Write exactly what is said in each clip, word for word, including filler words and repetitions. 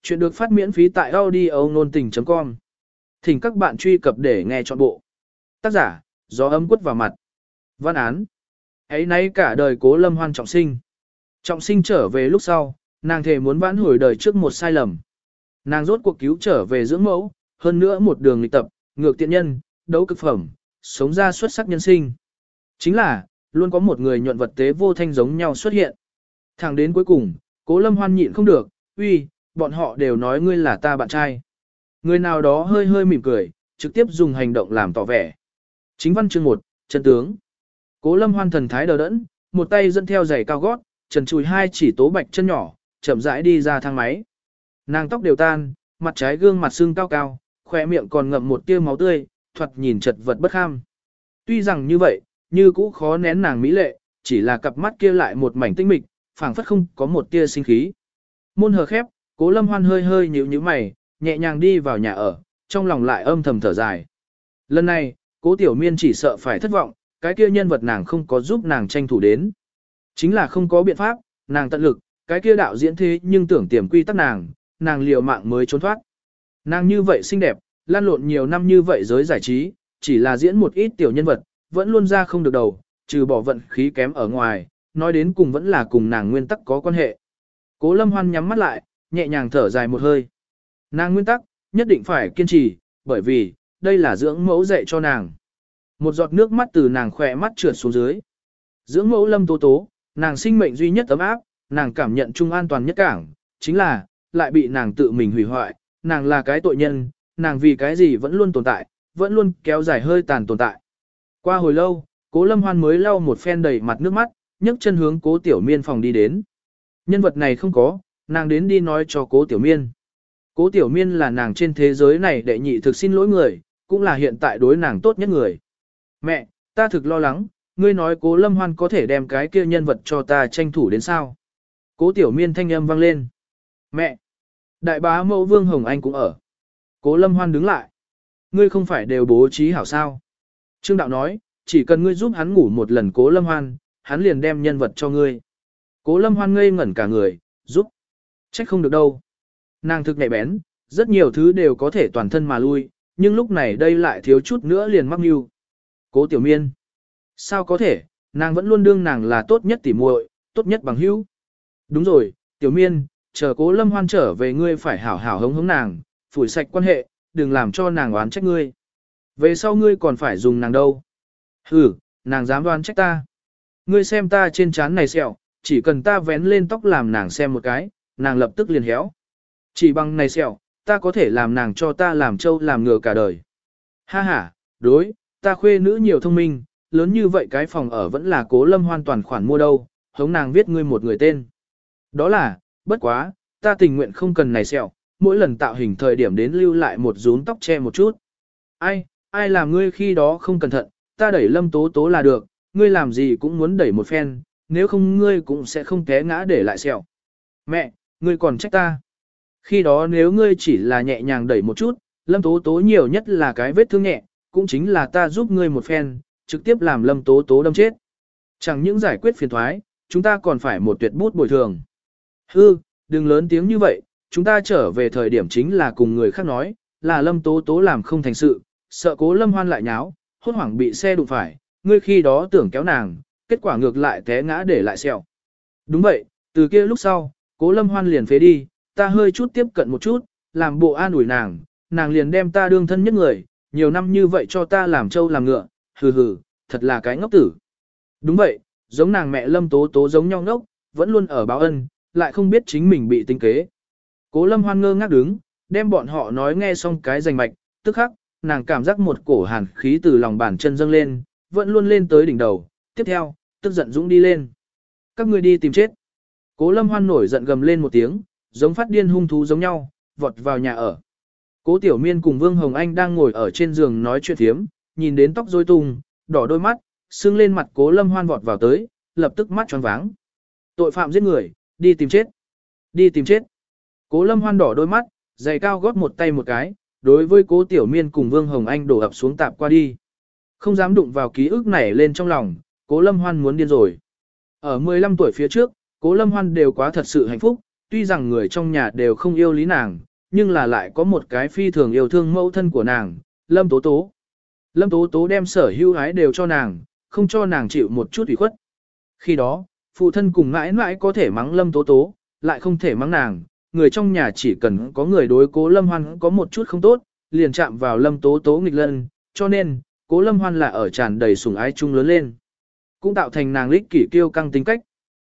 Chuyện được phát miễn phí tại audio nôn tình chấm com. Thỉnh các bạn truy cập để nghe trọn bộ. Tác giả, gió ấm quất vào mặt. Văn án. Ấy nay cả đời Cố Lâm Hoan trọng sinh. Trọng sinh trở về lúc sau, nàng thề muốn vãn hồi đời trước một sai lầm. Nàng rốt cuộc cứu trở về dưỡng mẫu, hơn nữa một đường lịch tập, ngược tiện nhân, đấu cực phẩm, sống ra xuất sắc nhân sinh. Chính là, luôn có một người nhuận vật tế vô thanh giống nhau xuất hiện. Thẳng đến cuối cùng, Cố Lâm Hoan nhịn không được, uy, bọn họ đều nói ngươi là ta bạn trai. Người nào đó hơi hơi mỉm cười, trực tiếp dùng hành động làm tỏ vẻ. Chính văn chương một, chân tướng. Cố Lâm Hoan thần thái đờ đẫn, một tay dẫn theo giày cao gót, trần chùi hai chỉ tố bạch chân nhỏ, chậm rãi đi ra thang máy. Nàng tóc đều tan, mặt trái gương mặt sưng cao cao, khỏe miệng còn ngậm một tia máu tươi, thoạt nhìn chật vật bất kham. Tuy rằng như vậy, như cũ khó nén nàng mỹ lệ, chỉ là cặp mắt kia lại một mảnh tinh mịch, phảng phất không có một tia sinh khí. Môn hờ khép, Cố Lâm Hoan hơi hơi nhíu nhíu mày, nhẹ nhàng đi vào nhà ở, trong lòng lại âm thầm thở dài. Lần này, Cố Tiểu Miên chỉ sợ phải thất vọng, cái kia nhân vật nàng không có giúp nàng tranh thủ đến. Chính là không có biện pháp, nàng tận lực, cái kia đạo diễn thế nhưng tưởng tiềm quy tắc nàng, nàng liều mạng mới trốn thoát. Nàng như vậy xinh đẹp, lan lộn nhiều năm như vậy giới giải trí, chỉ là diễn một ít tiểu nhân vật, vẫn luôn ra không được đầu, trừ bỏ vận khí kém ở ngoài, nói đến cùng vẫn là cùng nàng nguyên tắc có quan hệ. Cố Lâm Hoan nhắm mắt lại, nhẹ nhàng thở dài một hơi. Nàng nguyên tắc, nhất định phải kiên trì, bởi vì, đây là dưỡng mẫu dạy cho nàng. Một giọt nước mắt từ nàng khỏe mắt trượt xuống dưới. Dưỡng mẫu Lâm Tố Tố, nàng sinh mệnh duy nhất ấm áp, nàng cảm nhận chung an toàn nhất cảng, chính là, lại bị nàng tự mình hủy hoại, nàng là cái tội nhân, nàng vì cái gì vẫn luôn tồn tại, vẫn luôn kéo dài hơi tàn tồn tại. Qua hồi lâu, Cố Lâm Hoan mới lau một phen đầy mặt nước mắt, nhấc chân hướng Cố Tiểu Miên phòng đi đến. Nhân vật này không có, nàng đến đi nói cho Cố Tiểu Miên. Cố Tiểu Miên là nàng trên thế giới này đệ nhị thực xin lỗi người, cũng là hiện tại đối nàng tốt nhất người. Mẹ, ta thực lo lắng, ngươi nói Cố Lâm Hoan có thể đem cái kia nhân vật cho ta tranh thủ đến sao? Cố Tiểu Miên thanh âm vang lên. Mẹ, đại bá mẫu Vương Hồng Anh cũng ở. Cố Lâm Hoan đứng lại. Ngươi không phải đều bố trí hảo sao? Trương Đạo nói, chỉ cần ngươi giúp hắn ngủ một lần Cố Lâm Hoan, hắn liền đem nhân vật cho ngươi. Cố Lâm Hoan ngây ngẩn cả người, giúp. Trách không được đâu. Nàng thực nhạy bén, rất nhiều thứ đều có thể toàn thân mà lui, nhưng lúc này đây lại thiếu chút nữa liền mắc mưu. Cố Tiểu Miên. Sao có thể, nàng vẫn luôn đương nàng là tốt nhất tỉ muội, tốt nhất bằng hữu. Đúng rồi, Tiểu Miên, chờ Cố Lâm Hoan trở về ngươi phải hảo hảo hống hống nàng, phủi sạch quan hệ, đừng làm cho nàng oán trách ngươi. Về sau ngươi còn phải dùng nàng đâu. Ừ, nàng dám đoán trách ta. Ngươi xem ta trên trán này sẹo, chỉ cần ta vén lên tóc làm nàng xem một cái, nàng lập tức liền héo. Chỉ bằng này sẹo, ta có thể làm nàng cho ta làm trâu làm ngựa cả đời. Ha ha, đối, ta khuê nữ nhiều thông minh, lớn như vậy cái phòng ở vẫn là Cố Lâm Hoan toàn khoản mua đâu, hống nàng viết ngươi một người tên. Đó là, bất quá, ta tình nguyện không cần này sẹo, mỗi lần tạo hình thời điểm đến lưu lại một rún tóc che một chút. Ai, ai làm ngươi khi đó không cẩn thận, ta đẩy Lâm Tố Tố là được, ngươi làm gì cũng muốn đẩy một phen, nếu không ngươi cũng sẽ không té ngã để lại sẹo. Mẹ, ngươi còn trách ta. Khi đó nếu ngươi chỉ là nhẹ nhàng đẩy một chút, Lâm Tố Tố nhiều nhất là cái vết thương nhẹ, cũng chính là ta giúp ngươi một phen, trực tiếp làm Lâm Tố Tố đâm chết. Chẳng những giải quyết phiền thoái, chúng ta còn phải một tuyệt bút bồi thường. Hư, đừng lớn tiếng như vậy, chúng ta trở về thời điểm chính là cùng người khác nói, là Lâm Tố Tố làm không thành sự, sợ Cố Lâm Hoan lại nháo, hốt hoảng bị xe đụng phải, ngươi khi đó tưởng kéo nàng, kết quả ngược lại té ngã để lại sẹo. Đúng vậy, từ kia lúc sau, Cố Lâm Hoan liền phế đi, ta hơi chút tiếp cận một chút, làm bộ an ủi nàng, nàng liền đem ta đương thân nhất người, nhiều năm như vậy cho ta làm trâu làm ngựa, hừ hừ, thật là cái ngốc tử. Đúng vậy, giống nàng mẹ Lâm Tố Tố giống nhau ngốc, vẫn luôn ở báo ân, lại không biết chính mình bị tinh kế. Cố Lâm Hoan ngơ ngác đứng, đem bọn họ nói nghe xong cái rành mạch, tức khắc, nàng cảm giác một cổ hàn khí từ lòng bàn chân dâng lên, vẫn luôn lên tới đỉnh đầu, tiếp theo, tức giận dũng đi lên. Các ngươi đi tìm chết. Cố Lâm Hoan nổi giận gầm lên một tiếng, giống phát điên hung thú giống nhau, vọt vào nhà ở. Cố Tiểu Miên cùng Vương Hồng Anh đang ngồi ở trên giường nói chuyện thiếm, nhìn đến tóc rối tung, đỏ đôi mắt, sưng lên mặt Cố Lâm Hoan vọt vào tới, lập tức mắt tròn váng. Tội phạm giết người, đi tìm chết. Đi tìm chết. Cố Lâm Hoan đỏ đôi mắt, giày cao gót một tay một cái, đối với Cố Tiểu Miên cùng Vương Hồng Anh đổ ập xuống tạp qua đi. Không dám đụng vào ký ức nảy lên trong lòng, Cố Lâm Hoan muốn điên rồi. Ở mười lăm tuổi phía trước, Cố Lâm Hoan đều quá thật sự hạnh phúc, tuy rằng người trong nhà đều không yêu lý nàng, nhưng là lại có một cái phi thường yêu thương mẫu thân của nàng, Lâm Tố Tố. Lâm Tố Tố đem sở hữu ái đều cho nàng, không cho nàng chịu một chút ủy khuất. Khi đó, phụ thân cùng mãi mãi có thể mắng Lâm Tố Tố, lại không thể mắng nàng, người trong nhà chỉ cần có người đối Cố Lâm Hoan có một chút không tốt, liền chạm vào Lâm Tố Tố nghịch lân, cho nên, Cố Lâm Hoan là ở tràn đầy sủng ái chung lớn lên. Cũng tạo thành nàng lích kỷ kiêu căng tính cách.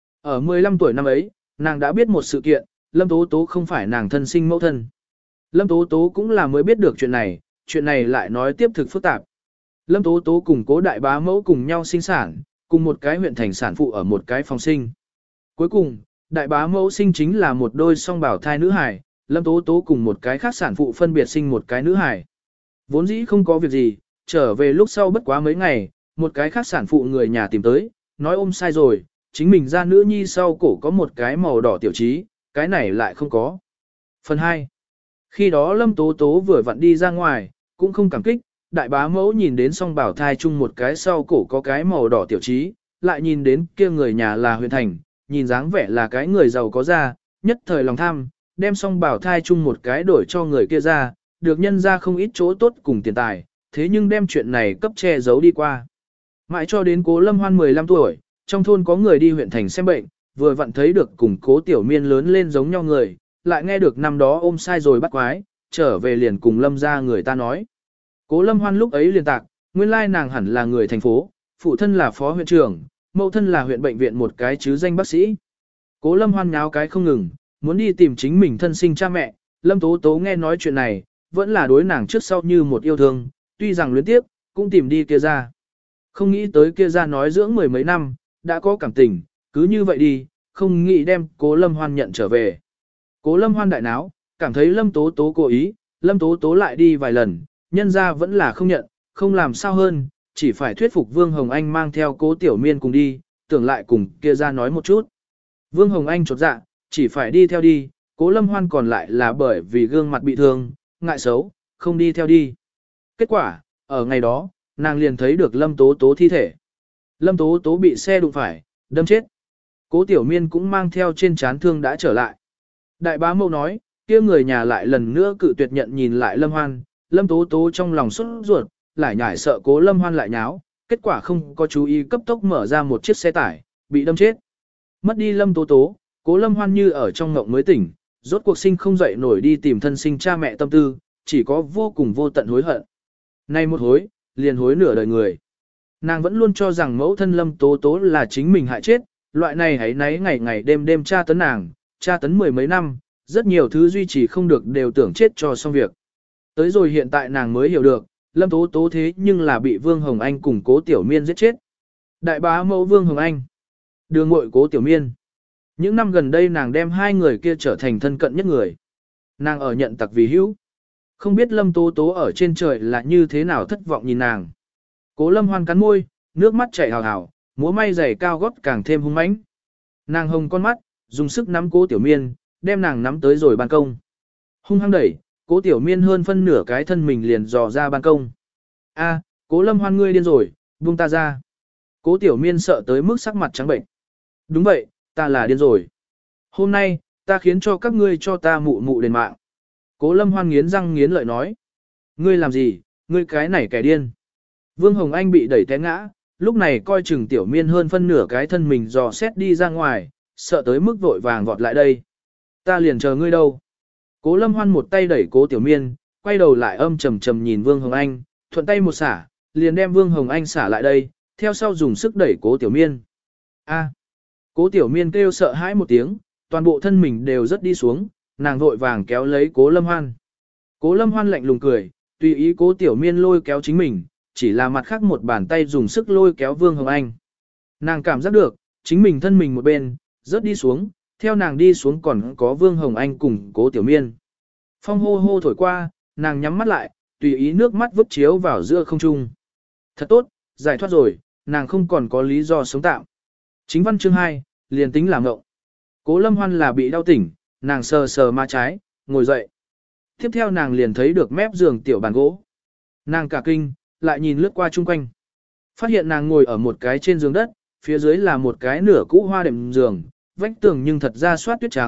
Ở mười lăm tuổi năm ấy, nàng đã biết một sự kiện, Lâm Tố Tố không phải nàng thân sinh mẫu thân. Lâm Tố Tố cũng là mới biết được chuyện này, chuyện này lại nói tiếp thực phức tạp. Lâm Tố Tố cùng Cố đại bá mẫu cùng nhau sinh sản, cùng một cái huyện thành sản phụ ở một cái phòng sinh. Cuối cùng, đại bá mẫu sinh chính là một đôi song bảo thai nữ hài, Lâm Tố Tố cùng một cái khác sản phụ phân biệt sinh một cái nữ hài. Vốn dĩ không có việc gì, trở về lúc sau bất quá mấy ngày, một cái khác sản phụ người nhà tìm tới, nói ôm sai rồi, chính mình ra nữ nhi sau cổ có một cái màu đỏ tiểu trí, cái này lại không có. Phần hai. Khi đó Lâm Tố Tố vừa vặn đi ra ngoài, cũng không cảm kích, đại bá mẫu nhìn đến song bảo thai chung một cái sau cổ có cái màu đỏ tiểu trí, lại nhìn đến kia người nhà là huyện thành, nhìn dáng vẻ là cái người giàu có ra, nhất thời lòng tham, đem song bảo thai chung một cái đổi cho người kia ra, được nhân ra không ít chỗ tốt cùng tiền tài, thế nhưng đem chuyện này cấp che giấu đi qua. Mãi cho đến Cố Lâm Hoan mười lăm tuổi, trong thôn có người đi huyện thành xem bệnh, vừa vặn thấy được cùng Cố Tiểu Miên lớn lên giống nhau người, lại nghe được năm đó ôm sai rồi bắt quái, trở về liền cùng Lâm ra người ta nói. Cố Lâm Hoan lúc ấy liền tạc, nguyên lai nàng hẳn là người thành phố, phụ thân là phó huyện trưởng, mẫu thân là huyện bệnh viện một cái chứ danh bác sĩ. Cố Lâm Hoan nháo cái không ngừng, muốn đi tìm chính mình thân sinh cha mẹ, Lâm Tố Tố nghe nói chuyện này, vẫn là đối nàng trước sau như một yêu thương, tuy rằng luyến tiếp, cũng tìm đi kia ra. Không nghĩ tới kia ra nói dưỡng mười mấy năm, đã có cảm tình, cứ như vậy đi, không nghĩ đem Cố Lâm Hoan nhận trở về. Cố Lâm Hoan đại náo, cảm thấy Lâm Tố Tố cố ý, Lâm Tố Tố lại đi vài lần, nhân ra vẫn là không nhận, không làm sao hơn, chỉ phải thuyết phục Vương Hồng Anh mang theo Cố Tiểu Miên cùng đi, tưởng lại cùng kia ra nói một chút. Vương Hồng Anh chột dạ, chỉ phải đi theo đi, Cố Lâm Hoan còn lại là bởi vì gương mặt bị thương, ngại xấu, không đi theo đi. Kết quả, ở ngày đó, nàng liền thấy được Lâm Tố Tố thi thể. Lâm Tố Tố bị xe đụng phải, đâm chết. Cố Tiểu Miên cũng mang theo trên trán thương đã trở lại. Đại bá mẫu nói, kia người nhà lại lần nữa cự tuyệt nhận nhìn lại Lâm Hoan, Lâm Tố Tố trong lòng sốt ruột, lại nhải sợ Cố Lâm Hoan lại nháo, kết quả không có chú ý cấp tốc mở ra một chiếc xe tải, bị đâm chết. Mất đi Lâm Tố Tố, Cố Lâm Hoan như ở trong ngộng mới tỉnh, rốt cuộc sinh không dậy nổi đi tìm thân sinh cha mẹ tâm tư, chỉ có vô cùng vô tận hối hận. Nay một hối, liền hối nửa đời người. Nàng vẫn luôn cho rằng mẫu thân Lâm Tố Tố là chính mình hại chết, loại này hãy nấy ngày ngày đêm đêm tra tấn nàng, tra tấn mười mấy năm, rất nhiều thứ duy trì không được đều tưởng chết cho xong việc. Tới rồi hiện tại nàng mới hiểu được, Lâm Tố Tố thế nhưng là bị Vương Hồng Anh cùng Cố Tiểu Miên giết chết. Đại bá mẫu Vương Hồng Anh, đường muội Cố Tiểu Miên. Những năm gần đây nàng đem hai người kia trở thành thân cận nhất người. Nàng ở nhận tặc vì hữu. Không biết Lâm Tố Tố ở trên trời là như thế nào thất vọng nhìn nàng. Cố Lâm Hoan cắn môi, nước mắt chảy hào hào, múa may giày cao gót càng thêm hung mãnh. Nàng hồng con mắt, dùng sức nắm Cố Tiểu Miên, đem nàng nắm tới rồi ban công. Hung hăng đẩy, Cố Tiểu Miên hơn phân nửa cái thân mình liền dò ra ban công. A, Cố Lâm Hoan ngươi điên rồi, buông ta ra. Cố Tiểu Miên sợ tới mức sắc mặt trắng bệnh. Đúng vậy, ta là điên rồi. Hôm nay, ta khiến cho các ngươi cho ta mụ mụ đền mạng. Cố Lâm Hoan nghiến răng nghiến lợi nói. Ngươi làm gì, ngươi cái này kẻ điên. Vương Hồng Anh bị đẩy té ngã, lúc này coi chừng Tiểu Miên hơn phân nửa cái thân mình dò xét đi ra ngoài, sợ tới mức vội vàng vọt lại đây. Ta liền chờ ngươi đâu. Cố Lâm Hoan một tay đẩy Cố Tiểu Miên, quay đầu lại âm trầm trầm nhìn Vương Hồng Anh, thuận tay một xả, liền đem Vương Hồng Anh xả lại đây, theo sau dùng sức đẩy Cố Tiểu Miên. A. Cố Tiểu Miên kêu sợ hãi một tiếng, toàn bộ thân mình đều rất đi xuống, nàng vội vàng kéo lấy Cố Lâm Hoan. Cố Lâm Hoan lạnh lùng cười, tùy ý Cố Tiểu Miên lôi kéo chính mình, chỉ là mặt khác một bàn tay dùng sức lôi kéo Vương Hồng Anh. Nàng cảm giác được, chính mình thân mình một bên, rớt đi xuống, theo nàng đi xuống còn có Vương Hồng Anh cùng Cố Tiểu Miên. Phong hô hô thổi qua, nàng nhắm mắt lại, tùy ý nước mắt vứt chiếu vào giữa không trung. Thật tốt, giải thoát rồi, nàng không còn có lý do sống tạm. Chính văn chương hai, liền tính làm ngộng. Cố Lâm Hoan là bị đau tỉnh, nàng sờ sờ má trái, ngồi dậy. Tiếp theo nàng liền thấy được mép giường tiểu bàn gỗ. Nàng cả kinh, lại nhìn lướt qua chung quanh. Phát hiện nàng ngồi ở một cái trên giường đất, phía dưới là một cái nửa cũ hoa đệm giường, vách tường nhưng thật ra soát tuyết trắng,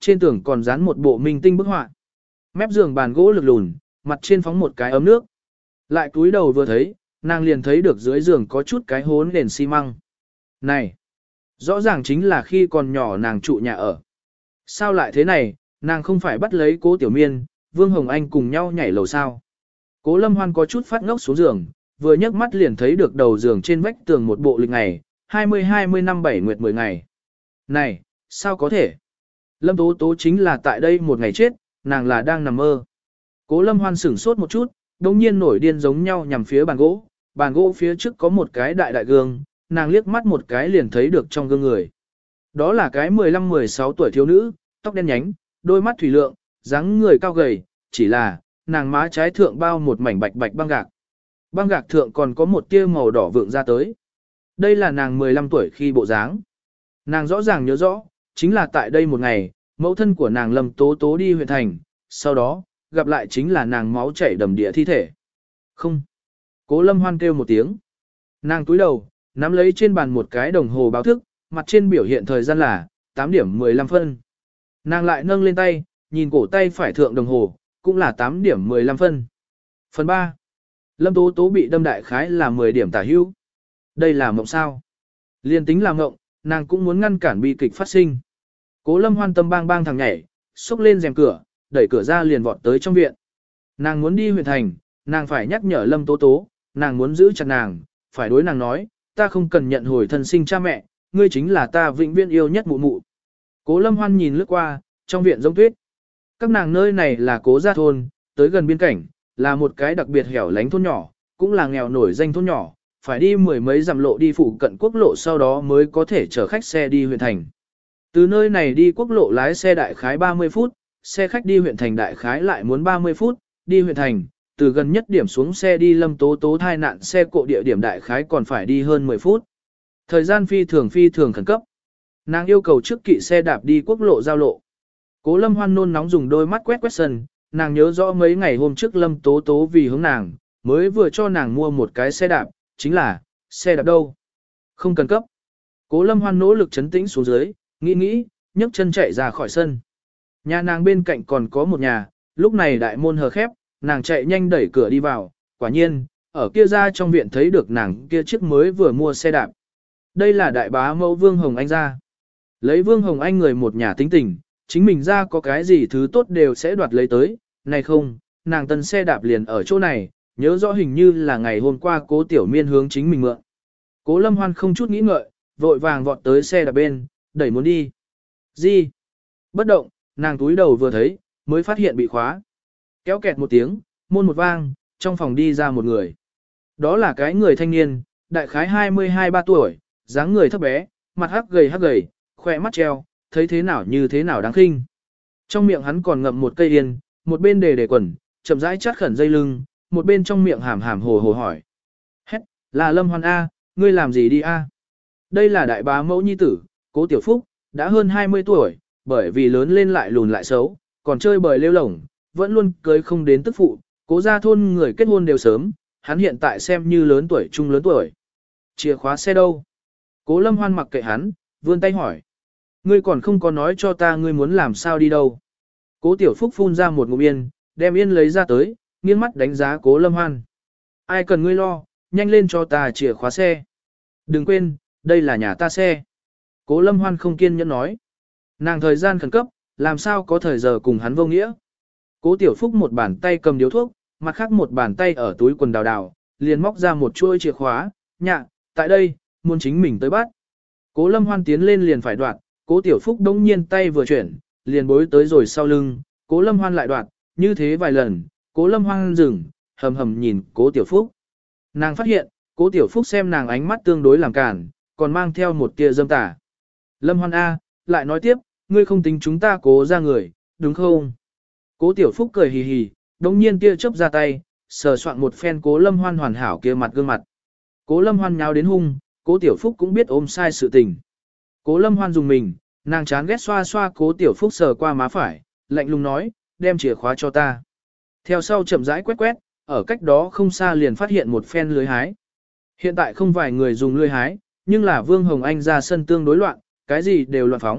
trên tường còn dán một bộ minh tinh bức họa. Mép giường bàn gỗ lực lùn, mặt trên phóng một cái ấm nước. Lại cúi đầu vừa thấy, nàng liền thấy được dưới giường có chút cái hố nền xi măng. Này, rõ ràng chính là khi còn nhỏ nàng trụ nhà ở. Sao lại thế này, nàng không phải bắt lấy Cố Tiểu Miên, Vương Hồng Anh cùng nhau nhảy lầu sao? Cố Lâm Hoan có chút phát ngốc xuống giường, vừa nhấc mắt liền thấy được đầu giường trên vách tường một bộ lịch ngày, hai mươi hai mươi năm bảy nguyệt mười ngày. Này, sao có thể? Lâm Tố Tố chính là tại đây một ngày chết, nàng là đang nằm mơ. Cố Lâm Hoan sửng sốt một chút, đồng nhiên nổi điên giống nhau nhằm phía bàn gỗ, bàn gỗ phía trước có một cái đại đại gương, nàng liếc mắt một cái liền thấy được trong gương người. Đó là cái mười lăm mười sáu tuổi thiếu nữ, tóc đen nhánh, đôi mắt thủy lượng, dáng người cao gầy, chỉ là, nàng má trái thượng bao một mảnh bạch bạch băng gạc. Băng gạc thượng còn có một tia màu đỏ vượng ra tới. Đây là nàng mười lăm tuổi khi bộ dáng. Nàng rõ ràng nhớ rõ, chính là tại đây một ngày, mẫu thân của nàng Lâm Tố Tố đi huyện thành, sau đó, gặp lại chính là nàng máu chảy đầm địa thi thể. Không. Cố Lâm Hoan kêu một tiếng. Nàng túi đầu, nắm lấy trên bàn một cái đồng hồ báo thức, mặt trên biểu hiện thời gian là tám điểm mười lăm phân. Nàng lại nâng lên tay, nhìn cổ tay phải thượng đồng hồ, cũng là tám điểm mười lăm phân. Phần ba. Lâm Tố Tố bị đâm đại khái là mười điểm tả hữu. Đây là mộng sao? Liên tính là mộng, nàng cũng muốn ngăn cản bi kịch phát sinh. Cố Lâm Hoan tâm bang bang thằng nhảy, xúc lên rèm cửa, đẩy cửa ra liền vọt tới trong viện. Nàng muốn đi huyện thành, nàng phải nhắc nhở Lâm Tố Tố, nàng muốn giữ chặt nàng, phải đối nàng nói, ta không cần nhận hồi thân sinh cha mẹ, ngươi chính là ta vĩnh viễn yêu nhất mụ mụ. Cố Lâm Hoan nhìn lướt qua, trong viện giống tuyết. Các nàng nơi này là Cố gia thôn, tới gần biên cảnh, là một cái đặc biệt hẻo lánh thôn nhỏ, cũng là nghèo nổi danh thôn nhỏ, phải đi mười mấy dặm lộ đi phụ cận quốc lộ sau đó mới có thể chở khách xe đi huyện thành. Từ nơi này đi quốc lộ lái xe đại khái ba mươi phút, xe khách đi huyện thành đại khái lại muốn ba mươi phút, đi huyện thành, từ gần nhất điểm xuống xe đi Lâm Tố Tố thai nạn xe cộ địa điểm đại khái còn phải đi hơn mười phút. Thời gian phi thường phi thường khẩn cấp. Nàng yêu cầu trước kỵ xe đạp đi quốc lộ giao lộ. Cố Lâm Hoan nôn nóng dùng đôi mắt quét quét sân, nàng nhớ rõ mấy ngày hôm trước Lâm Tố Tố vì hướng nàng, mới vừa cho nàng mua một cái xe đạp, chính là, xe đạp đâu? Không cần cấp. Cố Lâm Hoan nỗ lực trấn tĩnh xuống dưới, nghĩ nghĩ, nhấc chân chạy ra khỏi sân. Nhà nàng bên cạnh còn có một nhà, lúc này đại môn hờ khép, nàng chạy nhanh đẩy cửa đi vào, quả nhiên, ở kia ra trong viện thấy được nàng kia chiếc mới vừa mua xe đạp. Đây là đại bá mẫu Vương Hồng Anh ra. Lấy Vương Hồng Anh người một nhà tính tình, chính mình ra có cái gì thứ tốt đều sẽ đoạt lấy tới, này không, nàng tân xe đạp liền ở chỗ này, nhớ rõ hình như là ngày hôm qua Cố Tiểu Miên hướng chính mình mượn. Cố Lâm Hoan không chút nghĩ ngợi, vội vàng vọt tới xe đạp bên, đẩy muốn đi. Gì? Bất động, nàng túi đầu vừa thấy, mới phát hiện bị khóa. Kéo kẹt một tiếng, môn một vang, trong phòng đi ra một người. Đó là cái người thanh niên, đại khái hai mươi hai ba tuổi, dáng người thấp bé, mặt hắc gầy hắc gầy, khỏe mắt treo, thấy thế nào như thế nào đáng khinh. Trong miệng hắn còn ngậm một cây yên, một bên đề đề quần, chậm rãi chát khẩn dây lưng, một bên trong miệng hàm hàm hồ hồ hỏi. Hét, là Lâm Hoan A, ngươi làm gì đi A? Đây là đại bá mẫu nhi tử, Cố Tiểu Phúc, đã hơn hai mươi tuổi, bởi vì lớn lên lại lùn lại xấu, còn chơi bời lêu lổng, vẫn luôn cưới không đến tức phụ, Cố gia thôn người kết hôn đều sớm, hắn hiện tại xem như lớn tuổi trung lớn tuổi. Chìa khóa xe đâu? Cố Lâm Hoan mặc kệ hắn, vươn tay hỏi. Ngươi còn không có nói cho ta ngươi muốn làm sao đi đâu. Cố Tiểu Phúc phun ra một ngụm yên, đem yên lấy ra tới, nghiêng mắt đánh giá Cố Lâm Hoan. Ai cần ngươi lo, nhanh lên cho ta chìa khóa xe. Đừng quên, đây là nhà ta xe. Cố Lâm Hoan không kiên nhẫn nói. Nàng thời gian khẩn cấp, làm sao có thời giờ cùng hắn vô nghĩa. Cố Tiểu Phúc một bàn tay cầm điếu thuốc, mặt khác một bàn tay ở túi quần đào đào, liền móc ra một chuôi chìa khóa, nhạ, tại đây, muốn chính mình tới bắt. Cố Lâm Hoan tiến lên liền phải đoạt, Cố Tiểu Phúc đống nhiên tay vừa chuyển, liền bối tới rồi sau lưng, Cố Lâm Hoan lại đoạt, như thế vài lần, Cố Lâm Hoan dừng, hầm hầm nhìn Cố Tiểu Phúc. Nàng phát hiện, Cố Tiểu Phúc xem nàng ánh mắt tương đối làm cản, còn mang theo một tia dâm tà. Lâm Hoan A, lại nói tiếp, ngươi không tính chúng ta Cố ra người, đúng không? Cố Tiểu Phúc cười hì hì, đống nhiên tia chớp ra tay, sờ soạn một phen Cố Lâm Hoan hoàn hảo kia mặt gương mặt. Cố Lâm Hoan nháo đến hung, Cố Tiểu Phúc cũng biết ôm sai sự tình. Cố Lâm Hoan dùng mình, nàng chán ghét xoa xoa Cố Tiểu Phúc sờ qua má phải, lạnh lùng nói, đem chìa khóa cho ta. Theo sau chậm rãi quét quét, ở cách đó không xa liền phát hiện một phen lưới hái. Hiện tại không vài người dùng lưới hái, nhưng là Vương Hồng Anh ra sân tương đối loạn, cái gì đều loạn phóng,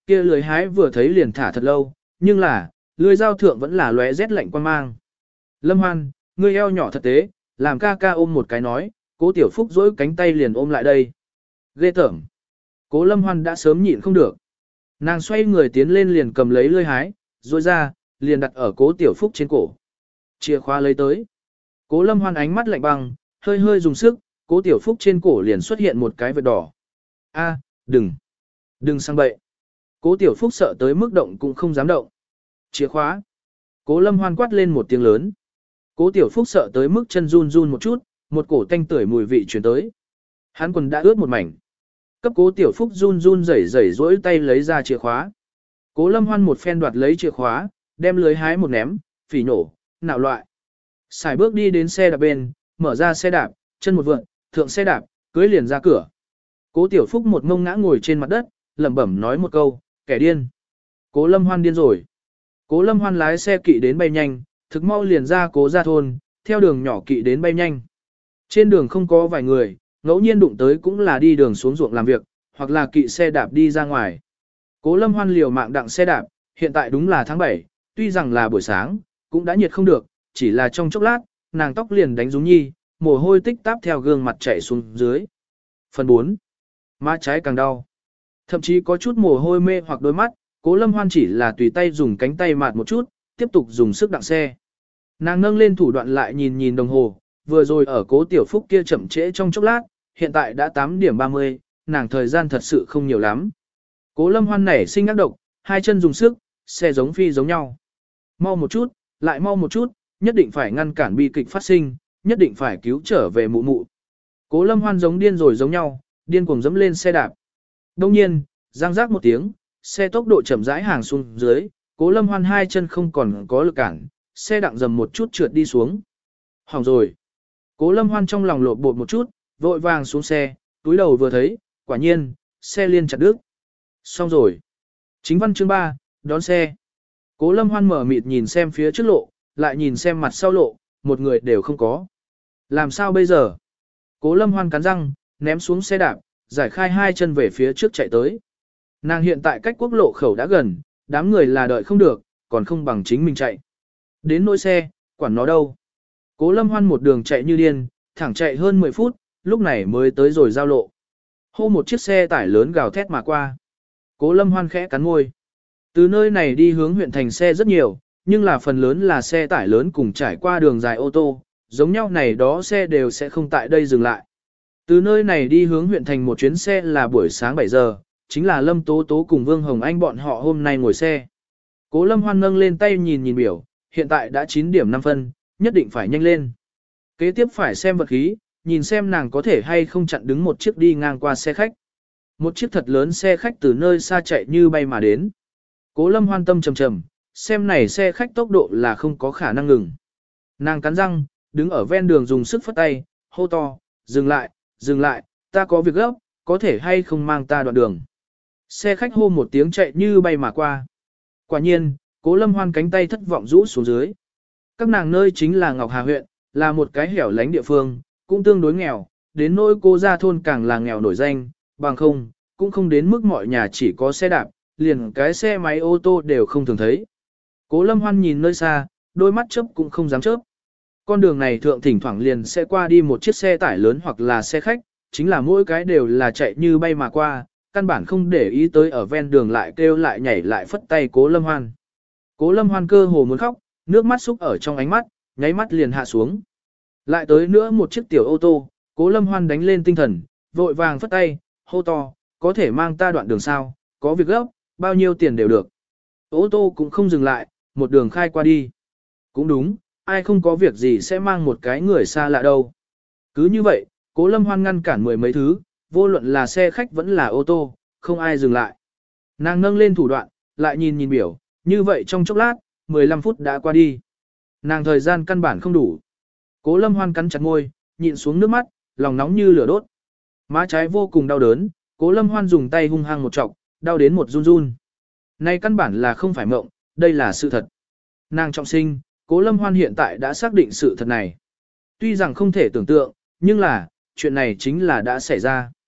kia lưới hái vừa thấy liền thả thật lâu, nhưng là, lưới dao thượng vẫn là lóe rét lạnh quan mang. Lâm Hoan, ngươi eo nhỏ thật tế, làm ca ca ôm một cái nói, Cố Tiểu Phúc dỗi cánh tay liền ôm lại đây. Ghê tởm. Cố Lâm Hoan đã sớm nhịn không được. Nàng xoay người tiến lên liền cầm lấy lưỡi hái, rồi ra, liền đặt ở Cố Tiểu Phúc trên cổ. Chìa khóa lấy tới. Cố Lâm Hoan ánh mắt lạnh băng, hơi hơi dùng sức, Cố Tiểu Phúc trên cổ liền xuất hiện một cái vệt đỏ. A, đừng, đừng sang bậy. Cố Tiểu Phúc sợ tới mức động cũng không dám động. Chìa khóa. Cố Lâm Hoan quát lên một tiếng lớn. Cố Tiểu Phúc sợ tới mức chân run run một chút, một cổ tanh tưởi mùi vị truyền tới. Hắn quần đã ướt một mảnh. Cấp Cố Tiểu Phúc run run rẩy rẩy rỗi tay lấy ra chìa khóa. Cố Lâm Hoan một phen đoạt lấy chìa khóa, đem lưới hái một ném, phỉ nổ, nạo loại. Xài bước đi đến xe đạp bên, mở ra xe đạp, chân một vượn, thượng xe đạp, cưới liền ra cửa. Cố Tiểu Phúc một ngông ngã ngồi trên mặt đất, lẩm bẩm nói một câu, kẻ điên. Cố Lâm Hoan điên rồi. Cố Lâm Hoan lái xe kỵ đến bay nhanh, thực mau liền ra Cố gia thôn, theo đường nhỏ kỵ đến bay nhanh. Trên đường không có vài người, ngẫu nhiên đụng tới cũng là đi đường xuống ruộng làm việc, hoặc là kỵ xe đạp đi ra ngoài. Cố Lâm Hoan liều mạng đặng xe đạp, hiện tại đúng là tháng bảy, tuy rằng là buổi sáng, cũng đã nhiệt không được, chỉ là trong chốc lát, nàng tóc liền đánh rúng nhi, mồ hôi tích táp theo gương mặt chảy xuống dưới. Phần bốn. Má trái càng đau. Thậm chí có chút mồ hôi mê hoặc đôi mắt, Cố Lâm Hoan chỉ là tùy tay dùng cánh tay mạt một chút, tiếp tục dùng sức đặng xe. Nàng nâng lên thủ đoạn lại nhìn nhìn đồng hồ, vừa rồi ở Cố Tiểu Phúc kia chậm trễ trong chốc lát, hiện tại đã tám điểm ba mươi, nàng thời gian thật sự không nhiều lắm. Cố Lâm Hoan nảy sinh ác độc, hai chân dùng sức, xe giống phi giống nhau. Mau một chút, lại mau một chút, nhất định phải ngăn cản bi kịch phát sinh, nhất định phải cứu trở về mụ mụ. Cố Lâm Hoan giống điên rồi giống nhau, điên cuồng dẫm lên xe đạp. Đông nhiên, răng rác một tiếng, xe tốc độ chậm rãi hàng xuống dưới, Cố Lâm Hoan hai chân không còn có lực cản, xe đặng dầm một chút trượt đi xuống. Hỏng rồi. Cố Lâm Hoan trong lòng lộn bột một chút, vội vàng xuống xe, túi đầu vừa thấy, quả nhiên, xe liên chặt đứt. Xong rồi. Chính văn chương ba, đón xe. Cố Lâm Hoan mở mịt nhìn xem phía trước lộ, lại nhìn xem mặt sau lộ, một người đều không có. Làm sao bây giờ? Cố Lâm Hoan cắn răng, ném xuống xe đạp, giải khai hai chân về phía trước chạy tới. Nàng hiện tại cách quốc lộ khẩu đã gần, đám người là đợi không được, còn không bằng chính mình chạy. Đến nỗi xe, quản nó đâu. Cố Lâm Hoan một đường chạy như điên, thẳng chạy hơn mười phút, lúc này mới tới rồi giao lộ. Hô một chiếc xe tải lớn gào thét mà qua. Cố Lâm Hoan khẽ cắn môi. Từ nơi này đi hướng huyện thành xe rất nhiều, nhưng là phần lớn là xe tải lớn cùng trải qua đường dài ô tô, giống nhau này đó xe đều sẽ không tại đây dừng lại. Từ nơi này đi hướng huyện thành một chuyến xe là buổi sáng bảy giờ, chính là Lâm Tố Tố cùng Vương Hồng Anh bọn họ hôm nay ngồi xe. Cố Lâm Hoan nâng lên tay nhìn nhìn biểu, hiện tại đã chín điểm năm phân, nhất định phải nhanh lên. Kế tiếp phải xem vật khí, nhìn xem nàng có thể hay không chặn đứng một chiếc đi ngang qua xe khách. Một chiếc thật lớn xe khách từ nơi xa chạy như bay mà đến. Cố Lâm Hoan tâm trầm trầm, xem này xe khách tốc độ là không có khả năng ngừng. Nàng cắn răng, đứng ở ven đường dùng sức phất tay, hô to, dừng lại, dừng lại, ta có việc gấp, có thể hay không mang ta đoạn đường. Xe khách hô một tiếng chạy như bay mà qua. Quả nhiên, Cố Lâm Hoan cánh tay thất vọng rũ xuống dưới. Các nàng nơi chính là Ngọc Hà huyện, là một cái hẻo lánh địa phương, cũng tương đối nghèo, đến nỗi cô gia thôn càng là nghèo nổi danh, bằng không, cũng không đến mức mọi nhà chỉ có xe đạp, liền cái xe máy ô tô đều không thường thấy. Cố Lâm Hoan nhìn nơi xa, đôi mắt chớp cũng không dám chớp. Con đường này thượng thỉnh thoảng liền sẽ qua đi một chiếc xe tải lớn hoặc là xe khách, chính là mỗi cái đều là chạy như bay mà qua, căn bản không để ý tới ở ven đường lại kêu lại nhảy lại phất tay Cố Lâm Hoan. Cố Lâm Hoan cơ hồ muốn khóc, nước mắt xúc ở trong ánh mắt, nháy mắt liền hạ xuống. Lại tới nữa một chiếc tiểu ô tô, Cố Lâm Hoan đánh lên tinh thần, vội vàng phất tay, hô to, có thể mang ta đoạn đường sao, có việc gấp, bao nhiêu tiền đều được. Ô tô cũng không dừng lại, một đường khai qua đi. Cũng đúng, ai không có việc gì sẽ mang một cái người xa lạ đâu. Cứ như vậy, Cố Lâm Hoan ngăn cản mười mấy thứ, vô luận là xe khách vẫn là ô tô, không ai dừng lại. Nàng nâng lên thủ đoạn, lại nhìn nhìn biểu, như vậy trong chốc lát, mười lăm phút đã qua đi. Nàng thời gian căn bản không đủ. Cố Lâm Hoan cắn chặt môi, nhịn xuống nước mắt, lòng nóng như lửa đốt. Má trái vô cùng đau đớn, Cố Lâm Hoan dùng tay hung hăng một trọng, đau đến một run run. Này căn bản là không phải mộng, đây là sự thật. Nàng trọng sinh, Cố Lâm Hoan hiện tại đã xác định sự thật này. Tuy rằng không thể tưởng tượng, nhưng là, chuyện này chính là đã xảy ra.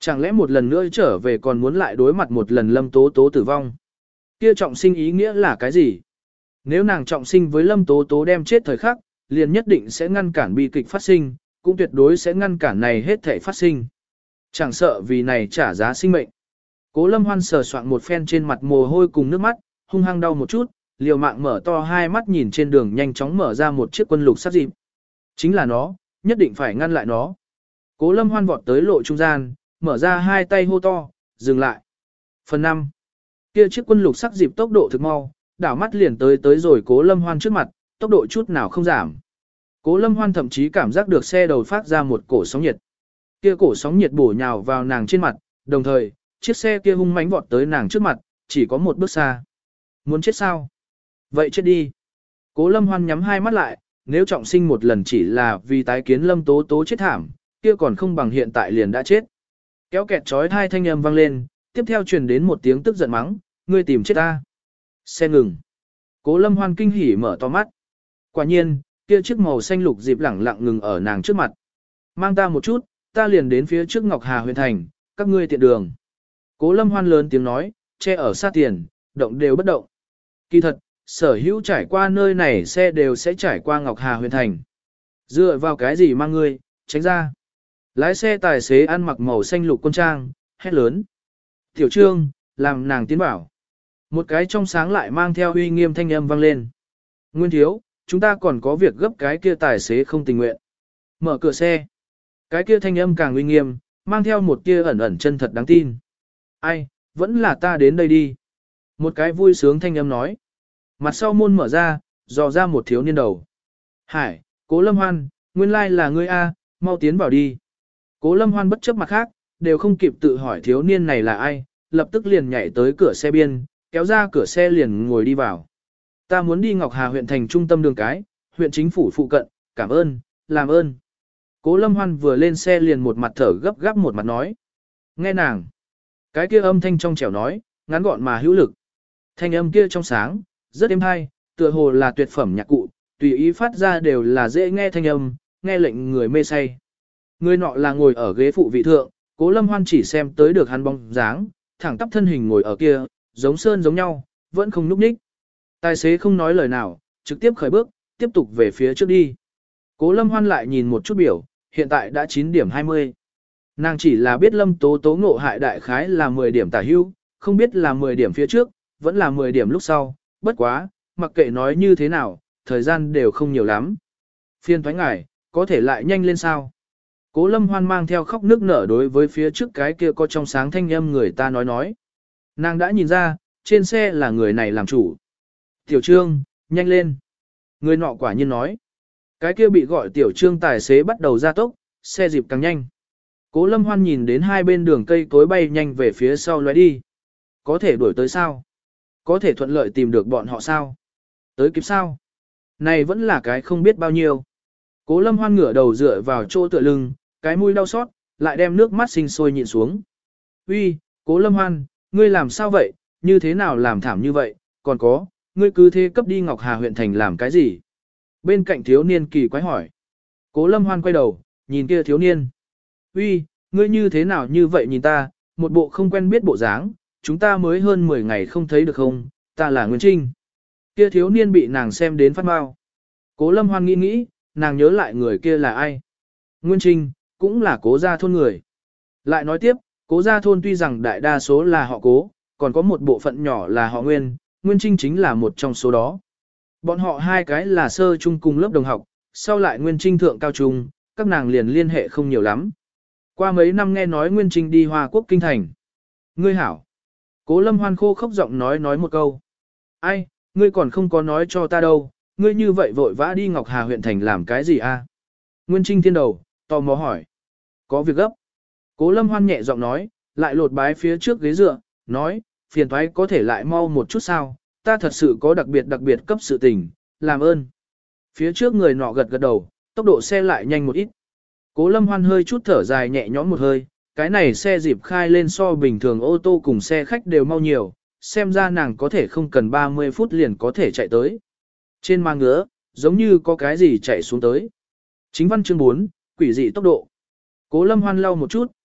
Chẳng lẽ một lần nữa trở về còn muốn lại đối mặt một lần Lâm Tố Tố tử vong? Kia trọng sinh ý nghĩa là cái gì? Nếu nàng trọng sinh với Lâm Tố Tố đem chết thời khắc, liền nhất định sẽ ngăn cản bi kịch phát sinh, cũng tuyệt đối sẽ ngăn cản này hết thể phát sinh. Chẳng sợ vì này trả giá sinh mệnh. Cố Lâm Hoan sờ soạn một phen trên mặt mồ hôi cùng nước mắt, hung hăng đau một chút, liều mạng mở to hai mắt nhìn trên đường nhanh chóng mở ra một chiếc quân lục sát dịp. Chính là nó, nhất định phải ngăn lại nó. Cố Lâm Hoan vọt tới lộ trung gian, mở ra hai tay hô to, dừng lại. Phần năm. Kia chiếc quân lục sắc dịp tốc độ thực mau, đảo mắt liền tới tới rồi Cố Lâm Hoan trước mặt, tốc độ chút nào không giảm. Cố Lâm Hoan thậm chí cảm giác được xe đầu phát ra một cổ sóng nhiệt. Kia cổ sóng nhiệt bổ nhào vào nàng trên mặt, đồng thời, chiếc xe kia hung mãnh vọt tới nàng trước mặt, chỉ có một bước xa. Muốn chết sao? Vậy chết đi. Cố Lâm Hoan nhắm hai mắt lại, nếu trọng sinh một lần chỉ là vì tái kiến Lâm Tố Tố chết thảm, kia còn không bằng hiện tại liền đã chết. Kéo kẹt chói tai thanh âm vang lên, tiếp theo truyền đến một tiếng tức giận mắng, ngươi tìm chết ta. Xe ngừng. Cố Lâm Hoan kinh hỉ mở to mắt. Quả nhiên, kia chiếc màu xanh lục dịp lẳng lặng ngừng ở nàng trước mặt. Mang ta một chút, ta liền đến phía trước Ngọc Hà huyện thành, các ngươi tiện đường. Cố Lâm Hoan lớn tiếng nói, che ở sát tiền, động đều bất động. Kỳ thật, sở hữu trải qua nơi này xe đều sẽ trải qua Ngọc Hà huyện thành. Dựa vào cái gì mang ngươi, tránh ra. Lái xe tài xế ăn mặc màu xanh lục quân trang, hét lớn. Tiểu Trương, làm nàng tiến bảo. Một cái trong sáng lại mang theo uy nghiêm thanh âm vang lên. Nguyên thiếu, chúng ta còn có việc gấp, cái kia tài xế không tình nguyện. Mở cửa xe. Cái kia thanh âm càng uy nghiêm, mang theo một kia ẩn ẩn chân thật đáng tin. Ai, vẫn là ta đến đây đi. Một cái vui sướng thanh âm nói. Mặt sau môn mở ra, dò ra một thiếu niên đầu. Hải, Cố Lâm Hoan, nguyên lai là ngươi A, mau tiến vào đi. Cố Lâm Hoan bất chấp mặt khác, đều không kịp tự hỏi thiếu niên này là ai, lập tức liền nhảy tới cửa xe biên, kéo ra cửa xe liền ngồi đi vào. Ta muốn đi Ngọc Hà huyện thành trung tâm đường cái, huyện chính phủ phụ cận, cảm ơn, làm ơn. Cố Lâm Hoan vừa lên xe liền một mặt thở gấp gáp một mặt nói. Nghe nàng. Cái kia âm thanh trong trẻo nói, ngắn gọn mà hữu lực. Thanh âm kia trong sáng, rất êm hay, tựa hồ là tuyệt phẩm nhạc cụ, tùy ý phát ra đều là dễ nghe thanh âm, nghe lệnh người mê say. Người nọ là ngồi ở ghế phụ vị thượng, Cố Lâm Hoan chỉ xem tới được hắn bóng dáng, thẳng tắp thân hình ngồi ở kia, giống sơn giống nhau, vẫn không nhúc nhích. Tài xế không nói lời nào, trực tiếp khởi bước, tiếp tục về phía trước đi. Cố Lâm Hoan lại nhìn một chút biểu, hiện tại đã chín điểm hai mươi. Nàng chỉ là biết Lâm Tố Tố ngộ hại đại khái là mười điểm tả hưu, không biết là mười điểm phía trước, vẫn là mười điểm lúc sau, bất quá, mặc kệ nói như thế nào, thời gian đều không nhiều lắm. Phiên thoái ngải, có thể lại nhanh lên sao? Cố Lâm Hoan mang theo khóc nước nở đối với phía trước cái kia có trong sáng thanh âm người ta nói nói. Nàng đã nhìn ra, trên xe là người này làm chủ. Tiểu Trương, nhanh lên. Người nọ quả nhiên nói. Cái kia bị gọi Tiểu Trương tài xế bắt đầu ra tốc, xe dịp càng nhanh. Cố Lâm Hoan nhìn đến hai bên đường cây cối bay nhanh về phía sau lóe đi. Có thể đuổi tới sao? Có thể thuận lợi tìm được bọn họ sao? Tới kịp sao? Này vẫn là cái không biết bao nhiêu. Cố Lâm Hoan ngửa đầu dựa vào chỗ tựa lưng, cái mũi đau xót, lại đem nước mắt sinh sôi nhịn xuống. Uy, Cố Lâm Hoan, ngươi làm sao vậy? Như thế nào làm thảm như vậy? Còn có, ngươi cứ thế cấp đi Ngọc Hà huyện thành làm cái gì? Bên cạnh thiếu niên kỳ quái hỏi. Cố Lâm Hoan quay đầu, nhìn kia thiếu niên. Uy, ngươi như thế nào như vậy nhìn ta, một bộ không quen biết bộ dáng, chúng ta mới hơn mười ngày không thấy được không, ta là Nguyên Trinh. Kia thiếu niên bị nàng xem đến phát mau. Cố Lâm Hoan nghĩ nghĩ, nàng nhớ lại người kia là ai. Nguyên Trinh, cũng là Cố gia thôn người. Lại nói tiếp, Cố gia thôn tuy rằng đại đa số là họ Cố, còn có một bộ phận nhỏ là họ Nguyên, Nguyên Trinh chính là một trong số đó. Bọn họ hai cái là sơ chung cùng lớp đồng học, sau lại Nguyên Trinh thượng cao trung, các nàng liền liên hệ không nhiều lắm. Qua mấy năm nghe nói Nguyên Trinh đi Hoa Quốc kinh thành. Ngươi hảo. Cố Lâm Hoan khô khốc giọng nói nói một câu. Ai, ngươi còn không có nói cho ta đâu, ngươi như vậy vội vã đi Ngọc Hà huyện thành làm cái gì a? Nguyên Trinh thiên đầu, tò mò hỏi. Có việc gấp. Cố Lâm Hoan nhẹ giọng nói, lại lột bái phía trước ghế dựa, nói, phiền thoái có thể lại mau một chút sao, ta thật sự có đặc biệt đặc biệt cấp sự tình, làm ơn. Phía trước người nọ gật gật đầu, tốc độ xe lại nhanh một ít. Cố Lâm Hoan hơi chút thở dài nhẹ nhõm một hơi, cái này xe dịp khai lên so bình thường ô tô cùng xe khách đều mau nhiều, xem ra nàng có thể không cần ba mươi phút liền có thể chạy tới. Trên mang ngứa, giống như có cái gì chạy xuống tới. Chính văn chương bốn, quỷ dị tốc độ. Cố Lâm Hoan lau một chút,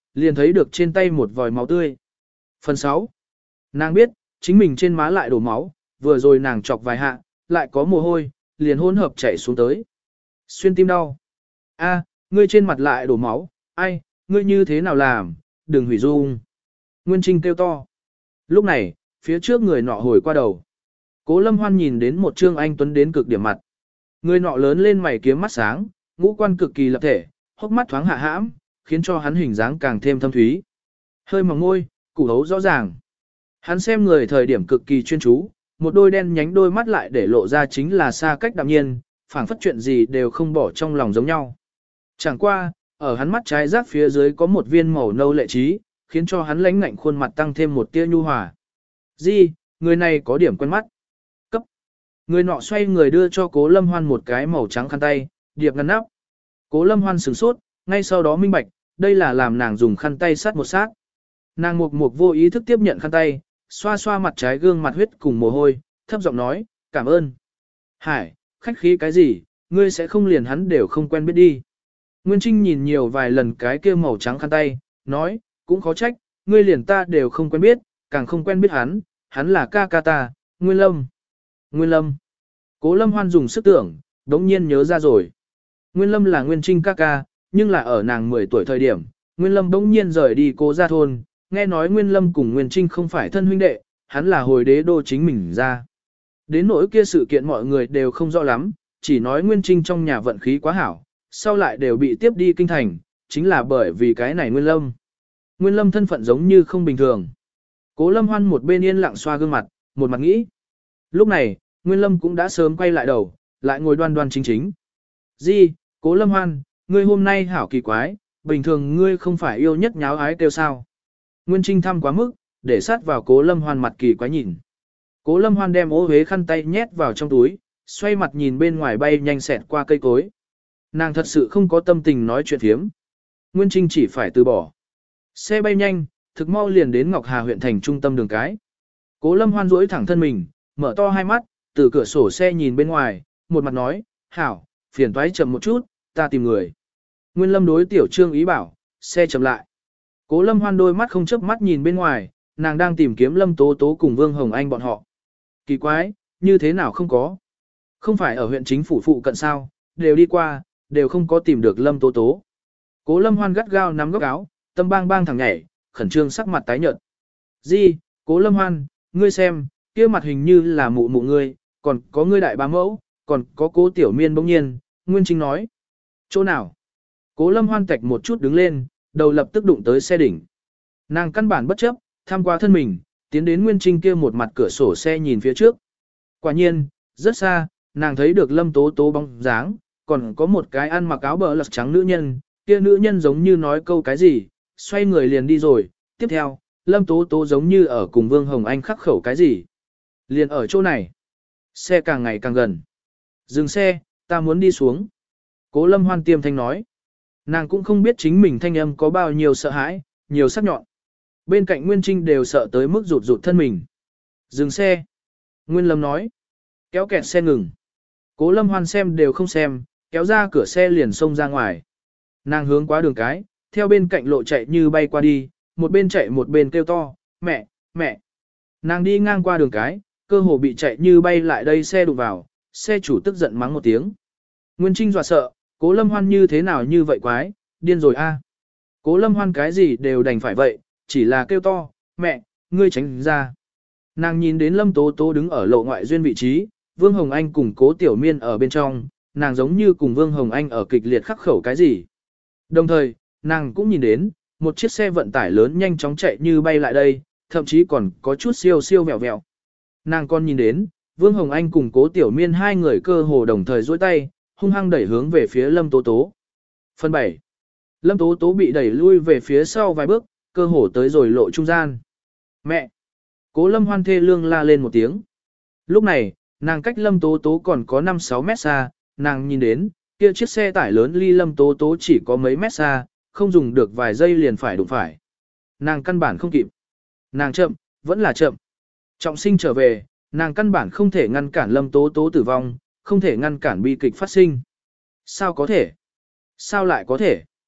liền thấy được trên tay một vòi máu tươi. Phần sáu. Nàng biết, chính mình trên má lại đổ máu, vừa rồi nàng chọc vài hạ, lại có mồ hôi, liền hỗn hợp chảy xuống tới. Xuyên tim đau. A, ngươi trên mặt lại đổ máu, ai, ngươi như thế nào làm, đừng hủy dung. Nguyên Trinh kêu to. Lúc này, phía trước người nọ hồi qua đầu. Cố Lâm Hoan nhìn đến một trương anh tuấn đến cực điểm mặt. Người nọ lớn lên mày kiếm mắt sáng, ngũ quan cực kỳ lập thể, hốc mắt thoáng hạ hãm, khiến cho hắn hình dáng càng thêm thâm thúy. Hơi mỏng môi, củ hấu rõ ràng. Hắn xem người thời điểm cực kỳ chuyên chú, một đôi đen nhánh đôi mắt lại để lộ ra chính là xa cách đạm nhiên, phảng phất chuyện gì đều không bỏ trong lòng giống nhau. Chẳng qua, ở hắn mắt trái rác phía dưới có một viên màu nâu lệ trí, khiến cho hắn lãnh ngạnh khuôn mặt tăng thêm một tia nhu hòa. Di, người này có điểm quen mắt. Cấp. Người nọ xoay người đưa cho Cố Lâm Hoan một cái màu trắng khăn tay, điệp ngăn nắp. Cố Lâm Hoan sửng sốt, ngay sau đó minh bạch, đây là làm nàng dùng khăn tay sát một sát. Nàng mục mục vô ý thức tiếp nhận khăn tay, xoa xoa mặt trái gương mặt huyết cùng mồ hôi, thấp giọng nói, cảm ơn. Hải, khách khí cái gì, ngươi sẽ không liền hắn đều không quen biết đi. Nguyên Trinh nhìn nhiều vài lần cái kia màu trắng khăn tay, nói, cũng khó trách, ngươi liền ta đều không quen biết, càng không quen biết hắn, hắn là ca ca ta, Nguyên Lâm. Nguyên Lâm. Cố Lâm Hoan dùng sức tưởng, đống nhiên nhớ ra rồi. Nguyên Lâm là Nguyên Trinh ca ca, nhưng là ở nàng mười tuổi thời điểm, Nguyên Lâm đống nhiên rời đi Cố gia thôn, nghe nói Nguyên Lâm cùng Nguyên Trinh không phải thân huynh đệ, hắn là hồi đế đô chính mình ra. Đến nỗi kia sự kiện mọi người đều không rõ lắm, chỉ nói Nguyên Trinh trong nhà vận khí quá hảo, sau lại đều bị tiếp đi kinh thành, chính là bởi vì cái này Nguyên Lâm. Nguyên Lâm thân phận giống như không bình thường. Cố Lâm Hoan một bên yên lặng xoa gương mặt, một mặt nghĩ. Lúc này, Nguyên Lâm cũng đã sớm quay lại đầu, lại ngồi đoan đoan chính chính. Di, Cố Lâm Hoan, ngươi hôm nay hảo kỳ quái, bình thường ngươi không phải yêu nhất nháo ái kêu sao. Nguyên Trinh thăm quá mức, để sát vào Cố Lâm Hoan mặt kỳ quái nhìn. Cố Lâm Hoan đem ố huế khăn tay nhét vào trong túi, xoay mặt nhìn bên ngoài bay nhanh xẹt qua cây cối. Nàng thật sự không có tâm tình nói chuyện thiếm. Nguyên Trinh chỉ phải từ bỏ. Xe bay nhanh, thực mau liền đến Ngọc Hà huyện thành trung tâm đường cái. Cố Lâm Hoan duỗi thẳng thân mình, mở to hai mắt, từ cửa sổ xe nhìn bên ngoài, một mặt nói, hảo, phiền toái chậm một chút, ta tìm người. Nguyên Lâm đối Tiểu Trương ý bảo, xe chậm lại. Cố Lâm Hoan đôi mắt không chớp mắt nhìn bên ngoài, nàng đang tìm kiếm Lâm Tố Tố cùng Vương Hồng Anh bọn họ. Kỳ quái, như thế nào không có? Không phải ở huyện chính phủ phụ cận sao, đều đi qua, đều không có tìm được Lâm Tố Tố. Cố Lâm Hoan gắt gao nắm góc áo, tâm bang bang thẳng nhảy, khẩn trương sắc mặt tái nhợt. Di, Cố Lâm Hoan, ngươi xem, kia mặt hình như là mụ mụ ngươi, còn có ngươi đại bá mẫu, còn có Cố Tiểu Miên bỗng nhiên, Nguyên Trinh nói. Chỗ nào? Cố Lâm Hoan tạch một chút đứng lên, đầu lập tức đụng tới xe đỉnh. Nàng căn bản bất chấp, tham qua thân mình, tiến đến Nguyên Trinh kia một mặt cửa sổ xe nhìn phía trước. Quả nhiên, rất xa, nàng thấy được Lâm Tố Tố bóng dáng, còn có một cái ăn mặc áo bờ lật trắng nữ nhân, kia nữ nhân giống như nói câu cái gì, xoay người liền đi rồi. Tiếp theo, Lâm Tố Tố giống như ở cùng Vương Hồng Anh khắc khẩu cái gì. Liền ở chỗ này. Xe càng ngày càng gần. Dừng xe, ta muốn đi xuống. Cố Lâm Hoan tiêm thanh nói. Nàng cũng không biết chính mình thanh âm có bao nhiêu sợ hãi, nhiều sắc nhọn. Bên cạnh Nguyên Trinh đều sợ tới mức rụt rụt thân mình. Dừng xe. Nguyên Lâm nói. Kéo kẹt xe ngừng. Cố Lâm Hoan xem đều không xem, kéo ra cửa xe liền xông ra ngoài. Nàng hướng qua đường cái, theo bên cạnh lộ chạy như bay qua đi, một bên chạy một bên kêu to, mẹ, mẹ. Nàng đi ngang qua đường cái, cơ hồ bị chạy như bay lại đây xe đụng vào, xe chủ tức giận mắng một tiếng. Nguyên Trinh dọa sợ, Cố Lâm Hoan như thế nào như vậy quái, điên rồi a. Cố Lâm Hoan cái gì đều đành phải vậy, chỉ là kêu to, mẹ, ngươi tránh ra. Nàng nhìn đến Lâm Tố Tố đứng ở lộ ngoại duyên vị trí, Vương Hồng Anh cùng Cố Tiểu Miên ở bên trong, nàng giống như cùng Vương Hồng Anh ở kịch liệt khắc khẩu cái gì. Đồng thời, nàng cũng nhìn đến, một chiếc xe vận tải lớn nhanh chóng chạy như bay lại đây, thậm chí còn có chút siêu siêu vẹo vẹo. Nàng còn nhìn đến, Vương Hồng Anh cùng Cố Tiểu Miên hai người cơ hồ đồng thời duỗi tay, hung hăng đẩy hướng về phía Lâm Tố Tố. Phần bảy. Lâm Tố Tố bị đẩy lui về phía sau vài bước, cơ hồ tới rồi lộ trung gian. Mẹ! Cố Lâm Hoan thê lương la lên một tiếng. Lúc này, nàng cách Lâm Tố Tố còn có năm sáu mét xa, nàng nhìn đến, kia chiếc xe tải lớn ly Lâm Tố Tố chỉ có mấy mét xa, không dùng được vài giây liền phải đụng phải. Nàng căn bản không kịp. Nàng chậm, vẫn là chậm. Trọng sinh trở về, nàng căn bản không thể ngăn cản Lâm Tố Tố tử vong, không thể ngăn cản bi kịch phát sinh. Sao có thể? Sao lại có thể?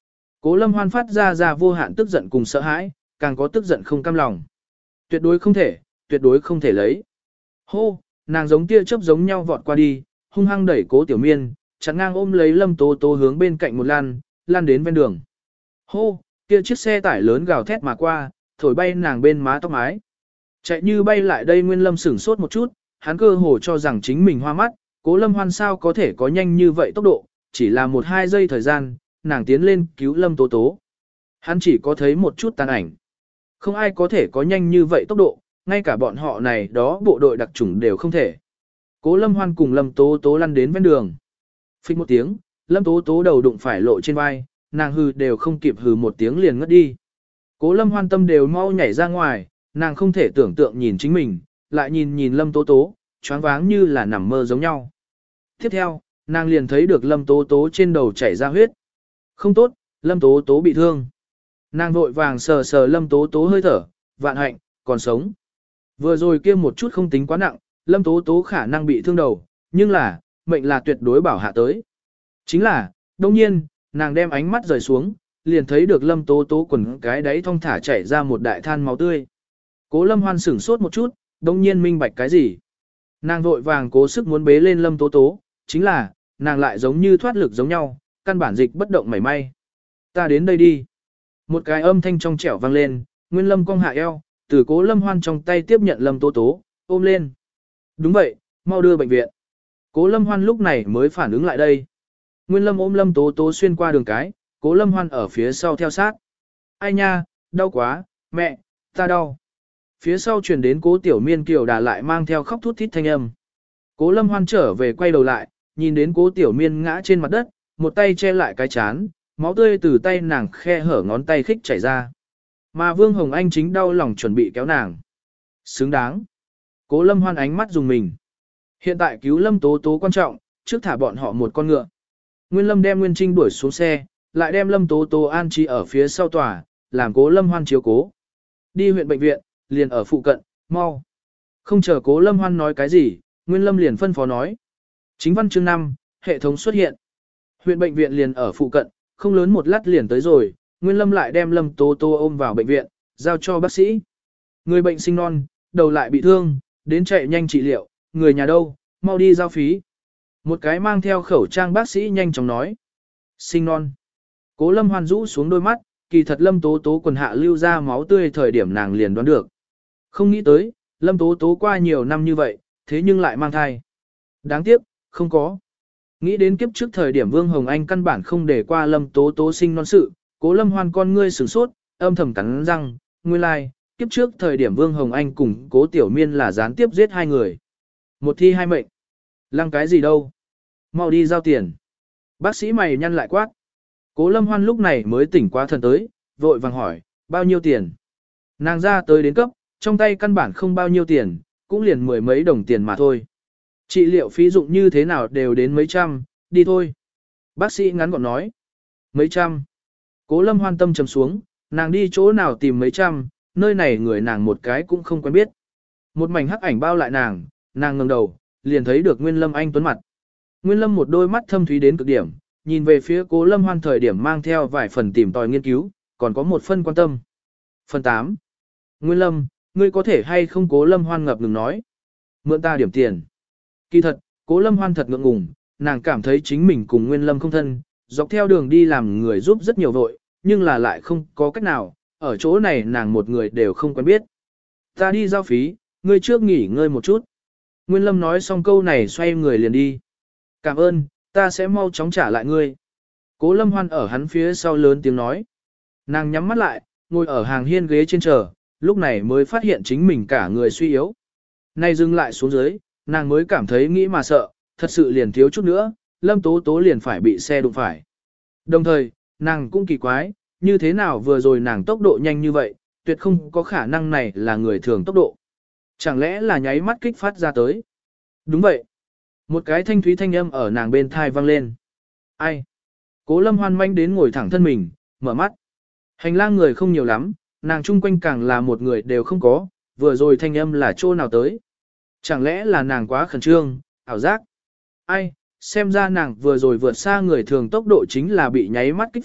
Cố Lâm Hoan phát ra ra vô hạn tức giận cùng sợ hãi, càng có tức giận không cam lòng. Tuyệt đối không thể, tuyệt đối không thể lấy. Hô, nàng giống tia chớp giống nhau vọt qua đi, hung hăng đẩy Cố Tiểu Miên, chặn ngang ôm lấy Lâm Tố Tố hướng bên cạnh một lan, lan đến ven đường. Hô, kia chiếc xe tải lớn gào thét mà qua, thổi bay nàng bên má tóc mái. Chạy như bay lại đây Nguyên Lâm sửng sốt một chút, hắn cơ hồ cho rằng chính mình hoa mắt, Cố Lâm Hoan sao có thể có nhanh như vậy tốc độ, chỉ là một hai giây thời gian, nàng tiến lên cứu Lâm Tố Tố. Hắn chỉ có thấy một chút tàn ảnh. Không ai có thể có nhanh như vậy tốc độ, ngay cả bọn họ này đó bộ đội đặc chủng đều không thể. Cố Lâm Hoan cùng Lâm Tố Tố lăn đến ven đường. Phích một tiếng, Lâm Tố Tố đầu đụng phải lộ trên vai, nàng hừ đều không kịp hừ một tiếng liền ngất đi. Cố Lâm Hoan tâm đều mau nhảy ra ngoài, nàng không thể tưởng tượng nhìn chính mình, lại nhìn nhìn Lâm Tố Tố, choáng váng như là nằm mơ giống nhau. Tiếp theo, nàng liền thấy được Lâm Tố Tố trên đầu chảy ra huyết. Không tốt, Lâm Tố Tố bị thương. Nàng vội vàng sờ sờ Lâm Tố Tố hơi thở, vạn hạnh, còn sống. Vừa rồi kia một chút không tính quá nặng, Lâm Tố Tố khả năng bị thương đầu, nhưng là, mệnh là tuyệt đối bảo hạ tới. Chính là, đông nhiên, nàng đem ánh mắt rời xuống, liền thấy được Lâm Tố Tố quần cái đáy thong thả chảy ra một đại than máu tươi. Cố Lâm Hoan sửng sốt một chút, đông nhiên minh bạch cái gì. Nàng vội vàng cố sức muốn bế lên Lâm Tố Tố, chính là, nàng lại giống như thoát lực giống nhau, căn bản dịch bất động mảy may. Ta đến đây đi. Một cái âm thanh trong trẻo vang lên, Nguyên Lâm cong hạ eo, từ Cố Lâm Hoan trong tay tiếp nhận Lâm Tố Tố, ôm lên. Đúng vậy, mau đưa bệnh viện. Cố Lâm Hoan lúc này mới phản ứng lại đây. Nguyên Lâm ôm Lâm Tố Tố xuyên qua đường cái, Cố Lâm Hoan ở phía sau theo sát. Ai nha, đau quá, mẹ, ta đau. Phía sau truyền đến Cố Tiểu Miên Kiều Đà lại mang theo khóc thút thít thanh âm. Cố Lâm Hoan trở về quay đầu lại, nhìn đến Cố Tiểu Miên ngã trên mặt đất, một tay che lại cái chán, máu tươi từ tay nàng khe hở ngón tay khích chảy ra. Mà Vương Hồng Anh chính đau lòng chuẩn bị kéo nàng. Xứng đáng. Cố Lâm Hoan ánh mắt dùng mình. Hiện tại cứu Lâm Tố Tố quan trọng, trước thả bọn họ một con ngựa. Nguyên Lâm đem Nguyên Trinh đuổi xuống xe, lại đem Lâm Tố Tố an trí ở phía sau tòa, làm Cố Lâm Hoan chiếu cố. Đi huyện bệnh viện, liền ở phụ cận, mau. Không chờ Cố Lâm Hoan nói cái gì, Nguyên Lâm liền phân phó nói. Chính văn chương năm, hệ thống xuất hiện. Huyện bệnh viện liền ở phụ cận, không lớn một lát liền tới rồi, Nguyên Lâm lại đem Lâm Tố Tố ôm vào bệnh viện, giao cho bác sĩ. Người bệnh sinh non, đầu lại bị thương, đến chạy nhanh trị liệu, người nhà đâu, mau đi giao phí. Một cái mang theo khẩu trang bác sĩ nhanh chóng nói. Sinh non. Cố Lâm Hoan rũ xuống đôi mắt, kỳ thật Lâm Tố Tố quần hạ lưu ra máu tươi thời điểm nàng liền đoán được. Không nghĩ tới, Lâm Tố Tố qua nhiều năm như vậy, thế nhưng lại mang thai. Đáng tiếc, không có. Nghĩ đến kiếp trước thời điểm Vương Hồng Anh căn bản không để qua Lâm Tố Tố sinh non sự, Cố Lâm Hoan con ngươi sửng sốt, âm thầm cắn răng, nguyên lai, like, kiếp trước thời điểm Vương Hồng Anh cùng Cố Tiểu Miên là gián tiếp giết hai người. Một thi hai mệnh. Lăng cái gì đâu? Mau đi giao tiền. Bác sĩ mày nhăn lại quát. Cố Lâm Hoan lúc này mới tỉnh qua thần tới, vội vàng hỏi, bao nhiêu tiền? Nàng ra tới đến cấp, trong tay căn bản không bao nhiêu tiền, cũng liền mười mấy đồng tiền mà thôi. Trị liệu phí dụng như thế nào đều đến mấy trăm, đi thôi. Bác sĩ ngắn gọn nói. Mấy trăm. Cố Lâm Hoan tâm trầm xuống, nàng đi chỗ nào tìm mấy trăm, nơi này người nàng một cái cũng không quen biết. Một mảnh hắc ảnh bao lại nàng, nàng ngẩng đầu, liền thấy được Nguyên Lâm anh tuấn mặt. Nguyên Lâm một đôi mắt thâm thúy đến cực điểm, nhìn về phía Cố Lâm Hoan thời điểm mang theo vài phần tìm tòi nghiên cứu, còn có một phân quan tâm. Phần tám. Nguyên Lâm, ngươi có thể hay không? Cố Lâm Hoan ngập ngừng nói. Mượn ta điểm tiền. Kỳ thật, Cố Lâm Hoan thật ngượng ngùng, nàng cảm thấy chính mình cùng Nguyên Lâm không thân, dọc theo đường đi làm người giúp rất nhiều vội, nhưng là lại không có cách nào, ở chỗ này nàng một người đều không quen biết. Ta đi giao phí, ngươi trước nghỉ ngơi một chút. Nguyên Lâm nói xong câu này xoay người liền đi. Cảm ơn, ta sẽ mau chóng trả lại ngươi. Cố Lâm Hoan ở hắn phía sau lớn tiếng nói. Nàng nhắm mắt lại, ngồi ở hàng hiên ghế trên chờ, lúc này mới phát hiện chính mình cả người suy yếu. Nay dừng lại xuống dưới, nàng mới cảm thấy nghĩ mà sợ, thật sự liền thiếu chút nữa, Lâm Tố Tố liền phải bị xe đụng phải. Đồng thời, nàng cũng kỳ quái, như thế nào vừa rồi nàng tốc độ nhanh như vậy, tuyệt không có khả năng này là người thường tốc độ. Chẳng lẽ là nháy mắt kích phát ra tới? Đúng vậy. Một cái thanh thúy thanh âm ở nàng bên thai vang lên. Ai? Cố Lâm Hoan manh đến ngồi thẳng thân mình, mở mắt. Hành lang người không nhiều lắm, nàng chung quanh càng là một người đều không có, vừa rồi thanh âm là chỗ nào tới? Chẳng lẽ là nàng quá khẩn trương, ảo giác? Ai? Xem ra nàng vừa rồi vượt xa người thường tốc độ chính là bị nháy mắt kích phát,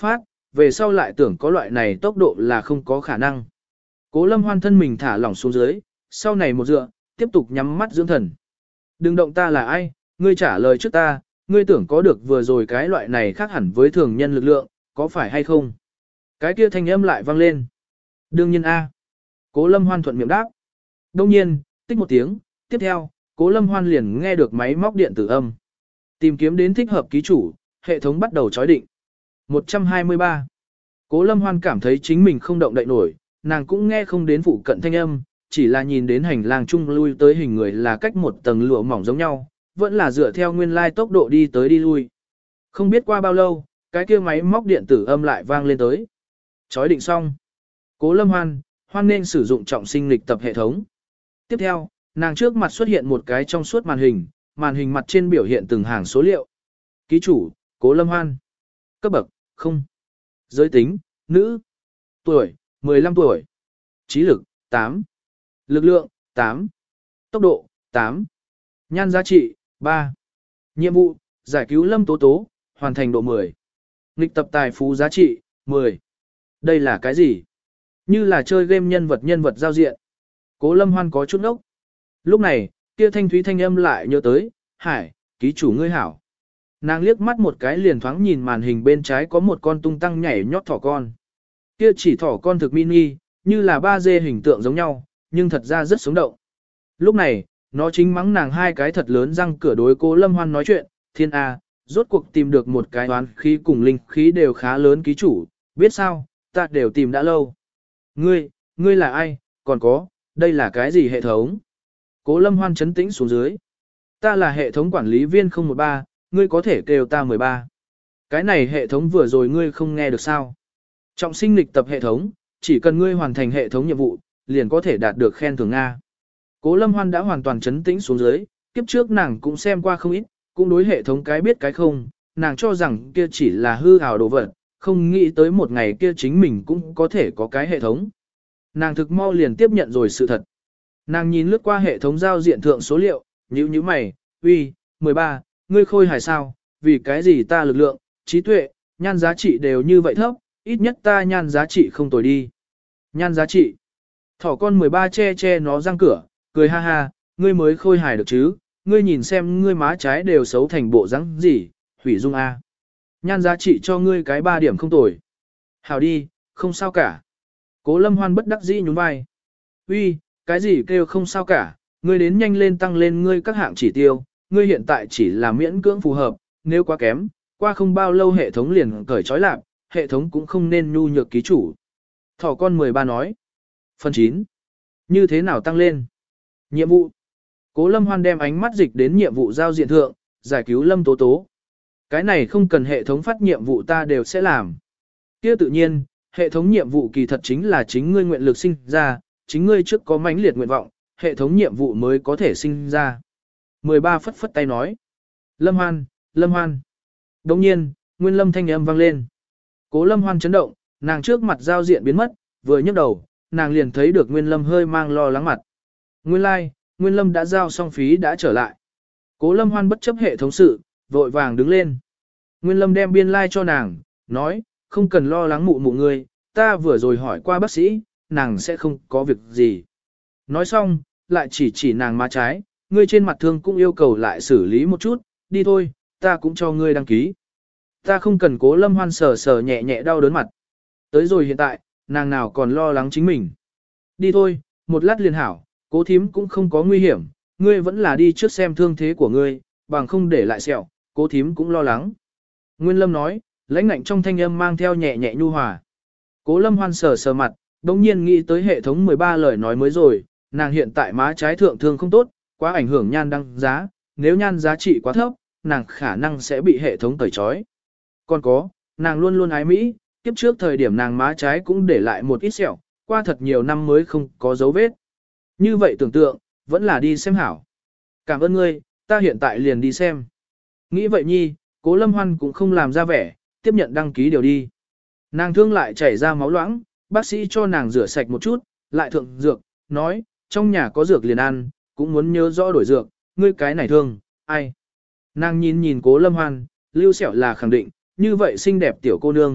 về sau lại tưởng có loại này tốc độ là không có khả năng. Cố Lâm Hoan thân mình thả lỏng xuống dưới, sau này một dựa, tiếp tục nhắm mắt dưỡng thần. Đừng động, ta là ai, ngươi trả lời trước ta, ngươi tưởng có được vừa rồi cái loại này khác hẳn với thường nhân lực lượng, có phải hay không? Cái kia thanh âm lại vang lên. Đương nhiên A. Cố Lâm Hoan thuận miệng đáp. Đông nhiên, tích một tiếng, tiếp theo, Cố Lâm Hoan liền nghe được máy móc điện tử âm. Tìm kiếm đến thích hợp ký chủ, hệ thống bắt đầu chói định. một trăm hai mươi ba. Cố Lâm Hoan cảm thấy chính mình không động đậy nổi, nàng cũng nghe không đến phụ cận thanh âm, chỉ là nhìn đến hành lang chung lui tới hình người là cách một tầng lụa mỏng giống nhau, vẫn là dựa theo nguyên lai tốc độ đi tới đi lui. Không biết qua bao lâu, cái kia máy móc điện tử âm lại vang lên tới. Chói định xong. Cố Lâm Hoan, hoan nên sử dụng trọng sinh lịch tập hệ thống. Tiếp theo, nàng trước mặt xuất hiện một cái trong suốt màn hình, màn hình mặt trên biểu hiện từng hàng số liệu. Ký chủ, Cố Lâm Hoan. Cấp bậc, không. Giới tính, nữ. Tuổi, mười lăm tuổi. Trí lực, tám. Lực lượng, tám. Tốc độ, tám. Nhan giá trị, ba. Nhiệm vụ, giải cứu Lâm Tố Tố, hoàn thành độ mười. Nghịch tập tài phú giá trị, mười. Đây là cái gì? Như là chơi game nhân vật nhân vật giao diện. Cố Lâm Hoan có chút ốc. Lúc này, kia thanh thúy thanh âm lại nhớ tới, Hải, ký chủ ngươi hảo. Nàng liếc mắt một cái liền thoáng nhìn màn hình bên trái có một con tung tăng nhảy nhót thỏ con. Kia chỉ thỏ con thực mini, như là ba D hình tượng giống nhau, nhưng thật ra rất sống động. Lúc này, nó chính mắng nàng hai cái thật lớn răng cửa đối Cố Lâm Hoan nói chuyện, thiên A, rốt cuộc tìm được một cái toán khí cùng linh khí đều khá lớn ký chủ, biết sao, ta đều tìm đã lâu. Ngươi, ngươi là ai, còn có, đây là cái gì hệ thống? Cố Lâm Hoan chấn tĩnh xuống dưới. Ta là hệ thống quản lý viên không một ba, ngươi có thể kêu ta mười ba. Cái này hệ thống vừa rồi ngươi không nghe được sao? Trọng sinh lịch tập hệ thống, chỉ cần ngươi hoàn thành hệ thống nhiệm vụ, liền có thể đạt được khen thưởng Nga. Cố Lâm Hoan đã hoàn toàn chấn tĩnh xuống dưới, kiếp trước nàng cũng xem qua không ít, cũng đối hệ thống cái biết cái không, nàng cho rằng kia chỉ là hư ảo đồ vật, không nghĩ tới một ngày kia chính mình cũng có thể có cái hệ thống. Nàng thực mau liền tiếp nhận rồi sự thật. Nàng nhìn lướt qua hệ thống giao diện thượng số liệu, nhíu nhíu mày, uy, mười ba, ngươi khôi hài sao, vì cái gì ta lực lượng, trí tuệ, nhan giá trị đều như vậy thấp, ít nhất ta nhan giá trị không tồi đi. Nhan giá trị. Thỏ con mười ba che che nó răng cửa, cười ha ha, ngươi mới khôi hài được chứ, ngươi nhìn xem ngươi má trái đều xấu thành bộ răng gì, hủy dung A. Nhan giá trị cho ngươi cái ba điểm không tồi. Hảo đi, không sao cả. Cố Lâm Hoan bất đắc dĩ nhún vai. Uy, cái gì kêu không sao cả, ngươi đến nhanh lên tăng lên ngươi các hạng chỉ tiêu, ngươi hiện tại chỉ là miễn cưỡng phù hợp, nếu quá kém, qua không bao lâu hệ thống liền cởi trói lạc, hệ thống cũng không nên nhu nhược ký chủ. Thỏ con mười ba nói. Phần chín. Như thế nào tăng lên? Nhiệm vụ. Cố Lâm Hoan đem ánh mắt dịch đến nhiệm vụ giao diện thượng, giải cứu Lâm Tố Tố. Cái này không cần hệ thống phát nhiệm vụ ta đều sẽ làm. Kia tự nhiên, hệ thống nhiệm vụ kỳ thật chính là chính ngươi nguyện lực sinh ra, chính ngươi trước có mãnh liệt nguyện vọng, hệ thống nhiệm vụ mới có thể sinh ra. mười ba phất phất tay nói. Lâm Hoan, Lâm Hoan. Đồng nhiên, Nguyên Lâm thanh âm vang lên. Cố Lâm Hoan chấn động, nàng trước mặt giao diện biến mất, vừa nhấc đầu, nàng liền thấy được Nguyên Lâm hơi mang lo lắng mặt. Nguyên lai, like, Nguyên Lâm đã giao xong phí đã trở lại. Cố Lâm Hoan bất chấp hệ thống sự, vội vàng đứng lên. Nguyên Lâm đem biên lai like cho nàng, nói, không cần lo lắng mụ mụ ngươi, ta vừa rồi hỏi qua bác sĩ, nàng sẽ không có việc gì. Nói xong, lại chỉ chỉ nàng má trái, ngươi trên mặt thương cũng yêu cầu lại xử lý một chút, đi thôi, ta cũng cho ngươi đăng ký. Ta không cần. Cố Lâm Hoan sờ sờ nhẹ nhẹ đau đớn mặt. Tới rồi hiện tại, nàng nào còn lo lắng chính mình. Đi thôi, một lát liền hảo, Cố thím cũng không có nguy hiểm, ngươi vẫn là đi trước xem thương thế của ngươi, bằng không để lại sẹo, Cố thím cũng lo lắng. Nguyên Lâm nói, lãnh ngạnh trong thanh âm mang theo nhẹ nhẹ nhu hòa. Cố Lâm Hoan sờ sờ mặt, đồng nhiên nghĩ tới hệ thống mười ba lời nói mới rồi, nàng hiện tại má trái thượng thương không tốt, quá ảnh hưởng nhan đăng giá, nếu nhan giá trị quá thấp, nàng khả năng sẽ bị hệ thống tẩy trói. Còn có, nàng luôn luôn ái mỹ, kiếp trước thời điểm nàng má trái cũng để lại một ít sẹo, qua thật nhiều năm mới không có dấu vết. Như vậy tưởng tượng, vẫn là đi xem hảo. Cảm ơn ngươi, ta hiện tại liền đi xem. Nghĩ vậy nhi, Cố Lâm Hoan cũng không làm ra vẻ, tiếp nhận đăng ký điều đi. Nàng thương lại chảy ra máu loãng, bác sĩ cho nàng rửa sạch một chút, lại thượng dược, nói, trong nhà có dược liền ăn, cũng muốn nhớ rõ đổi dược, ngươi cái này thương, ai. Nàng nhìn nhìn Cố Lâm Hoan, lưu sẹo là khẳng định, như vậy xinh đẹp tiểu cô nương,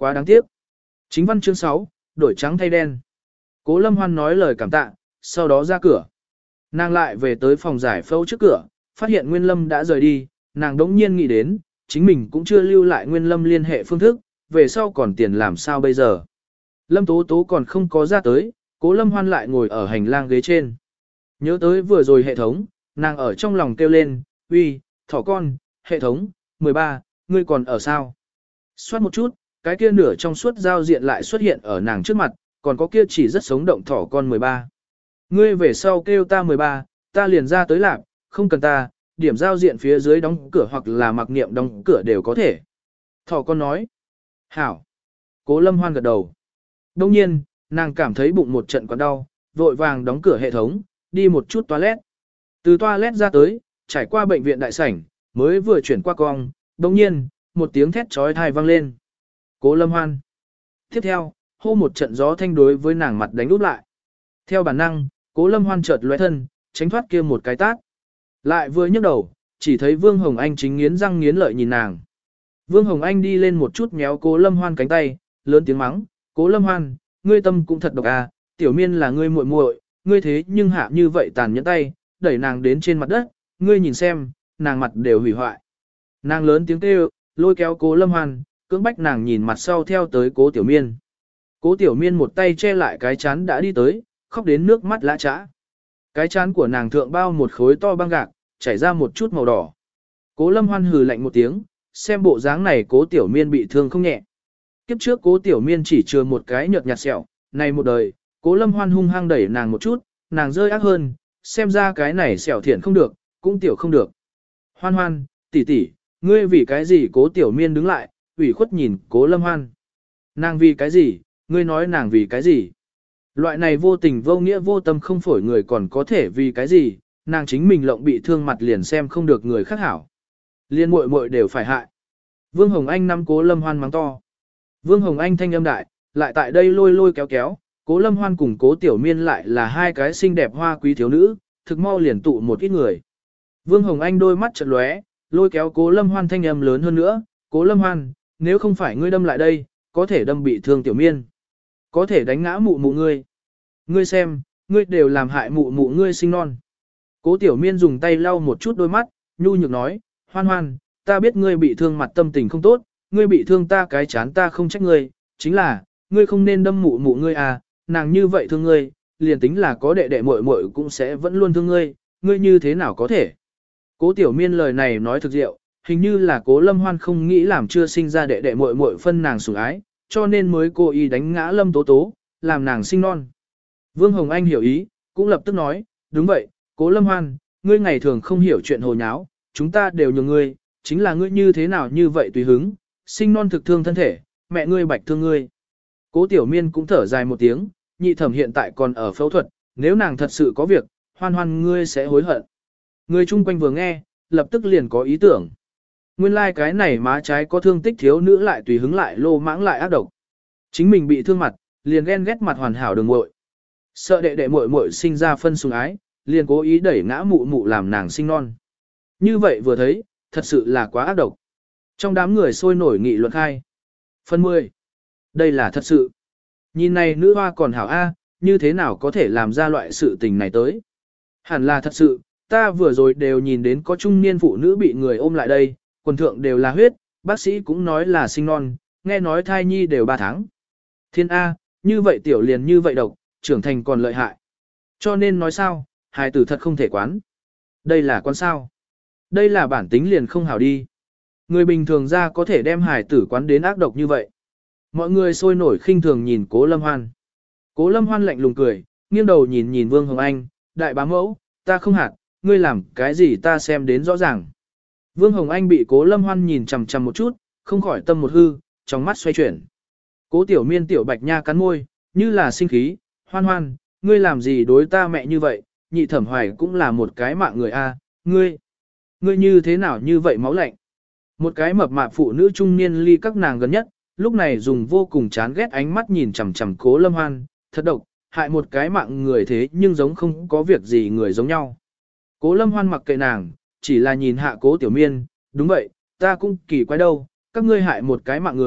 Quá đáng tiếc. Chính văn chương sáu, đổi trắng thay đen. Cố Lâm Hoan nói lời cảm tạ, sau đó ra cửa. Nàng lại về tới phòng giải phẫu trước cửa, phát hiện Nguyên Lâm đã rời đi, nàng đống nhiên nghĩ đến, chính mình cũng chưa lưu lại Nguyên Lâm liên hệ phương thức, về sau còn tiền làm sao bây giờ. Lâm Tố Tố còn không có ra tới, Cố Lâm Hoan lại ngồi ở hành lang ghế trên. Nhớ tới vừa rồi hệ thống, nàng ở trong lòng kêu lên, uy, thỏ con, hệ thống, mười ba, ngươi còn ở sao? Xoát một chút, cái kia nửa trong suốt giao diện lại xuất hiện ở nàng trước mặt, còn có kia chỉ rất sống động thỏ con mười ba. Ngươi về sau kêu ta mười ba, ta liền ra tới lạc, không cần ta, điểm giao diện phía dưới đóng cửa hoặc là mặc niệm đóng cửa đều có thể. Thỏ con nói. Hảo. Cố Lâm Hoan gật đầu. Đông nhiên, nàng cảm thấy bụng một trận quặn đau, vội vàng đóng cửa hệ thống, đi một chút toilet. Từ toilet ra tới, trải qua bệnh viện đại sảnh, mới vừa chuyển qua cong, đông nhiên, một tiếng thét trói thai vang lên. Cố Lâm Hoan. Tiếp theo, hô một trận gió thanh đối với nàng mặt đánh úp lại. Theo bản năng, Cố Lâm Hoan chợt lóe thân, tránh thoát kia một cái tát. Lại vừa nhấc đầu, chỉ thấy Vương Hồng Anh chính nghiến răng nghiến lợi nhìn nàng. Vương Hồng Anh đi lên một chút méo Cố Lâm Hoan cánh tay, lớn tiếng mắng, Cố Lâm Hoan, ngươi tâm cũng thật độc à, tiểu miên là ngươi muội muội, ngươi thế nhưng hạ như vậy tàn nhẫn tay, đẩy nàng đến trên mặt đất, ngươi nhìn xem, nàng mặt đều hủy hoại. Nàng lớn tiếng kêu, lôi kéo Cố Lâm Hoan, cưỡng bách nàng nhìn mặt sau theo tới Cố Tiểu Miên. Cố Tiểu Miên một tay che lại cái chán đã đi tới, khóc đến nước mắt lã trã. Cái chán của nàng thượng bao một khối to băng gạc, chảy ra một chút màu đỏ. Cố Lâm Hoan hừ lạnh một tiếng, xem bộ dáng này Cố Tiểu Miên bị thương không nhẹ. Kiếp trước Cố Tiểu Miên chỉ chừa một cái nhợt nhạt sẹo, này một đời, Cố Lâm Hoan hung hăng đẩy nàng một chút, nàng rơi ác hơn, xem ra cái này sẹo thiện không được, cũng tiểu không được. Hoan Hoan, tỷ tỷ, ngươi vì cái gì? Cố Tiểu Miên đứng lại, ủy khuất nhìn Cố Lâm Hoan. Nàng vì cái gì? Ngươi nói nàng vì cái gì? Loại này vô tình vô nghĩa vô tâm không phổi người còn có thể vì cái gì? Nàng chính mình lộng bị thương mặt liền xem không được người khác hảo. Liên muội muội đều phải hại. Vương Hồng Anh nắm Cố Lâm Hoan mắng to. Vương Hồng Anh thanh âm đại, lại tại đây lôi lôi kéo kéo, Cố Lâm Hoan cùng Cố Tiểu Miên lại là hai cái xinh đẹp hoa quý thiếu nữ, thực mau liền tụ một ít người. Vương Hồng Anh đôi mắt chợt lóe, lôi kéo Cố Lâm Hoan thanh âm lớn hơn nữa, Cố Lâm Hoan, nếu không phải ngươi đâm lại đây, có thể đâm bị thương Tiểu Miên. Có thể đánh ngã mụ mụ ngươi. Ngươi xem, ngươi đều làm hại mụ mụ ngươi sinh non. Cố Tiểu Miên dùng tay lau một chút đôi mắt, nhu nhược nói, Hoan Hoan, ta biết ngươi bị thương mặt tâm tình không tốt, ngươi bị thương ta cái chán ta không trách ngươi, chính là, ngươi không nên đâm mụ mụ ngươi à, nàng như vậy thương ngươi, liền tính là có đệ đệ muội muội cũng sẽ vẫn luôn thương ngươi, ngươi như thế nào có thể. Cố Tiểu Miên lời này nói thực diệu, hình như là Cố Lâm Hoan không nghĩ làm chưa sinh ra đệ đệ muội muội phân nàng sủng ái, cho nên mới cố ý đánh ngã Lâm Tố Tố, làm nàng sinh non. Vương Hồng Anh hiểu ý, cũng lập tức nói, đúng vậy, Cố Lâm Hoan, ngươi ngày thường không hiểu chuyện hồ nháo, chúng ta đều nhường ngươi, chính là ngươi như thế nào như vậy tùy hứng, sinh non thực thương thân thể, mẹ ngươi bạch thương ngươi. Cố Tiểu Miên cũng thở dài một tiếng, nhị thẩm hiện tại còn ở phẫu thuật, nếu nàng thật sự có việc, Hoan Hoan ngươi sẽ hối hận. Người chung quanh vừa nghe, lập tức liền có ý tưởng. Nguyên lai like cái này má trái có thương tích thiếu nữ lại tùy hứng lại lô mãng lại ác độc. Chính mình bị thương mặt, liền ghen ghét mặt hoàn hảo đường muội. Sợ đệ đệ muội muội sinh ra phân sủng ái, liền cố ý đẩy ngã mụ mụ làm nàng sinh non. Như vậy vừa thấy, thật sự là quá ác độc. Trong đám người sôi nổi nghị luận khai. Phần mười. Đây là thật sự. Nhìn này nữ hoa còn hảo A, như thế nào có thể làm ra loại sự tình này tới. Hẳn là thật sự, ta vừa rồi đều nhìn đến có trung niên phụ nữ bị người ôm lại đây, quần thượng đều là huyết, bác sĩ cũng nói là sinh non, nghe nói thai nhi đều ba tháng. Thiên A, như vậy tiểu liền như vậy độc, trưởng thành còn lợi hại. Cho nên nói sao, hài tử thật không thể quán. Đây là quán sao. Đây là bản tính liền không hảo đi. Người bình thường ra có thể đem hài tử quán đến ác độc như vậy. Mọi người sôi nổi khinh thường nhìn Cố Lâm Hoan. Cố Lâm Hoan lạnh lùng cười, nghiêng đầu nhìn nhìn Vương Hồng Anh, đại bá mẫu, ta không hạt, ngươi làm cái gì ta xem đến rõ ràng. Vương Hồng Anh bị Cố Lâm Hoan nhìn chằm chằm một chút, không khỏi tâm một hư, trong mắt xoay chuyển. Cố Tiểu Miên tiểu bạch nha cắn môi, như là sinh khí, Hoan Hoan, ngươi làm gì đối ta mẹ như vậy, nhị thẩm hoài cũng là một cái mạng người a, ngươi, ngươi như thế nào như vậy máu lạnh. Một cái mập mạp phụ nữ trung niên ly các nàng gần nhất, lúc này dùng vô cùng chán ghét ánh mắt nhìn chằm chằm Cố Lâm Hoan, thật độc, hại một cái mạng người thế nhưng giống không có việc gì người giống nhau. Cố Lâm Hoan mặc kệ nàng, chỉ là nhìn hạ Cố Tiểu Miên, đúng vậy, ta cũng kỳ quái đâu, các ngươi hại một cái mạng người,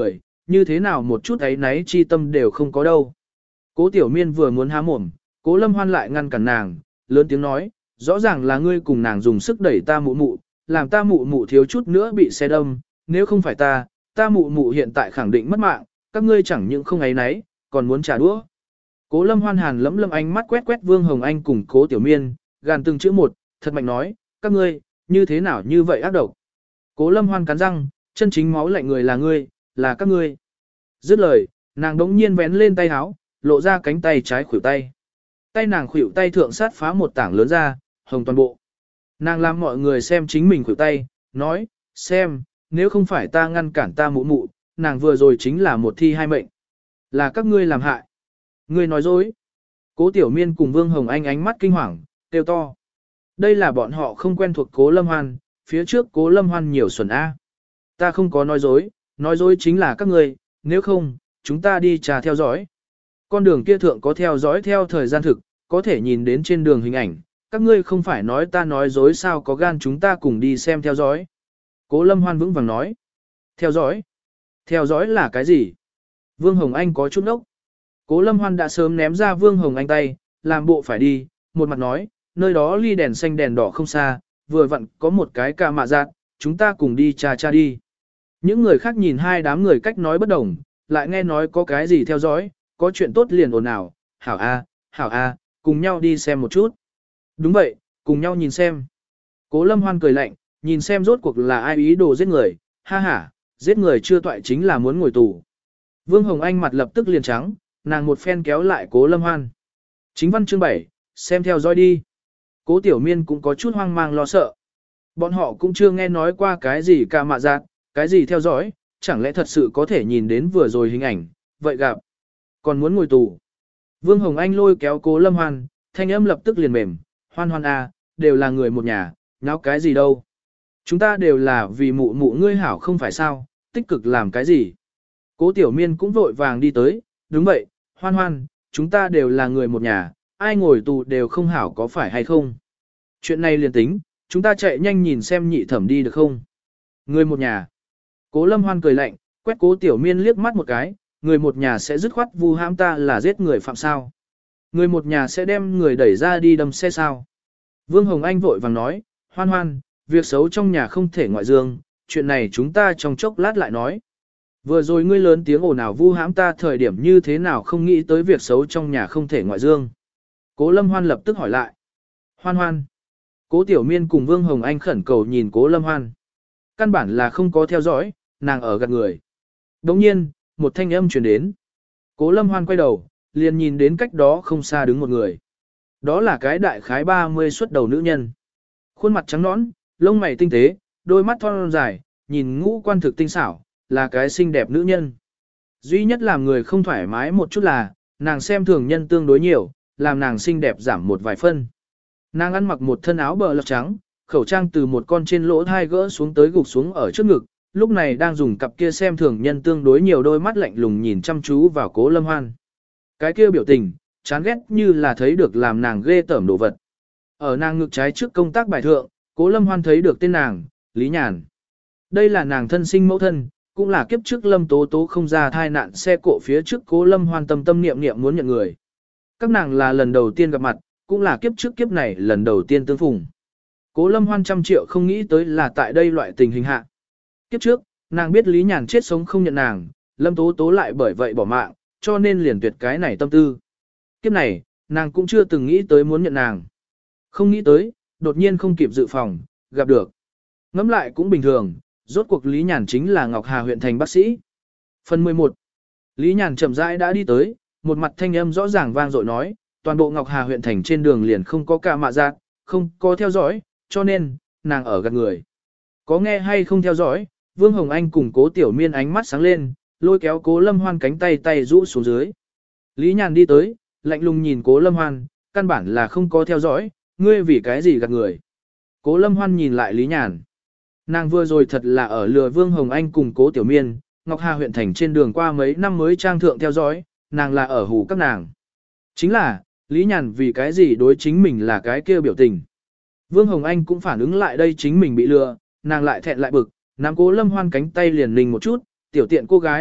như thế nào một chút ấy náy chi tâm đều không có đâu. Cố Tiểu Miên vừa muốn há mồm, Cố Lâm Hoan lại ngăn cản nàng, lớn tiếng nói, rõ ràng là ngươi cùng nàng dùng sức đẩy ta mụ mụ, làm ta mụ mụ thiếu chút nữa bị xe đâm, nếu không phải ta, ta mụ mụ hiện tại khẳng định mất mạng, các ngươi chẳng những không ấy náy, còn muốn trả đũa. Cố Lâm Hoan hàn lẫm lâm ánh mắt quét quét Vương Hồng Anh cùng Cố Tiểu Miên, gàn từng chữ một, thật mạnh nói, các ngươi, như thế nào như vậy ác độc. Cố Lâm Hoan cắn răng, chân chính máu lạnh người là ngươi, là các ngươi. Dứt lời, nàng đống nhiên vén lên tay áo, lộ ra cánh tay trái khuỷu tay. Tay nàng khuỷu tay thượng sát phá một tảng lớn ra, hồng toàn bộ. Nàng làm mọi người xem chính mình khuỷu tay, nói, xem, nếu không phải ta ngăn cản ta mụ mụ, nàng vừa rồi chính là một thi hai mệnh. Là các ngươi làm hại. Ngươi nói dối. Cố Tiểu Miên cùng Vương Hồng Anh ánh mắt kinh hoàng, kêu to. Đây là bọn họ không quen thuộc Cố Lâm Hoan, phía trước Cố Lâm Hoan nhiều xuẩn A. Ta không có nói dối, nói dối chính là các ngươi, nếu không, chúng ta đi trà theo dõi. Con đường kia thượng có theo dõi theo thời gian thực, có thể nhìn đến trên đường hình ảnh, các ngươi không phải nói ta nói dối sao có gan chúng ta cùng đi xem theo dõi. Cố Lâm Hoan vững vàng nói. Theo dõi? Theo dõi là cái gì? Vương Hồng Anh có chút ốc. Cố Lâm Hoan đã sớm ném ra Vương Hồng Anh tay, làm bộ phải đi, một mặt nói, nơi đó ly đèn xanh đèn đỏ không xa, vừa vặn có một cái ca mạ giác, chúng ta cùng đi cha cha đi. Những người khác nhìn hai đám người cách nói bất đồng, lại nghe nói có cái gì theo dõi, có chuyện tốt liền ồn ào, hảo a, hảo a, cùng nhau đi xem một chút. Đúng vậy, cùng nhau nhìn xem. Cố Lâm Hoan cười lạnh, nhìn xem rốt cuộc là ai ý đồ giết người, ha ha, giết người chưa toại chính là muốn ngồi tù. Vương Hồng Anh mặt lập tức liền trắng, nàng một phen kéo lại Cố Lâm Hoan. Chính văn chương bảy, xem theo dõi đi. Cố Tiểu Miên cũng có chút hoang mang lo sợ. Bọn họ cũng chưa nghe nói qua cái gì ca mạ giác, cái gì theo dõi, chẳng lẽ thật sự có thể nhìn đến vừa rồi hình ảnh, vậy gặp. Còn muốn ngồi tù. Vương Hồng Anh lôi kéo Cố Lâm Hoan, thanh âm lập tức liền mềm, Hoan Hoan à, đều là người một nhà, nháo cái gì đâu. Chúng ta đều là vì mụ mụ ngươi hảo không phải sao, tích cực làm cái gì. Cố Tiểu Miên cũng vội vàng đi tới, đúng vậy, Hoan Hoan, chúng ta đều là người một nhà, ai ngồi tù đều không hảo có phải hay không. Chuyện này liền tính, chúng ta chạy nhanh nhìn xem nhị thẩm đi được không. Người một nhà. Cố Lâm Hoan cười lạnh, quét Cố Tiểu Miên liếc mắt một cái, người một nhà sẽ dứt khoát vu hãm ta là giết người phạm sao. Người một nhà sẽ đem người đẩy ra đi đâm xe sao. Vương Hồng Anh vội vàng nói, Hoan Hoan, việc xấu trong nhà không thể ngoại dương, chuyện này chúng ta trong chốc lát lại nói. Vừa rồi ngươi lớn tiếng ồn ào vu hãm ta thời điểm như thế nào không nghĩ tới việc xấu trong nhà không thể ngoại dương. Cố Lâm Hoan lập tức hỏi lại. Hoan Hoan. Cố Tiểu Miên cùng Vương Hồng Anh khẩn cầu nhìn Cố Lâm Hoan. Căn bản là không có theo dõi, nàng ở gạt người. Đồng nhiên, một thanh âm truyền đến. Cố Lâm Hoan quay đầu, liền nhìn đến cách đó không xa đứng một người. Đó là cái đại khái ba mươi xuất đầu nữ nhân. Khuôn mặt trắng nõn, lông mày tinh tế, đôi mắt thon dài, nhìn ngũ quan thực tinh xảo, là cái xinh đẹp nữ nhân. Duy nhất làm người không thoải mái một chút là, nàng xem thường nhân tương đối nhiều, làm nàng xinh đẹp giảm một vài phân. Nàng ăn mặc một thân áo bờ lọc trắng, khẩu trang từ một con trên lỗ thai gỡ xuống tới gục xuống ở trước ngực, lúc này đang dùng cặp kia xem thường nhân tương đối nhiều đôi mắt lạnh lùng nhìn chăm chú vào Cố Lâm Hoan. Cái kia biểu tình, chán ghét như là thấy được làm nàng ghê tởm đồ vật. Ở nàng ngực trái trước công tác bài thượng, Cố Lâm Hoan thấy được tên nàng, Lý Nhàn. Đây là nàng thân sinh mẫu thân, cũng là kiếp trước Lâm Tố Tố không ra thai nạn xe cộ phía trước Cố Lâm Hoan tâm tâm niệm niệm muốn nhận người. Các nàng là lần đầu tiên gặp mặt, cũng là kiếp trước kiếp này lần đầu tiên tương phùng. Cố Lâm Hoan trăm triệu không nghĩ tới là tại đây loại tình hình hạ. Kiếp trước, nàng biết Lý Nhàn chết sống không nhận nàng, Lâm Tố Tố lại bởi vậy bỏ mạng, cho nên liền tuyệt cái này tâm tư. Kiếp này, nàng cũng chưa từng nghĩ tới muốn nhận nàng. Không nghĩ tới, đột nhiên không kịp dự phòng, gặp được. Ngẫm lại cũng bình thường, rốt cuộc Lý Nhàn chính là Ngọc Hà huyện thành bác sĩ. Phần mười một. Lý Nhàn chậm rãi đã đi tới, một mặt thanh âm rõ ràng vang dội nói, toàn bộ Ngọc Hà huyện thành trên đường liền không có ca mạ giác, không có theo dõi, cho nên, nàng ở gạt người. Có nghe hay không theo dõi, Vương Hồng Anh cùng Cố Tiểu Miên ánh mắt sáng lên, lôi kéo Cố Lâm Hoan cánh tay tay rũ xuống dưới. Lý Nhàn đi tới, lạnh lùng nhìn Cố Lâm Hoan, căn bản là không có theo dõi, ngươi vì cái gì gạt người. Cố Lâm Hoan nhìn lại Lý Nhàn. Nàng vừa rồi thật là ở lừa Vương Hồng Anh cùng Cố Tiểu Miên, Ngọc Hà huyện thành trên đường qua mấy năm mới trang thượng theo dõi, nàng là ở hù các nàng. Chính là, Lý Nhàn vì cái gì đối chính mình là cái kia biểu tình. Vương Hồng Anh cũng phản ứng lại đây chính mình bị lừa, nàng lại thẹn lại bực, nắm Cố Lâm Hoan cánh tay liền lình một chút, tiểu tiện cô gái,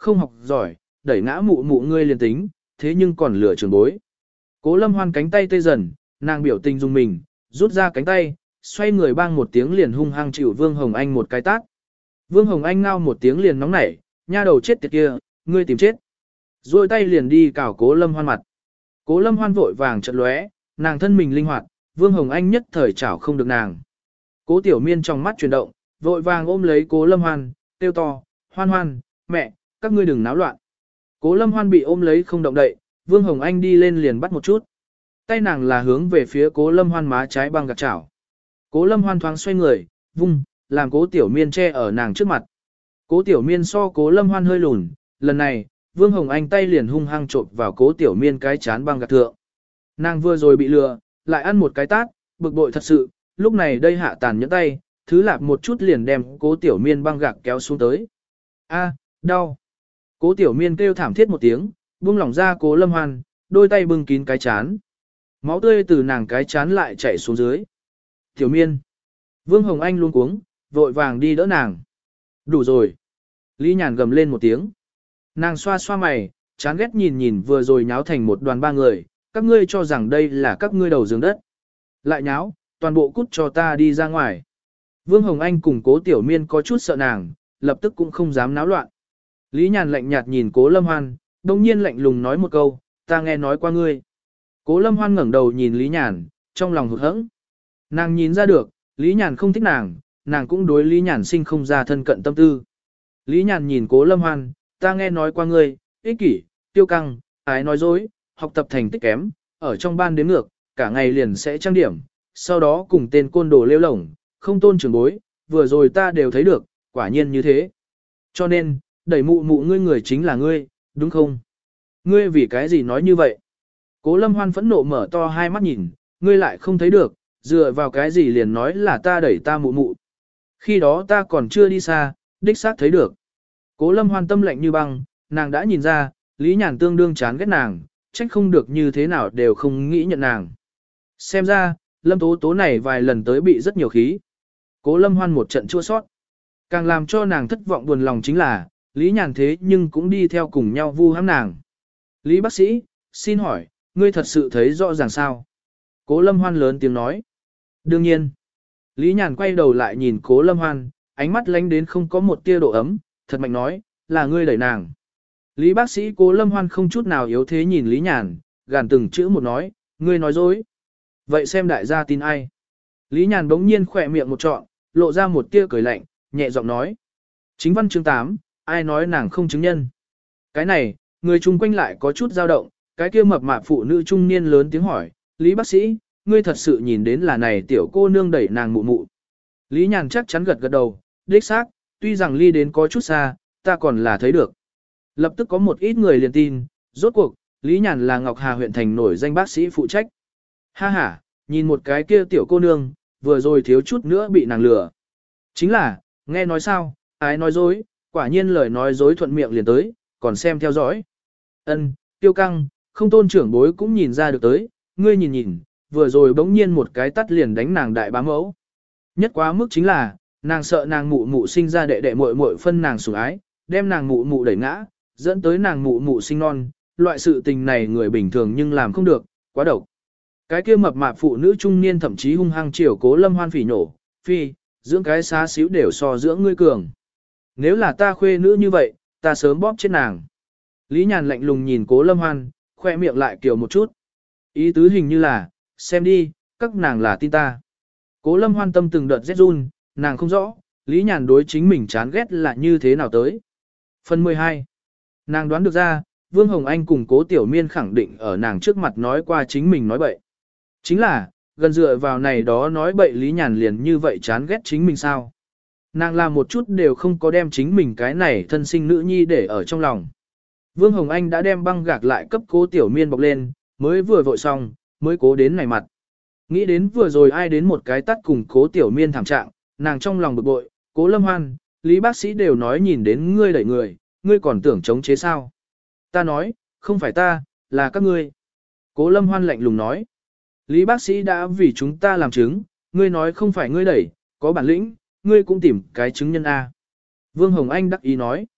không học giỏi, đẩy ngã mụ mụ ngươi liền tính, thế nhưng còn lừa trường bối. Cố Lâm Hoan cánh tay tê dần, nàng biểu tình dùng mình, rút ra cánh tay, xoay người bang một tiếng liền hung hăng chịu Vương Hồng Anh một cái tát. Vương Hồng Anh ngao một tiếng liền nóng nảy, nha đầu chết tiệt kia, ngươi tìm chết. Rồi tay liền đi cào Cố Lâm Hoan mặt. Cố Lâm Hoan vội vàng chợt lóe, nàng thân mình linh hoạt, Vương Hồng Anh nhất thời chảo không được nàng. Cố Tiểu Miên trong mắt chuyển động, vội vàng ôm lấy Cố Lâm Hoan, kêu to, Hoan Hoan, mẹ, các ngươi đừng náo loạn. Cố Lâm Hoan bị ôm lấy không động đậy, Vương Hồng Anh đi lên liền bắt một chút. Tay nàng là hướng về phía Cố Lâm Hoan má trái băng gạt chảo. Cố Lâm Hoan thoáng xoay người, vung, làm Cố Tiểu Miên che ở nàng trước mặt. Cố Tiểu Miên so Cố Lâm Hoan hơi lùn, lần này, Vương Hồng Anh tay liền hung hăng trộn vào Cố Tiểu Miên cái chán băng gạt thượng. Nàng vừa rồi bị lừa, lại ăn một cái tát, bực bội thật sự, lúc này đây hạ tàn nhẫn tay, thứ lạp một chút liền đem Cố Tiểu Miên băng gạc kéo xuống tới. A, đau. Cố Tiểu Miên kêu thảm thiết một tiếng, buông lỏng ra Cố Lâm Hoan, đôi tay bưng kín cái chán. Máu tươi từ nàng cái chán lại chảy xuống dưới. Tiểu Miên. Vương Hồng Anh luôn cuống, vội vàng đi đỡ nàng. Đủ rồi. Lý Nhàn gầm lên một tiếng. Nàng xoa xoa mày, chán ghét nhìn nhìn vừa rồi nháo thành một đoàn ba người, các ngươi cho rằng đây là các ngươi đầu giường đất. Lại nháo, toàn bộ cút cho ta đi ra ngoài. Vương Hồng Anh cùng Cố Tiểu Miên có chút sợ nàng, lập tức cũng không dám náo loạn. Lý Nhàn lạnh nhạt nhìn Cố Lâm Hoan, đồng nhiên lạnh lùng nói một câu, ta nghe nói qua ngươi. Cố Lâm Hoan ngẩng đầu nhìn Lý Nhàn, trong lòng hụt hẫng. Nàng nhìn ra được, Lý Nhàn không thích nàng, nàng cũng đối Lý Nhàn sinh không ra thân cận tâm tư. Lý Nhàn nhìn Cố Lâm Hoan, ta nghe nói qua ngươi, ích kỷ, tiêu căng, ái nói dối, học tập thành tích kém, ở trong ban đếm ngược, cả ngày liền sẽ trang điểm, sau đó cùng tên côn đồ lêu lổng, không tôn trưởng bối, vừa rồi ta đều thấy được, quả nhiên như thế. Cho nên, đẩy mụ mụ ngươi người chính là ngươi, đúng không? Ngươi vì cái gì nói như vậy? Cố Lâm Hoan phẫn nộ mở to hai mắt nhìn, ngươi lại không thấy được, dựa vào cái gì liền nói là ta đẩy ta mụ mụ. Khi đó ta còn chưa đi xa, đích xác thấy được. Cố Lâm Hoan tâm lạnh như băng, nàng đã nhìn ra, Lý Nhàn tương đương chán ghét nàng, trách không được như thế nào đều không nghĩ nhận nàng. Xem ra, Lâm Tố Tố này vài lần tới bị rất nhiều khí. Cố Lâm Hoan một trận chua sót. Càng làm cho nàng thất vọng buồn lòng chính là, Lý Nhàn thế nhưng cũng đi theo cùng nhau vu hãm nàng. Lý bác sĩ, xin hỏi, ngươi thật sự thấy rõ ràng sao? Cố Lâm Hoan lớn tiếng nói. Đương nhiên. Lý Nhàn quay đầu lại nhìn Cố Lâm Hoan, ánh mắt lánh đến không có một tia độ ấm, thật mạnh nói, là ngươi đẩy nàng. Lý bác sĩ Cố Lâm Hoan không chút nào yếu thế nhìn Lý Nhàn, gàn từng chữ một nói, ngươi nói dối. Vậy xem đại gia tin ai? Lý Nhàn bỗng nhiên khỏe miệng một trọn, lộ ra một tia cười lạnh, nhẹ giọng nói. Chính văn chương tám, ai nói nàng không chứng nhân? Cái này, người chung quanh lại có chút dao động, cái kia mập mạp phụ nữ trung niên lớn tiếng hỏi, Lý bác sĩ, ngươi thật sự nhìn đến là này tiểu cô nương đẩy nàng mụ mụ. Lý Nhàn chắc chắn gật gật đầu, đích xác, tuy rằng ly đến có chút xa, ta còn là thấy được. Lập tức có một ít người liền tin, rốt cuộc, Lý Nhàn là Ngọc Hà huyện thành nổi danh bác sĩ phụ trách. Ha ha, nhìn một cái kia tiểu cô nương, vừa rồi thiếu chút nữa bị nàng lừa. Chính là, nghe nói sao, ai nói dối, quả nhiên lời nói dối thuận miệng liền tới, còn xem theo dõi. Ân, tiêu căng, không tôn trưởng bối cũng nhìn ra được tới, ngươi nhìn nhìn, vừa rồi bỗng nhiên một cái tắt liền đánh nàng đại bá mẫu. Nhất quá mức chính là, nàng sợ nàng mụ mụ sinh ra đệ đệ muội muội phân nàng sủng ái, đem nàng mụ mụ đẩy ngã, dẫn tới nàng mụ mụ sinh non, loại sự tình này người bình thường nhưng làm không được, quá độc. Cái kia mập mạp phụ nữ trung niên thậm chí hung hăng chiều Cố Lâm Hoan phỉ nổ, phi, dưỡng cái xá xíu đều so dưỡng ngươi cường. Nếu là ta khuê nữ như vậy, ta sớm bóp chết nàng. Lý Nhàn lạnh lùng nhìn Cố Lâm Hoan, khoe miệng lại kiểu một chút. Ý tứ hình như là, xem đi, các nàng là tin ta. Cố Lâm Hoan tâm từng đợt rét run, nàng không rõ, Lý Nhàn đối chính mình chán ghét là như thế nào tới. Phần mười hai. Nàng đoán được ra, Vương Hồng Anh cùng Cố Tiểu Miên khẳng định ở nàng trước mặt nói qua chính mình nói bậy. Chính là, gần dựa vào này đó nói bậy Lý Nhàn liền như vậy chán ghét chính mình sao. Nàng làm một chút đều không có đem chính mình cái này thân sinh nữ nhi để ở trong lòng. Vương Hồng Anh đã đem băng gạc lại cấp Cố Tiểu Miên bọc lên, mới vừa vội xong, mới cố đến này mặt. Nghĩ đến vừa rồi ai đến một cái tắt cùng Cố Tiểu Miên thảm trạng, nàng trong lòng bực bội, Cố Lâm Hoan, Lý bác sĩ đều nói nhìn đến ngươi đẩy người, ngươi còn tưởng chống chế sao. Ta nói, không phải ta, là các ngươi. Cố Lâm Hoan lạnh lùng nói. Lý bác sĩ đã vì chúng ta làm chứng, ngươi nói không phải ngươi đẩy, có bản lĩnh, ngươi cũng tìm cái chứng nhân A. Vương Hồng Anh đắc ý nói.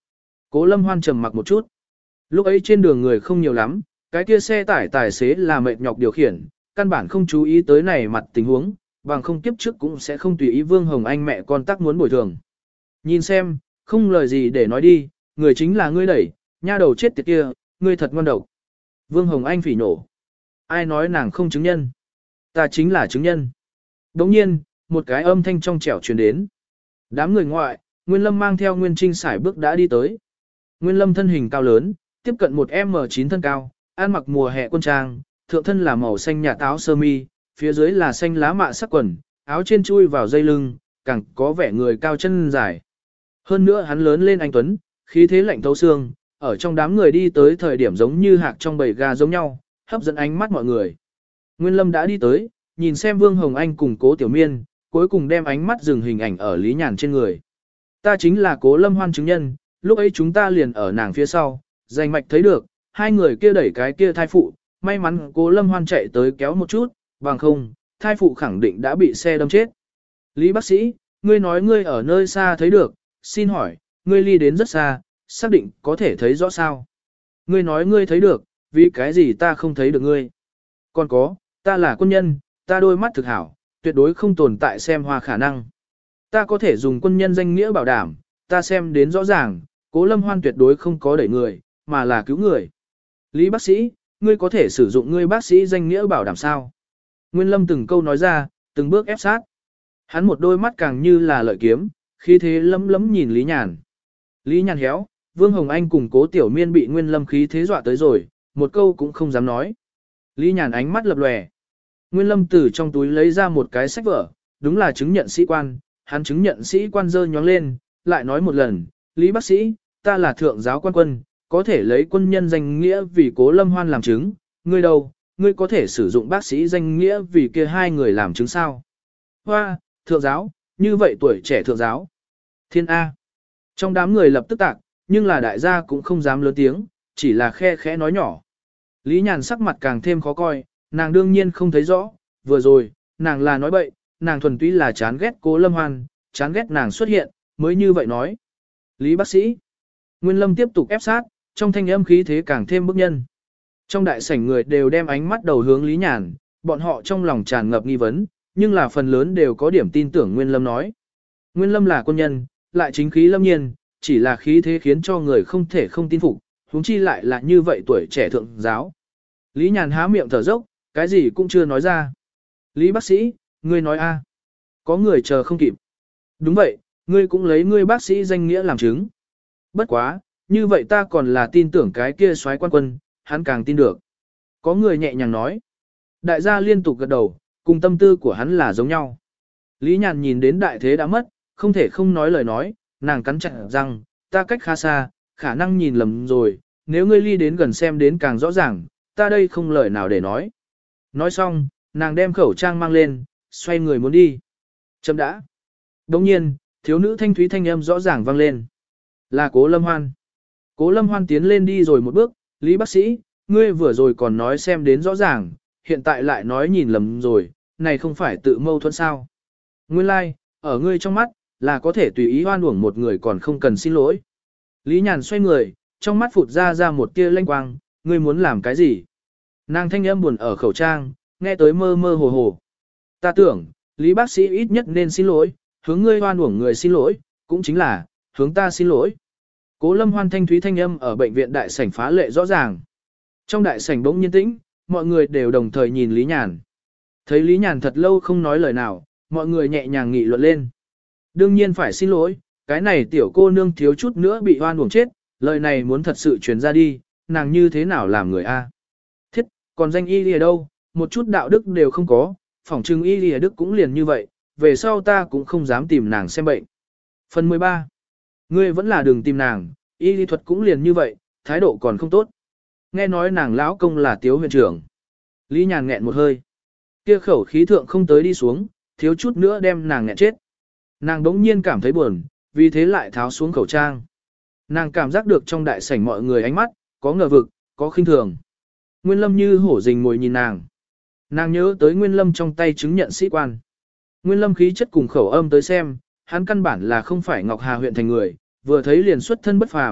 Cố Lâm Hoan trầm mặc một chút. Lúc ấy trên đường người không nhiều lắm, cái kia xe tải tài xế là mệt nhọc điều khiển, căn bản không chú ý tới này mặt tình huống, bằng không kiếp trước cũng sẽ không tùy ý Vương Hồng Anh mẹ con tác muốn bồi thường. Nhìn xem, không lời gì để nói đi, người chính là ngươi đẩy, nha đầu chết tiệt kia, ngươi thật ngon độc. Vương Hồng Anh phỉ nổ. Ai nói nàng không chứng nhân? Ta chính là chứng nhân. Đồng nhiên, một cái âm thanh trong trẻo truyền đến. Đám người ngoại, Nguyên Lâm mang theo Nguyên Trinh sải bước đã đi tới. Nguyên Lâm thân hình cao lớn, tiếp cận một em chín thân cao, ăn mặc mùa hè quân trang, thượng thân là màu xanh nhạt áo sơ mi, phía dưới là xanh lá mạ sắc quần, áo trên chui vào dây lưng, càng có vẻ người cao chân dài. Hơn nữa hắn lớn lên anh tuấn, khí thế lạnh thấu xương, ở trong đám người đi tới thời điểm giống như hạc trong bầy gà giống nhau, hấp dẫn ánh mắt mọi người. Nguyên Lâm đã đi tới, nhìn xem Vương Hồng Anh cùng Cố Tiểu Miên, cuối cùng đem ánh mắt dừng hình ảnh ở Lý Nhàn trên người. Ta chính là Cố Lâm Hoan chứng nhân, lúc ấy chúng ta liền ở nàng phía sau, danh mạch thấy được, hai người kia đẩy cái kia thai phụ, may mắn Cố Lâm Hoan chạy tới kéo một chút, bằng không, thai phụ khẳng định đã bị xe đâm chết. Lý bác sĩ, ngươi nói ngươi ở nơi xa thấy được, xin hỏi, ngươi ly đến rất xa, xác định có thể thấy rõ sao? Ngươi nói ngươi thấy được, vì cái gì ta không thấy được ngươi? Còn có, ta là quân nhân, ta đôi mắt thực hảo, tuyệt đối không tồn tại xem hoa khả năng. Ta có thể dùng quân nhân danh nghĩa bảo đảm, ta xem đến rõ ràng, Cố Lâm Hoan tuyệt đối không có đẩy người, mà là cứu người. Lý bác sĩ, ngươi có thể sử dụng ngươi bác sĩ danh nghĩa bảo đảm sao? Nguyên Lâm từng câu nói ra, từng bước ép sát. Hắn một đôi mắt càng như là lợi kiếm, khí thế lấm lấm nhìn Lý Nhàn. Lý Nhàn héo, Vương Hồng Anh cùng Cố Tiểu Miên bị Nguyên Lâm khí thế dọa tới rồi, một câu cũng không dám nói. Lý Nhàn ánh mắt lập lòe. Nguyên Lâm từ trong túi lấy ra một cái sách vở, đúng là chứng nhận sĩ quan, hắn chứng nhận sĩ quan dơ nhóng lên, lại nói một lần, Lý bác sĩ, ta là thượng giáo quan quân, có thể lấy quân nhân danh nghĩa vì Cố Lâm Hoan làm chứng, ngươi đâu, ngươi có thể sử dụng bác sĩ danh nghĩa vì kia hai người làm chứng sao? Hoa, thượng giáo, như vậy tuổi trẻ thượng giáo. Thiên A. Trong đám người lập tức tạc, nhưng là đại gia cũng không dám lớn tiếng, chỉ là khe khẽ nói nhỏ. Lý Nhàn sắc mặt càng thêm khó coi, nàng đương nhiên không thấy rõ, vừa rồi, nàng là nói bậy, nàng thuần túy là chán ghét Cố Lâm Hoan, chán ghét nàng xuất hiện, mới như vậy nói. Lý bác sĩ. Nguyên Lâm tiếp tục ép sát, trong thanh âm khí thế càng thêm bức nhân. Trong đại sảnh người đều đem ánh mắt đầu hướng Lý Nhàn, bọn họ trong lòng tràn ngập nghi vấn, nhưng là phần lớn đều có điểm tin tưởng Nguyên Lâm nói. Nguyên Lâm là quân nhân, lại chính khí lâm nhiên, chỉ là khí thế khiến cho người không thể không tin phục, huống chi lại là như vậy tuổi trẻ thượng giáo. Lý Nhàn há miệng thở dốc, cái gì cũng chưa nói ra. Lý bác sĩ, ngươi nói a? Có người chờ không kịp. Đúng vậy, ngươi cũng lấy ngươi bác sĩ danh nghĩa làm chứng. Bất quá, như vậy ta còn là tin tưởng cái kia soái quan quân, hắn càng tin được. Có người nhẹ nhàng nói. Đại gia liên tục gật đầu, cùng tâm tư của hắn là giống nhau. Lý Nhàn nhìn đến đại thế đã mất, không thể không nói lời nói, nàng cắn chặt răng, ta cách khá xa, khả năng nhìn lầm rồi, nếu ngươi ly đến gần xem đến càng rõ ràng, ta đây không lời nào để nói. Nói xong, nàng đem khẩu trang mang lên, xoay người muốn đi. Chấm đã. Đồng nhiên, thiếu nữ thanh thúy thanh âm rõ ràng vang lên. Là Cố Lâm Hoan. Cố Lâm Hoan tiến lên đi rồi một bước, Lý bác sĩ, ngươi vừa rồi còn nói xem đến rõ ràng, hiện tại lại nói nhìn lầm rồi, này không phải tự mâu thuẫn sao. Nguyên lai, like, ở ngươi trong mắt, là có thể tùy ý hoan uổng một người còn không cần xin lỗi. Lý Nhàn xoay người, trong mắt phụt ra ra một tia lanh quang, ngươi muốn làm cái gì? Nàng thanh âm buồn ở khẩu trang, nghe tới mơ mơ hồ hồ. Ta tưởng, Lý bác sĩ ít nhất nên xin lỗi, hướng ngươi hoan uổng người xin lỗi, cũng chính là, hướng ta xin lỗi. Cố Lâm Hoan thanh thúy thanh âm ở bệnh viện đại sảnh phá lệ rõ ràng. Trong đại sảnh bỗng nhiên tĩnh, mọi người đều đồng thời nhìn Lý Nhàn. Thấy Lý Nhàn thật lâu không nói lời nào, mọi người nhẹ nhàng nghị luận lên. Đương nhiên phải xin lỗi, cái này tiểu cô nương thiếu chút nữa bị hoan uổng chết, lời này muốn thật sự truyền ra đi, nàng như thế nào làm người a? Thiết, còn danh y lìa đâu, một chút đạo đức đều không có, phỏng trừng y lìa đức cũng liền như vậy, về sau ta cũng không dám tìm nàng xem bệnh. Phần mười ba. Ngươi vẫn là đừng tìm nàng, y lý thuật cũng liền như vậy, thái độ còn không tốt. Nghe nói nàng lão công là Tiếu huyện trưởng. Lý Nhàn nghẹn một hơi. Kia khẩu khí thượng không tới đi xuống, thiếu chút nữa đem nàng nghẹn chết. Nàng đống nhiên cảm thấy buồn, vì thế lại tháo xuống khẩu trang. Nàng cảm giác được trong đại sảnh mọi người ánh mắt, có ngờ vực, có khinh thường. Nguyên Lâm như hổ rình ngồi nhìn nàng. Nàng nhớ tới Nguyên Lâm trong tay chứng nhận sĩ quan. Nguyên Lâm khí chất cùng khẩu âm tới xem, hắn căn bản là không phải Ngọc Hà huyện thành người, vừa thấy liền xuất thân bất phàm,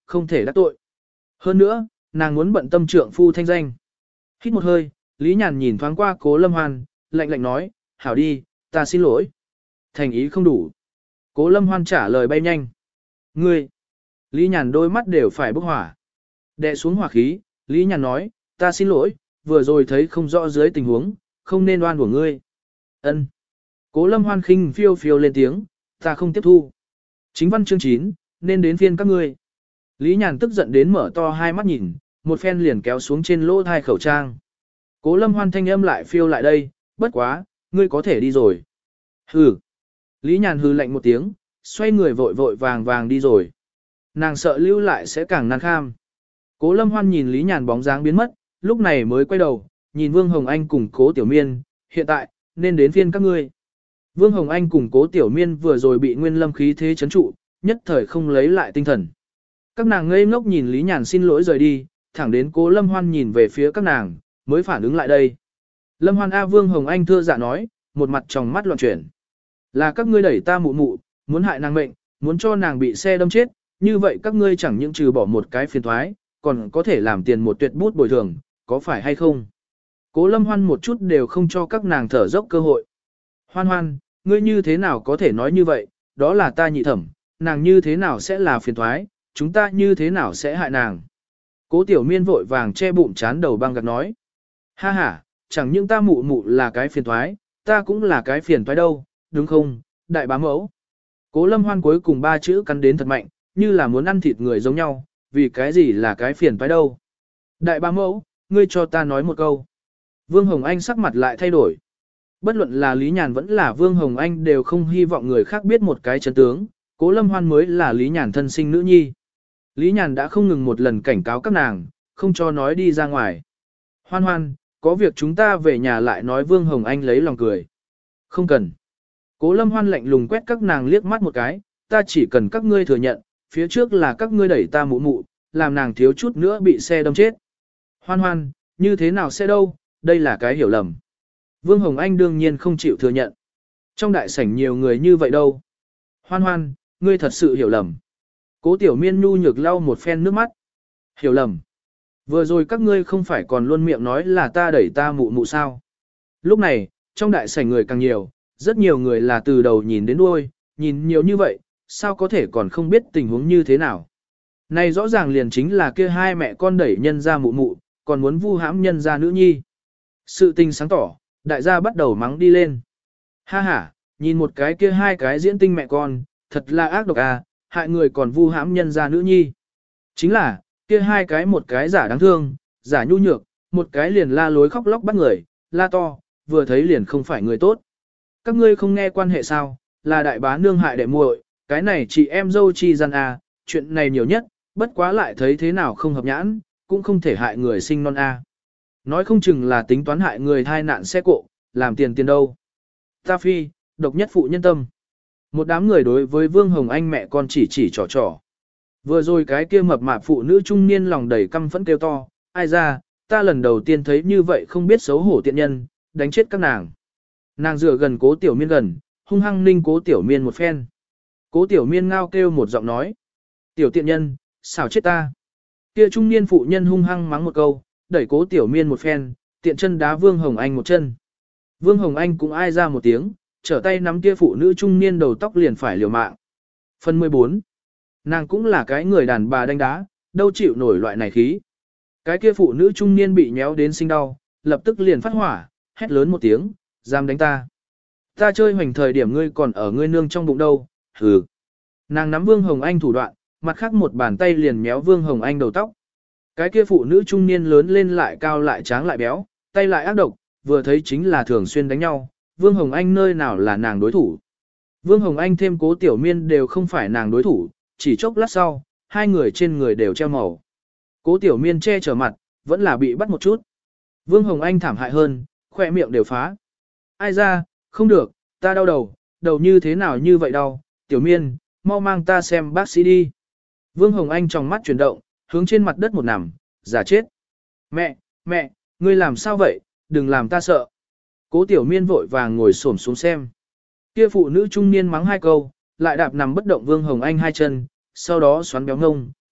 không thể đắc tội. Hơn nữa, nàng muốn bận tâm trượng phu thanh danh. Hít một hơi, Lý Nhàn nhìn thoáng qua Cố Lâm Hoan, lạnh lạnh nói, hảo đi, ta xin lỗi. Thành ý không đủ. Cố Lâm Hoan trả lời bay nhanh. Ngươi! Lý Nhàn đôi mắt đều phải bốc hỏa. Đè xuống hỏa khí, Lý Nhàn nói, ta xin lỗi, vừa rồi thấy không rõ dưới tình huống, không nên oan của ngươi. Ân. Cố Lâm Hoan khinh phiêu phiêu lên tiếng, ta không tiếp thu. Chính văn chương chín, nên đến phiên các ngươi. Lý Nhàn tức giận đến mở to hai mắt nhìn, một phen liền kéo xuống trên lỗ thai khẩu trang. Cố Lâm Hoan thanh âm lại phiêu lại đây, bất quá, ngươi có thể đi rồi. Hừ. Lý Nhàn hừ lạnh một tiếng, xoay người vội vội vàng vàng đi rồi. Nàng sợ lưu lại sẽ càng nan kham. Cố Lâm Hoan nhìn Lý Nhàn bóng dáng biến mất, lúc này mới quay đầu, nhìn Vương Hồng Anh cùng Cố Tiểu Miên, hiện tại, nên đến phiên các ngươi. Vương Hồng Anh cùng Cố Tiểu Miên vừa rồi bị Nguyên Lâm khí thế chấn trụ, nhất thời không lấy lại tinh thần. Các nàng ngây ngốc nhìn Lý Nhàn xin lỗi rời đi, thẳng đến Cố Lâm Hoan nhìn về phía các nàng, mới phản ứng lại đây. Lâm Hoan A Vương Hồng Anh thưa dạ nói, một mặt tròng mắt loạn chuyển. Là các ngươi đẩy ta mụ mụ, muốn hại nàng mệnh, muốn cho nàng bị xe đâm chết, như vậy các ngươi chẳng những trừ bỏ một cái phiền thoái, còn có thể làm tiền một tuyệt bút bồi thường, có phải hay không? Cố Lâm Hoan một chút đều không cho các nàng thở dốc cơ hội. Hoan Hoan, ngươi như thế nào có thể nói như vậy, đó là ta nhị thẩm, nàng như thế nào sẽ là phiền thoái, chúng ta như thế nào sẽ hại nàng? Cố Tiểu Miên vội vàng che bụng chán đầu băng gạt nói. Ha ha, chẳng những ta mụ mụ là cái phiền thoái, ta cũng là cái phiền thoái đâu, đúng không, đại bá mẫu? Cố Lâm Hoan cuối cùng ba chữ cắn đến thật mạnh, như là muốn ăn thịt người giống nhau, vì cái gì là cái phiền toái đâu. Đại bá mẫu, ngươi cho ta nói một câu. Vương Hồng Anh sắc mặt lại thay đổi. Bất luận là Lý Nhàn vẫn là Vương Hồng Anh đều không hy vọng người khác biết một cái chân tướng, Cố Lâm Hoan mới là Lý Nhàn thân sinh nữ nhi. Lý Nhàn đã không ngừng một lần cảnh cáo các nàng, không cho nói đi ra ngoài. Hoan Hoan, có việc chúng ta về nhà lại nói. Vương Hồng Anh lấy lòng cười. Không cần. Cố Lâm Hoan lạnh lùng quét các nàng liếc mắt một cái, ta chỉ cần các ngươi thừa nhận, phía trước là các ngươi đẩy ta mụ mụ, làm nàng thiếu chút nữa bị xe đâm chết. Hoan Hoan, như thế nào sẽ đâu, đây là cái hiểu lầm. Vương Hồng Anh đương nhiên không chịu thừa nhận. Trong đại sảnh nhiều người như vậy đâu. Hoan Hoan, ngươi thật sự hiểu lầm. Cố Tiểu Miên nhu nhược lau một phen nước mắt. Hiểu lầm. Vừa rồi các ngươi không phải còn luôn miệng nói là ta đẩy ta mụ mụ sao. Lúc này, trong đại sảnh người càng nhiều, rất nhiều người là từ đầu nhìn đến đuôi, nhìn nhiều như vậy, sao có thể còn không biết tình huống như thế nào. Này rõ ràng liền chính là kia hai mẹ con đẩy nhân ra mụ mụ, còn muốn vu hãm nhân ra nữ nhi. Sự tình sáng tỏ, đại gia bắt đầu mắng đi lên. Ha ha, nhìn một cái kia hai cái diễn tinh mẹ con, thật là ác độc à, hại người còn vu hãm nhân ra nữ nhi. Chính là, kia hai cái một cái giả đáng thương, giả nhu nhược, một cái liền la lối khóc lóc bắt người, la to, vừa thấy liền không phải người tốt. Các ngươi không nghe quan hệ sao, là đại bá nương hại đệ muội, cái này chị em dâu chi gian à, chuyện này nhiều nhất, bất quá lại thấy thế nào không hợp nhãn, cũng không thể hại người sinh non a. À. Nói không chừng là tính toán hại người thai nạn xe cộ, làm tiền tiền đâu. Ta phi, độc nhất phụ nhân tâm. Một đám người đối với Vương Hồng Anh mẹ con chỉ chỉ trò trò. Vừa rồi cái kia mập mạp phụ nữ trung niên lòng đầy căm phẫn kêu to, ai ra, ta lần đầu tiên thấy như vậy không biết xấu hổ tiện nhân, đánh chết các nàng. Nàng dựa gần Cố Tiểu Miên gần, hung hăng ninh Cố Tiểu Miên một phen. Cố Tiểu Miên ngao kêu một giọng nói. Tiểu tiện nhân, xảo chết ta. Kia trung niên phụ nhân hung hăng mắng một câu, đẩy Cố Tiểu Miên một phen, tiện chân đá Vương Hồng Anh một chân. Vương Hồng Anh cũng ai ra một tiếng, trở tay nắm kia phụ nữ trung niên đầu tóc liền phải liều mạng. Phần mười bốn. Nàng cũng là cái người đàn bà đánh đá, đâu chịu nổi loại này khí. Cái kia phụ nữ trung niên bị nhéo đến sinh đau, lập tức liền phát hỏa, hét lớn một tiếng, dám đánh ta. Ta chơi hoành thời điểm ngươi còn ở ngươi nương trong bụng đâu, hừ. Nàng nắm Vương Hồng Anh thủ đoạn, mặt khác một bàn tay liền méo Vương Hồng Anh đầu tóc. Cái kia phụ nữ trung niên lớn lên lại cao lại tráng lại béo, tay lại ác độc, vừa thấy chính là thường xuyên đánh nhau, Vương Hồng Anh nơi nào là nàng đối thủ. Vương Hồng Anh thêm Cố Tiểu Miên đều không phải nàng đối thủ, chỉ chốc lát sau, hai người trên người đều treo màu. Cố Tiểu Miên che chở mặt, vẫn là bị bắt một chút. Vương Hồng Anh thảm hại hơn, khỏe miệng đều phá. Ai ra, không được, ta đau đầu, đầu như thế nào như vậy đau, Tiểu Miên, mau mang ta xem bác sĩ đi. Vương Hồng Anh trong mắt chuyển động, hướng trên mặt đất một nằm, giả chết. Mẹ, mẹ, ngươi làm sao vậy, đừng làm ta sợ. Cố Tiểu Miên vội vàng ngồi xổm xuống xem. Kia phụ nữ trung niên mắng hai câu, lại đạp nằm bất động Vương Hồng Anh hai chân, sau đó xoắn béo ngông,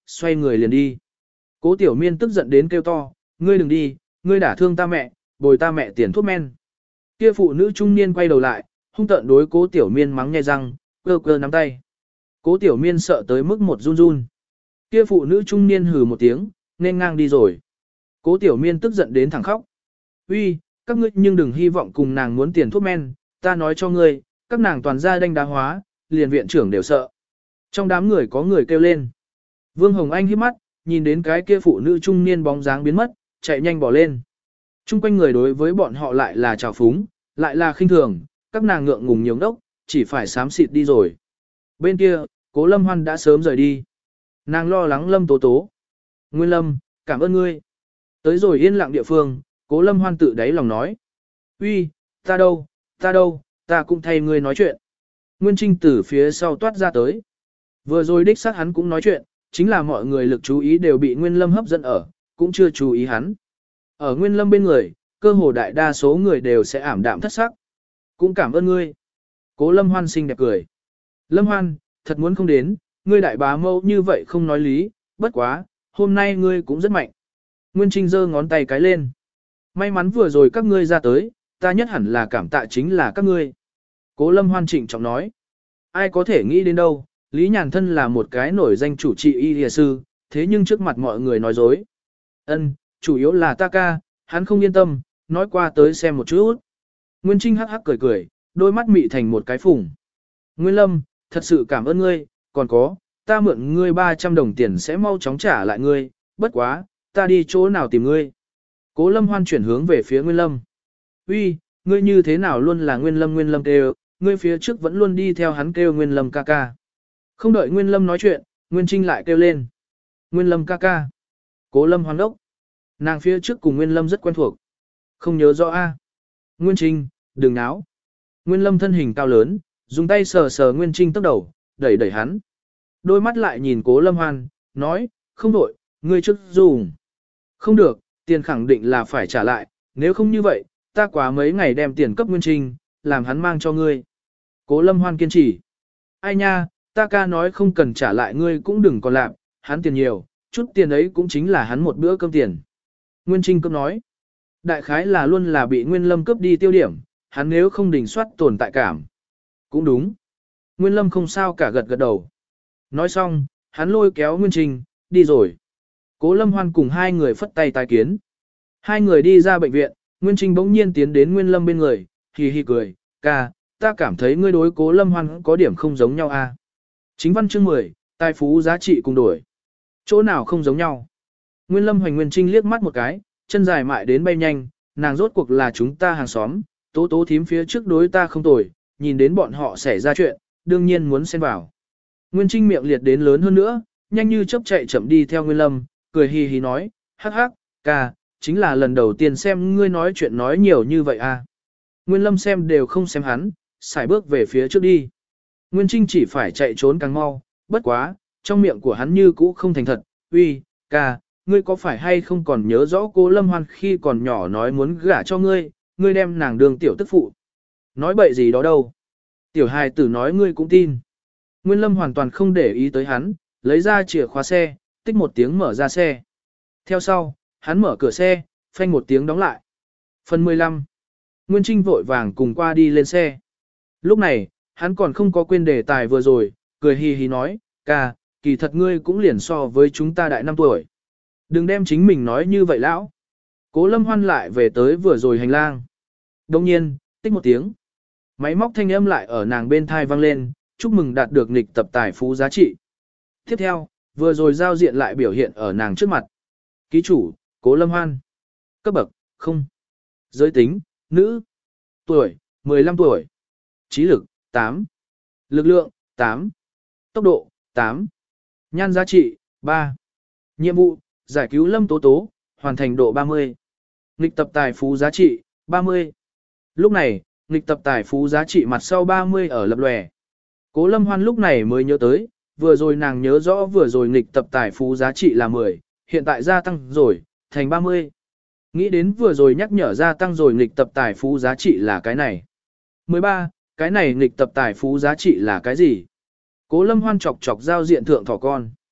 xoay người liền đi. Cố Tiểu Miên tức giận đến kêu to, ngươi đừng đi, ngươi đả thương ta mẹ, bồi ta mẹ tiền thuốc men. Kia phụ nữ trung niên quay đầu lại, hung tợn đối Cố Tiểu Miên mắng nhai răng, cơ cơ nắm tay. Cố Tiểu Miên sợ tới mức một run run. Kia phụ nữ trung niên hừ một tiếng, nên ngang đi rồi. Cố Tiểu Miên tức giận đến thẳng khóc. Uy, các ngươi nhưng đừng hy vọng cùng nàng muốn tiền thuốc men, ta nói cho ngươi, các nàng toàn ra đanh đá hóa, liền viện trưởng đều sợ. Trong đám người có người kêu lên. Vương Hồng Anh hít mắt, nhìn đến cái kia phụ nữ trung niên bóng dáng biến mất, chạy nhanh bỏ lên. Trung quanh người đối với bọn họ lại là trào phúng, lại là khinh thường, các nàng ngượng ngùng nhiều đốc, chỉ phải xám xịt đi rồi. Bên kia, Cố Lâm Hoan đã sớm rời đi. Nàng lo lắng Lâm Tố Tố. Nguyên Lâm, cảm ơn ngươi. Tới rồi yên lặng địa phương, Cố Lâm Hoan tự đáy lòng nói. Uy, ta đâu, ta đâu, ta cũng thay ngươi nói chuyện. Nguyên Trinh từ phía sau toát ra tới. Vừa rồi đích xác hắn cũng nói chuyện, chính là mọi người lực chú ý đều bị Nguyên Lâm hấp dẫn ở, cũng chưa chú ý hắn. Ở Nguyên Lâm bên người, cơ hồ đại đa số người đều sẽ ảm đạm thất sắc. Cũng cảm ơn ngươi. Cố Lâm Hoan xinh đẹp cười. Lâm Hoan, thật muốn không đến, ngươi đại bá mâu như vậy không nói lý, bất quá, hôm nay ngươi cũng rất mạnh. Nguyên Trinh giơ ngón tay cái lên. May mắn vừa rồi các ngươi ra tới, ta nhất hẳn là cảm tạ chính là các ngươi. Cố Lâm Hoan trịnh trọng nói. Ai có thể nghĩ đến đâu, Lý Nhàn Thân là một cái nổi danh chủ trị y y sư, thế nhưng trước mặt mọi người nói dối. Ân, chủ yếu là ta ca, hắn không yên tâm, nói qua tới xem một chút. Nguyên Trinh hắc hắc cười cười, đôi mắt mị thành một cái phùng. Nguyên Lâm, thật sự cảm ơn ngươi, còn có, ta mượn ngươi ba trăm đồng tiền sẽ mau chóng trả lại ngươi, bất quá, ta đi chỗ nào tìm ngươi. Cố Lâm Hoan chuyển hướng về phía Nguyên Lâm. Uy, ngươi như thế nào luôn là Nguyên Lâm Nguyên Lâm kêu, ngươi phía trước vẫn luôn đi theo hắn kêu Nguyên Lâm ca ca. Không đợi Nguyên Lâm nói chuyện, Nguyên Trinh lại kêu lên. Nguyên Lâm ca ca. Cố Lâm Hoan đốc. Nàng phía trước cùng Nguyên Lâm rất quen thuộc. Không nhớ rõ a. Nguyên Trinh, đừng náo. Nguyên Lâm thân hình cao lớn, dùng tay sờ sờ Nguyên Trinh tóc đầu, đẩy đẩy hắn. Đôi mắt lại nhìn Cố Lâm Hoan, nói, không đổi, ngươi trước dùng. Không được, tiền khẳng định là phải trả lại, nếu không như vậy, ta quá mấy ngày đem tiền cấp Nguyên Trinh, làm hắn mang cho ngươi. Cố Lâm Hoan kiên trì. Ai nha, ta ca nói không cần trả lại ngươi cũng đừng còn làm, hắn tiền nhiều, chút tiền ấy cũng chính là hắn một bữa cơm tiền. Nguyên Trinh cấp nói. Đại khái là luôn là bị Nguyên Lâm cướp đi tiêu điểm, hắn nếu không đình soát tồn tại cảm. Cũng đúng. Nguyên Lâm không sao cả gật gật đầu. Nói xong, hắn lôi kéo Nguyên Trinh, đi rồi. Cố Lâm Hoan cùng hai người phất tay tái kiến. Hai người đi ra bệnh viện, Nguyên Trinh bỗng nhiên tiến đến Nguyên Lâm bên người, hì hì cười, ca, ta cảm thấy ngươi đối Cố Lâm Hoan có điểm không giống nhau a. Chính văn chương mười, tài phú giá trị cùng đổi. Chỗ nào không giống nhau? Nguyên Lâm hoành Nguyên Trinh liếc mắt một cái, chân dài mại đến bay nhanh, nàng rốt cuộc là chúng ta hàng xóm, tố tố thím phía trước đối ta không tồi, nhìn đến bọn họ xảy ra chuyện, đương nhiên muốn xen vào. Nguyên Trinh miệng liệt đến lớn hơn nữa, nhanh như chớp chạy chậm đi theo Nguyên Lâm, cười hì hì nói, hắc hắc, ca, chính là lần đầu tiên xem ngươi nói chuyện nói nhiều như vậy à. Nguyên Lâm xem đều không xem hắn, xài bước về phía trước đi. Nguyên Trinh chỉ phải chạy trốn càng mau, bất quá, trong miệng của hắn như cũ không thành thật, uy, ca, ngươi có phải hay không còn nhớ rõ cô Lâm Hoan khi còn nhỏ nói muốn gả cho ngươi, ngươi đem nàng đường tiểu tức phụ. Nói bậy gì đó đâu. Tiểu hài tử nói ngươi cũng tin. Nguyên Lâm hoàn toàn không để ý tới hắn, lấy ra chìa khóa xe, tích một tiếng mở ra xe. Theo sau, hắn mở cửa xe, phanh một tiếng đóng lại. Phần mười lăm. Nguyên Trinh vội vàng cùng qua đi lên xe. Lúc này, hắn còn không có quên đề tài vừa rồi, cười hì hì nói, ca, kỳ thật ngươi cũng liền so với chúng ta đại năm tuổi. Đừng đem chính mình nói như vậy lão. Cố Lâm Hoan lại về tới vừa rồi hành lang. Đồng nhiên, tích một tiếng. Máy móc thanh âm lại ở nàng bên thai vang lên, chúc mừng đạt được nghịch tập tài phú giá trị. Tiếp theo, vừa rồi giao diện lại biểu hiện ở nàng trước mặt. Ký chủ, Cố Lâm Hoan. Cấp bậc, không. Giới tính, nữ. Tuổi, mười lăm tuổi. Trí lực, tám. Lực lượng, tám. Tốc độ, tám. Nhan giá trị, ba. Nhiệm vụ, giải cứu Lâm Tố Tố, hoàn thành độ ba mươi. Nghịch tập tài phú giá trị, ba mươi. Lúc này, nghịch tập tài phú giá trị mặt sau ba mươi ở lập lòe. Cố Lâm Hoan lúc này mới nhớ tới, vừa rồi nàng nhớ rõ vừa rồi nghịch tập tài phú giá trị là mười, hiện tại gia tăng rồi, thành ba mươi. Nghĩ đến vừa rồi nhắc nhở gia tăng rồi nghịch tập tài phú giá trị là cái này. mười ba, cái này nghịch tập tài phú giá trị là cái gì? Cố Lâm Hoan chọc chọc giao diện thượng thỏ con.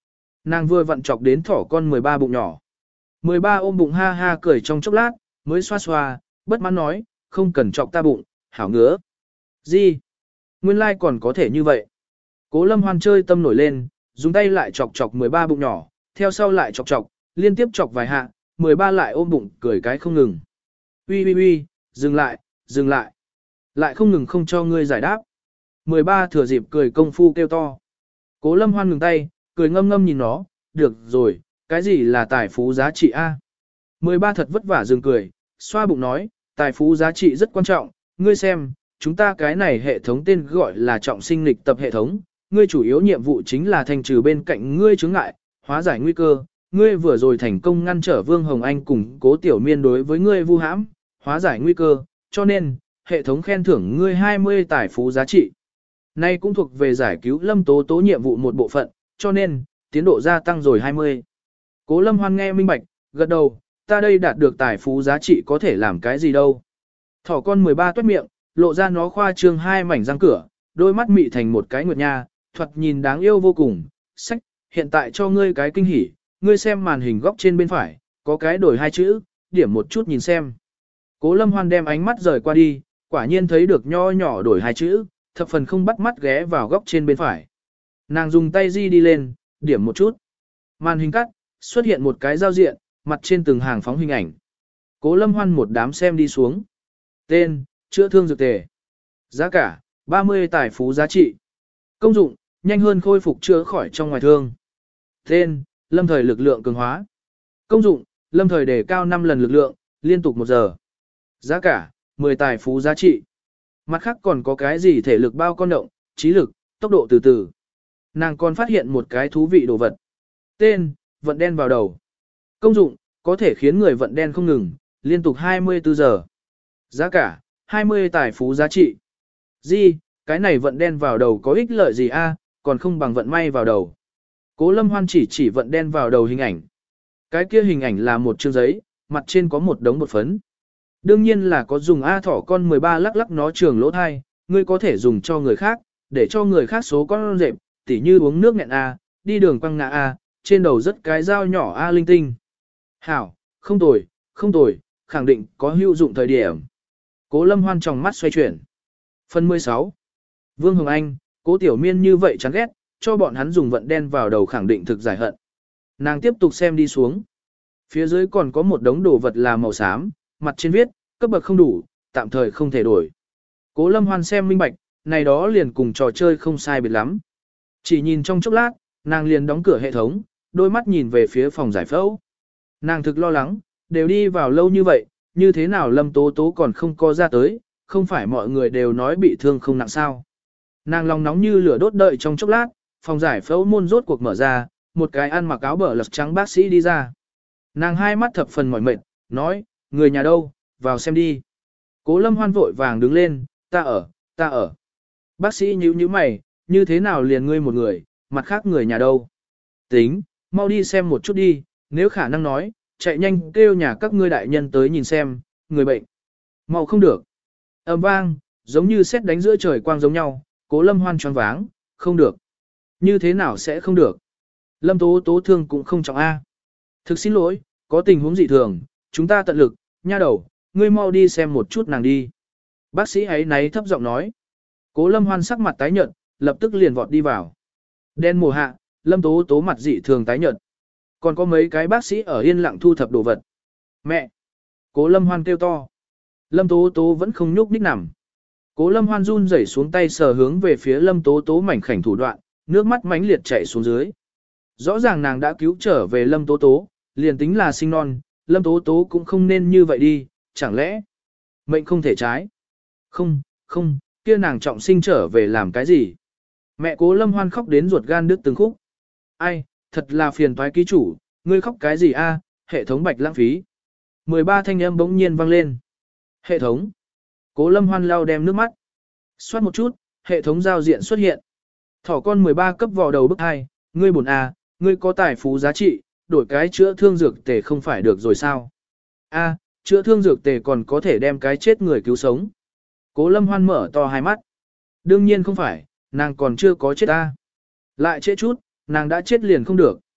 Nàng vừa vặn chọc đến thỏ con mười ba bụng nhỏ. mười ba ôm bụng ha ha cười trong chốc lát, mới xoa xoa, bất mãn nói, không cần chọc ta bụng, hảo ngứa. Gì? Nguyên lai còn có thể như vậy. Cố Lâm Hoan chơi tâm nổi lên, dùng tay lại chọc chọc mười ba bụng nhỏ, theo sau lại chọc chọc, liên tiếp chọc vài hạ, mười ba lại ôm bụng cười cái không ngừng. Uy uy uy, dừng lại, dừng lại. Lại không ngừng không cho ngươi giải đáp. mười ba thừa dịp cười công phu kêu to. Cố Lâm Hoan ngừng tay, cười ngâm ngâm nhìn nó, được rồi, cái gì là tài phú giá trị a? mười ba thật vất vả dừng cười, xoa bụng nói, tài phú giá trị rất quan trọng, ngươi xem, chúng ta cái này hệ thống tên gọi là trọng sinh lịch tập hệ thống, ngươi chủ yếu nhiệm vụ chính là thanh trừ bên cạnh ngươi chướng ngại, hóa giải nguy cơ, ngươi vừa rồi thành công ngăn trở Vương Hồng Anh cùng Cố Tiểu Miên đối với ngươi vu hãm, hóa giải nguy cơ, cho nên, hệ thống khen thưởng ngươi hai mươi tài phú giá trị. Nay cũng thuộc về giải cứu Lâm Tố Tố nhiệm vụ một bộ phận, cho nên, tiến độ gia tăng rồi hai mươi. Cố Lâm Hoan nghe minh bạch, gật đầu, ta đây đạt được tài phú giá trị có thể làm cái gì đâu. Thỏ con mười ba tuét miệng, lộ ra nó khoa trương hai mảnh răng cửa, đôi mắt mị thành một cái nguyệt nha, thoạt nhìn đáng yêu vô cùng. Sách, hiện tại cho ngươi cái kinh hỉ, ngươi xem màn hình góc trên bên phải, có cái đổi hai chữ, điểm một chút nhìn xem. Cố Lâm Hoan đem ánh mắt rời qua đi, quả nhiên thấy được nho nhỏ đổi hai chữ, thập phần không bắt mắt ghé vào góc trên bên phải. Nàng dùng tay di đi lên, điểm một chút. Màn hình cắt, xuất hiện một cái giao diện, mặt trên từng hàng phóng hình ảnh. Cố Lâm Hoan một đám xem đi xuống. Tên, chữa thương dược tề. Giá cả, ba mươi tài phú giá trị. Công dụng, nhanh hơn khôi phục chữa khỏi trong ngoài thương. Tên, lâm thời lực lượng cường hóa. Công dụng, lâm thời đề cao năm lần lực lượng, liên tục một giờ. Giá cả, mười tài phú giá trị. Mặt khác còn có cái gì thể lực bao con động, trí lực, tốc độ từ từ. Nàng còn phát hiện một cái thú vị đồ vật. Tên, vận đen vào đầu. Công dụng, có thể khiến người vận đen không ngừng, liên tục hai mươi tư giờ. Giá cả, hai mươi tài phú giá trị. Gì, cái này vận đen vào đầu có ích lợi gì a? Còn không bằng vận may vào đầu. Cố Lâm Hoan chỉ chỉ vận đen vào đầu hình ảnh. Cái kia hình ảnh là một chương giấy, mặt trên có một đống bột phấn. Đương nhiên là có dùng A thỏ con mười ba lắc lắc nó trường lỗ thai, ngươi có thể dùng cho người khác, để cho người khác số con rệp, tỉ như uống nước nghẹn A, đi đường quăng ngã A, trên đầu rất cái dao nhỏ A linh tinh. Hảo, không tồi, không tồi, khẳng định có hữu dụng thời điểm. Cố Lâm Hoan trong mắt xoay chuyển. Phần mười sáu. Vương Hồng Anh, Cố Tiểu Miên như vậy chán ghét, cho bọn hắn dùng vận đen vào đầu khẳng định thực giải hận. Nàng tiếp tục xem đi xuống. Phía dưới còn có một đống đồ vật là màu xám, mặt trên viết, cấp bậc không đủ, tạm thời không thể đổi. Cố Lâm Hoan xem minh bạch, này đó liền cùng trò chơi không sai biệt lắm. Chỉ nhìn trong chốc lát, nàng liền đóng cửa hệ thống, đôi mắt nhìn về phía phòng giải phẫu. Nàng thực lo lắng, đều đi vào lâu như vậy, như thế nào Lâm Tố Tố còn không có ra tới, không phải mọi người đều nói bị thương không nặng sao. Nàng lòng nóng như lửa đốt đợi trong chốc lát, phòng giải phẫu môn rốt cuộc mở ra, một cái ăn mặc áo bờ lật trắng bác sĩ đi ra. Nàng hai mắt thập phần mỏi mệt, nói, người nhà đâu, vào xem đi. Cố Lâm Hoan vội vàng đứng lên, ta ở, ta ở. Bác sĩ nhíu nhíu mày, như thế nào liền ngươi một người, mặt khác người nhà đâu. Tính, mau đi xem một chút đi, nếu khả năng nói, chạy nhanh kêu nhà các ngươi đại nhân tới nhìn xem, người bệnh. Mau không được. Ầm vang, giống như sét đánh giữa trời quang giống nhau, Cố Lâm Hoan choáng váng, không được. Như thế nào sẽ không được? Lâm Tố Tố thương cũng không trọng A. Thực xin lỗi, có tình huống dị thường, chúng ta tận lực, nha đầu, ngươi mau đi xem một chút nàng đi. Bác sĩ ấy náy thấp giọng nói. Cố Lâm Hoan sắc mặt tái nhợt, lập tức liền vọt đi vào. Đen mùa hạ, Lâm Tố Tố mặt dị thường tái nhợt. Còn có mấy cái bác sĩ ở yên lặng thu thập đồ vật. Mẹ! Cố Lâm Hoan kêu to. Lâm Tố Tố vẫn không nhúc nhích nằm. Cố Lâm Hoan run rẩy xuống tay sờ hướng về phía Lâm Tố Tố mảnh khảnh thủ đoạn, nước mắt mãnh liệt chảy xuống dưới. Rõ ràng nàng đã cứu trở về Lâm Tố Tố, liền tính là sinh non, Lâm Tố Tố cũng không nên như vậy đi, chẳng lẽ mệnh không thể trái. Không, không, kia nàng trọng sinh trở về làm cái gì? Mẹ Cố Lâm Hoan khóc đến ruột gan đứt từng khúc. Ai, thật là phiền toái ký chủ, ngươi khóc cái gì a? Hệ thống bạch lãng phí. mười ba thanh âm bỗng nhiên vang lên. Hệ thống. Cố Lâm Hoan lau đem nước mắt. Xoát một chút, hệ thống giao diện xuất hiện. Thỏ con mười ba cấp vào đầu bức hai, ngươi buồn a, ngươi có tài phú giá trị, đổi cái chữa thương dược tề không phải được rồi sao? A, chữa thương dược tề còn có thể đem cái chết người cứu sống. Cố Lâm Hoan mở to hai mắt. Đương nhiên không phải, nàng còn chưa có chết a. Lại chết chút, nàng đã chết liền không được.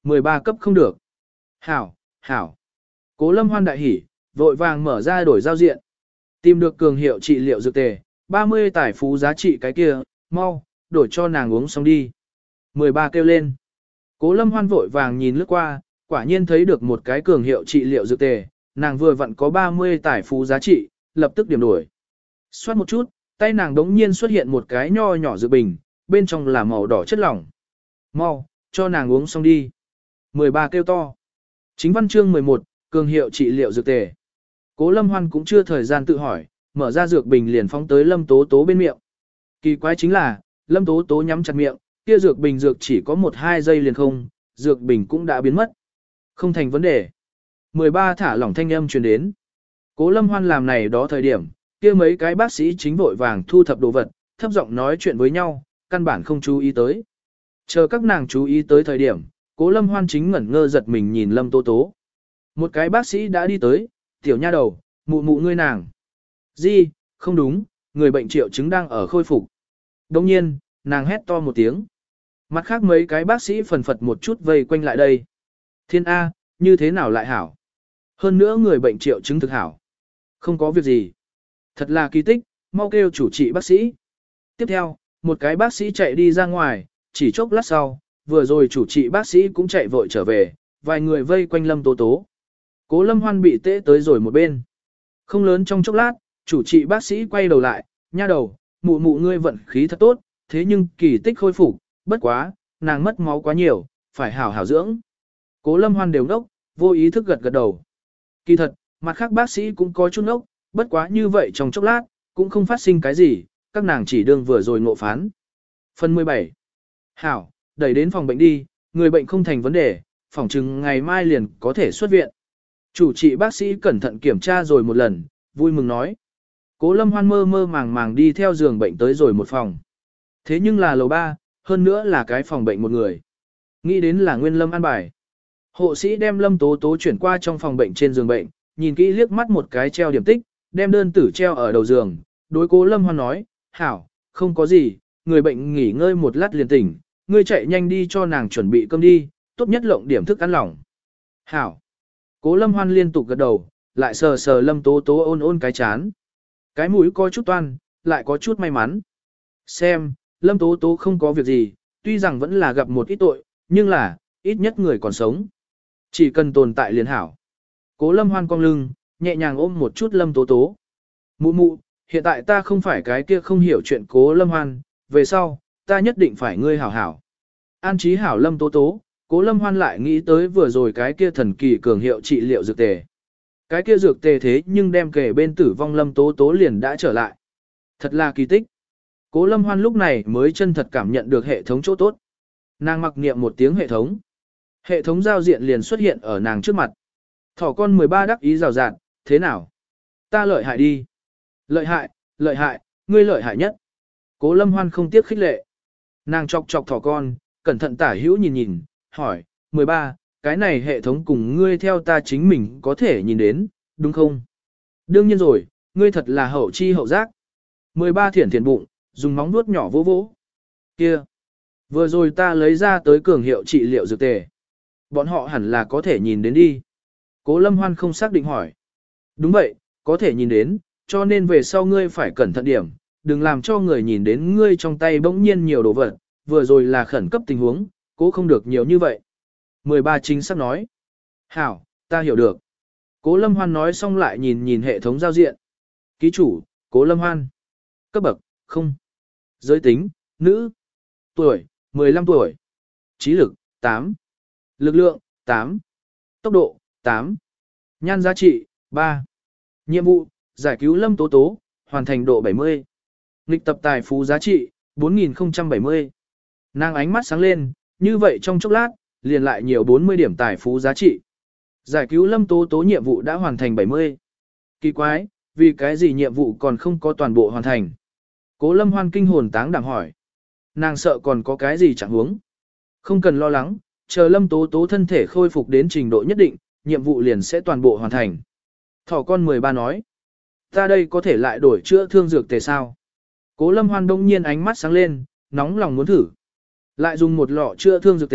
mười ba cấp không được. Hảo, hảo. Cố Lâm Hoan đại hỉ, vội vàng mở ra đổi giao diện. Tìm được cường hiệu trị liệu dược tề, ba mươi tài phú giá trị cái kia, mau, đổi cho nàng uống xong đi. mười ba kêu lên. Cố Lâm Hoan vội vàng nhìn lướt qua, quả nhiên thấy được một cái cường hiệu trị liệu dược tề, nàng vừa vặn có ba mươi tài phú giá trị, lập tức điểm đổi. Xoát một chút, tay nàng đống nhiên xuất hiện một cái nho nhỏ dược bình, bên trong là màu đỏ chất lỏng. Mau, cho nàng uống xong đi. mười ba kêu to. Chính văn chương mười một, cường hiệu trị liệu dược tề. Cố Lâm Hoan cũng chưa thời gian tự hỏi, mở ra dược bình liền phóng tới Lâm Tố Tố bên miệng. Kỳ quái chính là, Lâm Tố Tố nhắm chặt miệng, kia dược bình dược chỉ có một hai giây liền không, dược bình cũng đã biến mất. Không thành vấn đề. mười ba thả lỏng thanh âm truyền đến. Cố Lâm Hoan làm này đó thời điểm, kia mấy cái bác sĩ chính vội vàng thu thập đồ vật, thấp giọng nói chuyện với nhau, căn bản không chú ý tới. Chờ các nàng chú ý tới thời điểm, Cố Lâm Hoan chính ngẩn ngơ giật mình nhìn Lâm Tố Tố. Một cái bác sĩ đã đi tới, tiểu nha đầu, mụ mụ ngươi nàng. Gì, không đúng, người bệnh triệu chứng đang ở khôi phục. Đồng nhiên, nàng hét to một tiếng. Mặt khác mấy cái bác sĩ phần phật một chút vây quanh lại đây. Thiên A, như thế nào lại hảo? Hơn nữa người bệnh triệu chứng thực hảo. Không có việc gì. Thật là kỳ tích, mau kêu chủ trị bác sĩ. Tiếp theo, một cái bác sĩ chạy đi ra ngoài, chỉ chốc lát sau, vừa rồi chủ trị bác sĩ cũng chạy vội trở về, vài người vây quanh Lâm Tố Tố. Cố Lâm Hoan bị tễ tới rồi một bên. Không lớn trong chốc lát, chủ trị bác sĩ quay đầu lại, nha đầu, mụ mụ ngươi vận khí thật tốt, thế nhưng kỳ tích khôi phục, bất quá, nàng mất máu quá nhiều, phải hảo hảo dưỡng. Cố Lâm Hoan đều ngốc, vô ý thức gật gật đầu. Kỳ thật, mặt khác bác sĩ cũng có chút ngốc, bất quá như vậy trong chốc lát, cũng không phát sinh cái gì, các nàng chỉ đương vừa rồi ngộ phán. Phần mười bảy. Hảo, đẩy đến phòng bệnh đi, người bệnh không thành vấn đề, phòng chừng ngày mai liền có thể xuất viện. Chủ trị bác sĩ cẩn thận kiểm tra rồi một lần, vui mừng nói. Cố Lâm Hoan mơ mơ màng màng đi theo giường bệnh tới rồi một phòng. Thế nhưng là lầu ba, hơn nữa là cái phòng bệnh một người. Nghĩ đến là Nguyên Lâm an bài. Hộ sĩ đem Lâm Tố Tố chuyển qua trong phòng bệnh trên giường bệnh, nhìn kỹ liếc mắt một cái treo điểm tích, đem đơn tử treo ở đầu giường. Đối Cố Lâm Hoan nói, hảo, không có gì, người bệnh nghỉ ngơi một lát liền tỉnh, ngươi chạy nhanh đi cho nàng chuẩn bị cơm đi, tốt nhất lộng điểm thức ăn lỏng. Hảo. Cố Lâm Hoan liên tục gật đầu, lại sờ sờ Lâm Tố Tố ôn ôn cái chán. Cái mũi có chút toan, lại có chút may mắn. Xem, Lâm Tố Tố không có việc gì, tuy rằng vẫn là gặp một ít tội, nhưng là, ít nhất người còn sống. Chỉ cần tồn tại liền hảo. Cố Lâm Hoan cong lưng, nhẹ nhàng ôm một chút Lâm Tố Tố. Mụ mụ, hiện tại ta không phải cái kia không hiểu chuyện Cố Lâm Hoan, về sau, ta nhất định phải ngươi hảo hảo. An trí hảo Lâm Tố Tố, Cố Lâm Hoan lại nghĩ tới vừa rồi cái kia thần kỳ cường hiệu trị liệu dược tề. Cái kia dược tề thế nhưng đem kể bên tử vong Lâm Tố Tố liền đã trở lại. Thật là kỳ tích. Cố Lâm Hoan lúc này mới chân thật cảm nhận được hệ thống chỗ tốt. Nàng mặc niệm một tiếng hệ thống. Hệ thống giao diện liền xuất hiện ở nàng trước mặt. Thỏ con mười ba đắc ý rào rạt, thế nào? Ta lợi hại đi. Lợi hại, lợi hại, ngươi lợi hại nhất. Cố Lâm Hoan không tiếc khích lệ. Nàng chọc chọc thỏ con, cẩn thận tả hữu nhìn nhìn, hỏi, mười ba, cái này hệ thống cùng ngươi theo ta chính mình có thể nhìn đến, đúng không? Đương nhiên rồi, ngươi thật là hậu chi hậu giác. mười ba thiển thiển bụng, dùng móng vuốt nhỏ vỗ vỗ. Kia, vừa rồi ta lấy ra tới cường hiệu trị liệu dược tề. Bọn họ hẳn là có thể nhìn đến đi. Cố Lâm Hoan không xác định hỏi. Đúng vậy, có thể nhìn đến, cho nên về sau ngươi phải cẩn thận điểm, đừng làm cho người nhìn đến ngươi trong tay bỗng nhiên nhiều đồ vật, vừa rồi là khẩn cấp tình huống, cố không được nhiều như vậy. mười ba chính xác nói. Hảo, ta hiểu được. Cố Lâm Hoan nói xong lại nhìn nhìn hệ thống giao diện. Ký chủ, Cố Lâm Hoan. Cấp bậc, không. Giới tính, nữ. Tuổi, mười lăm tuổi. Trí lực, tám. Lực lượng, tám. Tốc độ, tám. Nhan giá trị, ba. Nhiệm vụ, giải cứu Lâm Tố Tố, hoàn thành độ bảy mươi. Nghịch tập tài phú giá trị, bốn nghìn không trăm bảy mươi. Nàng ánh mắt sáng lên, như vậy trong chốc lát, liền lại nhiều bốn mươi điểm tài phú giá trị. Giải cứu Lâm Tố Tố nhiệm vụ đã hoàn thành bảy mươi. Kỳ quái, vì cái gì nhiệm vụ còn không có toàn bộ hoàn thành? Cố Lâm Hoan kinh hồn táng đảm hỏi. Nàng sợ còn có cái gì chẳng huống. Không cần lo lắng, chờ Lâm Tố Tố thân thể khôi phục đến trình độ nhất định, nhiệm vụ liền sẽ toàn bộ hoàn thành. Thỏ con mười ba nói. Ta đây có thể lại đổi chữa thương dược tề sao? Cố Lâm Hoan đông nhiên ánh mắt sáng lên, nóng lòng muốn thử. Lại dùng một lọ chữa thương dược tề,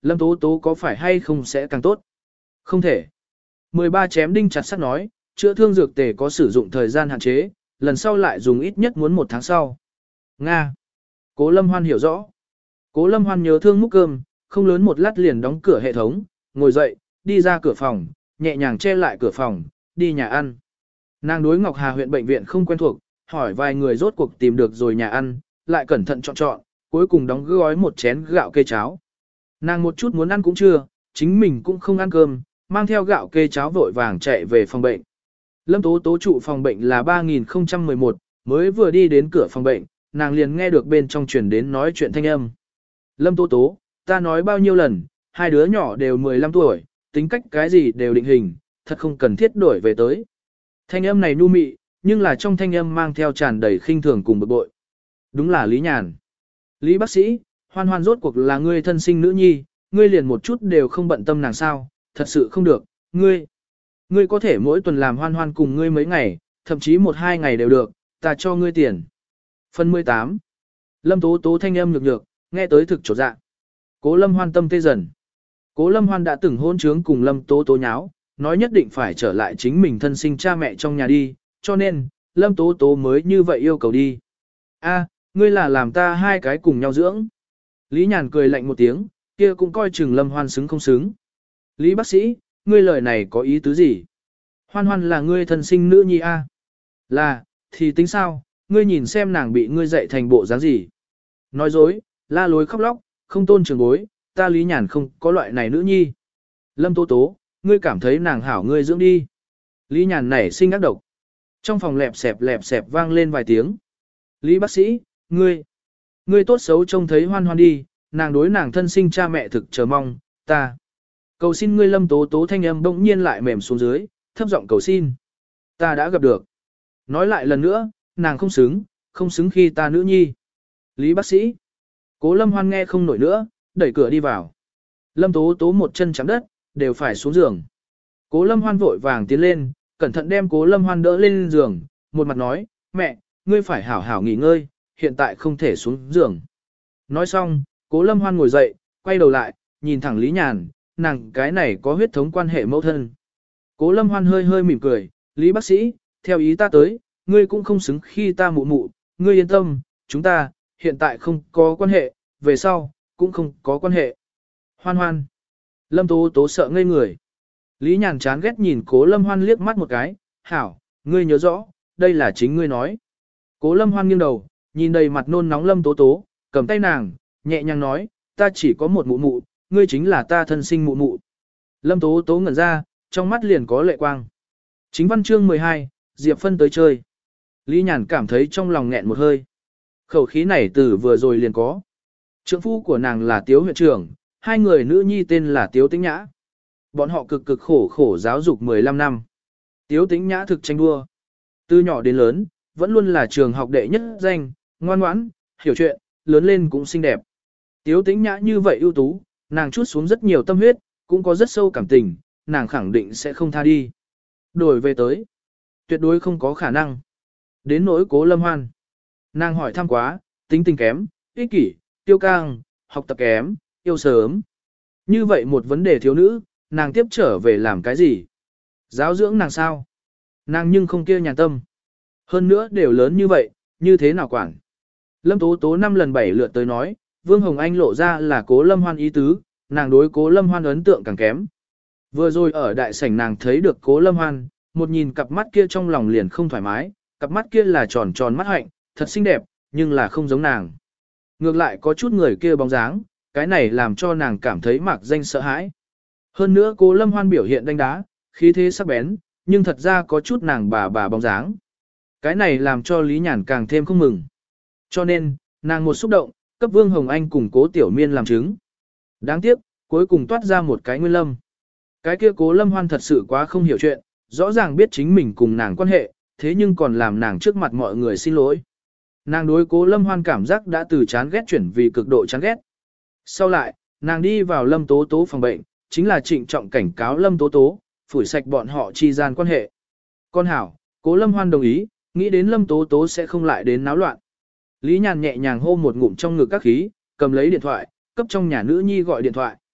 Lâm Tố Tố có phải hay không sẽ càng tốt? Không thể. mười ba chém đinh chặt sắt nói, chữa thương dược tề có sử dụng thời gian hạn chế, lần sau lại dùng ít nhất muốn một tháng sau. Nga. Cố Lâm Hoan hiểu rõ. Cố Lâm Hoan nhớ thương múc cơm, không lớn một lát liền đóng cửa hệ thống, ngồi dậy, đi ra cửa phòng, nhẹ nhàng che lại cửa phòng, đi nhà ăn. Nàng đối Ngọc Hà huyện bệnh viện không quen thuộc, hỏi vài người rốt cuộc tìm được rồi nhà ăn, lại cẩn thận chọn chọn, cuối cùng đóng gói một chén gạo kê cháo. Nàng một chút muốn ăn cũng chưa, chính mình cũng không ăn cơm, mang theo gạo kê cháo vội vàng chạy về phòng bệnh. Lâm Tố Tố trụ phòng bệnh là ba nghìn không trăm mười một, mới vừa đi đến cửa phòng bệnh, nàng liền nghe được bên trong truyền đến nói chuyện thanh âm. Lâm Tố Tố, ta nói bao nhiêu lần, hai đứa nhỏ đều mười lăm tuổi, tính cách cái gì đều định hình, thật không cần thiết đổi về tới. Thanh âm này nu mị, nhưng là trong thanh âm mang theo tràn đầy khinh thường cùng bực bội. Đúng là Lý Nhàn. Lý bác sĩ, Hoan Hoan rốt cuộc là ngươi thân sinh nữ nhi, ngươi liền một chút đều không bận tâm nàng sao, thật sự không được, ngươi. Ngươi có thể mỗi tuần làm Hoan Hoan cùng ngươi mấy ngày, thậm chí một hai ngày đều được, ta cho ngươi tiền. Phần mười tám. Lâm Tố Tố thanh âm nhược nhược, nghe tới thực chột dạ. Cố Lâm Hoan tâm tê dần. Cố Lâm Hoan đã từng hôn trướng cùng Lâm Tố Tố nháo, nói nhất định phải trở lại chính mình thân sinh cha mẹ trong nhà đi, cho nên, Lâm Tố Tố mới như vậy yêu cầu đi. A, ngươi là làm ta hai cái cùng nhau dưỡng. Lý Nhàn cười lạnh một tiếng, kia cũng coi chừng Lâm Hoan xứng không xứng. Lý bác sĩ, ngươi lời này có ý tứ gì? Hoan Hoan là ngươi thân sinh nữ nhi a? Là, thì tính sao, ngươi nhìn xem nàng bị ngươi dạy thành bộ dáng gì? Nói dối, la lối khóc lóc, không tôn trường bối, ta Lý Nhàn không có loại này nữ nhi. Lâm Tố Tố, ngươi cảm thấy nàng hảo ngươi dưỡng đi. Lý Nhàn nảy sinh ác độc. Trong phòng lẹp xẹp lẹp xẹp vang lên vài tiếng. Lý bác sĩ, ngươi, ngươi tốt xấu trông thấy Hoan Hoan đi, nàng đối nàng thân sinh cha mẹ thực chờ mong, ta. Cầu xin ngươi Lâm Tố Tố thanh âm bỗng nhiên lại mềm xuống dưới, thấp giọng cầu xin. Ta đã gặp được. Nói lại lần nữa, nàng không xứng, không xứng khi ta nữ nhi. Lý bác sĩ. Cố Lâm Hoan nghe không nổi nữa, đẩy cửa đi vào. Lâm Tố Tố một chân chạm đất, đều phải xuống giường. Cố Lâm Hoan vội vàng tiến lên, cẩn thận đem Cố Lâm Hoan đỡ lên giường, một mặt nói, mẹ, ngươi phải hảo hảo nghỉ ngơi, hiện tại không thể xuống giường. Nói xong, Cố Lâm Hoan ngồi dậy, quay đầu lại, nhìn thẳng Lý Nhàn, nàng cái này có huyết thống quan hệ mẫu thân. Cố Lâm Hoan hơi hơi mỉm cười, Lý bác sĩ, theo ý ta tới, ngươi cũng không xứng khi ta mụ mụ, ngươi yên tâm, chúng ta, hiện tại không có quan hệ, về sau, cũng không có quan hệ. Hoan Hoan. Lâm Tố Tố sợ ngây người. Lý Nhàn chán ghét nhìn Cố Lâm Hoan liếc mắt một cái, hảo, ngươi nhớ rõ, đây là chính ngươi nói. Cố Lâm Hoan nghiêng đầu, nhìn đầy mặt nôn nóng Lâm Tố Tố, cầm tay nàng, nhẹ nhàng nói, ta chỉ có một mụ mụ, ngươi chính là ta thân sinh mụ mụ. Lâm Tố Tố ngẩn ra, trong mắt liền có lệ quang. Chính văn chương mười hai, Diệp Phân tới chơi. Lý Nhàn cảm thấy trong lòng nghẹn một hơi. Khẩu khí này từ vừa rồi liền có. Trượng phu của nàng là Tiếu huyện trưởng, hai người nữ nhi tên là Tiếu Tĩnh Nhã. Bọn họ cực cực khổ khổ giáo dục mười lăm năm. Tiếu Tĩnh Nhã thực tranh đua. Từ nhỏ đến lớn, vẫn luôn là trường học đệ nhất danh, ngoan ngoãn, hiểu chuyện, lớn lên cũng xinh đẹp. Tiếu Tĩnh Nhã như vậy ưu tú, nàng chút xuống rất nhiều tâm huyết, cũng có rất sâu cảm tình, nàng khẳng định sẽ không tha đi. Đổi về tới, tuyệt đối không có khả năng. Đến nỗi Cố Lâm Hoan. Nàng hỏi thăm quá, tính tình kém, ích kỷ, tiêu căng, học tập kém, yêu sớm. Như vậy một vấn đề thiếu nữ, nàng tiếp trở về làm cái gì? Giáo dưỡng nàng sao? Nàng nhưng không kia nhàn tâm. Hơn nữa đều lớn như vậy, như thế nào quản? Lâm Tố Tố năm lần bảy lượt tới nói, Vương Hồng Anh lộ ra là Cố Lâm Hoan ý tứ, nàng đối Cố Lâm Hoan ấn tượng càng kém. Vừa rồi ở đại sảnh nàng thấy được Cố Lâm Hoan, một nhìn cặp mắt kia trong lòng liền không thoải mái, cặp mắt kia là tròn tròn mắt hạnh, thật xinh đẹp, nhưng là không giống nàng. Ngược lại có chút người kia bóng dáng, cái này làm cho nàng cảm thấy mạc danh sợ hãi. Hơn nữa Cố Lâm Hoan biểu hiện đánh đá, khí thế sắc bén, nhưng thật ra có chút nàng bà bà bóng dáng. Cái này làm cho Lý Nhàn càng thêm không mừng. Cho nên, nàng một xúc động, cấp Vương Hồng Anh cùng Cố Tiểu Miên làm chứng. Đáng tiếc, cuối cùng toát ra một cái Nguyên Lâm. Cái kia Cố Lâm Hoan thật sự quá không hiểu chuyện, rõ ràng biết chính mình cùng nàng quan hệ, thế nhưng còn làm nàng trước mặt mọi người xin lỗi. Nàng đối Cố Lâm Hoan cảm giác đã từ chán ghét chuyển vì cực độ chán ghét. Sau lại, nàng đi vào Lâm Tố Tố phòng bệnh, chính là trịnh trọng cảnh cáo Lâm Tố Tố, phủi sạch bọn họ chi gian quan hệ. Con hảo, Cố Lâm Hoan đồng ý, nghĩ đến Lâm Tố Tố sẽ không lại đến náo loạn. Lý Nhàn nhẹ nhàng hô một ngụm trong ngực các khí, cầm lấy điện thoại, cấp trong nhà nữ nhi gọi điện thoại.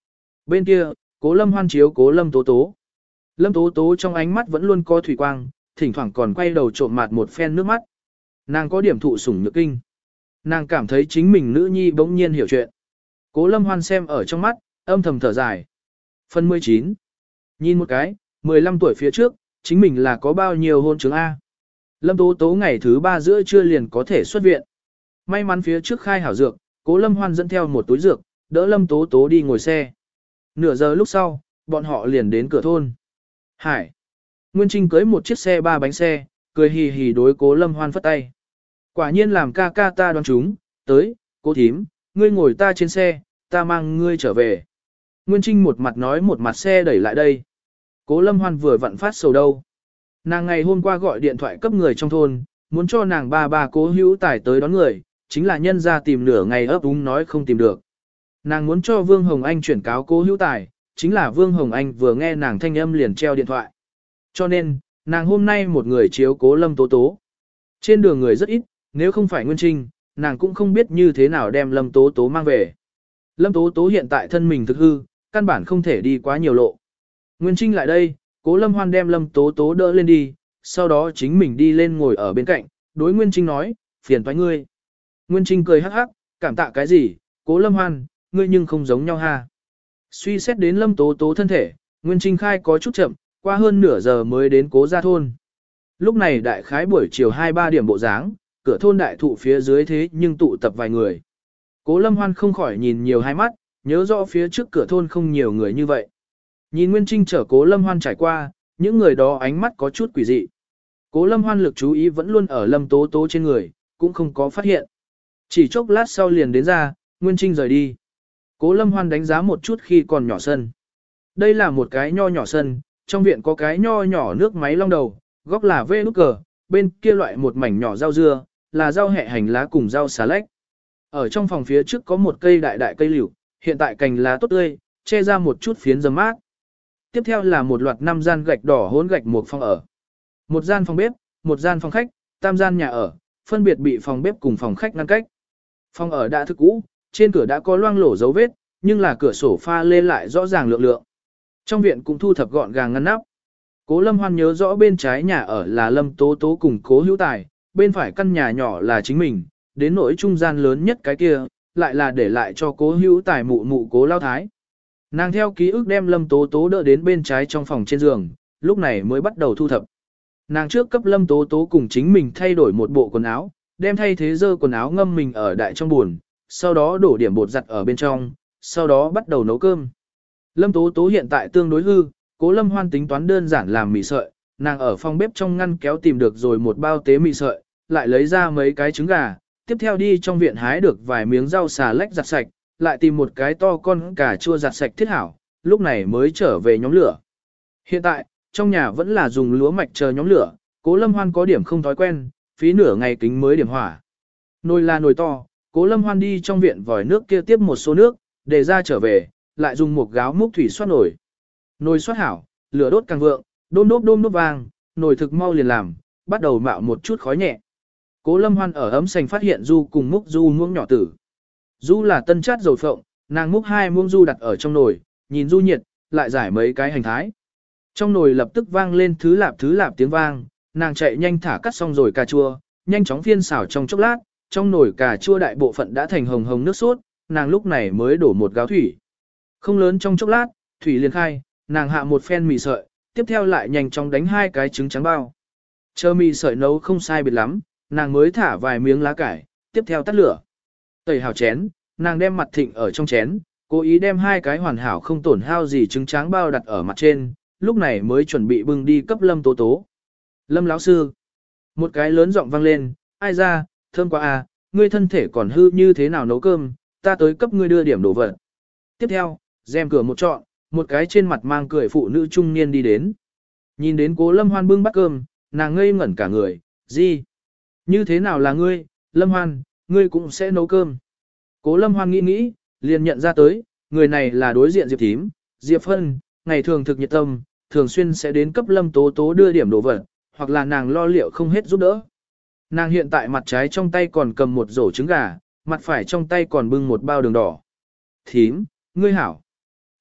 Bên kia, Cố Lâm Hoan chiếu Cố Lâm Tố Tố. Lâm Tố Tố trong ánh mắt vẫn luôn có thủy quang, thỉnh thoảng còn quay đầu trộm mạt một phen nước mắt. Nàng có điểm thụ sủng nhược kinh. Nàng cảm thấy chính mình nữ nhi bỗng nhiên hiểu chuyện. Cố Lâm Hoan xem ở trong mắt, âm thầm thở dài. Phần mười chín. Nhìn một cái, mười lăm tuổi phía trước, chính mình là có bao nhiêu hôn chứng A. Lâm Tố Tố ngày thứ ba giữa trưa liền có thể xuất viện. May mắn phía trước khai hảo dược, Cố Lâm Hoan dẫn theo một túi dược, đỡ Lâm Tố Tố đi ngồi xe. Nửa giờ lúc sau, bọn họ liền đến cửa thôn. Hải. Nguyên Trinh cưới một chiếc xe ba bánh xe, cười hì hì đối Cố Lâm Hoan phất tay. Quả nhiên làm ca ca ta đoán chúng, tới, Cố thím, ngươi ngồi ta trên xe, ta mang ngươi trở về. Nguyên Trinh một mặt nói một mặt xe đẩy lại đây. Cố Lâm Hoan vừa vặn phát sầu đâu. Nàng ngày hôm qua gọi điện thoại cấp người trong thôn, muốn cho nàng ba ba Cố Hữu Tài tới đón người, chính là nhân ra tìm nửa ngày ấp úng nói không tìm được. Nàng muốn cho Vương Hồng Anh chuyển cáo Cố Hữu Tài, chính là Vương Hồng Anh vừa nghe nàng thanh âm liền treo điện thoại. Cho nên, nàng hôm nay một người chiếu Cố Lâm Tố Tố. Trên đường người rất ít, nếu không phải Nguyên Trinh, nàng cũng không biết như thế nào đem Lâm Tố Tố mang về. Lâm Tố Tố hiện tại thân mình thực hư, căn bản không thể đi quá nhiều lộ. Nguyên Trinh lại đây, Cố Lâm Hoan đem Lâm Tố Tố đỡ lên đi, sau đó chính mình đi lên ngồi ở bên cạnh, đối Nguyên Trinh nói, phiền toái ngươi. Nguyên Trinh cười hắc hắc, cảm tạ cái gì, Cố Lâm Hoan, ngươi nhưng không giống nhau ha. Suy xét đến Lâm Tố Tố thân thể, Nguyên Trinh khai có chút chậm, qua hơn nửa giờ mới đến Cố gia thôn. Lúc này đại khái buổi chiều hai ba điểm bộ dáng, cửa thôn đại thụ phía dưới thế nhưng tụ tập vài người. Cố Lâm Hoan không khỏi nhìn nhiều hai mắt, nhớ rõ phía trước cửa thôn không nhiều người như vậy. Nhìn Nguyên Trinh chở Cố Lâm Hoan trải qua, những người đó ánh mắt có chút quỷ dị. Cố Lâm Hoan lực chú ý vẫn luôn ở Lâm Tố Tố trên người, cũng không có phát hiện. Chỉ chốc lát sau liền đến ra, Nguyên Trinh rời đi. Cố Lâm Hoan đánh giá một chút khi còn nhỏ sân. Đây là một cái nho nhỏ sân, trong viện có cái nho nhỏ nước máy long đầu, góc là vê nút cờ, bên kia loại một mảnh nhỏ rau dưa, là rau hẹ hành lá cùng rau xà lách. Ở trong phòng phía trước có một cây đại đại cây liễu, hiện tại cành lá tốt tươi, che ra một chút phiến râm mát. Tiếp theo là một loạt năm gian gạch đỏ hỗn gạch một phòng ở. Một gian phòng bếp, một gian phòng khách, tam gian nhà ở, phân biệt bị phòng bếp cùng phòng khách ngăn cách. Phòng ở đã thức cũ, trên cửa đã có loang lổ dấu vết, nhưng là cửa sổ pha lê lại rõ ràng lượng lượng. Trong viện cũng thu thập gọn gàng ngăn nắp. Cố Lâm Hoan nhớ rõ bên trái nhà ở là Lâm Tố Tố cùng Cố Hữu Tài, bên phải căn nhà nhỏ là chính mình, đến nỗi trung gian lớn nhất cái kia, lại là để lại cho Cố Hữu Tài mụ mụ Cố Lao Thái. Nàng theo ký ức đem Lâm Tố Tố đỡ đến bên trái trong phòng trên giường, lúc này mới bắt đầu thu thập. Nàng trước cấp Lâm Tố Tố cùng chính mình thay đổi một bộ quần áo, đem thay thế dơ quần áo ngâm mình ở đại trong buồn, sau đó đổ điểm bột giặt ở bên trong, sau đó bắt đầu nấu cơm. Lâm Tố Tố hiện tại tương đối hư, Cố Lâm Hoan tính toán đơn giản làm mì sợi, nàng ở phòng bếp trong ngăn kéo tìm được rồi một bao tế mì sợi, lại lấy ra mấy cái trứng gà, tiếp theo đi trong viện hái được vài miếng rau xà lách giặt sạch, lại tìm một cái to con cà chua giặt sạch thiết hảo, lúc này mới trở về nhóm lửa. Hiện tại, trong nhà vẫn là dùng lúa mạch chờ nhóm lửa, Cố Lâm Hoan có điểm không thói quen, phí nửa ngày kính mới điểm hỏa. Nồi là nồi to, Cố Lâm Hoan đi trong viện vòi nước kia tiếp một số nước, để ra trở về, lại dùng một gáo múc thủy xoát nồi. Nồi xoát hảo, lửa đốt càng vượng, đôm đốp đôm đốp vang, nồi thực mau liền làm, bắt đầu mạo một chút khói nhẹ. Cố Lâm Hoan ở ấm sành phát hiện du cùng múc du muỗng nhỏ tử. Du là tân chát dầu phộng, nàng múc hai muỗng du đặt ở trong nồi, nhìn du nhiệt, lại giải mấy cái hành thái. Trong nồi lập tức vang lên thứ lạp thứ lạp tiếng vang, nàng chạy nhanh thả cắt xong rồi cà chua, nhanh chóng phiên xào trong chốc lát, trong nồi cà chua đại bộ phận đã thành hồng hồng nước sốt, nàng lúc này mới đổ một gáo thủy. Không lớn trong chốc lát, thủy liền khai, nàng hạ một phen mì sợi, tiếp theo lại nhanh chóng đánh hai cái trứng trắng bao. Chờ mì sợi nấu không sai biệt lắm, nàng mới thả vài miếng lá cải, tiếp theo tắt lửa. Tẩy hảo chén, nàng đem mặt thịnh ở trong chén, cố ý đem hai cái hoàn hảo không tổn hao gì trứng trắng bao đặt ở mặt trên, lúc này mới chuẩn bị bưng đi cấp Lâm Tố Tố. Lâm lão sư, một cái lớn giọng vang lên, ai ra, thơm quá à, ngươi thân thể còn hư như thế nào nấu cơm, ta tới cấp ngươi đưa điểm đồ vật. Tiếp theo, rèm cửa một trọn, một cái trên mặt mang cười phụ nữ trung niên đi đến. Nhìn đến Cố Lâm Hoan bưng bát cơm, nàng ngây ngẩn cả người, gì? Như thế nào là ngươi, Lâm Hoan, ngươi cũng sẽ nấu cơm. Cố Lâm Hoan nghĩ nghĩ, liền nhận ra tới, người này là đối diện Diệp Thím, Diệp Phân, ngày thường thực nhiệt tâm, thường xuyên sẽ đến cấp Lâm Tố Tố đưa điểm đồ vật, hoặc là nàng lo liệu không hết giúp đỡ. Nàng hiện tại mặt trái trong tay còn cầm một rổ trứng gà, mặt phải trong tay còn bưng một bao đường đỏ. Thím, ngươi hảo.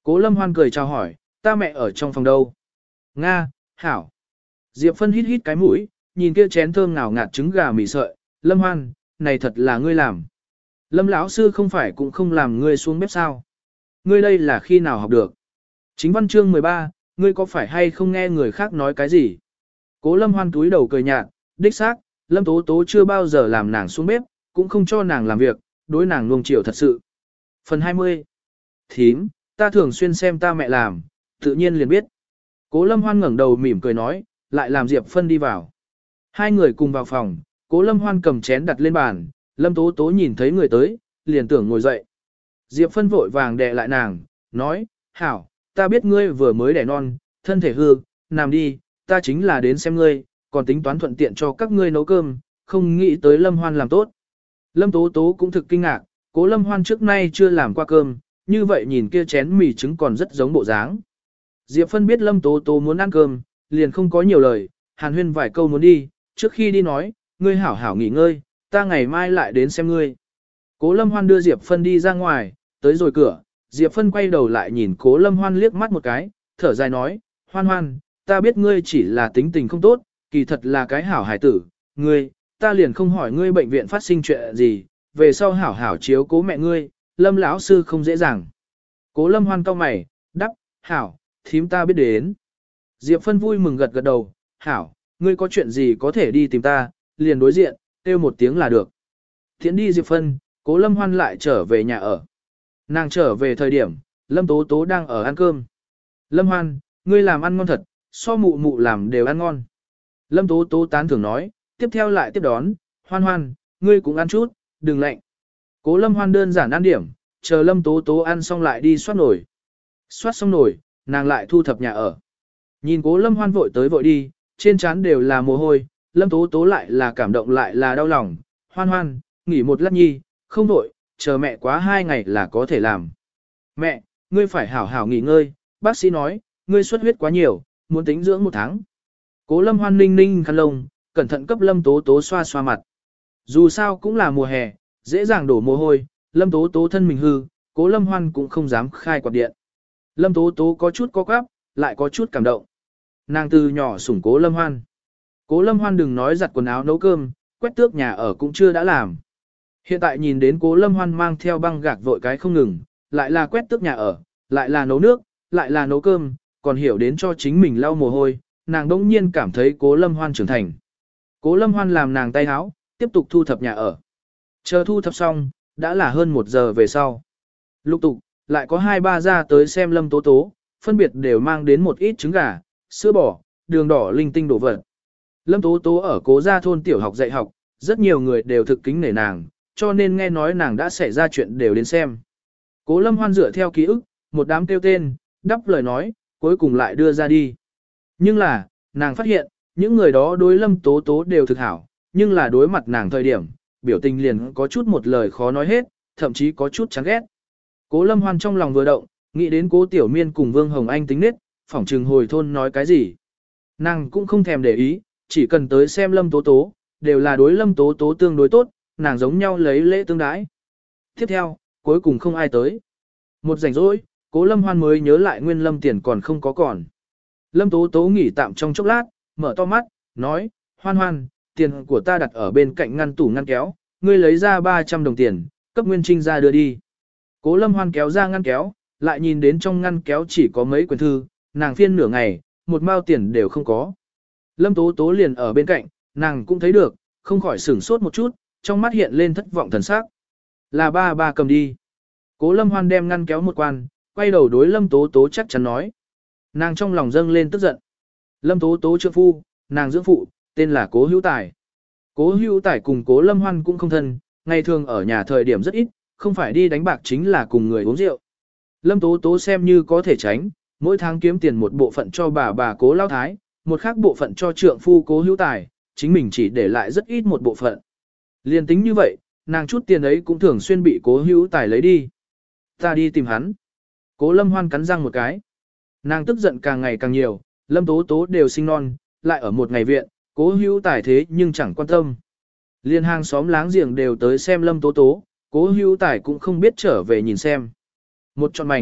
Cố Lâm Hoan cười chào hỏi, ta mẹ ở trong phòng đâu? Nga, hảo. Diệp Phân hít hít cái mũi, nhìn kia chén thơm ngào ngạt trứng gà mì sợi, Lâm Hoan, này thật là ngươi làm. Lâm lão sư không phải cũng không làm ngươi xuống bếp sao? Ngươi đây là khi nào học được? Chính văn chương mười ba, ngươi có phải hay không nghe người khác nói cái gì? Cố Lâm Hoan túi đầu cười nhạt, đích xác, Lâm Tố Tố chưa bao giờ làm nàng xuống bếp, cũng không cho nàng làm việc, đối nàng nuông chiều thật sự. Phần hai mươi. Thím, ta thường xuyên xem ta mẹ làm, tự nhiên liền biết. Cố Lâm Hoan ngẩng đầu mỉm cười nói, lại làm Diệp Phân đi vào. Hai người cùng vào phòng, Cố Lâm Hoan cầm chén đặt lên bàn, Lâm Tố Tố nhìn thấy người tới, liền tưởng ngồi dậy. Diệp Phân vội vàng đè lại nàng, nói, hảo, ta biết ngươi vừa mới đẻ non, thân thể hư, nằm đi, ta chính là đến xem ngươi, còn tính toán thuận tiện cho các ngươi nấu cơm, không nghĩ tới Lâm Hoan làm tốt. Lâm Tố Tố cũng thực kinh ngạc, Cố Lâm Hoan trước nay chưa làm qua cơm, như vậy nhìn kia chén mì trứng còn rất giống bộ dáng. Diệp Phân biết Lâm Tố Tố muốn ăn cơm, liền không có nhiều lời, hàn huyên vài câu muốn đi, trước khi đi nói, ngươi hảo hảo nghỉ ngơi, ta ngày mai lại đến xem ngươi. Cố Lâm Hoan đưa Diệp Phân đi ra ngoài, tới rồi cửa, Diệp Phân quay đầu lại nhìn Cố Lâm Hoan liếc mắt một cái, thở dài nói, Hoan Hoan, ta biết ngươi chỉ là tính tình không tốt, kỳ thật là cái hảo hài tử, ngươi, ta liền không hỏi ngươi bệnh viện phát sinh chuyện gì, về sau hảo hảo chiếu cố mẹ ngươi, Lâm lão sư không dễ dàng. Cố Lâm Hoan cau mày, đắp, hảo, thím ta biết đến. Diệp Phân vui mừng gật gật đầu, hảo, ngươi có chuyện gì có thể đi tìm ta, liền đối diện, kêu một tiếng là được. Thiện đi Diệp Phân, Cố Lâm Hoan lại trở về nhà ở. Nàng trở về thời điểm, Lâm Tố Tố đang ở ăn cơm. Lâm Hoan, ngươi làm ăn ngon thật, so mụ mụ làm đều ăn ngon. Lâm Tố Tố tán thưởng nói, tiếp theo lại tiếp đón, Hoan Hoan, ngươi cũng ăn chút, đừng lạnh. Cố Lâm Hoan đơn giản ăn điểm, chờ Lâm Tố Tố ăn xong lại đi soát nổi. Soát xong nổi, nàng lại thu thập nhà ở. Nhìn Cố Lâm Hoan vội tới vội đi, trên trán đều là mồ hôi, Lâm Tố Tố lại là cảm động lại là đau lòng. Hoan Hoan, nghỉ một lát nhi, không vội, chờ mẹ quá hai ngày là có thể làm. Mẹ, ngươi phải hảo hảo nghỉ ngơi, bác sĩ nói, ngươi xuất huyết quá nhiều, muốn tính dưỡng một tháng. Cố Lâm Hoan ninh ninh khăn lông, cẩn thận cấp Lâm Tố Tố xoa xoa mặt. Dù sao cũng là mùa hè, dễ dàng đổ mồ hôi, Lâm Tố Tố thân mình hư, Cố Lâm Hoan cũng không dám khai quạt điện. Lâm Tố Tố có chút có quáp, lại có chút cảm động. Nàng từ nhỏ sủng Cố Lâm Hoan. Cố Lâm Hoan đừng nói giặt quần áo nấu cơm, quét tước nhà ở cũng chưa đã làm. Hiện tại nhìn đến Cố Lâm Hoan mang theo băng gạc vội cái không ngừng, lại là quét tước nhà ở, lại là nấu nước, lại là nấu cơm, còn hiểu đến cho chính mình lau mồ hôi, nàng đỗng nhiên cảm thấy Cố Lâm Hoan trưởng thành. Cố Lâm Hoan làm nàng tay háo, tiếp tục thu thập nhà ở. Chờ thu thập xong, đã là hơn một giờ về sau. Lục tục, lại có hai ba ra tới xem Lâm Tố Tố, phân biệt đều mang đến một ít trứng gà, sữa bò, đường đỏ linh tinh đổ vật. Lâm Tố Tố ở Cố gia thôn tiểu học dạy học, rất nhiều người đều thực kính nể nàng, cho nên nghe nói nàng đã xảy ra chuyện đều đến xem. Cố Lâm Hoan dựa theo ký ức, một đám kêu tên, đắp lời nói, cuối cùng lại đưa ra đi. Nhưng là, nàng phát hiện, những người đó đối Lâm Tố Tố đều thực hảo, nhưng là đối mặt nàng thời điểm, biểu tình liền có chút một lời khó nói hết, thậm chí có chút chán ghét. Cố Lâm Hoan trong lòng vừa động, nghĩ đến Cố Tiểu Miên cùng Vương Hồng Anh tính nết, phỏng trừng hồi thôn nói cái gì. Nàng cũng không thèm để ý, chỉ cần tới xem Lâm Tố Tố, đều là đối Lâm Tố Tố tương đối tốt, nàng giống nhau lấy lễ tương đãi. Tiếp theo, cuối cùng không ai tới. Một rảnh rỗi, Cố Lâm Hoan mới nhớ lại nguyên Lâm tiền còn không có còn. Lâm Tố Tố nghỉ tạm trong chốc lát, mở to mắt, nói, Hoan Hoan, tiền của ta đặt ở bên cạnh ngăn tủ ngăn kéo, ngươi lấy ra ba trăm đồng tiền, cấp Nguyên Trinh ra đưa đi. Cố Lâm Hoan kéo ra ngăn kéo, lại nhìn đến trong ngăn kéo chỉ có mấy quyển thư, nàng phiên nửa ngày, một mao tiền đều không có. Lâm Tố Tố liền ở bên cạnh, nàng cũng thấy được, không khỏi sửng sốt một chút, trong mắt hiện lên thất vọng thần sắc. Là ba ba cầm đi. Cố Lâm Hoan đem ngăn kéo một quan, quay đầu đối Lâm Tố Tố chắc chắn nói. Nàng trong lòng dâng lên tức giận. Lâm Tố Tố trượng phu, nàng dưỡng phụ, tên là Cố Hữu Tài. Cố Hữu Tài cùng Cố Lâm Hoan cũng không thân, ngày thường ở nhà thời điểm rất ít, không phải đi đánh bạc chính là cùng người uống rượu. Lâm Tố Tố xem như có thể tránh, mỗi tháng kiếm tiền một bộ phận cho bà bà Cố Lao Thái, một khác bộ phận cho trượng phu Cố Hữu Tài, chính mình chỉ để lại rất ít một bộ phận. Liên tính như vậy, nàng chút tiền ấy cũng thường xuyên bị Cố Hữu Tài lấy đi. Ta đi tìm hắn. Cố Lâm Hoan cắn răng một cái. Nàng tức giận càng ngày càng nhiều, Lâm Tố Tố đều sinh non, lại ở một ngày viện, Cố Hữu Tài thế nhưng chẳng quan tâm. Liên hàng xóm láng giềng đều tới xem Lâm Tố Tố, Cố Hữu Tài cũng không biết trở về nhìn xem. Một trọn mảnh,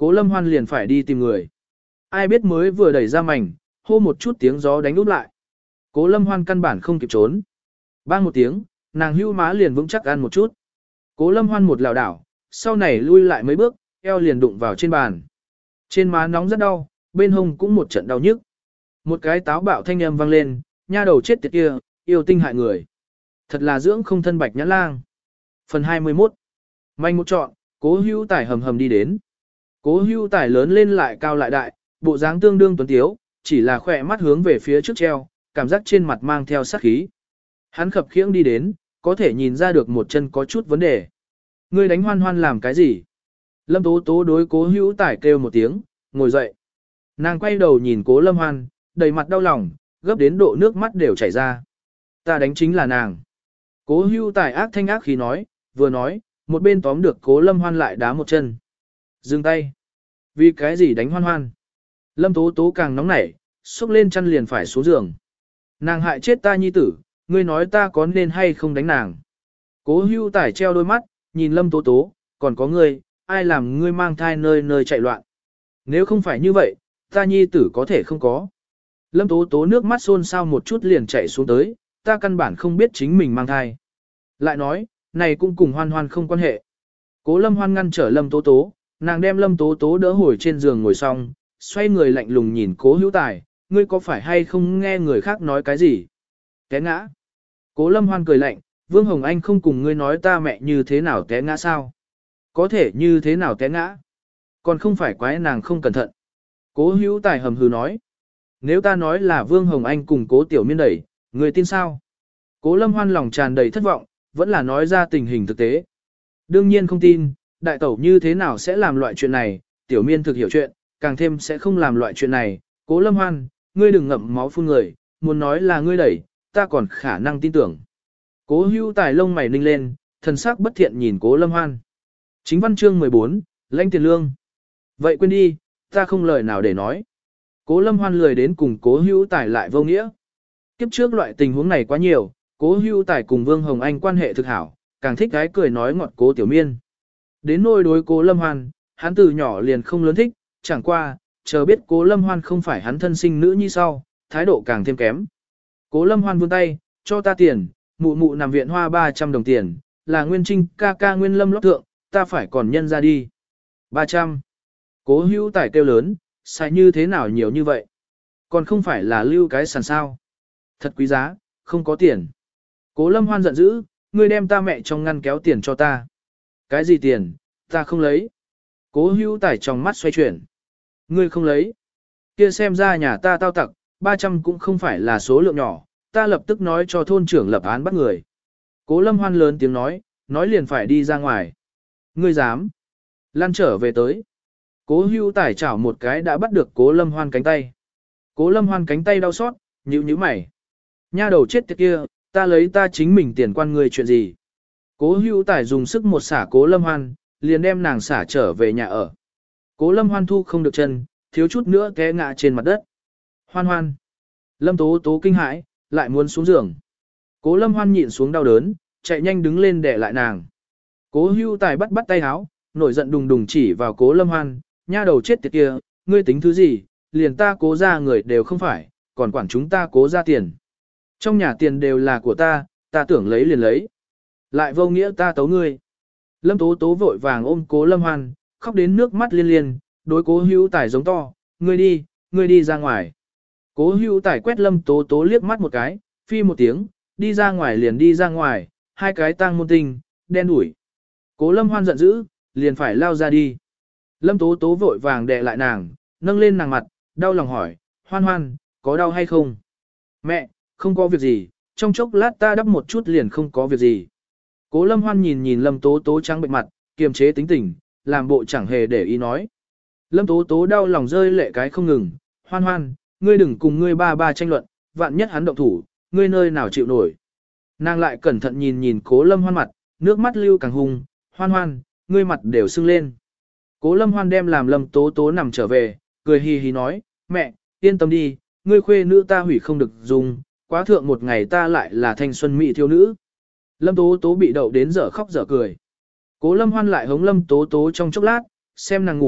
Cố Lâm Hoan liền phải đi tìm người. Ai biết mới vừa đẩy ra mảnh, hô một chút tiếng gió đánh úp lại. Cố Lâm Hoan căn bản không kịp trốn. Bang một tiếng, nàng hưu má liền vững chắc ăn một chút. Cố Lâm Hoan một lảo đảo, sau này lui lại mấy bước, eo liền đụng vào trên bàn. Trên má nóng rất đau, bên hông cũng một trận đau nhức. Một cái táo bạo thanh âm vang lên, nha đầu chết tiệt kia, yêu tinh hại người. Thật là dưỡng không thân bạch nhã lang. Phần hai mươi mốt. Manh một trọn, Cố Hữu Tài hầm hầm đi đến. Cố Hữu Tài lớn lên lại cao lại đại, bộ dáng tương đương tuấn tiếu, chỉ là khỏe mắt hướng về phía trước treo, cảm giác trên mặt mang theo sát khí. Hắn khập khiễng đi đến, có thể nhìn ra được một chân có chút vấn đề. Ngươi đánh Hoan Hoan làm cái gì? Lâm Tố Tố đối Cố Hữu Tài kêu một tiếng, ngồi dậy. Nàng quay đầu nhìn Cố Lâm Hoan, đầy mặt đau lòng, gấp đến độ nước mắt đều chảy ra. Ta đánh chính là nàng. Cố Hữu Tài ác thanh ác khí nói, vừa nói, một bên tóm được Cố Lâm Hoan lại đá một chân. Dừng tay. Vì cái gì đánh Hoan Hoan? Lâm Tố Tố càng nóng nảy, xúc lên chăn liền phải xuống giường. Nàng hại chết ta nhi tử, ngươi nói ta có nên hay không đánh nàng? Cố Hữu Tài treo đôi mắt, nhìn Lâm Tố Tố, còn có ngươi, ai làm ngươi mang thai nơi nơi chạy loạn? Nếu không phải như vậy, ta nhi tử có thể không có. Lâm Tố Tố nước mắt xôn xao một chút liền chạy xuống tới, ta căn bản không biết chính mình mang thai. Lại nói, này cũng cùng Hoan Hoan không quan hệ. Cố Lâm Hoan ngăn trở Lâm Tố Tố, nàng đem Lâm Tố Tố đỡ hồi trên giường ngồi xong, xoay người lạnh lùng nhìn Cố Hữu Tài, ngươi có phải hay không nghe người khác nói cái gì? Té ngã. Cố Lâm Hoan cười lạnh, Vương Hồng Anh không cùng ngươi nói ta mẹ như thế nào té ngã sao? Có thể như thế nào té ngã? Còn không phải quái nàng không cẩn thận. Cố Hữu Tài hầm hừ nói. Nếu ta nói là Vương Hồng Anh cùng Cố Tiểu Miên đẩy, người tin sao? Cố Lâm Hoan lòng tràn đầy thất vọng, vẫn là nói ra tình hình thực tế. Đương nhiên không tin, đại tẩu như thế nào sẽ làm loại chuyện này, Tiểu Miên thực hiểu chuyện, càng thêm sẽ không làm loại chuyện này. Cố Lâm Hoan, ngươi đừng ngậm máu phun người, muốn nói là ngươi đẩy, ta còn khả năng tin tưởng. Cố Hữu Tài lông mày ninh lên, thần sắc bất thiện nhìn Cố Lâm Hoan. Chính văn chương mười bốn, lãnh tiền lương. Vậy quên đi, ta không lời nào để nói. Cố Lâm Hoan lười đến cùng Cố Hữu Tài lại vô nghĩa. Kiếp trước loại tình huống này quá nhiều, Cố Hữu Tài cùng Vương Hồng Anh quan hệ thực hảo, càng thích gái cười nói ngọt Cố Tiểu Miên. Đến nôi đối Cố Lâm Hoan, hắn từ nhỏ liền không lớn thích, chẳng qua, chờ biết Cố Lâm Hoan không phải hắn thân sinh nữ như sau, thái độ càng thêm kém. Cố Lâm Hoan vươn tay, cho ta tiền, mụ mụ nằm viện hoa ba trăm đồng tiền, là Nguyên Trinh ca ca Nguyên Lâm lót thượng, ta phải còn nhân ra đi. ba trăm. Cố Hữu Tài kêu lớn, sai như thế nào nhiều như vậy? Còn không phải là lưu cái sàn sao? Thật quý giá, không có tiền. Cố Lâm Hoan giận dữ, ngươi đem ta mẹ trong ngăn kéo tiền cho ta. Cái gì tiền, ta không lấy. Cố Hữu Tài trong mắt xoay chuyển. Ngươi không lấy. Kia xem ra nhà ta tao tặc, ba trăm cũng không phải là số lượng nhỏ, ta lập tức nói cho thôn trưởng lập án bắt người. Cố Lâm Hoan lớn tiếng nói, nói liền phải đi ra ngoài. Ngươi dám. Lan trở về tới. Cố Hữu Tài chảo một cái đã bắt được Cố Lâm Hoan cánh tay. Cố Lâm Hoan cánh tay đau xót, nhíu nhíu mày. Nha đầu chết tiệt kia, ta lấy ta chính mình tiền quan người chuyện gì. Cố Hữu Tài dùng sức một xả Cố Lâm Hoan, liền đem nàng xả trở về nhà ở. Cố Lâm Hoan thu không được chân, thiếu chút nữa té ngã trên mặt đất. Hoan Hoan. Lâm Tố Tố kinh hãi, lại muốn xuống giường. Cố Lâm Hoan nhịn xuống đau đớn, chạy nhanh đứng lên để lại nàng. Cố Hữu Tài bắt bắt tay áo, nổi giận đùng đùng chỉ vào Cố Lâm Hoan, nha đầu chết tiệt kia, ngươi tính thứ gì, liền ta Cố ra người đều không phải, còn quản chúng ta Cố ra tiền. Trong nhà tiền đều là của ta, ta tưởng lấy liền lấy. Lại vô nghĩa ta tấu ngươi. Lâm Tố Tố vội vàng ôm Cố Lâm Hoan, khóc đến nước mắt liên liên, đối Cố Hữu Tài giống to, ngươi đi, ngươi đi ra ngoài. Cố Hữu Tài quét Lâm Tố Tố liếc mắt một cái, phi một tiếng, đi ra ngoài liền đi ra ngoài, hai cái tang môn tinh, đen đuổi. Cố Lâm Hoan giận dữ, liền phải lao ra đi. Lâm Tố Tố vội vàng đè lại nàng, nâng lên nàng mặt, đau lòng hỏi, Hoan Hoan, có đau hay không? Mẹ, không có việc gì, trong chốc lát ta đắp một chút liền không có việc gì. Cố Lâm Hoan nhìn nhìn Lâm Tố Tố trắng bệnh mặt, kiềm chế tính tình, làm bộ chẳng hề để ý nói. Lâm Tố Tố đau lòng rơi lệ cái không ngừng, Hoan Hoan, ngươi đừng cùng ngươi ba ba tranh luận, vạn nhất hắn động thủ, ngươi nơi nào chịu nổi. Nàng lại cẩn thận nhìn nhìn Cố Lâm Hoan mặt, nước mắt lưu càng hung, Hoan Hoan, ngươi mặt đều sưng lên. Cố Lâm Hoan đem làm Lâm Tố Tố nằm trở về, cười hì hì nói, mẹ, yên tâm đi, ngươi khuê nữ ta hủy không được dùng, quá thượng một ngày ta lại là thanh xuân mỹ thiếu nữ. Lâm Tố Tố bị đậu đến dở khóc dở cười. Cố Lâm Hoan lại hống Lâm Tố Tố trong chốc lát, xem nàng ngủ,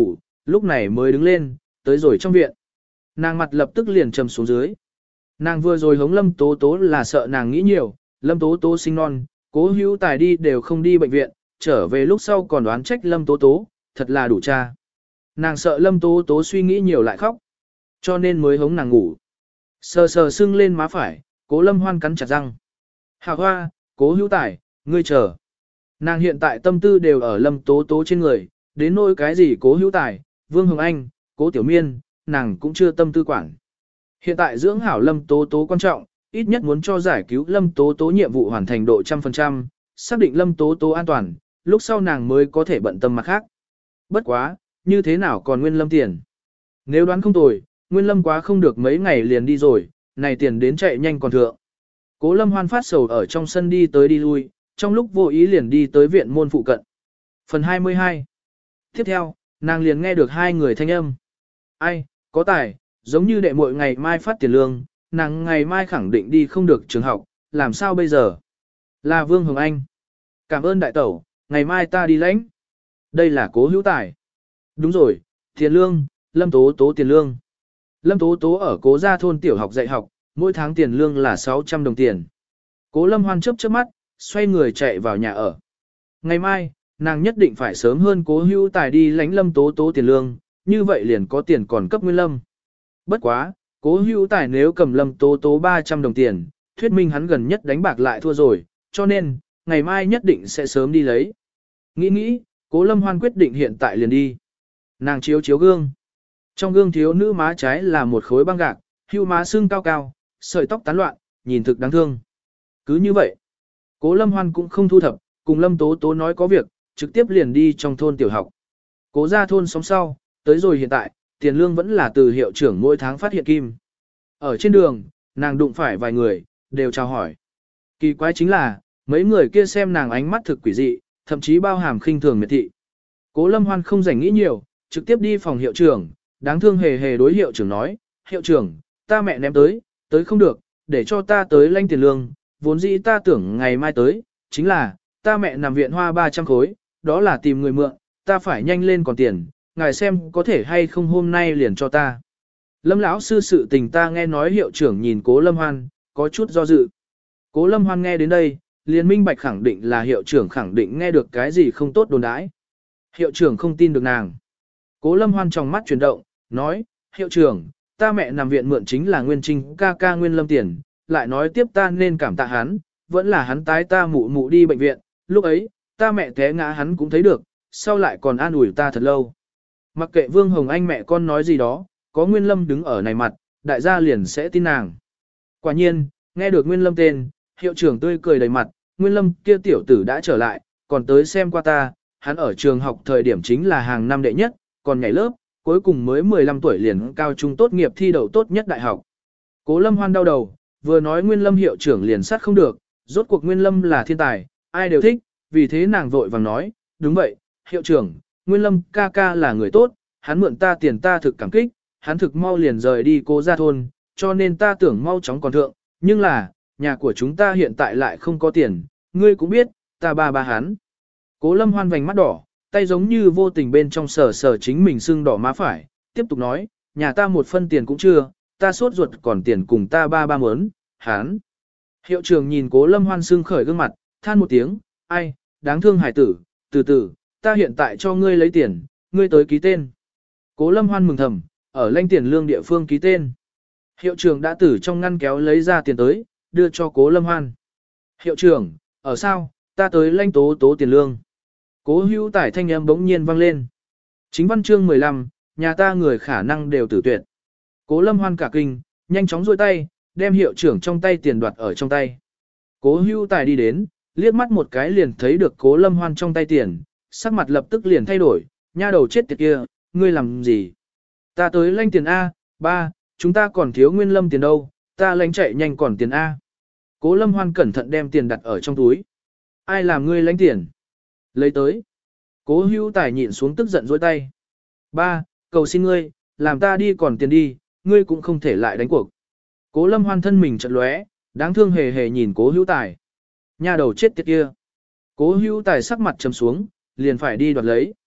lúc này mới đứng lên, tới rồi trong viện. Nàng mặt lập tức liền trầm xuống dưới. Nàng vừa rồi hống Lâm Tố Tố là sợ nàng nghĩ nhiều, Lâm Tố Tố sinh non, Cố Hữu Tài đi đều không đi bệnh viện, trở về lúc sau còn đoán trách Lâm Tố Tố, thật là đủ cha. Nàng sợ Lâm Tố Tố suy nghĩ nhiều lại khóc, cho nên mới hống nàng ngủ. Sờ sờ sưng lên má phải, Cố Lâm Hoan cắn chặt răng. Hào hoa, Cố Hữu Tài, ngươi chờ. Nàng hiện tại tâm tư đều ở Lâm Tố Tố trên người, đến nỗi cái gì Cố Hữu Tài, Vương Hồng Anh, Cố Tiểu Miên, nàng cũng chưa tâm tư quản. Hiện tại dưỡng hảo Lâm Tố Tố quan trọng, ít nhất muốn cho giải cứu Lâm Tố Tố nhiệm vụ hoàn thành độ trăm phần trăm, xác định Lâm Tố Tố an toàn, lúc sau nàng mới có thể bận tâm mặt khác. Bất quá, như thế nào còn Nguyên Lâm tiền? Nếu đoán không tồi, Nguyên Lâm quá không được mấy ngày liền đi rồi, này tiền đến chạy nhanh còn thượng. Cố Lâm Hoan phát sầu ở trong sân đi tới đi lui, trong lúc vô ý liền đi tới viện môn phụ cận. Phần hai mươi hai. Tiếp theo, nàng liền nghe được hai người thanh âm. Ai, có tài, giống như đệ muội ngày mai phát tiền lương, nàng ngày mai khẳng định đi không được trường học, làm sao bây giờ? Là Vương Hồng Anh. Cảm ơn đại tẩu, ngày mai ta đi lãnh. Đây là Cố Hữu Tài. Đúng rồi, tiền lương, Lâm Tố Tố tiền lương. Lâm Tố Tố ở Cố gia thôn tiểu học dạy học, mỗi tháng tiền lương là sáu trăm đồng tiền. Cố Lâm Hoan chớp chớp mắt, xoay người chạy vào nhà ở. Ngày mai, nàng nhất định phải sớm hơn Cố Hữu Tài đi lãnh Lâm Tố Tố tiền lương, như vậy liền có tiền còn cấp Nguyên Lâm. Bất quá, Cố Hữu Tài nếu cầm Lâm Tố Tố ba trăm đồng tiền, thuyết minh hắn gần nhất đánh bạc lại thua rồi, cho nên, ngày mai nhất định sẽ sớm đi lấy. Nghĩ nghĩ, Cố Lâm Hoan quyết định hiện tại liền đi. Nàng chiếu chiếu gương. Trong gương thiếu nữ má trái là một khối băng gạc, hưu má xương cao cao, sợi tóc tán loạn, nhìn thực đáng thương. Cứ như vậy, Cố Lâm Hoan cũng không thu thập, cùng Lâm Tố Tố nói có việc, trực tiếp liền đi trong thôn tiểu học. Cố ra thôn sống sau, tới rồi hiện tại, tiền lương vẫn là từ hiệu trưởng mỗi tháng phát hiện kim. Ở trên đường, nàng đụng phải vài người, đều chào hỏi. Kỳ quái chính là, mấy người kia xem nàng ánh mắt thực quỷ dị, thậm chí bao hàm khinh thường miệt thị. Cố Lâm Hoan không rảnh nghĩ nhiều, trực tiếp đi phòng hiệu trưởng, đáng thương hề hề đối hiệu trưởng nói, hiệu trưởng, ta mẹ ném tới, tới không được, để cho ta tới lãnh tiền lương, vốn dĩ ta tưởng ngày mai tới, chính là, ta mẹ nằm viện hoa ba trăm khối, đó là tìm người mượn, ta phải nhanh lên còn tiền, ngài xem có thể hay không hôm nay liền cho ta. Lâm lão sư sự tình ta nghe nói hiệu trưởng nhìn Cố Lâm Hoan, có chút do dự. Cố Lâm Hoan nghe đến đây, liền minh bạch khẳng định là hiệu trưởng khẳng định nghe được cái gì không tốt đồn đãi. Hiệu trưởng không tin được nàng. Cố Lâm Hoan trong mắt chuyển động, nói, hiệu trưởng, ta mẹ nằm viện mượn chính là Nguyên Trinh ca ca Nguyên Lâm tiền, lại nói tiếp ta nên cảm tạ hắn, vẫn là hắn tái ta mụ mụ đi bệnh viện, lúc ấy, ta mẹ té ngã hắn cũng thấy được, sau lại còn an ủi ta thật lâu. Mặc kệ Vương Hồng Anh mẹ con nói gì đó, có Nguyên Lâm đứng ở này mặt, đại gia liền sẽ tin nàng. Quả nhiên, nghe được Nguyên Lâm tên, hiệu trưởng tươi cười đầy mặt, Nguyên Lâm kia tiểu tử đã trở lại, còn tới xem qua ta, hắn ở trường học thời điểm chính là hàng năm đệ nhất, còn nhảy lớp, cuối cùng mới mười lăm tuổi liền cao trung tốt nghiệp thi đậu tốt nhất đại học. Cố Lâm Hoan đau đầu, vừa nói Nguyên Lâm hiệu trưởng liền sát không được, rốt cuộc Nguyên Lâm là thiên tài, ai đều thích, vì thế nàng vội vàng nói, đúng vậy, hiệu trưởng, Nguyên Lâm ca ca là người tốt, hắn mượn ta tiền ta thực cảm kích, hắn thực mau liền rời đi Cố gia thôn, cho nên ta tưởng mau chóng còn thượng, nhưng là, nhà của chúng ta hiện tại lại không có tiền, ngươi cũng biết, ta ba ba hắn. Cố Lâm Hoan vành mắt đỏ, tay giống như vô tình bên trong sờ sờ chính mình sưng đỏ má phải, tiếp tục nói, nhà ta một phân tiền cũng chưa, ta sốt ruột còn tiền cùng ta ba ba mớn, hắn. Hiệu trưởng nhìn Cố Lâm Hoan sưng khởi gương mặt, than một tiếng, ai, đáng thương hải tử, từ từ, ta hiện tại cho ngươi lấy tiền, ngươi tới ký tên. Cố Lâm Hoan mừng thầm, ở lãnh tiền lương địa phương ký tên. Hiệu trưởng đã từ trong ngăn kéo lấy ra tiền tới, đưa cho Cố Lâm Hoan. Hiệu trưởng, ở sao, ta tới lãnh tố tố tiền lương. Cố Hữu Tài thanh âm bỗng nhiên vang lên. Chính văn chương mười lăm, nhà ta người khả năng đều tử tuyệt. Cố Lâm Hoan cả kinh, nhanh chóng duỗi tay, đem hiệu trưởng trong tay tiền đoạt ở trong tay. Cố Hữu Tài đi đến, liếc mắt một cái liền thấy được Cố Lâm Hoan trong tay tiền, sắc mặt lập tức liền thay đổi, nha đầu chết tiệt kia, ngươi làm gì? Ta tới lãnh tiền A, ba, chúng ta còn thiếu Nguyên Lâm tiền đâu, ta lãnh chạy nhanh còn tiền A. Cố Lâm Hoan cẩn thận đem tiền đặt ở trong túi. Ai làm ngươi lãnh tiền? Lấy tới. Cố Hữu Tài nhịn xuống tức giận dối tay. Ba, cầu xin ngươi, làm ta đi còn tiền đi, ngươi cũng không thể lại đánh cuộc. Cố Lâm Hoan thân mình chợt lóe, đáng thương hề hề nhìn Cố Hữu Tài. Nhà đầu chết tiệt kia. Cố Hữu Tài sắc mặt trầm xuống, liền phải đi đoạt lấy.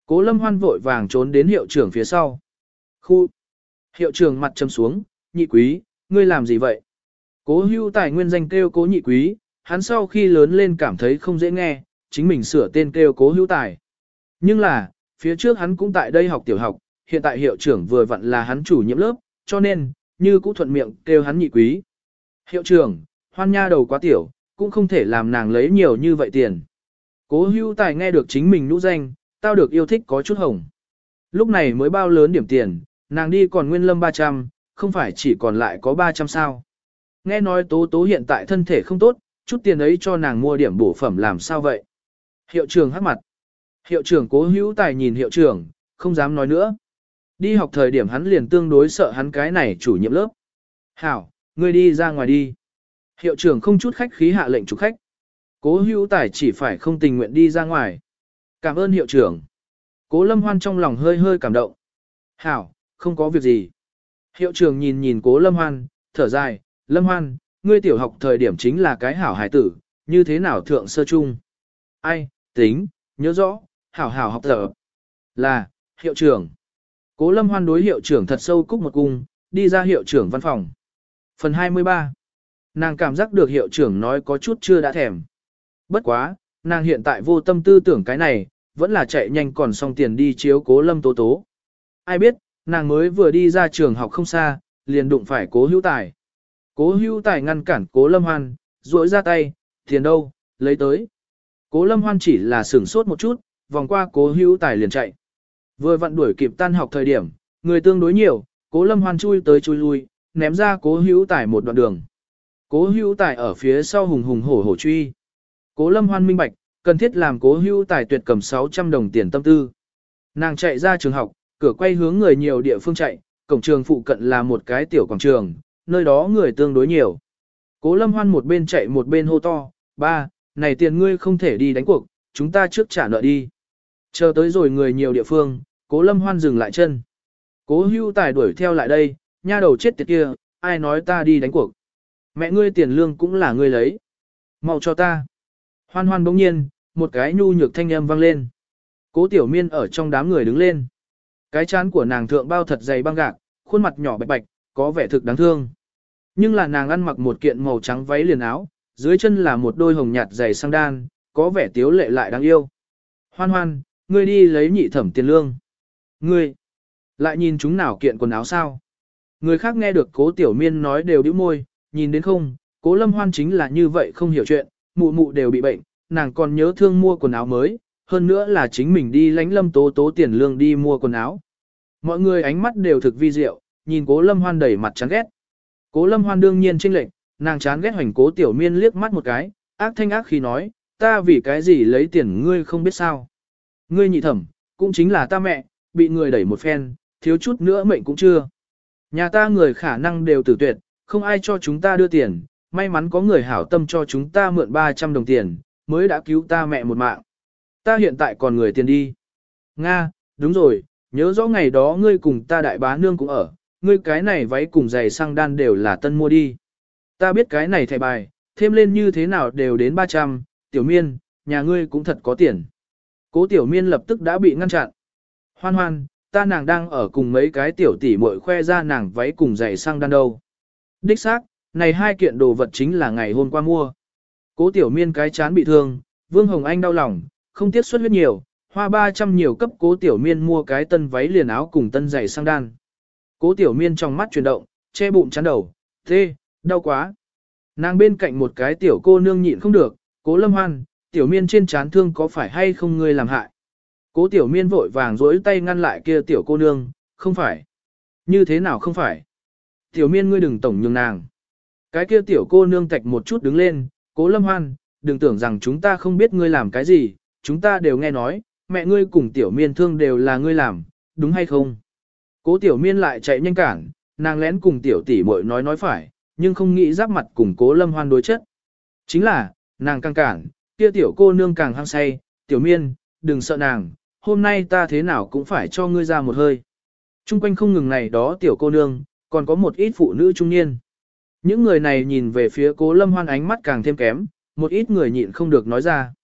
Cố Lâm Hoan vội vàng trốn đến hiệu trưởng phía sau. Khu. Hiệu trưởng mặt trầm xuống, nhị quý, ngươi làm gì vậy? Cố Hữu Tài nguyên danh kêu Cố nhị quý, hắn sau khi lớn lên cảm thấy không dễ nghe, chính mình sửa tên kêu Cố Hữu Tài. Nhưng là, phía trước hắn cũng tại đây học tiểu học, hiện tại hiệu trưởng vừa vặn là hắn chủ nhiệm lớp, cho nên, như cũ thuận miệng kêu hắn nhị quý. Hiệu trưởng, Hoan nha đầu quá tiểu, cũng không thể làm nàng lấy nhiều như vậy tiền. Cố Hữu Tài nghe được chính mình nhũ danh, tao được yêu thích có chút hồng. Lúc này mới bao lớn điểm tiền, nàng đi còn nguyên lâm ba trăm, không phải chỉ còn lại có ba trăm sao. Nghe nói Tố Tố hiện tại thân thể không tốt, chút tiền ấy cho nàng mua điểm bổ phẩm làm sao vậy? Hiệu trưởng hắc mặt. Hiệu trưởng Cố Hữu Tài nhìn hiệu trưởng, không dám nói nữa. Đi học thời điểm hắn liền tương đối sợ hắn cái này chủ nhiệm lớp. Hảo, ngươi đi ra ngoài đi. Hiệu trưởng không chút khách khí hạ lệnh chủ khách. Cố Hữu Tài chỉ phải không tình nguyện đi ra ngoài. Cảm ơn hiệu trưởng. Cố Lâm Hoan trong lòng hơi hơi cảm động. Hảo, không có việc gì. Hiệu trưởng nhìn nhìn Cố Lâm Hoan, thở dài, Lâm Hoan, ngươi tiểu học thời điểm chính là cái hảo hải tử, như thế nào thượng sơ chung. Ai, tính, nhớ rõ, hảo hảo học tập. Là, hiệu trưởng. Cố Lâm Hoan đối hiệu trưởng thật sâu cúc một cung, đi ra hiệu trưởng văn phòng. Phần hai mươi ba. Nàng cảm giác được hiệu trưởng nói có chút chưa đã thèm. Bất quá, nàng hiện tại vô tâm tư tưởng cái này, vẫn là chạy nhanh còn xong tiền đi chiếu Cố Lâm Tố Tố. Ai biết, nàng mới vừa đi ra trường học không xa, liền đụng phải Cố Hữu Tài. Cố Hữu Tài ngăn cản Cố Lâm Hoan, duỗi ra tay, tiền đâu, lấy tới. Cố Lâm Hoan chỉ là sửng sốt một chút, vòng qua Cố Hữu Tài liền chạy. Vừa vặn đuổi kịp tan học thời điểm, người tương đối nhiều, Cố Lâm Hoan chui tới chui lui, ném ra Cố Hữu Tài một đoạn đường. Cố Hữu Tài ở phía sau hùng hùng hổ hổ truy. Cố Lâm Hoan minh bạch, cần thiết làm Cố Hữu Tài tuyệt cầm sáu trăm đồng tiền tâm tư. Nàng chạy ra trường học, cửa quay hướng người nhiều địa phương chạy, cổng trường phụ cận là một cái tiểu quảng trường, nơi đó người tương đối nhiều. Cố Lâm Hoan một bên chạy một bên hô to, ba, này tiền ngươi không thể đi đánh cuộc, chúng ta trước trả nợ đi. Chờ tới rồi người nhiều địa phương, Cố Lâm Hoan dừng lại chân. Cố Hữu Tài đuổi theo lại đây, nha đầu chết tiệt kia, ai nói ta đi đánh cuộc. Mẹ ngươi tiền lương cũng là ngươi lấy. Mau cho ta. Hoan Hoan bỗng nhiên, một cái nhu nhược thanh âm vang lên. Cố Tiểu Miên ở trong đám người đứng lên. Cái trán của nàng thượng bao thật dày băng gạc, khuôn mặt nhỏ bạch bạch, có vẻ thực đáng thương. Nhưng là nàng ăn mặc một kiện màu trắng váy liền áo, dưới chân là một đôi hồng nhạt giày sang đan, có vẻ tiếu lệ lại đáng yêu. Hoan Hoan, ngươi đi lấy nhị thẩm tiền lương. Ngươi, lại nhìn chúng nào kiện quần áo sao? Người khác nghe được Cố Tiểu Miên nói đều bĩu môi, nhìn đến không, Cố Lâm Hoan chính là như vậy không hiểu chuyện, mụ mụ đều bị bệnh, nàng còn nhớ thương mua quần áo mới, hơn nữa là chính mình đi lánh Lâm Tố Tố tiền lương đi mua quần áo. Mọi người ánh mắt đều thực vi diệu, nhìn Cố Lâm Hoan đầy mặt chán ghét. Cố Lâm Hoan đương nhiên chênh lệch, nàng chán ghét hoành Cố Tiểu Miên liếc mắt một cái, ác thanh ác khí nói, ta vì cái gì lấy tiền ngươi không biết sao. Ngươi nhị thẩm, cũng chính là ta mẹ, bị người đẩy một phen, thiếu chút nữa mệnh cũng chưa. Nhà ta người khả năng đều tử tuyệt, không ai cho chúng ta đưa tiền, may mắn có người hảo tâm cho chúng ta mượn ba trăm đồng tiền, mới đã cứu ta mẹ một mạng. Ta hiện tại còn người tiền đi. Nga, đúng rồi, nhớ rõ ngày đó ngươi cùng ta đại bá nương cũng ở, ngươi cái này váy cùng giày sang đan đều là tân mua đi. Ta biết cái này thẻ bài, thêm lên như thế nào đều đến ba trăm, Tiểu Miên, nhà ngươi cũng thật có tiền. Cố Tiểu Miên lập tức đã bị ngăn chặn. Hoan Hoan, ta nàng đang ở cùng mấy cái tiểu tỷ muội khoe ra nàng váy cùng giày sang đan đâu. Đích xác, này hai kiện đồ vật chính là ngày hôm qua mua. Cố Tiểu Miên cái chán bị thương, Vương Hồng Anh đau lòng, không tiếc xuất huyết nhiều, hoa ba trăm nhiều cấp Cố Tiểu Miên mua cái tân váy liền áo cùng tân giày sang đan. Cố Tiểu Miên trong mắt chuyển động, che bụng chán đầu, tê, đau quá. Nàng bên cạnh một cái tiểu cô nương nhịn không được, Cố Lâm Hoan, Tiểu Miên trên chán thương có phải hay không ngươi làm hại. Cố Tiểu Miên vội vàng dối tay ngăn lại kia tiểu cô nương, không phải. Như thế nào không phải? Tiểu Miên ngươi đừng tổng nhường nàng. Cái kia tiểu cô nương tạch một chút đứng lên, Cố Lâm Hoan, đừng tưởng rằng chúng ta không biết ngươi làm cái gì, chúng ta đều nghe nói, mẹ ngươi cùng Tiểu Miên thương đều là ngươi làm, đúng hay không? Cố Tiểu Miên lại chạy nhanh cản, nàng lén cùng tiểu tỷ muội nói nói phải, nhưng không nghĩ giáp mặt cùng Cố Lâm Hoan đối chất. Chính là, nàng càng cản, kia tiểu cô nương càng hăng say, Tiểu Miên, đừng sợ nàng, hôm nay ta thế nào cũng phải cho ngươi ra một hơi. Trung quanh không ngừng này đó tiểu cô nương, còn có một ít phụ nữ trung niên. Những người này nhìn về phía Cố Lâm Hoan ánh mắt càng thêm kém, một ít người nhịn không được nói ra.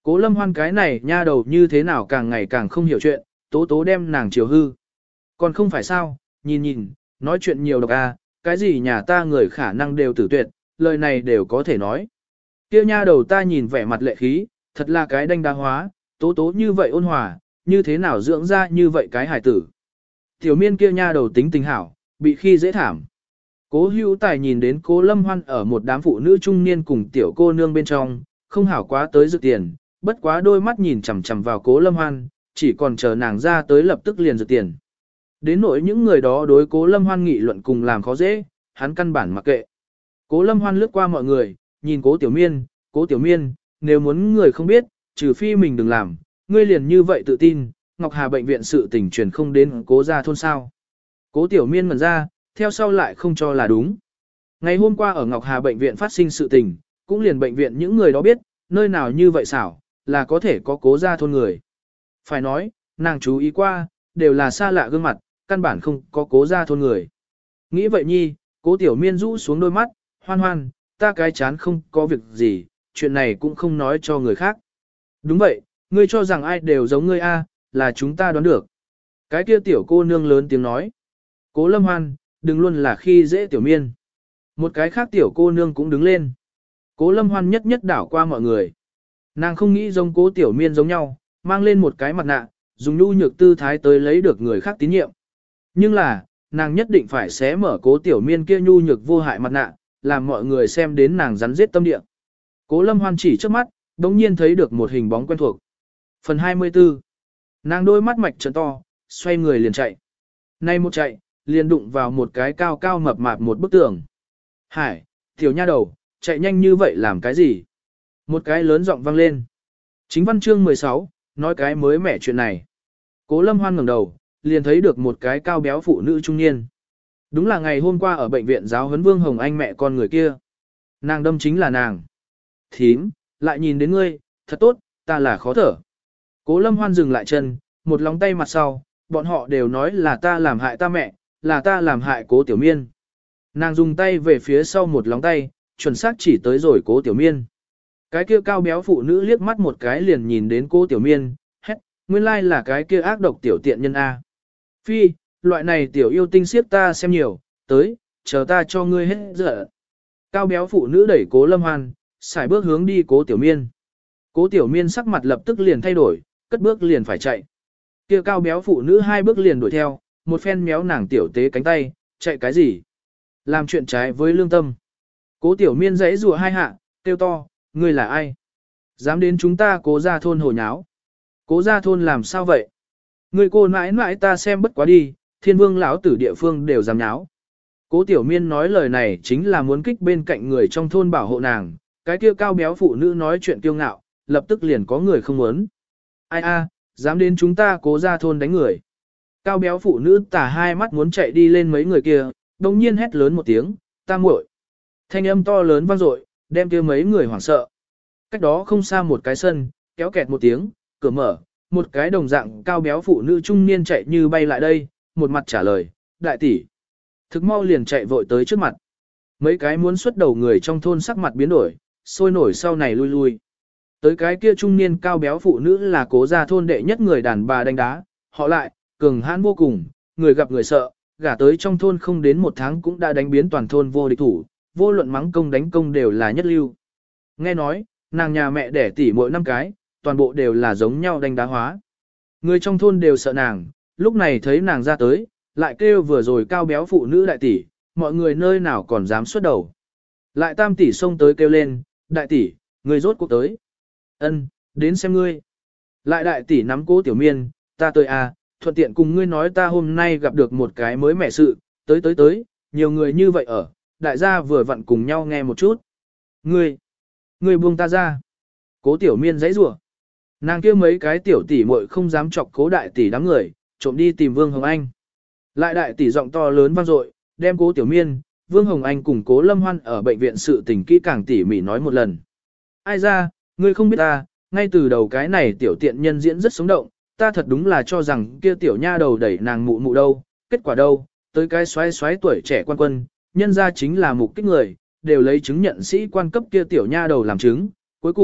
Cố Lâm Hoan cái này nha đầu như thế nào càng ngày càng không hiểu chuyện, tố tố đem nàng chiều hư. Còn không phải sao, nhìn nhìn, nói chuyện nhiều độc à, cái gì nhà ta người khả năng đều tử tuyệt, lời này đều có thể nói. Kia nha đầu ta nhìn vẻ mặt lệ khí, thật là cái đanh đa hóa, tố tố như vậy ôn hòa, như thế nào dưỡng ra như vậy cái hài tử. Tiểu miên kia nha đầu tính tình hảo, bị khi dễ thảm. Cố hữu tài nhìn đến cố Lâm Hoan ở một đám phụ nữ trung niên cùng tiểu cô nương bên trong, không hảo quá tới dự tiền, bất quá đôi mắt nhìn chằm chằm vào cố Lâm Hoan, chỉ còn chờ nàng ra tới lập tức liền dự tiền. Đến nỗi những người đó đối cố Lâm Hoan nghị luận cùng làm khó dễ, hắn căn bản mặc kệ. Cố Lâm Hoan lướt qua mọi người, nhìn cố Tiểu Miên, cố Tiểu Miên, nếu muốn người không biết, trừ phi mình đừng làm, ngươi liền như vậy tự tin, Ngọc Hà bệnh viện sự tình truyền không đến cố gia thôn sao. Cố Tiểu Miên ngẩn ra, theo sau lại không cho là đúng. Ngày hôm qua ở Ngọc Hà bệnh viện phát sinh sự tình, cũng liền bệnh viện những người đó biết, nơi nào như vậy xảo, là có thể có cố gia thôn người. Phải nói, nàng chú ý qua, đều là xa lạ gương mặt, căn bản không có cố gia thôn người. Nghĩ vậy nhi, cố Tiểu Miên rũ xuống đôi mắt, hoan hoan, ta cái chán không có việc gì, chuyện này cũng không nói cho người khác. Đúng vậy, ngươi cho rằng ai đều giống ngươi a, là chúng ta đoán được. Cái kia tiểu cô nương lớn tiếng nói. Cố Lâm Hoan, đừng luôn là khi dễ Tiểu Miên. Một cái khác tiểu cô nương cũng đứng lên. Cố Lâm Hoan nhất nhất đảo qua mọi người. Nàng không nghĩ giống cố Tiểu Miên giống nhau, mang lên một cái mặt nạ, dùng nhu nhược tư thái tới lấy được người khác tín nhiệm. Nhưng là, nàng nhất định phải xé mở cố Tiểu Miên kia nhu nhược vô hại mặt nạ, làm mọi người xem đến nàng rắn giết tâm địa. Cố Lâm Hoan chỉ trước mắt, đống nhiên thấy được một hình bóng quen thuộc. Phần hai mươi tư. Nàng đôi mắt mạch trợn to, xoay người liền chạy. Nay một chạy, liền đụng vào một cái cao cao mập mạp một bức tường. Hải, tiểu nha đầu, chạy nhanh như vậy làm cái gì? Một cái lớn giọng vang lên. Chính văn chương mười sáu, nói cái mới mẻ chuyện này. Cố Lâm Hoan ngẩng đầu, liền thấy được một cái cao béo phụ nữ trung niên. Đúng là ngày hôm qua ở bệnh viện giáo huấn Vương Hồng Anh mẹ con người kia. Nàng đâm chính là nàng. Thím, lại nhìn đến ngươi, thật tốt, ta là khó thở. Cố Lâm Hoan dừng lại chân, một lòng tay mặt sau, bọn họ đều nói là ta làm hại ta mẹ, là ta làm hại cố Tiểu Miên. Nàng dùng tay về phía sau một lòng tay, chuẩn xác chỉ tới rồi cố Tiểu Miên. Cái kia cao béo phụ nữ liếc mắt một cái liền nhìn đến cố Tiểu Miên, hét, nguyên lai là cái kia ác độc tiểu tiện nhân A. Phi, loại này tiểu yêu tinh siếp ta xem nhiều, tới, chờ ta cho ngươi hết dở. Cao béo phụ nữ đẩy cố Lâm Hoan, xài bước hướng đi cố Tiểu Miên. Cố Tiểu Miên sắc mặt lập tức liền thay đổi, cất bước liền phải chạy. Kia cao béo phụ nữ hai bước liền đuổi theo, một phen méo nàng tiểu tế cánh tay, chạy cái gì? Làm chuyện trái với lương tâm. Cố Tiểu Miên giãy rùa hai hạ, kêu to, ngươi là ai? Dám đến chúng ta cố gia thôn hồ nháo. Cố gia thôn làm sao vậy? Ngươi cô mãi mãi ta xem bất quá đi, thiên vương lão tử địa phương đều dám nháo. Cố Tiểu Miên nói lời này chính là muốn kích bên cạnh người trong thôn bảo hộ nàng, cái kia cao béo phụ nữ nói chuyện kiêu ngạo, lập tức liền có người không muốn. Ai a, dám đến chúng ta cố gia thôn đánh người. Cao béo phụ nữ tả hai mắt muốn chạy đi lên mấy người kia, đồng nhiên hét lớn một tiếng, ta muội. Thanh âm to lớn vang dội, đem kia mấy người hoảng sợ. Cách đó không xa một cái sân, kéo kẹt một tiếng, cửa mở, một cái đồng dạng cao béo phụ nữ trung niên chạy như bay lại đây, một mặt trả lời, đại tỷ. Thực mau liền chạy vội tới trước mặt. Mấy cái muốn xuất đầu người trong thôn sắc mặt biến đổi, sôi nổi sau này lui lui. Tới cái kia trung niên cao béo phụ nữ là cố gia thôn đệ nhất người đàn bà đánh đá, họ lại, cường hãn vô cùng, người gặp người sợ, gả tới trong thôn không đến một tháng cũng đã đánh biến toàn thôn vô địch thủ, vô luận mắng công đánh công đều là nhất lưu. Nghe nói, nàng nhà mẹ đẻ tỷ mỗi năm cái, toàn bộ đều là giống nhau đánh đá hóa. Người trong thôn đều sợ nàng, lúc này thấy nàng ra tới, lại kêu vừa rồi cao béo phụ nữ đại tỷ, mọi người nơi nào còn dám xuất đầu. Lại tam tỷ xông tới kêu lên, đại tỷ, người rốt cuộc tới. Ân, đến xem ngươi. Lại đại tỷ nắm cố Tiểu Miên, ta tới à, thuận tiện cùng ngươi nói ta hôm nay gặp được một cái mới mẻ sự, tới tới tới, nhiều người như vậy ở, đại gia vừa vặn cùng nhau nghe một chút. Ngươi, ngươi buông ta ra. Cố Tiểu Miên giãy giụa. Nàng kia mấy cái tiểu tỷ muội không dám chọc cố đại tỷ đám người, trộm đi tìm Vương Hồng Anh. Lại đại tỷ giọng to lớn vang dội, đem cố Tiểu Miên, Vương Hồng Anh cùng cố Lâm Hoan ở bệnh viện sự tình kỹ càng tỉ mỉ nói một lần. Ai ra, ngươi không biết ta, ngay từ đầu cái này tiểu tiện nhân diễn rất sống động, ta thật đúng là cho rằng kia tiểu nha đầu đẩy nàng mụ mụ đâu, kết quả đâu, tới cái xoáy xoáy tuổi trẻ quan quân, nhân ra chính là mục kích người, đều lấy chứng nhận sĩ quan cấp kia tiểu nha đầu làm chứng, cuối cùng,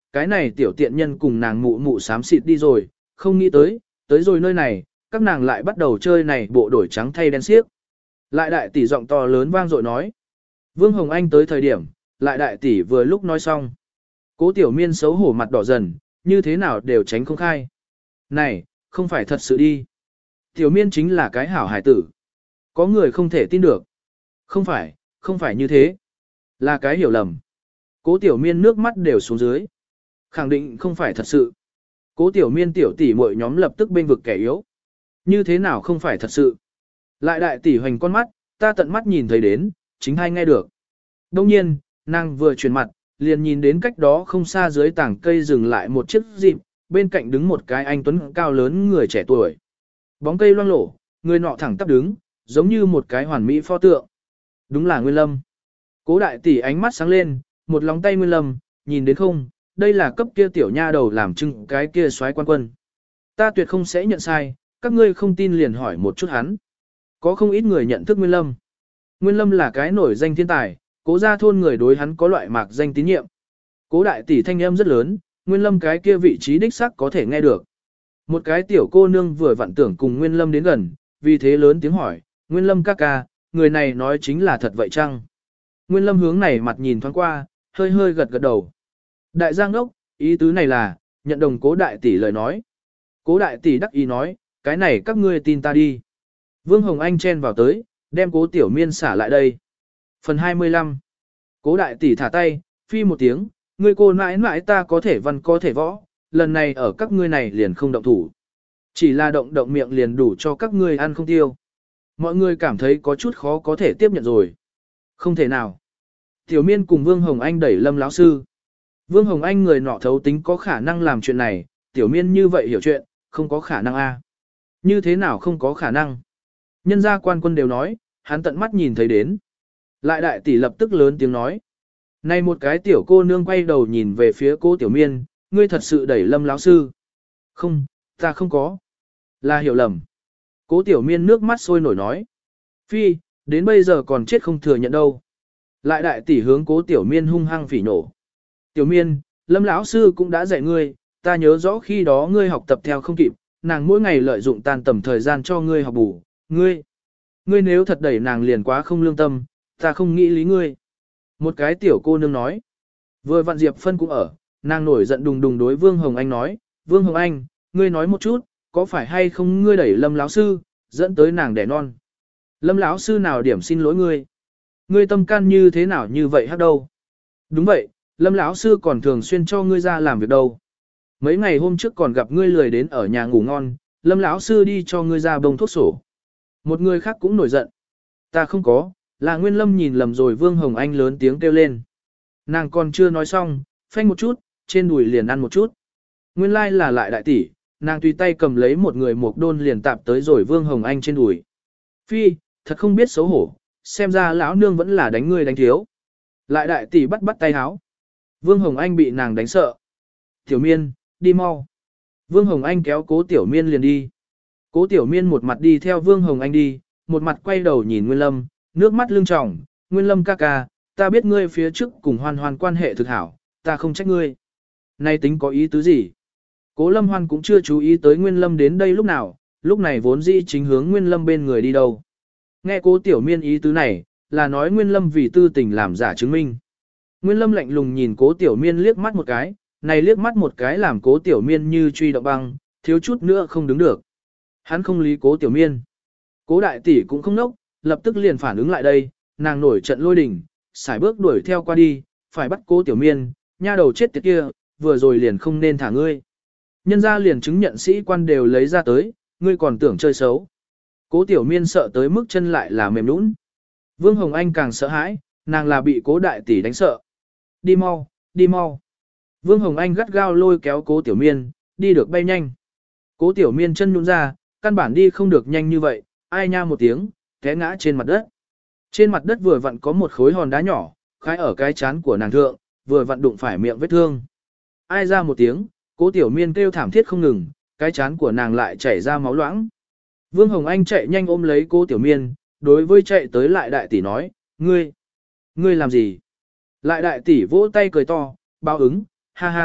cái này tiểu tiện nhân cùng nàng mụ mụ xám xịt đi rồi, không nghĩ tới, tới rồi nơi này, các nàng lại bắt đầu chơi này bộ đổi trắng thay đen xiếc. Lại đại tỷ giọng to lớn vang dội nói. Vương Hồng Anh tới thời điểm, lại đại tỷ vừa lúc nói xong. Cố tiểu miên xấu hổ mặt đỏ dần, như thế nào đều tránh không khai. Này, không phải thật sự đi. Tiểu miên chính là cái hảo hải tử. Có người không thể tin được. Không phải, không phải như thế. Là cái hiểu lầm. Cố tiểu miên nước mắt đều xuống dưới. Khẳng định không phải thật sự. Cố tiểu miên tiểu tỷ muội nhóm lập tức bên vực kẻ yếu. Như thế nào không phải thật sự. Lại đại tỷ hoành con mắt, ta tận mắt nhìn thấy đến, chính hay nghe được. Đông nhiên, nàng vừa chuyển mặt, liền nhìn đến cách đó không xa dưới tảng cây dừng lại một chiếc dịp, bên cạnh đứng một cái anh tuấn cao lớn người trẻ tuổi. Bóng cây loang lổ, người nọ thẳng tắp đứng, giống như một cái hoàn mỹ pho tượng. Đúng là Nguyên Lâm. Cố đại tỷ ánh mắt sáng lên, một lòng tay Nguyên Lâm, nhìn đến không, đây là cấp kia tiểu nha đầu làm trưng cái kia soái quan quân. Ta tuyệt không sẽ nhận sai, các ngươi không tin liền hỏi một chút hắn. Có không ít người nhận thức Nguyên Lâm. Nguyên Lâm là cái nổi danh thiên tài, cố gia thôn người đối hắn có loại mạc danh tín nhiệm. Cố đại tỷ thanh âm rất lớn, Nguyên Lâm cái kia vị trí đích xác có thể nghe được. Một cái tiểu cô nương vừa vặn tưởng cùng Nguyên Lâm đến gần, vì thế lớn tiếng hỏi, Nguyên Lâm ca ca, người này nói chính là thật vậy chăng? Nguyên Lâm hướng này mặt nhìn thoáng qua, hơi hơi gật gật đầu. Đại giang đốc, ý tứ này là, nhận đồng cố đại tỷ lời nói. Cố đại tỷ đắc ý nói, cái này các ngươi tin ta đi. Vương Hồng Anh chen vào tới, đem cố tiểu miên xả lại đây. Phần hai mươi lăm. Cố đại tỷ thả tay, phi một tiếng, ngươi cô mãi mãi ta có thể văn có thể võ, lần này ở các ngươi này liền không động thủ. Chỉ là động động miệng liền đủ cho các ngươi ăn không tiêu. Mọi người cảm thấy có chút khó có thể tiếp nhận rồi. Không thể nào. Tiểu miên cùng Vương Hồng Anh đẩy Lâm lão sư. Vương Hồng Anh người nọ thấu tính có khả năng làm chuyện này, tiểu miên như vậy hiểu chuyện, không có khả năng a. Như thế nào không có khả năng? Nhân gia quan quân đều nói, hắn tận mắt nhìn thấy đến. Lại đại tỷ lập tức lớn tiếng nói. Này một cái tiểu cô nương quay đầu nhìn về phía cô tiểu miên, ngươi thật sự đẩy Lâm lão sư. Không, ta không có. Là hiểu lầm. Cố tiểu miên nước mắt sôi nổi nói. Phi, đến bây giờ còn chết không thừa nhận đâu. Lại đại tỷ hướng cố tiểu miên hung hăng phỉ nổ. Tiểu miên, Lâm lão sư cũng đã dạy ngươi, ta nhớ rõ khi đó ngươi học tập theo không kịp, nàng mỗi ngày lợi dụng tan tầm thời gian cho ngươi học bù, ngươi. Ngươi nếu thật đẩy nàng liền quá không lương tâm, ta không nghĩ lý ngươi. Một cái tiểu cô nương nói. Vừa vặn Diệp Phân cũng ở, nàng nổi giận đùng đùng đối Vương Hồng Anh nói, Vương Hồng Anh, ngươi nói một chút, có phải hay không ngươi đẩy Lâm lão sư, dẫn tới nàng đẻ non. Lâm lão sư nào điểm xin lỗi ngươi? Ngươi tâm can như thế nào như vậy hắc đâu? Đúng vậy, Lâm lão sư còn thường xuyên cho ngươi ra làm việc đâu. Mấy ngày hôm trước còn gặp ngươi lười đến ở nhà ngủ ngon, Lâm lão sư đi cho ngươi ra bông thuốc sổ. Một người khác cũng nổi giận. Ta không có, là Nguyên Lâm nhìn lầm rồi. Vương Hồng Anh lớn tiếng kêu lên. Nàng còn chưa nói xong, phanh một chút, trên đùi liền ăn một chút. Nguyên lai là lại đại tỷ, nàng tùy tay cầm lấy một người một đôn liền tạp tới rồi Vương Hồng Anh trên đùi. Phi, thật không biết xấu hổ, xem ra lão nương vẫn là đánh ngươi đánh thiếu. Lại đại tỷ bắt bắt tay háo. Vương Hồng Anh bị nàng đánh sợ. Tiểu miên, đi mau. Vương Hồng Anh kéo cố tiểu miên liền đi. Cố tiểu miên một mặt đi theo Vương Hồng Anh đi, một mặt quay đầu nhìn Nguyên Lâm, nước mắt lưng tròng. Nguyên Lâm ca ca, ta biết ngươi phía trước cùng Hoan Hoan quan hệ thực hảo, ta không trách ngươi. Nay tính có ý tứ gì? Cố Lâm Hoan cũng chưa chú ý tới Nguyên Lâm đến đây lúc nào, lúc này vốn dĩ chính hướng Nguyên Lâm bên người đi đâu. Nghe cố tiểu miên ý tứ này, là nói Nguyên Lâm vì tư tình làm giả chứng minh. Nguyên Lâm lạnh lùng nhìn cố tiểu miên liếc mắt một cái, này liếc mắt một cái làm cố tiểu miên như truy động băng, thiếu chút nữa không đứng được. Hắn không lý cố tiểu miên. Cố đại tỷ cũng không nốc, lập tức liền phản ứng lại đây, nàng nổi trận lôi đình, xài bước đuổi theo qua đi, phải bắt cố tiểu miên, nha đầu chết tiệt kia, vừa rồi liền không nên thả ngươi. Nhân ra liền chứng nhận sĩ quan đều lấy ra tới, ngươi còn tưởng chơi xấu. Cố tiểu miên sợ tới mức chân lại là mềm nũng. Vương Hồng Anh càng sợ hãi, nàng là bị cố đại tỷ đánh sợ. Đi mau, đi mau. Vương Hồng Anh gắt gao lôi kéo cố tiểu miên, đi được bay nhanh. Cố tiểu miên chân nhũn ra, căn bản đi không được nhanh như vậy, ai nha một tiếng, té ngã trên mặt đất. Trên mặt đất vừa vặn có một khối hòn đá nhỏ, khai ở cái chán của nàng thượng, vừa vặn đụng phải miệng vết thương. Ai ra một tiếng, cố tiểu miên kêu thảm thiết không ngừng, cái chán của nàng lại chảy ra máu loãng. Vương Hồng Anh chạy nhanh ôm lấy cố tiểu miên, đối với chạy tới lại đại tỷ nói, ngươi, ngươi làm gì? Lại đại tỷ vỗ tay cười to, báo ứng, ha ha,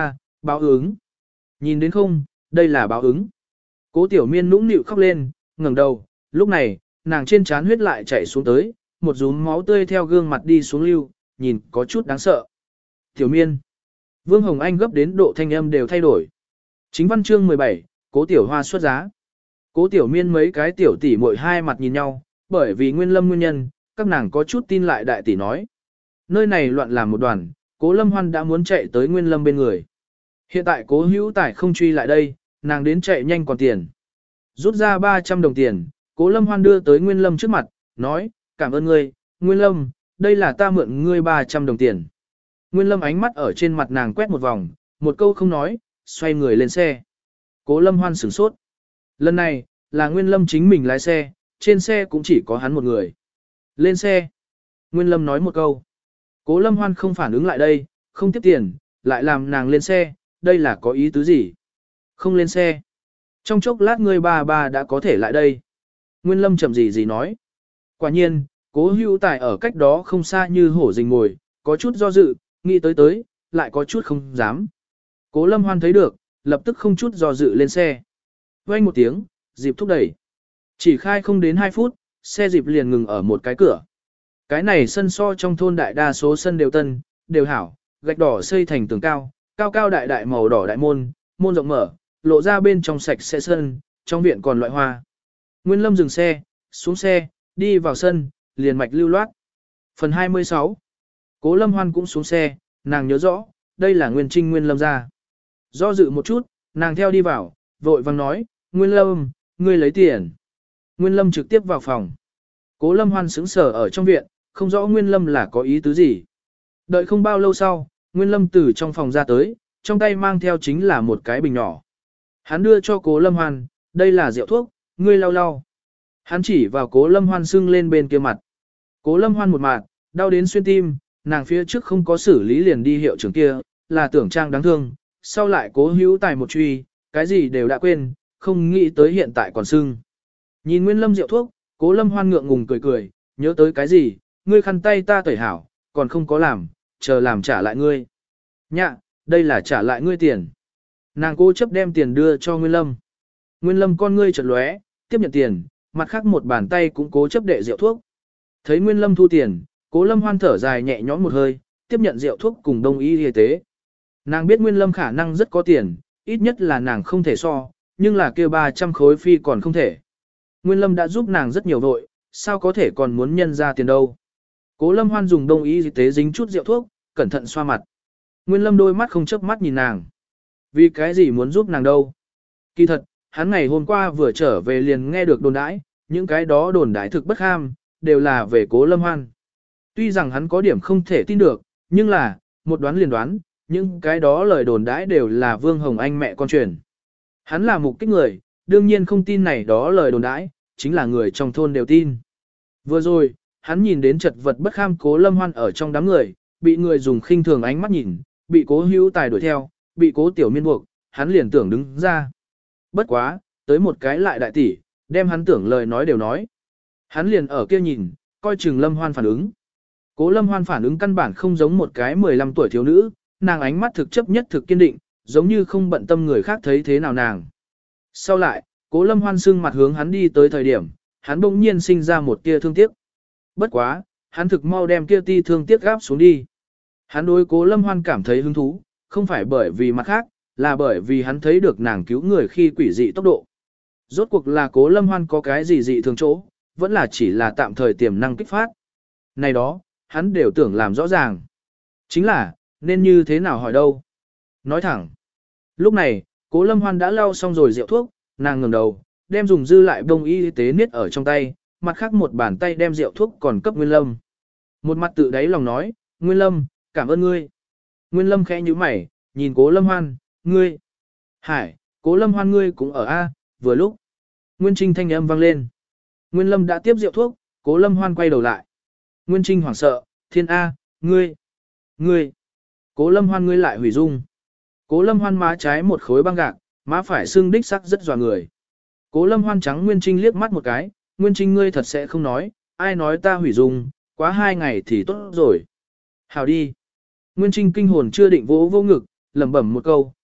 Báo ứng. Nhìn đến không, đây là báo ứng. Cố tiểu miên nũng nịu khóc lên, ngẩng đầu, lúc này, nàng trên trán huyết lại chảy xuống tới, một rúm máu tươi theo gương mặt đi xuống lưu, nhìn có chút đáng sợ. Tiểu miên. Vương Hồng Anh gấp đến độ thanh âm đều thay đổi. Chính văn chương mười bảy, Cố tiểu hoa xuất giá. Cố tiểu miên mấy cái tiểu tỷ muội hai mặt nhìn nhau, bởi vì Nguyên Lâm nguyên nhân, các nàng có chút tin lại đại tỷ nói. Nơi này loạn làm một đoàn, Cố Lâm Hoan đã muốn chạy tới Nguyên Lâm bên người. Hiện tại Cố Hữu Tài không truy lại đây, nàng đến chạy nhanh còn tiền. Rút ra ba trăm đồng tiền, Cố Lâm Hoan đưa tới Nguyên Lâm trước mặt, nói, cảm ơn ngươi, Nguyên Lâm, đây là ta mượn ngươi ba trăm đồng tiền. Nguyên Lâm ánh mắt ở trên mặt nàng quét một vòng, một câu không nói, xoay người lên xe. Cố Lâm Hoan sửng sốt. Lần này, là Nguyên Lâm chính mình lái xe, trên xe cũng chỉ có hắn một người. Lên xe. Nguyên Lâm nói một câu. Cố Lâm Hoan không phản ứng lại đây, không tiếp tiền, lại làm nàng lên xe, đây là có ý tứ gì? Không lên xe. Trong chốc lát ngươi bà bà đã có thể lại đây. Nguyên Lâm chậm gì gì nói. Quả nhiên, Cố Hữu Tài ở cách đó không xa như hổ rình ngồi, có chút do dự, nghĩ tới tới, lại có chút không dám. Cố Lâm Hoan thấy được, lập tức không chút do dự lên xe. Vang một tiếng, dịp thúc đẩy. Chỉ khai không đến hai phút, xe dịp liền ngừng ở một cái cửa. Cái này sân so trong thôn đại đa số sân đều tân, đều hảo, gạch đỏ xây thành tường cao, cao cao đại đại màu đỏ đại môn, môn rộng mở, lộ ra bên trong sạch sẽ sân, trong viện còn loại hoa. Nguyên Lâm dừng xe, xuống xe, đi vào sân, liền mạch lưu loát. Phần hai mươi sáu. Cố Lâm Hoan cũng xuống xe, nàng nhớ rõ, đây là Nguyên Trinh Nguyên Lâm ra. Do dự một chút, nàng theo đi vào, vội vang nói, Nguyên Lâm, ngươi lấy tiền. Nguyên Lâm trực tiếp vào phòng. Cố Lâm Hoan sững sờ ở trong viện, không rõ Nguyên Lâm là có ý tứ gì. Đợi không bao lâu sau, Nguyên Lâm từ trong phòng ra tới, trong tay mang theo chính là một cái bình nhỏ. Hắn đưa cho Cố Lâm Hoan, đây là rượu thuốc, ngươi lau lau. Hắn chỉ vào Cố Lâm Hoan sưng lên bên kia mặt. Cố Lâm Hoan một mặt, đau đến xuyên tim, nàng phía trước không có xử lý liền đi hiệu trưởng kia, là tưởng trang đáng thương, sau lại Cố Hữu Tài một truy, cái gì đều đã quên, không nghĩ tới hiện tại còn sưng. Nhìn Nguyên Lâm rượu thuốc, Cố Lâm Hoan ngượng ngùng cười cười, nhớ tới cái gì, ngươi khăn tay ta tẩy hảo, còn không có làm, chờ làm trả lại ngươi. Nhạ, đây là trả lại ngươi tiền. Nàng cố chấp đem tiền đưa cho Nguyên Lâm. Nguyên Lâm con ngươi chợt lóe, tiếp nhận tiền, mặt khác một bàn tay cũng cố chấp đệ rượu thuốc. Thấy Nguyên Lâm thu tiền, Cố Lâm Hoan thở dài nhẹ nhõm một hơi, tiếp nhận rượu thuốc cùng đông y y tế. Nàng biết Nguyên Lâm khả năng rất có tiền, ít nhất là nàng không thể so, nhưng là kia ba trăm khối phi còn không thể. Nguyên Lâm đã giúp nàng rất nhiều vội, sao có thể còn muốn nhân ra tiền đâu. Cố Lâm Hoan dùng đông y y tế dính chút rượu thuốc, cẩn thận xoa mặt. Nguyên Lâm đôi mắt không chớp mắt nhìn nàng. Vì cái gì muốn giúp nàng đâu? Kỳ thật, hắn ngày hôm qua vừa trở về liền nghe được đồn đãi, những cái đó đồn đãi thực bất ham, đều là về Cố Lâm Hoan. Tuy rằng hắn có điểm không thể tin được, nhưng là, một đoán liền đoán, những cái đó lời đồn đãi đều là Vương Hồng Anh mẹ con truyền. Hắn là mục kích người, đương nhiên không tin này đó lời đồn đãi, chính là người trong thôn đều tin. Vừa rồi, hắn nhìn đến chật vật bất kham Cố Lâm Hoan ở trong đám người, bị người dùng khinh thường ánh mắt nhìn, bị Cố Hữu Tài đuổi theo, bị Cố Tiểu Miên buộc, hắn liền tưởng đứng ra. Bất quá, tới một cái lại đại tỷ, đem hắn tưởng lời nói đều nói. Hắn liền ở kia nhìn, coi chừng Lâm Hoan phản ứng. Cố Lâm Hoan phản ứng căn bản không giống một cái mười lăm tuổi thiếu nữ, nàng ánh mắt thực chấp nhất thực kiên định, giống như không bận tâm người khác thấy thế nào nàng. Sau lại, Cố Lâm Hoan sưng mặt hướng hắn đi tới thời điểm, hắn bỗng nhiên sinh ra một tia thương tiếc. Bất quá, hắn thực mau đem kia ti thương tiếc gáp xuống đi. Hắn đối Cố Lâm Hoan cảm thấy hứng thú, không phải bởi vì mặt khác, là bởi vì hắn thấy được nàng cứu người khi quỷ dị tốc độ. Rốt cuộc là Cố Lâm Hoan có cái gì dị thường chỗ, vẫn là chỉ là tạm thời tiềm năng kích phát. Này đó, hắn đều tưởng làm rõ ràng. Chính là, nên như thế nào hỏi đâu. Nói thẳng. Lúc này, Cố Lâm Hoan đã lau xong rồi rượu thuốc, nàng ngẩng đầu, đem dùng dư lại bông y tế niết ở trong tay, mặt khác một bàn tay đem rượu thuốc còn cấp Nguyên Lâm. Một mặt tự đáy lòng nói, Nguyên Lâm, cảm ơn ngươi. Nguyên Lâm khẽ nhíu mày, nhìn Cố Lâm Hoan, ngươi. Hải, Cố Lâm Hoan ngươi cũng ở A, vừa lúc. Nguyên Trinh thanh âm vang lên. Nguyên Lâm đã tiếp rượu thuốc, Cố Lâm Hoan quay đầu lại. Nguyên Trinh hoảng sợ, thiên A, ngươi, ngươi. Cố Lâm Hoan ngươi lại hủy dung. Cố Lâm Hoan má trái một khối băng gạc, má phải xương đích sắc rất dọa người. Cố Lâm Hoan trắng Nguyên Trinh liếc mắt một cái, Nguyên Trinh ngươi thật sẽ không nói, ai nói ta hủy dung, quá hai ngày thì tốt rồi. Hào đi. Nguyên Trinh kinh hồn chưa định vỗ vô ngực, lẩm bẩm một câu,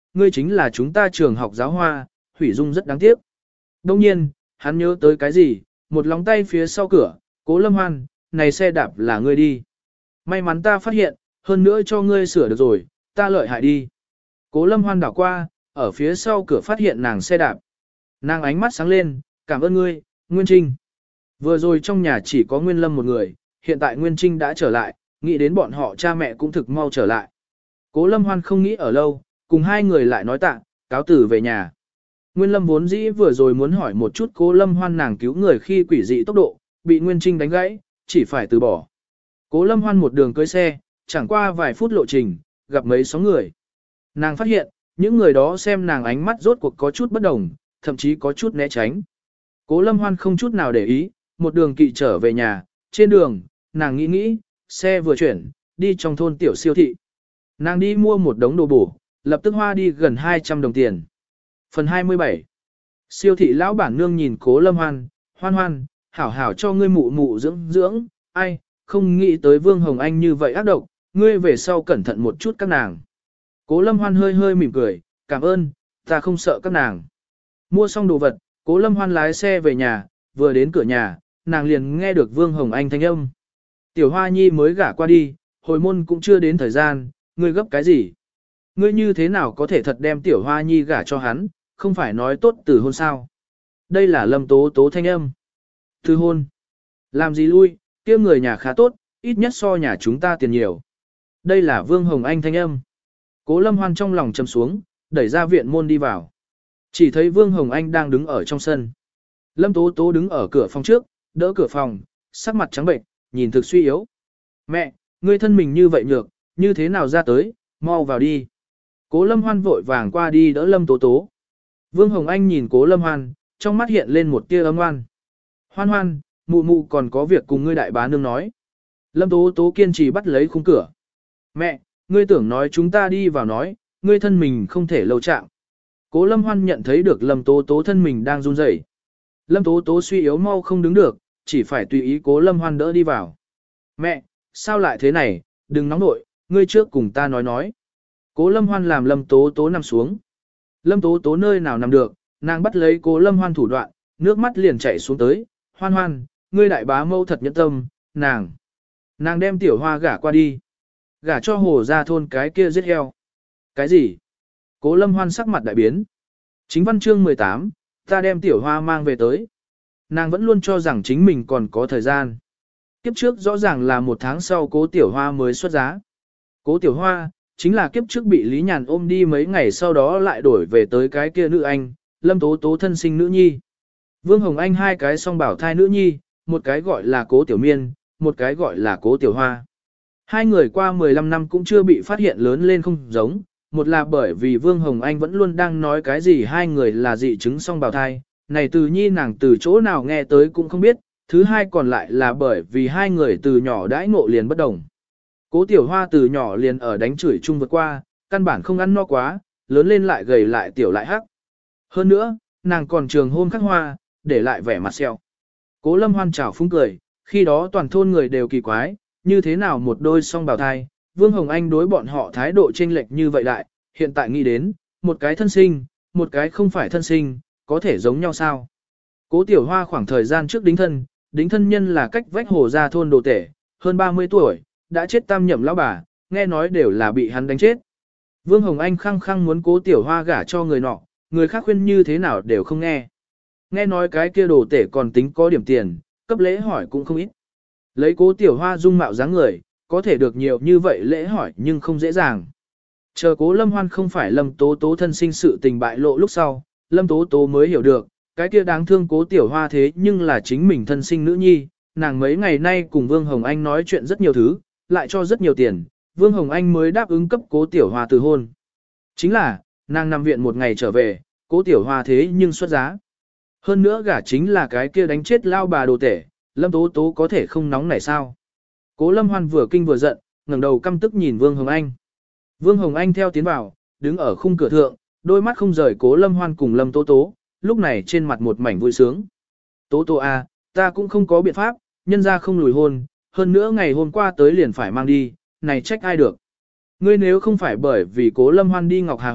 ngươi chính là chúng ta trường học giáo hoa, hủy dung rất đáng tiếc. Đông nhiên, hắn nhớ tới cái gì, một lóng tay phía sau cửa, Cố Lâm Hoan, này xe đạp là ngươi đi. May mắn ta phát hiện, hơn nữa cho ngươi sửa được rồi, ta lợi hại đi. Cố Lâm Hoan đảo qua, ở phía sau cửa phát hiện nàng xe đạp. Nàng ánh mắt sáng lên, cảm ơn ngươi, Nguyên Trinh. Vừa rồi trong nhà chỉ có Nguyên Lâm một người, hiện tại Nguyên Trinh đã trở lại, nghĩ đến bọn họ cha mẹ cũng thực mau trở lại. Cố Lâm Hoan không nghĩ ở lâu, cùng hai người lại nói tạ, cáo tử về nhà. Nguyên Lâm vốn dĩ vừa rồi muốn hỏi một chút Cố Lâm Hoan nàng cứu người khi quỷ dị tốc độ, bị Nguyên Trinh đánh gãy, chỉ phải từ bỏ. Cố Lâm Hoan một đường cưới xe, chẳng qua vài phút lộ trình, gặp mấy số người. Nàng phát hiện, những người đó xem nàng ánh mắt rốt cuộc có chút bất đồng, thậm chí có chút né tránh. Cố Lâm Hoan không chút nào để ý, một đường kỵ trở về nhà, trên đường, nàng nghĩ nghĩ, xe vừa chuyển, đi trong thôn tiểu siêu thị. Nàng đi mua một đống đồ bổ, lập tức hoa đi gần hai trăm đồng tiền. Phần hai mươi bảy. Siêu thị lão bản nương nhìn Cố Lâm Hoan, Hoan Hoan, hảo hảo cho ngươi mụ mụ dưỡng dưỡng, ai, không nghĩ tới Vương Hồng Anh như vậy ác độc, ngươi về sau cẩn thận một chút các nàng. Cố Lâm Hoan hơi hơi mỉm cười, cảm ơn, ta không sợ các nàng. Mua xong đồ vật, Cố Lâm Hoan lái xe về nhà, vừa đến cửa nhà, nàng liền nghe được Vương Hồng Anh thanh âm. Tiểu Hoa Nhi mới gả qua đi, hồi môn cũng chưa đến thời gian, ngươi gấp cái gì? Ngươi như thế nào có thể thật đem Tiểu Hoa Nhi gả cho hắn, không phải nói tốt từ hôn sao? Đây là Lâm Tố Tố thanh âm. Từ hôn. Làm gì lui, kia người nhà khá tốt, ít nhất so nhà chúng ta tiền nhiều. Đây là Vương Hồng Anh thanh âm. Cố Lâm Hoan trong lòng trầm xuống, đẩy ra viện môn đi vào. Chỉ thấy Vương Hồng Anh đang đứng ở trong sân. Lâm Tố Tố đứng ở cửa phòng trước, đỡ cửa phòng, sắc mặt trắng bệnh, nhìn thực suy yếu. Mẹ, ngươi thân mình như vậy nhược, như thế nào ra tới, mau vào đi. Cố Lâm Hoan vội vàng qua đi đỡ Lâm Tố Tố. Vương Hồng Anh nhìn Cố Lâm Hoan, trong mắt hiện lên một tia âm oan. Hoan Hoan, mụ mụ còn có việc cùng ngươi đại bá nương nói. Lâm Tố Tố kiên trì bắt lấy khung cửa. Mẹ, ngươi tưởng nói chúng ta đi vào nói, ngươi thân mình không thể lâu chạm. Cố Lâm Hoan nhận thấy được Lâm Tố Tố thân mình đang run rẩy. Lâm Tố Tố suy yếu mau không đứng được, chỉ phải tùy ý Cố Lâm Hoan đỡ đi vào. Mẹ, sao lại thế này, đừng nóng nội, ngươi trước cùng ta nói nói. Cố Lâm Hoan làm Lâm Tố Tố nằm xuống. Lâm Tố Tố nơi nào nằm được, nàng bắt lấy Cố Lâm Hoan thủ đoạn, nước mắt liền chảy xuống tới. Hoan Hoan, ngươi đại bá mâu thật nhẫn tâm, nàng. Nàng đem Tiểu Hoa gả qua đi. Gả cho Hồ Gia thôn cái kia giết heo. Cái gì? Cố Lâm Hoan sắc mặt đại biến. Chính văn chương mười tám, ta đem Tiểu Hoa mang về tới. Nàng vẫn luôn cho rằng chính mình còn có thời gian. Kiếp trước rõ ràng là một tháng sau Cố Tiểu Hoa mới xuất giá. Cố Tiểu Hoa, chính là kiếp trước bị Lý Nhàn ôm đi mấy ngày sau đó lại đổi về tới cái kia nữ anh, Lâm Tố Tố thân sinh nữ nhi. Vương Hồng Anh hai cái song bảo thai nữ nhi, một cái gọi là Cố Tiểu Miên, một cái gọi là Cố Tiểu Hoa. Hai người qua mười lăm năm cũng chưa bị phát hiện lớn lên không giống, một là bởi vì Vương Hồng Anh vẫn luôn đang nói cái gì hai người là dị chứng song bào thai, này từ nhi nàng từ chỗ nào nghe tới cũng không biết, thứ hai còn lại là bởi vì hai người từ nhỏ đãi ngộ liền bất đồng. Cố Tiểu Hoa từ nhỏ liền ở đánh chửi chung vượt qua, căn bản không ăn no quá, lớn lên lại gầy lại tiểu lại hắc. Hơn nữa, nàng còn trường hôn khắc hoa, để lại vẻ mặt xeo. Cố Lâm Hoan chào phúng cười, khi đó toàn thôn người đều kỳ quái, như thế nào một đôi song bào thai, Vương Hồng Anh đối bọn họ thái độ chênh lệch như vậy đại, hiện tại nghĩ đến, một cái thân sinh, một cái không phải thân sinh, có thể giống nhau sao? Cố Tiểu Hoa khoảng thời gian trước đính thân, đính thân nhân là cách vách Hồ Gia thôn đồ tể, hơn ba mươi tuổi, đã chết tam nhậm lão bà, nghe nói đều là bị hắn đánh chết. Vương Hồng Anh khăng khăng muốn Cố Tiểu Hoa gả cho người nọ, người khác khuyên như thế nào đều không nghe. Nghe nói cái kia đồ tể còn tính có điểm tiền, cấp lễ hỏi cũng không ít. Lấy Cố Tiểu Hoa dung mạo dáng người, có thể được nhiều như vậy lễ hỏi nhưng không dễ dàng. Chờ Cố Lâm Hoan không phải Lâm Tố Tố thân sinh sự tình bại lộ lúc sau, Lâm Tố Tố mới hiểu được, cái kia đáng thương Cố Tiểu Hoa thế nhưng là chính mình thân sinh nữ nhi, nàng mấy ngày nay cùng Vương Hồng Anh nói chuyện rất nhiều thứ, lại cho rất nhiều tiền, Vương Hồng Anh mới đáp ứng cấp Cố Tiểu Hoa từ hôn. Chính là, nàng nằm viện một ngày trở về, Cố Tiểu Hoa thế nhưng xuất giá. Hơn nữa gả chính là cái kia đánh chết lao bà đồ tể, Lâm Tố Tố có thể không nóng nảy sao. Cố Lâm Hoan vừa kinh vừa giận, ngẩng đầu căm tức nhìn Vương Hồng Anh. Vương Hồng Anh theo tiến vào, đứng ở khung cửa thượng, đôi mắt không rời Cố Lâm Hoan cùng Lâm Tố Tố, lúc này trên mặt một mảnh vui sướng. Tố Tố à, ta cũng không có biện pháp, nhân ra không lùi hôn, hơn nữa ngày hôm qua tới liền phải mang đi, này trách ai được. Ngươi nếu không phải bởi vì Cố Lâm Hoan đi Ngọc Hà huyện,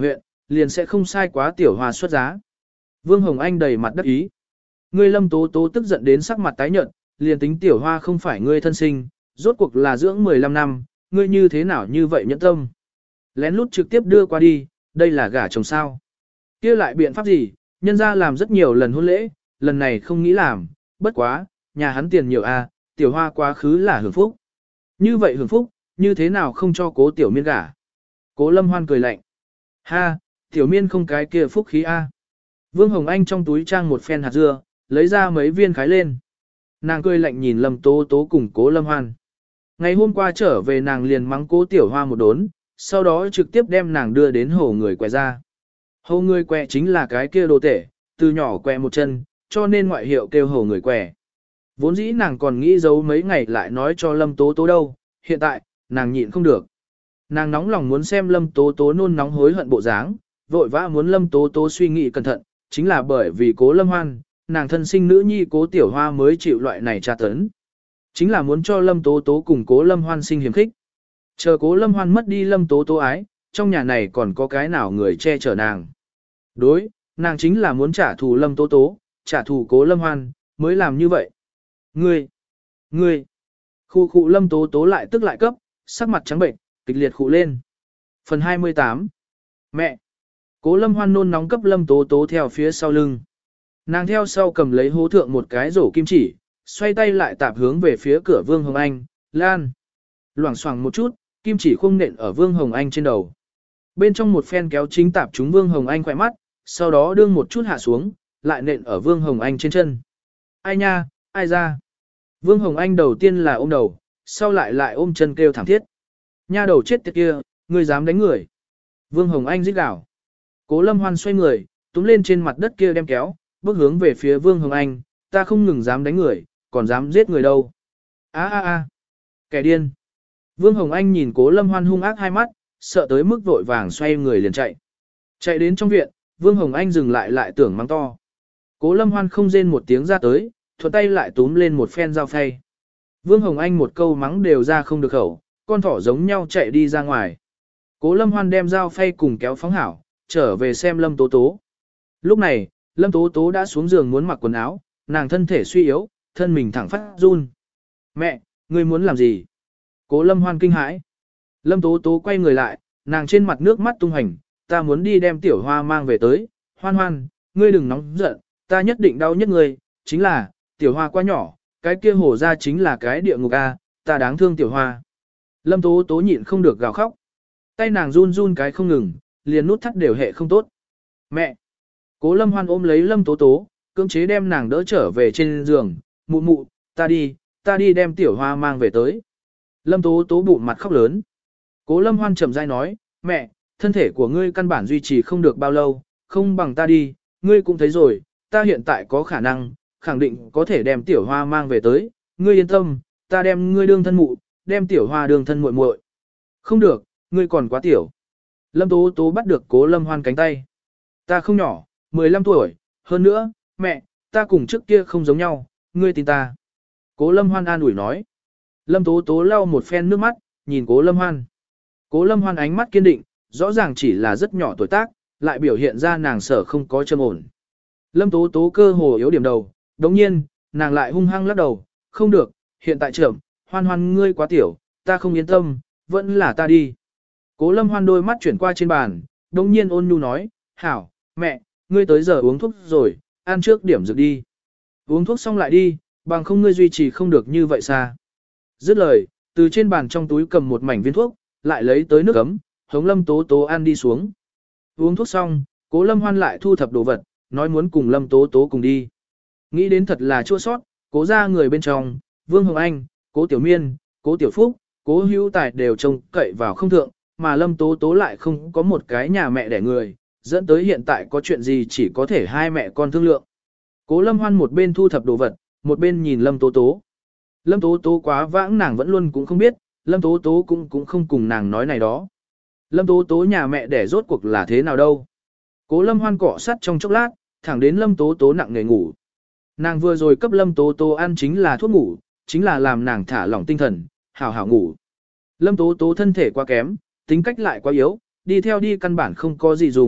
liền sẽ không sai quá tiểu hoa xuất giá. Vương Hồng Anh đầy mặt đắc ý. Ngươi Lâm Tố Tố tức giận đến sắc mặt tái nhợt, liền tính tiểu hoa không phải ngươi thân sinh, rốt cuộc là dưỡng mười lăm năm, ngươi như thế nào như vậy nhẫn tâm. Lén lút trực tiếp đưa qua đi, đây là gả chồng sao. Kia lại biện pháp gì, nhân ra làm rất nhiều lần hôn lễ, lần này không nghĩ làm, bất quá, nhà hắn tiền nhiều a, tiểu hoa quá khứ là hưởng phúc. Như vậy hưởng phúc, như thế nào không cho cố tiểu miên gả. Cố Lâm Hoan cười lạnh. Ha, tiểu miên không cái kia phúc khí a. Vương Hồng Anh trong túi trang một phen hạt dưa, lấy ra mấy viên khái lên. Nàng cười lạnh nhìn Lâm Tố Tố cùng Cố Lâm Hoan. Ngày hôm qua trở về nàng liền mắng Cố Tiểu Hoa một đốn, sau đó trực tiếp đem nàng đưa đến hồ người quẹ ra. Hồ người quẹ chính là cái kia đồ tể, từ nhỏ quẹ một chân, cho nên ngoại hiệu kêu hồ người quẹ. Vốn dĩ nàng còn nghĩ giấu mấy ngày lại nói cho Lâm Tố Tố đâu, hiện tại, nàng nhịn không được. Nàng nóng lòng muốn xem Lâm Tố Tố nôn nóng hối hận bộ dáng, vội vã muốn Lâm Tố Tố suy nghĩ cẩn thận, chính là bởi vì Cố Lâm Hoan, nàng thân sinh nữ nhi Cố Tiểu Hoa mới chịu loại này tra tấn. Chính là muốn cho Lâm Tố Tố cùng Cố Lâm Hoan sinh hiểm khích. Chờ Cố Lâm Hoan mất đi Lâm Tố Tố ái, trong nhà này còn có cái nào người che chở nàng. Đối, nàng chính là muốn trả thù Lâm Tố Tố, trả thù Cố Lâm Hoan, mới làm như vậy. Ngươi, ngươi, khu khu Lâm Tố Tố lại tức lại cấp, sắc mặt trắng bệnh, kịch liệt khụ lên. Phần hai mươi tám. Mẹ. Cố Lâm Hoan nôn nóng cấp Lâm Tố Tố theo phía sau lưng. Nàng theo sau cầm lấy hố thượng một cái rổ kim chỉ, xoay tay lại tạp hướng về phía cửa Vương Hồng Anh, lan. Loảng xoảng một chút, kim chỉ khung nện ở Vương Hồng Anh trên đầu. Bên trong một phen kéo chính tạp trúng Vương Hồng Anh khỏe mắt, sau đó đương một chút hạ xuống, lại nện ở Vương Hồng Anh trên chân. Ai nha, ai ra. Vương Hồng Anh đầu tiên là ôm đầu, sau lại lại ôm chân kêu thảm thiết. Nha đầu chết tiệt kia, ngươi dám đánh người. Vương Hồng Anh rít gào. Cố Lâm Hoan xoay người, túm lên trên mặt đất kia đem kéo, bước hướng về phía Vương Hồng Anh, ta không ngừng dám đánh người, còn dám giết người đâu. A a a, kẻ điên. Vương Hồng Anh nhìn Cố Lâm Hoan hung ác hai mắt, sợ tới mức vội vàng xoay người liền chạy. Chạy đến trong viện, Vương Hồng Anh dừng lại lại tưởng mắng to. Cố Lâm Hoan không rên một tiếng ra tới, thuận tay lại túm lên một phen dao phay. Vương Hồng Anh một câu mắng đều ra không được khẩu, con thỏ giống nhau chạy đi ra ngoài. Cố Lâm Hoan đem dao phay cùng kéo phóng hảo, trở về xem Lâm Tố Tố. Lúc này, Lâm Tố Tố đã xuống giường muốn mặc quần áo, nàng thân thể suy yếu, thân mình thẳng phát run. Mẹ, ngươi muốn làm gì? Cố Lâm Hoan kinh hãi. Lâm Tố Tố quay người lại, nàng trên mặt nước mắt tung hành, ta muốn đi đem tiểu hoa mang về tới. Hoan Hoan, ngươi đừng nóng giận, ta nhất định đau nhất ngươi, chính là, tiểu hoa quá nhỏ, cái kia hổ ra chính là cái địa ngục a, ta đáng thương tiểu hoa. Lâm Tố Tố nhịn không được gào khóc. Tay nàng run run cái không ngừng, liền nút thắt đều hệ không tốt. Mẹ! Cố Lâm Hoan ôm lấy Lâm Tố Tố, cưỡng chế đem nàng đỡ trở về trên giường, mụ mụ, ta đi, ta đi đem tiểu hoa mang về tới. Lâm Tố Tố bụng mặt khóc lớn. Cố Lâm Hoan chậm rãi nói, mẹ, thân thể của ngươi căn bản duy trì không được bao lâu, không bằng ta đi, ngươi cũng thấy rồi, ta hiện tại có khả năng, khẳng định có thể đem tiểu hoa mang về tới, ngươi yên tâm, ta đem ngươi đương thân mụ, đem tiểu hoa đương thân muội muội. Không được, ngươi còn quá tiểu. Lâm Tố Tố bắt được Cố Lâm Hoan cánh tay. Ta không nhỏ, mười lăm tuổi, hơn nữa, mẹ, ta cùng trước kia không giống nhau, ngươi tin ta. Cố Lâm Hoan an ủi nói. Lâm Tố Tố lau một phen nước mắt, nhìn Cố Lâm Hoan. Cố Lâm Hoan ánh mắt kiên định, rõ ràng chỉ là rất nhỏ tuổi tác, lại biểu hiện ra nàng sở không có châm ổn. Lâm Tố Tố cơ hồ yếu điểm đầu, đồng nhiên, nàng lại hung hăng lắc đầu, không được, hiện tại trưởng, Hoan Hoan ngươi quá tiểu, ta không yên tâm, vẫn là ta đi. Cố Lâm Hoan đôi mắt chuyển qua trên bàn, đồng nhiên ôn nhu nói, hảo, mẹ, ngươi tới giờ uống thuốc rồi, ăn trước điểm dược đi. Uống thuốc xong lại đi, bằng không ngươi duy trì không được như vậy xa. Dứt lời, từ trên bàn trong túi cầm một mảnh viên thuốc, lại lấy tới nước ấm, hống Lâm Tố Tố ăn đi xuống. Uống thuốc xong, Cố Lâm Hoan lại thu thập đồ vật, nói muốn cùng Lâm Tố Tố cùng đi. Nghĩ đến thật là chua sót, Cố ra người bên trong, Vương Hồng Anh, Cố Tiểu Miên, Cố Tiểu Phúc, Cố Hữu Tài đều trông cậy vào không thượng, mà Lâm Tố Tố lại không có một cái nhà mẹ đẻ người, dẫn tới hiện tại có chuyện gì chỉ có thể hai mẹ con thương lượng. Cố Lâm Hoan một bên thu thập đồ vật, một bên nhìn Lâm Tố Tố. Lâm Tố Tố quá vãng nàng vẫn luôn cũng không biết, Lâm Tố Tố cũng cũng không cùng nàng nói này đó. Lâm Tố Tố nhà mẹ đẻ rốt cuộc là thế nào đâu. Cố Lâm Hoan cọ sắt trong chốc lát, thẳng đến Lâm Tố Tố nặng nề ngủ. Nàng vừa rồi cấp Lâm Tố Tố ăn chính là thuốc ngủ, chính là làm nàng thả lỏng tinh thần, hào hào ngủ. Lâm Tố Tố thân thể quá kém, tính cách lại quá yếu, đi theo đi căn bản không có gì dùng,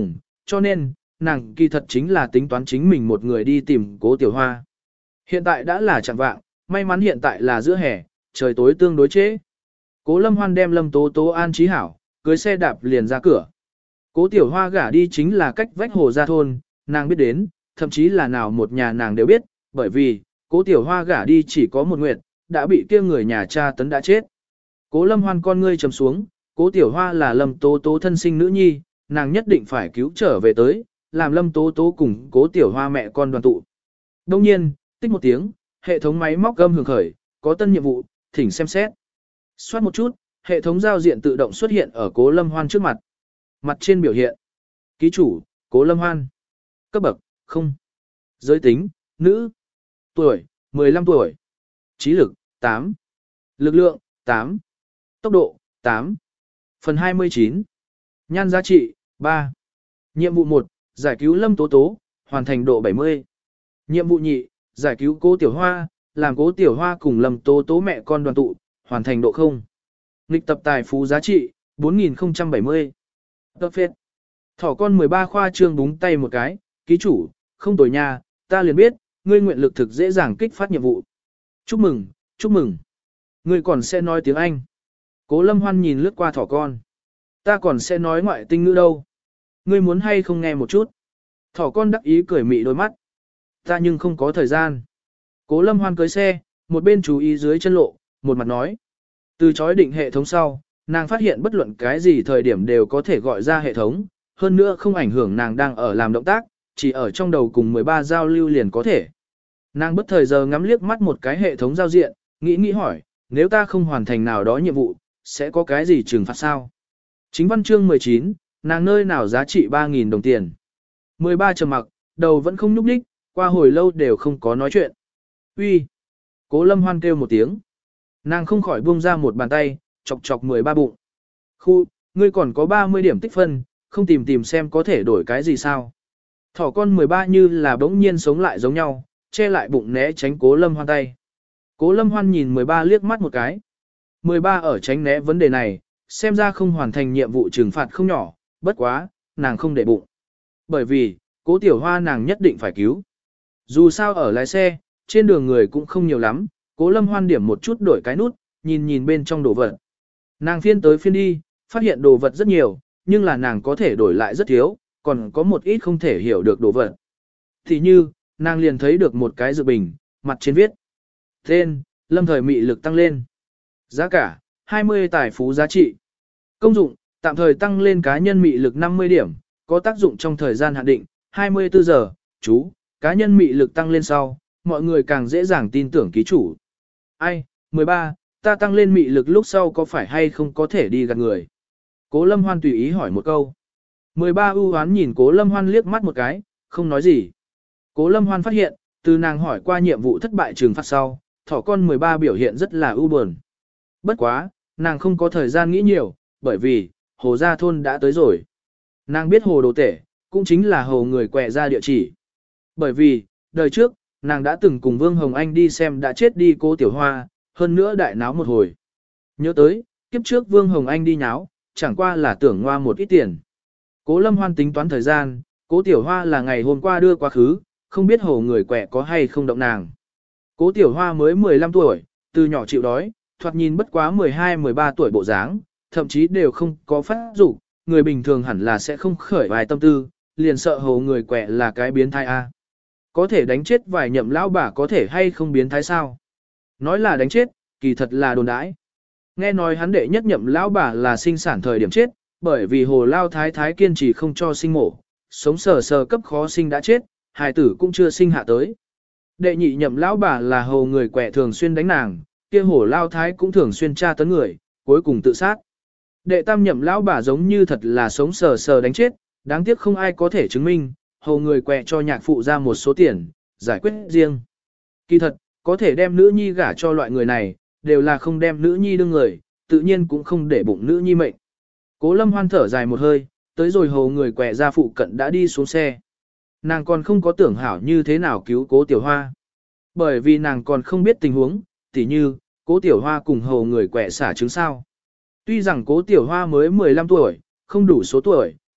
cho nên, nàng kỳ thật chính là tính toán chính mình một người đi tìm cố tiểu hoa. Hiện tại đã là chẳng vạng, may mắn hiện tại là giữa hè, trời tối tương đối trễ. Cố Lâm Hoan đem Lâm Tố Tố an trí hảo, cưới xe đạp liền ra cửa. Cố tiểu hoa gả đi chính là cách vách hồ gia thôn, nàng biết đến, thậm chí là nào một nhà nàng đều biết, bởi vì, cố tiểu hoa gả đi chỉ có một nguyệt, đã bị kia người nhà cha tấn đã chết. Cố Lâm Hoan con ngươi trầm xuống, cố tiểu hoa là Lâm Tố Tố thân sinh nữ nhi, nàng nhất định phải cứu trở về tới, làm Lâm Tố Tố cùng cố tiểu hoa mẹ con đoàn tụ. Đông nhiên, tích một tiếng, hệ thống máy móc gầm hưởng khởi, có tân nhiệm vụ, thỉnh xem xét. Xoát một chút, hệ thống giao diện tự động xuất hiện ở cố Lâm Hoan trước mặt. Mặt trên biểu hiện. Ký chủ, cố Lâm Hoan. Cấp bậc, không. Giới tính, nữ. Tuổi, mười lăm tuổi. Trí lực, tám. Lực lượng, tám. Tốc độ, tám. Phần hai mươi chín. Nhan giá trị, ba. Nhiệm vụ một, giải cứu Lâm Tố Tố, hoàn thành độ bảy mươi. Nhiệm vụ nhị, giải cứu cố Tiểu Hoa, làm cố Tiểu Hoa cùng Lâm Tố Tố mẹ con đoàn tụ, hoàn thành độ không. Nghịch tập tài phú giá trị, bốn nghìn không trăm bảy mươi. Tập phết. Thỏ con mười ba khoa trương búng tay một cái, ký chủ, không tồi nha, ta liền biết, ngươi nguyện lực thực dễ dàng kích phát nhiệm vụ. Chúc mừng, chúc mừng. Ngươi còn sẽ nói tiếng Anh. Cố Lâm Hoan nhìn lướt qua thỏ con. Ta còn sẽ nói ngoại tinh ngữ đâu. Ngươi muốn hay không nghe một chút. Thỏ con đắc ý cười mị đôi mắt. Ta nhưng không có thời gian. Cố Lâm Hoan cưới xe, một bên chú ý dưới chân lộ, một mặt nói. Từ chói định hệ thống sau, nàng phát hiện bất luận cái gì thời điểm đều có thể gọi ra hệ thống, hơn nữa không ảnh hưởng nàng đang ở làm động tác, chỉ ở trong đầu cùng mười ba giao lưu liền có thể. Nàng bất thời giờ ngắm liếc mắt một cái hệ thống giao diện, nghĩ nghĩ hỏi, nếu ta không hoàn thành nào đó nhiệm vụ, sẽ có cái gì trừng phạt sao? Chính văn chương mười chín, nàng nơi nào giá trị ba nghìn đồng tiền. mười ba trầm mặc, đầu vẫn không nhúc nhích, qua hồi lâu đều không có nói chuyện. Uy. Cố Lâm Hoan kêu một tiếng. Nàng không khỏi buông ra một bàn tay, chọc chọc mười ba bụng. Khu, ngươi còn có ba mươi điểm tích phân, không tìm tìm xem có thể đổi cái gì sao. Thỏ con mười ba như là bỗng nhiên sống lại giống nhau, che lại bụng né tránh Cố Lâm Hoan tay. Cố Lâm Hoan nhìn mười ba liếc mắt một cái. mười ba ở tránh né vấn đề này, xem ra không hoàn thành nhiệm vụ trừng phạt không nhỏ, bất quá, nàng không để bụng. Bởi vì, Cố Tiểu Hoa nàng nhất định phải cứu. Dù sao ở lái xe, trên đường người cũng không nhiều lắm, Cố Lâm Hoan điểm một chút đổi cái nút, nhìn nhìn bên trong đồ vật. Nàng phiên tới phiên đi, phát hiện đồ vật rất nhiều, nhưng là nàng có thể đổi lại rất thiếu, còn có một ít không thể hiểu được đồ vật. Thì như, nàng liền thấy được một cái dược bình, mặt trên viết. Tên, lâm thời mị lực tăng lên. Giá cả, hai mươi tài phú giá trị. Công dụng, tạm thời tăng lên cá nhân mị lực năm mươi điểm, có tác dụng trong thời gian hạn định, hai mươi tư giờ, chú, cá nhân mị lực tăng lên sau, mọi người càng dễ dàng tin tưởng ký chủ. Ai, mười ba, ta tăng lên mị lực lúc sau có phải hay không có thể đi gạt người? Cố Lâm Hoan tùy ý hỏi một câu. mười ba ưu hoán nhìn Cố Lâm Hoan liếc mắt một cái, không nói gì. Cố Lâm Hoan phát hiện, từ nàng hỏi qua nhiệm vụ thất bại trừng phạt sau, thỏ con mười ba biểu hiện rất là ưu buồn. Bất quá, nàng không có thời gian nghĩ nhiều, bởi vì, hồ gia thôn đã tới rồi. Nàng biết hồ đồ tể, cũng chính là hồ người quẹ ra địa chỉ. Bởi vì, đời trước, nàng đã từng cùng Vương Hồng Anh đi xem đã chết đi Cố Tiểu Hoa, hơn nữa đại náo một hồi. Nhớ tới, kiếp trước Vương Hồng Anh đi nháo, chẳng qua là tưởng ngoa một ít tiền. Cố Lâm Hoan tính toán thời gian, Cố Tiểu Hoa là ngày hôm qua đưa quá khứ, không biết hồ người quẹ có hay không động nàng. Cố Tiểu Hoa mới mười lăm tuổi, từ nhỏ chịu đói, thoạt nhìn bất quá mười hai mười ba tuổi bộ dáng, thậm chí đều không có phát dục, người bình thường hẳn là sẽ không khởi vài tâm tư, liền sợ hồ người quẹ là cái biến thái A. Có thể đánh chết vài nhậm lão bà có thể hay không biến thái sao? Nói là đánh chết, kỳ thật là đồn đãi. Nghe nói hắn đệ nhất nhậm lão bà là sinh sản thời điểm chết, bởi vì hồ lao thái thái kiên trì không cho sinh mổ, sống sờ sờ cấp khó sinh đã chết, hài tử cũng chưa sinh hạ tới. Đệ nhị nhậm lão bà là hồ người quẹ thường xuyên đánh nàng, kia hồ lao thái cũng thường xuyên tra tấn người, cuối cùng tự sát. Đệ tam nhậm lão bà giống như thật là sống sờ sờ đánh chết, đáng tiếc không ai có thể chứng minh, hồ người quẹ cho nhạc phụ ra một số tiền, giải quyết riêng. Kỳ thật, có thể đem nữ nhi gả cho loại người này, đều là không đem nữ nhi đương người, tự nhiên cũng không để bụng nữ nhi mệnh. Cố Lâm Hoan thở dài một hơi, tới rồi hồ người quẹ ra phụ cận đã đi xuống xe. Nàng còn không có tưởng hảo như thế nào cứu Cố Tiểu Hoa. Bởi vì nàng còn không biết tình huống, tỉ như, Cố Tiểu Hoa cùng hồ người quẹ xả trứng sao. Tuy rằng Cố Tiểu Hoa mới mười lăm tuổi, không đủ số tuổi,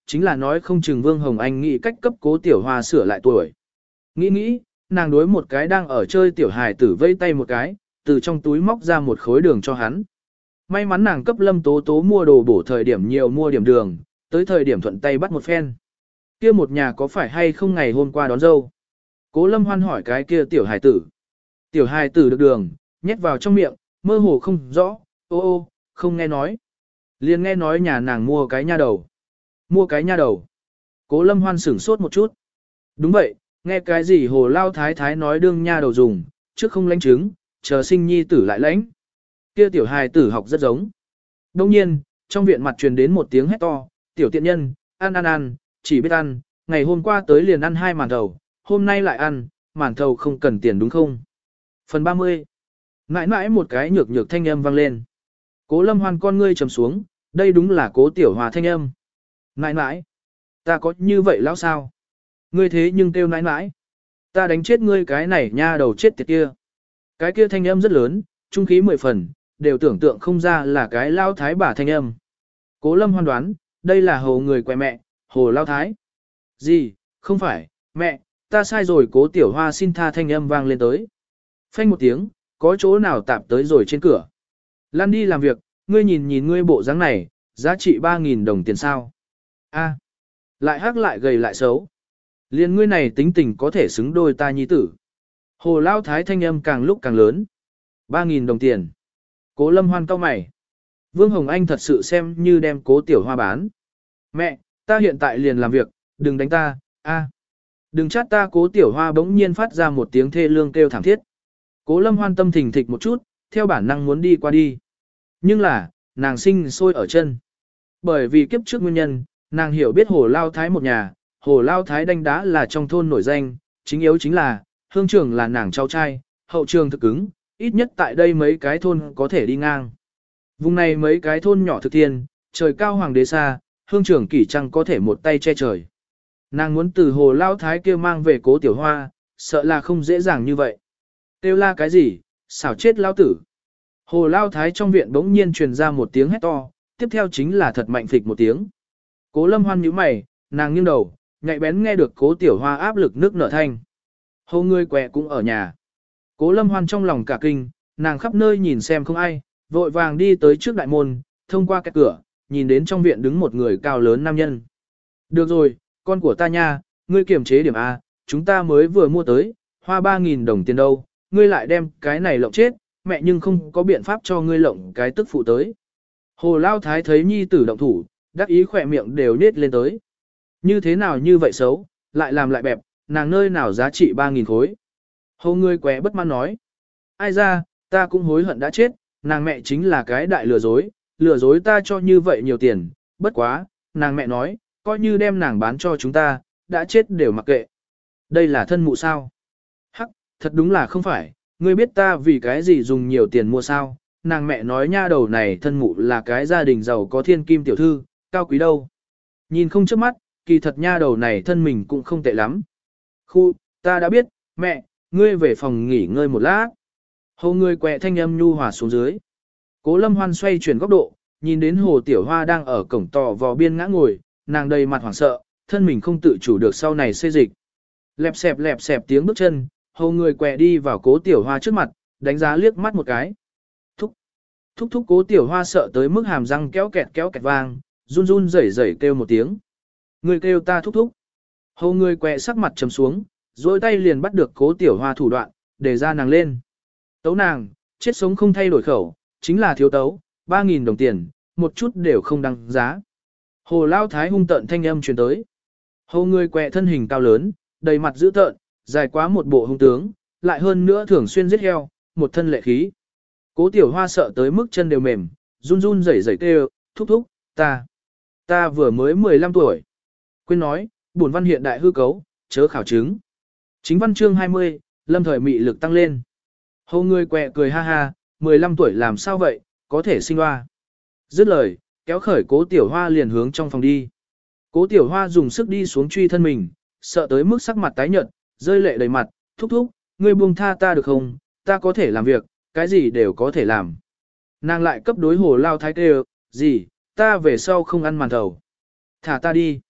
chính là nói không chừng Vương Hồng Anh nghĩ cách cấp cố tiểu hoa sửa lại tuổi. Nghĩ nghĩ, nàng đối một cái đang ở chơi tiểu hài tử vây tay một cái, từ trong túi móc ra một khối đường cho hắn. May mắn nàng cấp Lâm Tố Tố mua đồ bổ thời điểm nhiều mua điểm đường, tới thời điểm thuận tay bắt một phen. Kia một nhà có phải hay không ngày hôm qua đón dâu? Cố Lâm Hoan hỏi cái kia tiểu hài tử. Tiểu hài tử được đường, nhét vào trong miệng, mơ hồ không rõ, ô ô, không nghe nói. Liền nghe nói nhà nàng mua cái nha đầu. Mua cái nha đầu. Cố Lâm Hoan sửng sốt một chút. Đúng vậy, nghe cái gì hồ lao thái thái nói đương nha đầu dùng, trước không lãnh chứng, chờ sinh nhi tử lại lãnh. Kia tiểu hài tử học rất giống. Đông nhiên, trong viện mặt truyền đến một tiếng hét to, tiểu tiện nhân, ăn ăn ăn, chỉ biết ăn, ngày hôm qua tới liền ăn hai màn thầu, hôm nay lại ăn, màn thầu không cần tiền đúng không? Phần ba mươi. Mãi mãi một cái nhược nhược thanh âm vang lên. Cố Lâm Hoan con ngươi trầm xuống, đây đúng là cố tiểu hòa thanh âm. Mãi mãi, ta có như vậy lão sao? Ngươi thế nhưng kêu nãi nãi. Ta đánh chết ngươi cái này nha đầu chết tiệt kia. Cái kia thanh âm rất lớn, trung khí mười phần, đều tưởng tượng không ra là cái lao thái bà thanh âm. Cố Lâm Hoan đoán, đây là hồ người quẹ mẹ, hồ lao thái. Gì, không phải, mẹ, ta sai rồi. Cố tiểu hoa xin tha thanh âm vang lên tới. Phanh một tiếng, có chỗ nào tạp tới rồi trên cửa. Lan đi làm việc, ngươi nhìn nhìn ngươi bộ dáng này, giá trị ba nghìn đồng tiền sao. A, lại hắc lại gầy lại xấu. Liên ngươi này tính tình có thể xứng đôi ta nhi tử. Hồ lao thái thanh âm càng lúc càng lớn. ba nghìn đồng tiền. Cố Lâm Hoan cau mày. Vương Hồng Anh thật sự xem như đem cố tiểu hoa bán. Mẹ, ta hiện tại liền làm việc, đừng đánh ta, a, đừng chát ta. Cố tiểu hoa bỗng nhiên phát ra một tiếng thê lương kêu thảm thiết. Cố Lâm Hoan tâm thình thịch một chút, theo bản năng muốn đi qua đi. Nhưng là, nàng sinh sôi ở chân. Bởi vì kiếp trước nguyên nhân, nàng hiểu biết hồ lao thái một nhà, hồ lao thái đanh đá là trong thôn nổi danh, chính yếu chính là, hương trưởng là nàng cháu trai, hậu trường thực cứng, ít nhất tại đây mấy cái thôn có thể đi ngang. Vùng này mấy cái thôn nhỏ thực thiên, trời cao hoàng đế xa, hương trưởng kỷ trăng có thể một tay che trời. Nàng muốn từ hồ lao thái kia mang về cố tiểu hoa, sợ là không dễ dàng như vậy. Kêu la cái gì, xảo chết lao tử. Hồ lao thái trong viện bỗng nhiên truyền ra một tiếng hét to, tiếp theo chính là thật mạnh phịch một tiếng. Cố Lâm Hoan nhíu mày, nàng nghiêng đầu, nhạy bén nghe được cố tiểu hoa áp lực nước nở thanh. Hồ người quẹ cũng ở nhà. Cố Lâm Hoan trong lòng cả kinh, nàng khắp nơi nhìn xem không ai, vội vàng đi tới trước đại môn, thông qua cái cửa, nhìn đến trong viện đứng một người cao lớn nam nhân. Được rồi, con của ta nha, ngươi kiềm chế điểm A, chúng ta mới vừa mua tới, hoa ba nghìn đồng tiền đâu, ngươi lại đem cái này lộng chết, mẹ nhưng không có biện pháp cho ngươi lộng cái tức phụ tới. Hồ Lao Thái thấy nhi tử động thủ, đắc ý khỏe miệng đều nết lên tới. Như thế nào như vậy xấu, lại làm lại bẹp, nàng nơi nào giá trị ba nghìn khối. Hồ người quẻ bất mãn nói. Ai ra, ta cũng hối hận đã chết, nàng mẹ chính là cái đại lừa dối, lừa dối ta cho như vậy nhiều tiền, bất quá, nàng mẹ nói, coi như đem nàng bán cho chúng ta, đã chết đều mặc kệ. Đây là thân mụ sao? Hắc, thật đúng là không phải, ngươi biết ta vì cái gì dùng nhiều tiền mua sao? Nàng mẹ nói nha đầu này thân mụ là cái gia đình giàu có thiên kim tiểu thư, cao quý đâu. Nhìn không trước mắt, kỳ thật nha đầu này thân mình cũng không tệ lắm. Khu, ta đã biết, mẹ, ngươi về phòng nghỉ ngơi một lát. Hồ người quẹ thanh âm nhu hòa xuống dưới. Cố Lâm Hoan xoay chuyển góc độ, nhìn đến hồ tiểu hoa đang ở cổng tò vò biên ngã ngồi, nàng đầy mặt hoảng sợ, thân mình không tự chủ được sau này xê dịch. Lẹp xẹp lẹp xẹp tiếng bước chân, hồ người quẹ đi vào cố tiểu hoa trước mặt, đánh giá liếc mắt một cái. Thúc, thúc thúc. Cố tiểu hoa sợ tới mức hàm răng kéo kẹt kéo kẹt vang, run run rẩy rẩy kêu một tiếng. Người kêu ta thúc thúc. Hồ người quẹ sắc mặt trầm xuống, rồi tay liền bắt được cố tiểu hoa thủ đoạn, để ra nàng lên. Tấu nàng, chết sống không thay đổi khẩu, chính là thiếu tấu, ba nghìn đồng tiền, một chút đều không đăng giá. Hồ Lao Thái hung tợn thanh âm truyền tới. Hồ người quẹ thân hình cao lớn, đầy mặt dữ tợn, dài quá một bộ hung tướng, lại hơn nữa thường xuyên giết heo, một thân lệ khí. Cố tiểu hoa sợ tới mức chân đều mềm, run run rẩy rẩy kêu, thúc thúc, ta, ta vừa mới mười lăm tuổi. Quên nói, bổn văn hiện đại hư cấu, chớ khảo chứng. Chính văn chương hai mươi, lâm thời mị lực tăng lên. Hồ người quẹ cười ha ha, mười lăm tuổi làm sao vậy, có thể sinh hoa. Dứt lời, kéo khởi cố tiểu hoa liền hướng trong phòng đi. Cố tiểu hoa dùng sức đi xuống truy thân mình, sợ tới mức sắc mặt tái nhợt, rơi lệ đầy mặt, thúc thúc, ngươi buông tha ta được không, ta có thể làm việc, cái gì đều có thể làm. Nàng lại cấp đối hồ Lao Thái kêu, gì, ta về sau không ăn màn thầu. Thả ta đi.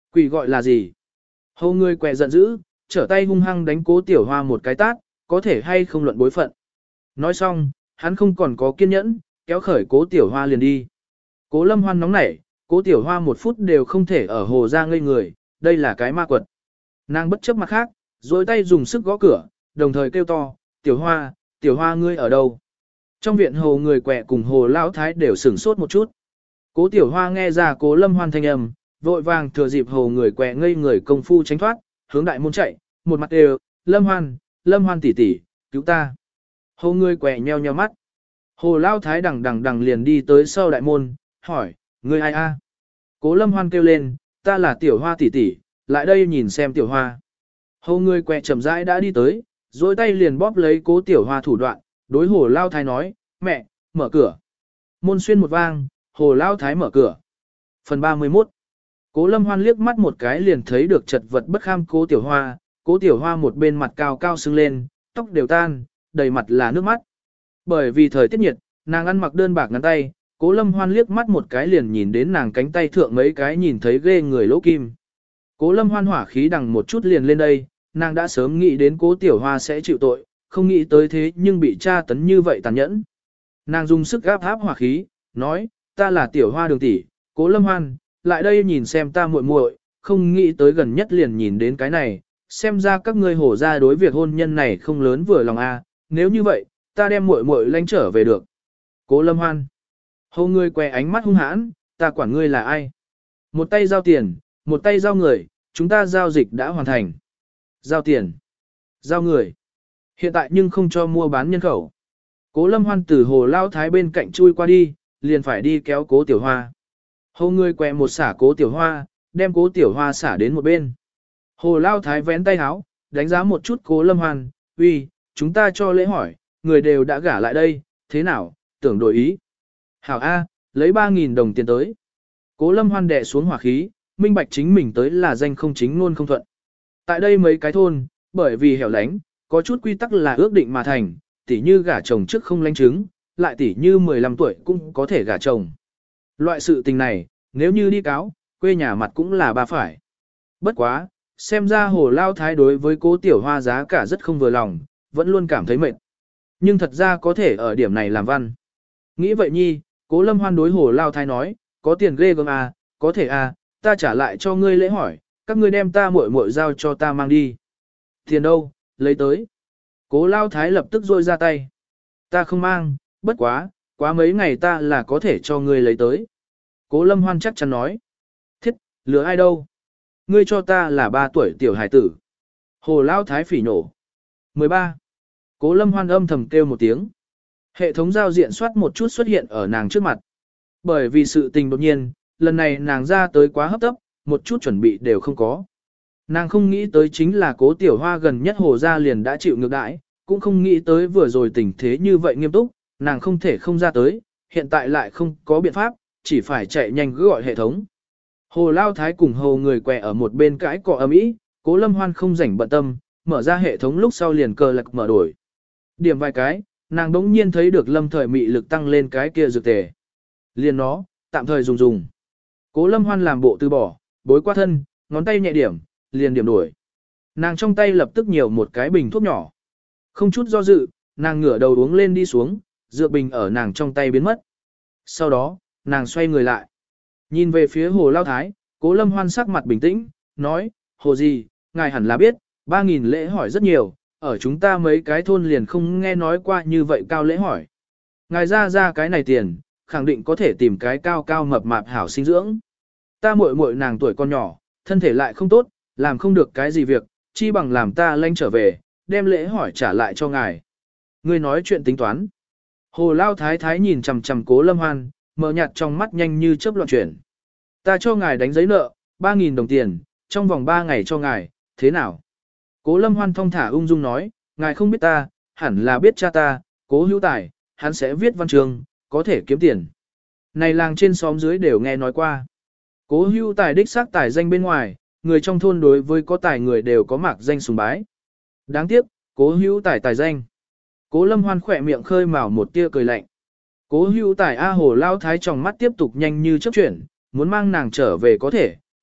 Quỷ gọi là gì? Hồ người què giận dữ, trở tay hung hăng đánh Cố Tiểu Hoa một cái tát, có thể hay không luận bối phận. Nói xong, hắn không còn có kiên nhẫn, kéo khởi Cố Tiểu Hoa liền đi. Cố Lâm Hoan nóng nảy, Cố Tiểu Hoa một phút đều không thể ở hồ ra ngây người, đây là cái ma quật. Nàng bất chấp mặt khác, dối tay dùng sức gõ cửa, đồng thời kêu to, Tiểu Hoa, Tiểu Hoa ngươi ở đâu? Trong viện hồ người quẹ cùng hồ lão thái đều sửng sốt một chút. Cố Tiểu Hoa nghe ra Cố Lâm Hoan thanh âm, vội vàng thừa dịp hồ người quẹ ngây người công phu tránh thoát, hướng đại môn chạy, một mặt đều, Lâm Hoan, Lâm Hoan tỷ tỷ, cứu ta. Hồ người quẹ nheo nheo mắt. Hồ lão thái đằng đằng đằng liền đi tới sau đại môn, hỏi, ngươi ai a? Cố Lâm Hoan kêu lên, ta là Tiểu Hoa tỷ tỷ, lại đây nhìn xem Tiểu Hoa. Hồ người quẹ chậm rãi đã đi tới, dối tay liền bóp lấy Cố Tiểu Hoa thủ đoạn, đối hồ lao thái nói, mẹ, mở cửa. Môn xuyên một vang, hồ lao thái mở cửa. Phần ba mươi mốt. Cố Lâm Hoan liếc mắt một cái liền thấy được chật vật bất kham Cố Tiểu Hoa, Cố Tiểu Hoa một bên mặt cao cao sưng lên, tóc đều tan, đầy mặt là nước mắt. Bởi vì thời tiết nhiệt, nàng ăn mặc đơn bạc ngắn tay, Cố Lâm Hoan liếc mắt một cái liền nhìn đến nàng cánh tay thượng mấy cái nhìn thấy ghê người lỗ kim. Cố Lâm Hoan hỏa khí đằng một chút liền lên đây, nàng đã sớm nghĩ đến Cố Tiểu Hoa sẽ chịu tội, không nghĩ tới thế nhưng bị tra tấn như vậy tàn nhẫn. Nàng dùng sức gáp áp hỏa khí, nói, ta là Tiểu Hoa đường tỷ, Cố Lâm Hoan, lại đây nhìn xem ta muội muội, không nghĩ tới gần nhất liền nhìn đến cái này, xem ra các ngươi hổ ra đối việc hôn nhân này không lớn vừa lòng a, nếu như vậy, ta đem muội muội lánh trở về được. Cố Lâm Hoan, hồ người què ánh mắt hung hãn, ta quản ngươi là ai? Một tay giao tiền, một tay giao người, chúng ta giao dịch đã hoàn thành. Giao tiền, giao người. Hiện tại nhưng không cho mua bán nhân khẩu. Cố Lâm Hoan từ hồ lao thái bên cạnh chui qua đi, liền phải đi kéo Cố Tiểu Hoa. Hồ người què một xả Cố Tiểu Hoa, đem Cố Tiểu Hoa xả đến một bên. Hồ lao thái vén tay áo, đánh giá một chút Cố Lâm Hoan, uy, chúng ta cho lễ hỏi, người đều đã gả lại đây, thế nào, tưởng đổi ý. Hảo A, lấy ba nghìn đồng tiền tới. Cố Lâm Hoan đè xuống hỏa khí, minh bạch chính mình tới là danh không chính luôn không thuận. Tại đây mấy cái thôn, bởi vì hẻo lánh, có chút quy tắc là ước định mà thành, tỉ như gả chồng trước không lánh chứng, lại tỉ như mười lăm tuổi cũng có thể gả chồng. Loại sự tình này, nếu như đi cáo, quê nhà mặt cũng là ba phải. Bất quá, xem ra hồ lao thái đối với Cố Tiểu Hoa giá cả rất không vừa lòng, vẫn luôn cảm thấy mệt. Nhưng thật ra có thể ở điểm này làm văn. Nghĩ vậy nhi, Cố Lâm Hoan đối hồ lao thái nói, có tiền ghê gớm à, có thể à, ta trả lại cho ngươi lễ hỏi, các ngươi đem ta muội muội giao cho ta mang đi. Tiền đâu, lấy tới. Cố lao thái lập tức rôi ra tay. Ta không mang, bất quá, quá mấy ngày ta là có thể cho ngươi lấy tới. Cố Lâm Hoan chắc chắn nói. Thiết, lừa ai đâu? Ngươi cho ta là ba tuổi tiểu hải tử. Hồ lao thái phỉ nổ. mười ba. Cố Lâm Hoan âm thầm kêu một tiếng. Hệ thống giao diện soát một chút xuất hiện ở nàng trước mặt. Bởi vì sự tình đột nhiên, lần này nàng ra tới quá hấp tấp, một chút chuẩn bị đều không có. Nàng không nghĩ tới chính là Cố Tiểu Hoa gần nhất hồ ra liền đã chịu ngược đãi, cũng không nghĩ tới vừa rồi tình thế như vậy nghiêm túc, nàng không thể không ra tới, hiện tại lại không có biện pháp, chỉ phải chạy nhanh cứ gọi hệ thống. Hồ Lao Thái cùng hồ người què ở một bên cãi cọ ầm ĩ, Cố Lâm Hoan không rảnh bận tâm, mở ra hệ thống lúc sau liền cờ lạc mở đổi. Điểm vài cái, nàng đống nhiên thấy được lâm thời mị lực tăng lên cái kia dược tề. Liền nó, tạm thời dùng dùng. Cố Lâm Hoan làm bộ từ bỏ, bối qua thân, ngón tay nhẹ điểm, liền điểm đổi. Nàng trong tay lập tức nhiều một cái bình thuốc nhỏ. Không chút do dự, nàng ngửa đầu uống lên đi xuống, dược bình ở nàng trong tay biến mất. Sau đó, nàng xoay người lại. Nhìn về phía hồ lao thái, Cố Lâm Hoan sắc mặt bình tĩnh, nói, hồ gì, ngài hẳn là biết, ba nghìn lễ hỏi rất nhiều, ở chúng ta mấy cái thôn liền không nghe nói qua như vậy cao lễ hỏi. Ngài ra ra cái này tiền, khẳng định có thể tìm cái cao cao mập mạp hảo sinh dưỡng. Ta muội muội nàng tuổi con nhỏ, thân thể lại không tốt, làm không được cái gì việc, chi bằng làm ta lanh trở về, đem lễ hỏi trả lại cho ngài. Ngươi nói chuyện tính toán. Hồ Lao Thái Thái nhìn chằm chằm Cố Lâm Hoan, mở nhạt trong mắt nhanh như chớp loạn chuyển. Ta cho ngài đánh giấy nợ, ba nghìn đồng tiền, trong vòng ba ngày cho ngài, thế nào? Cố Lâm Hoan thong thả ung dung nói, ngài không biết ta, hẳn là biết cha ta, Cố Hữu Tài, hắn sẽ viết văn chương, có thể kiếm tiền. Này làng trên xóm dưới đều nghe nói qua. Cố Hữu Tài đích xác tài danh bên ngoài, người trong thôn đối với có tài người đều có mạc danh sùng bái. Đáng tiếc, Cố Hữu Tài tài danh. Cố Lâm Hoan khỏe miệng khơi mào một tia cười lạnh. Cố Hữu Tài A Hồ Lao Thái trong mắt tiếp tục nhanh như chớp chuyển, muốn mang nàng trở về có thể,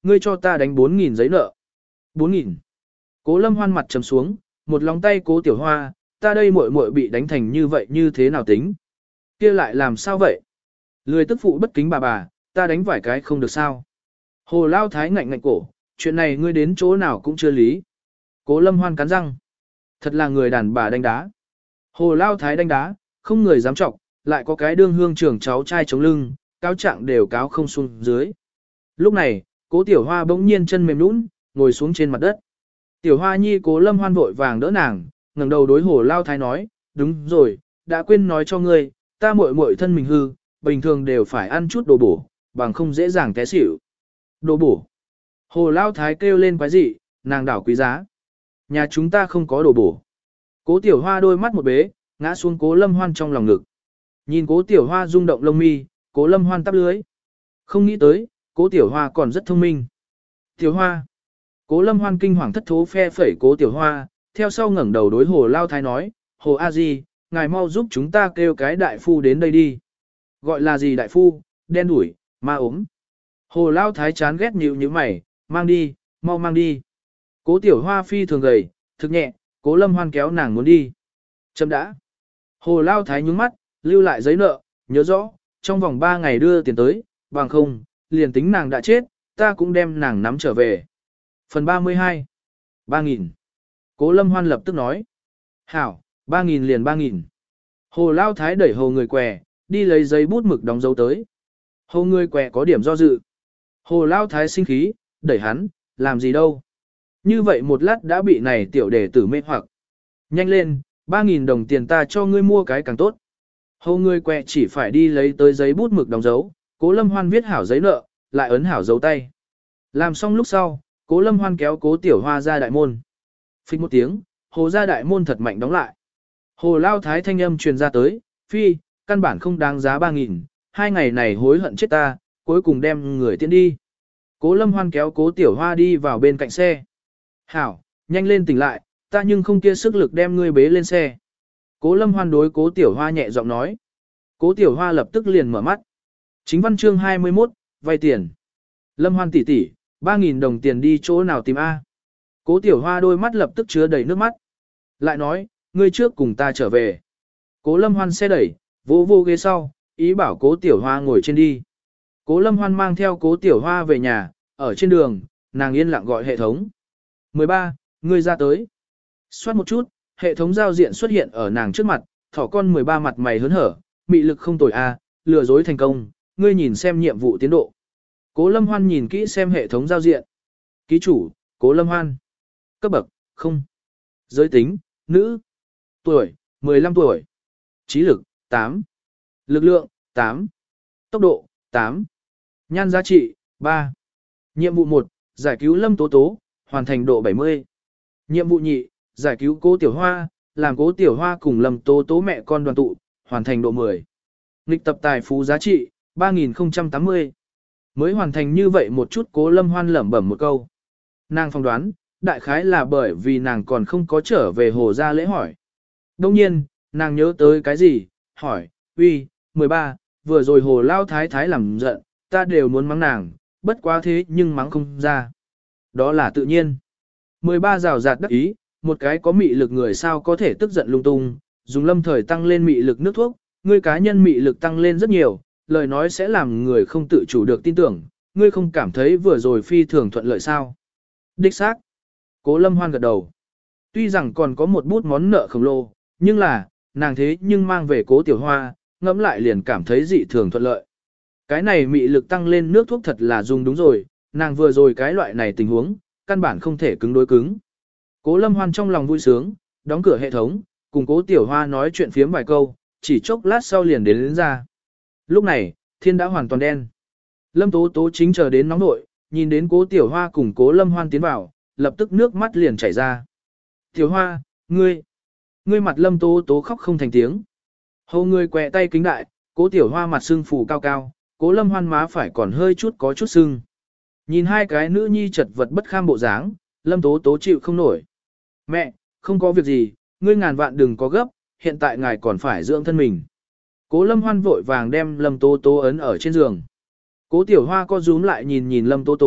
ngươi cho ta đánh bốn nghìn giấy nợ. bốn nghìn. Cố Lâm Hoan mặt trầm xuống, một lòng tay Cố Tiểu Hoa, ta đây muội muội bị đánh thành như vậy như thế nào tính? Kia lại làm sao vậy? Lười tức phụ bất kính bà bà, ta đánh vài cái không được sao? Hồ Lao Thái ngạnh ngạnh cổ, chuyện này ngươi đến chỗ nào cũng chưa lý. Cố Lâm Hoan cắn răng. Thật là người đàn bà đánh đá. Hồ Lao Thái đánh đá, không người dám trọng, lại có cái đương hương trưởng cháu trai chống lưng, cáo trạng đều cáo không xuống dưới. Lúc này, Cố Tiểu Hoa bỗng nhiên chân mềm nhũn, ngồi xuống trên mặt đất. Tiểu Hoa nhi Cố Lâm Hoan vội vàng đỡ nàng, ngẩng đầu đối Hồ Lao Thái nói, đúng rồi, đã quên nói cho ngươi, ta muội muội thân mình hư, bình thường đều phải ăn chút đồ bổ, bằng không dễ dàng té xỉu. Đồ bổ. Hồ Lao Thái kêu lên quái dị, nàng đảo quý giá. Nhà chúng ta không có đồ bổ. Cố Tiểu Hoa đôi mắt một bế, ngã xuống Cố Lâm Hoan trong lòng ngực. Nhìn Cố Tiểu Hoa rung động lông mi, Cố Lâm Hoan tắp lưới. Không nghĩ tới, Cố Tiểu Hoa còn rất thông minh. Tiểu Hoa. Cố Lâm Hoan kinh hoàng thất thố phe phẩy Cố Tiểu Hoa, theo sau ngẩng đầu đối Hồ Lao Thái nói, Hồ A Di, ngài mau giúp chúng ta kêu cái đại phu đến đây đi. Gọi là gì đại phu, đen đủi, ma ốm. Hồ Lao Thái chán ghét nhíu như mày, mang đi, mau mang đi. Cố Tiểu Hoa phi thường gầy, thực nhẹ, Cố Lâm Hoan kéo nàng muốn đi. Chấm đã. Hồ Lao Thái nhúng mắt, lưu lại giấy nợ, nhớ rõ, trong vòng ba ngày đưa tiền tới, bằng không, liền tính nàng đã chết, ta cũng đem nàng nắm trở về. Phần ba mươi hai. ba nghìn. Cố Lâm Hoan lập tức nói. Hảo, ba nghìn liền ba nghìn. Hồ Lao Thái đẩy hồ người què, đi lấy giấy bút mực đóng dấu tới. Hồ người què có điểm do dự. Hồ Lao Thái sinh khí, đẩy hắn, làm gì đâu. Như vậy một lát đã bị này tiểu đệ tử mê hoặc. Nhanh lên, ba nghìn đồng tiền ta cho ngươi mua cái càng tốt. Hồ người què chỉ phải đi lấy tới giấy bút mực đóng dấu, Cố Lâm Hoan viết hảo giấy nợ, lại ấn hảo dấu tay. Làm xong lúc sau, Cố Lâm Hoan kéo Cố Tiểu Hoa ra đại môn. Phích một tiếng, hồ ra đại môn thật mạnh đóng lại. Hồ Lao Thái thanh âm truyền ra tới, phi, căn bản không đáng giá ba nghìn, hai ngày này hối hận chết ta, cuối cùng đem người tiễn đi. Cố Lâm Hoan kéo Cố Tiểu Hoa đi vào bên cạnh xe. Hảo, nhanh lên tỉnh lại, ta nhưng không kia sức lực đem ngươi bế lên xe. Cố Lâm Hoan đối Cố Tiểu Hoa nhẹ giọng nói. Cố Tiểu Hoa lập tức liền mở mắt. Chính văn chương hai mươi mốt, vay tiền. Lâm Hoan tỷ tỷ, ba nghìn đồng tiền đi chỗ nào tìm A. Cố Tiểu Hoa đôi mắt lập tức chứa đầy nước mắt. Lại nói, ngươi trước cùng ta trở về. Cố Lâm Hoan xe đẩy, vô vô ghế sau, ý bảo Cố Tiểu Hoa ngồi trên đi. Cố Lâm Hoan mang theo Cố Tiểu Hoa về nhà, ở trên đường, nàng yên lặng gọi hệ thống. mười ba, ngươi ra tới. Xoát một chút, hệ thống giao diện xuất hiện ở nàng trước mặt, thỏ con mười ba mặt mày hớn hở, mị lực không tồi a, lừa dối thành công, ngươi nhìn xem nhiệm vụ tiến độ. Cố Lâm Hoan nhìn kỹ xem hệ thống giao diện. Ký chủ, Cố Lâm Hoan. Cấp bậc, không. Giới tính, nữ. Tuổi, mười lăm tuổi. Trí lực, tám. Lực lượng, tám. Tốc độ, tám. Nhan giá trị, ba. Nhiệm vụ một, giải cứu Lâm Tố Tố, hoàn thành độ bảy mươi. Nhiệm vụ nhị, giải cứu Cố Tiểu Hoa, làm Cố Tiểu Hoa cùng Lâm Tố Tố mẹ con đoàn tụ, hoàn thành độ mười. Nghịch tập tài phú giá trị, ba nghìn không trăm tám mươi. Mới hoàn thành như vậy một chút Cố Lâm Hoan lẩm bẩm một câu. Nàng phỏng đoán, đại khái là bởi vì nàng còn không có trở về hồ gia lễ hỏi. Đông nhiên, nàng nhớ tới cái gì, hỏi, uy, mười ba, vừa rồi hồ lao thái thái làm giận, ta đều muốn mắng nàng, bất quá thế nhưng mắng không ra. Đó là tự nhiên. mười ba rào rạt đắc ý, một cái có mị lực người sao có thể tức giận lung tung, dùng lâm thời tăng lên mị lực nước thuốc, ngươi cá nhân mị lực tăng lên rất nhiều, lời nói sẽ làm người không tự chủ được tin tưởng, ngươi không cảm thấy vừa rồi phi thường thuận lợi sao. Đích xác. Cố Lâm Hoan gật đầu. Tuy rằng còn có một bút món nợ khổng lồ, nhưng là, nàng thế nhưng mang về Cố Tiểu Hoa, ngẫm lại liền cảm thấy dị thường thuận lợi. Cái này mị lực tăng lên nước thuốc thật là dùng đúng rồi, nàng vừa rồi cái loại này tình huống, căn bản không thể cứng đối cứng. Cố Lâm Hoan trong lòng vui sướng, đóng cửa hệ thống, cùng Cố Tiểu Hoa nói chuyện phiếm vài câu, chỉ chốc lát sau liền đến, đến ra. Lúc này, thiên đã hoàn toàn đen. Lâm Tố Tố chính chờ đến nóng nội, nhìn đến Cố Tiểu Hoa cùng Cố Lâm Hoan tiến vào, lập tức nước mắt liền chảy ra. Tiểu Hoa, ngươi, ngươi mặt Lâm Tố Tố khóc không thành tiếng. Hầu ngươi quẹ tay kính đại, Cố Tiểu Hoa mặt sưng phù cao cao, Cố Lâm Hoan má phải còn hơi chút có chút sưng. Nhìn hai cái nữ nhi chật vật bất kham bộ dáng, Lâm Tố Tố chịu không nổi. Mẹ, không có việc gì, ngươi ngàn vạn đừng có gấp, hiện tại ngài còn phải dưỡng thân mình. Cố Lâm Hoan vội vàng đem Lâm Tố Tố ấn ở trên giường. Cố Tiểu Hoa co rúm lại nhìn nhìn Lâm Tố Tố,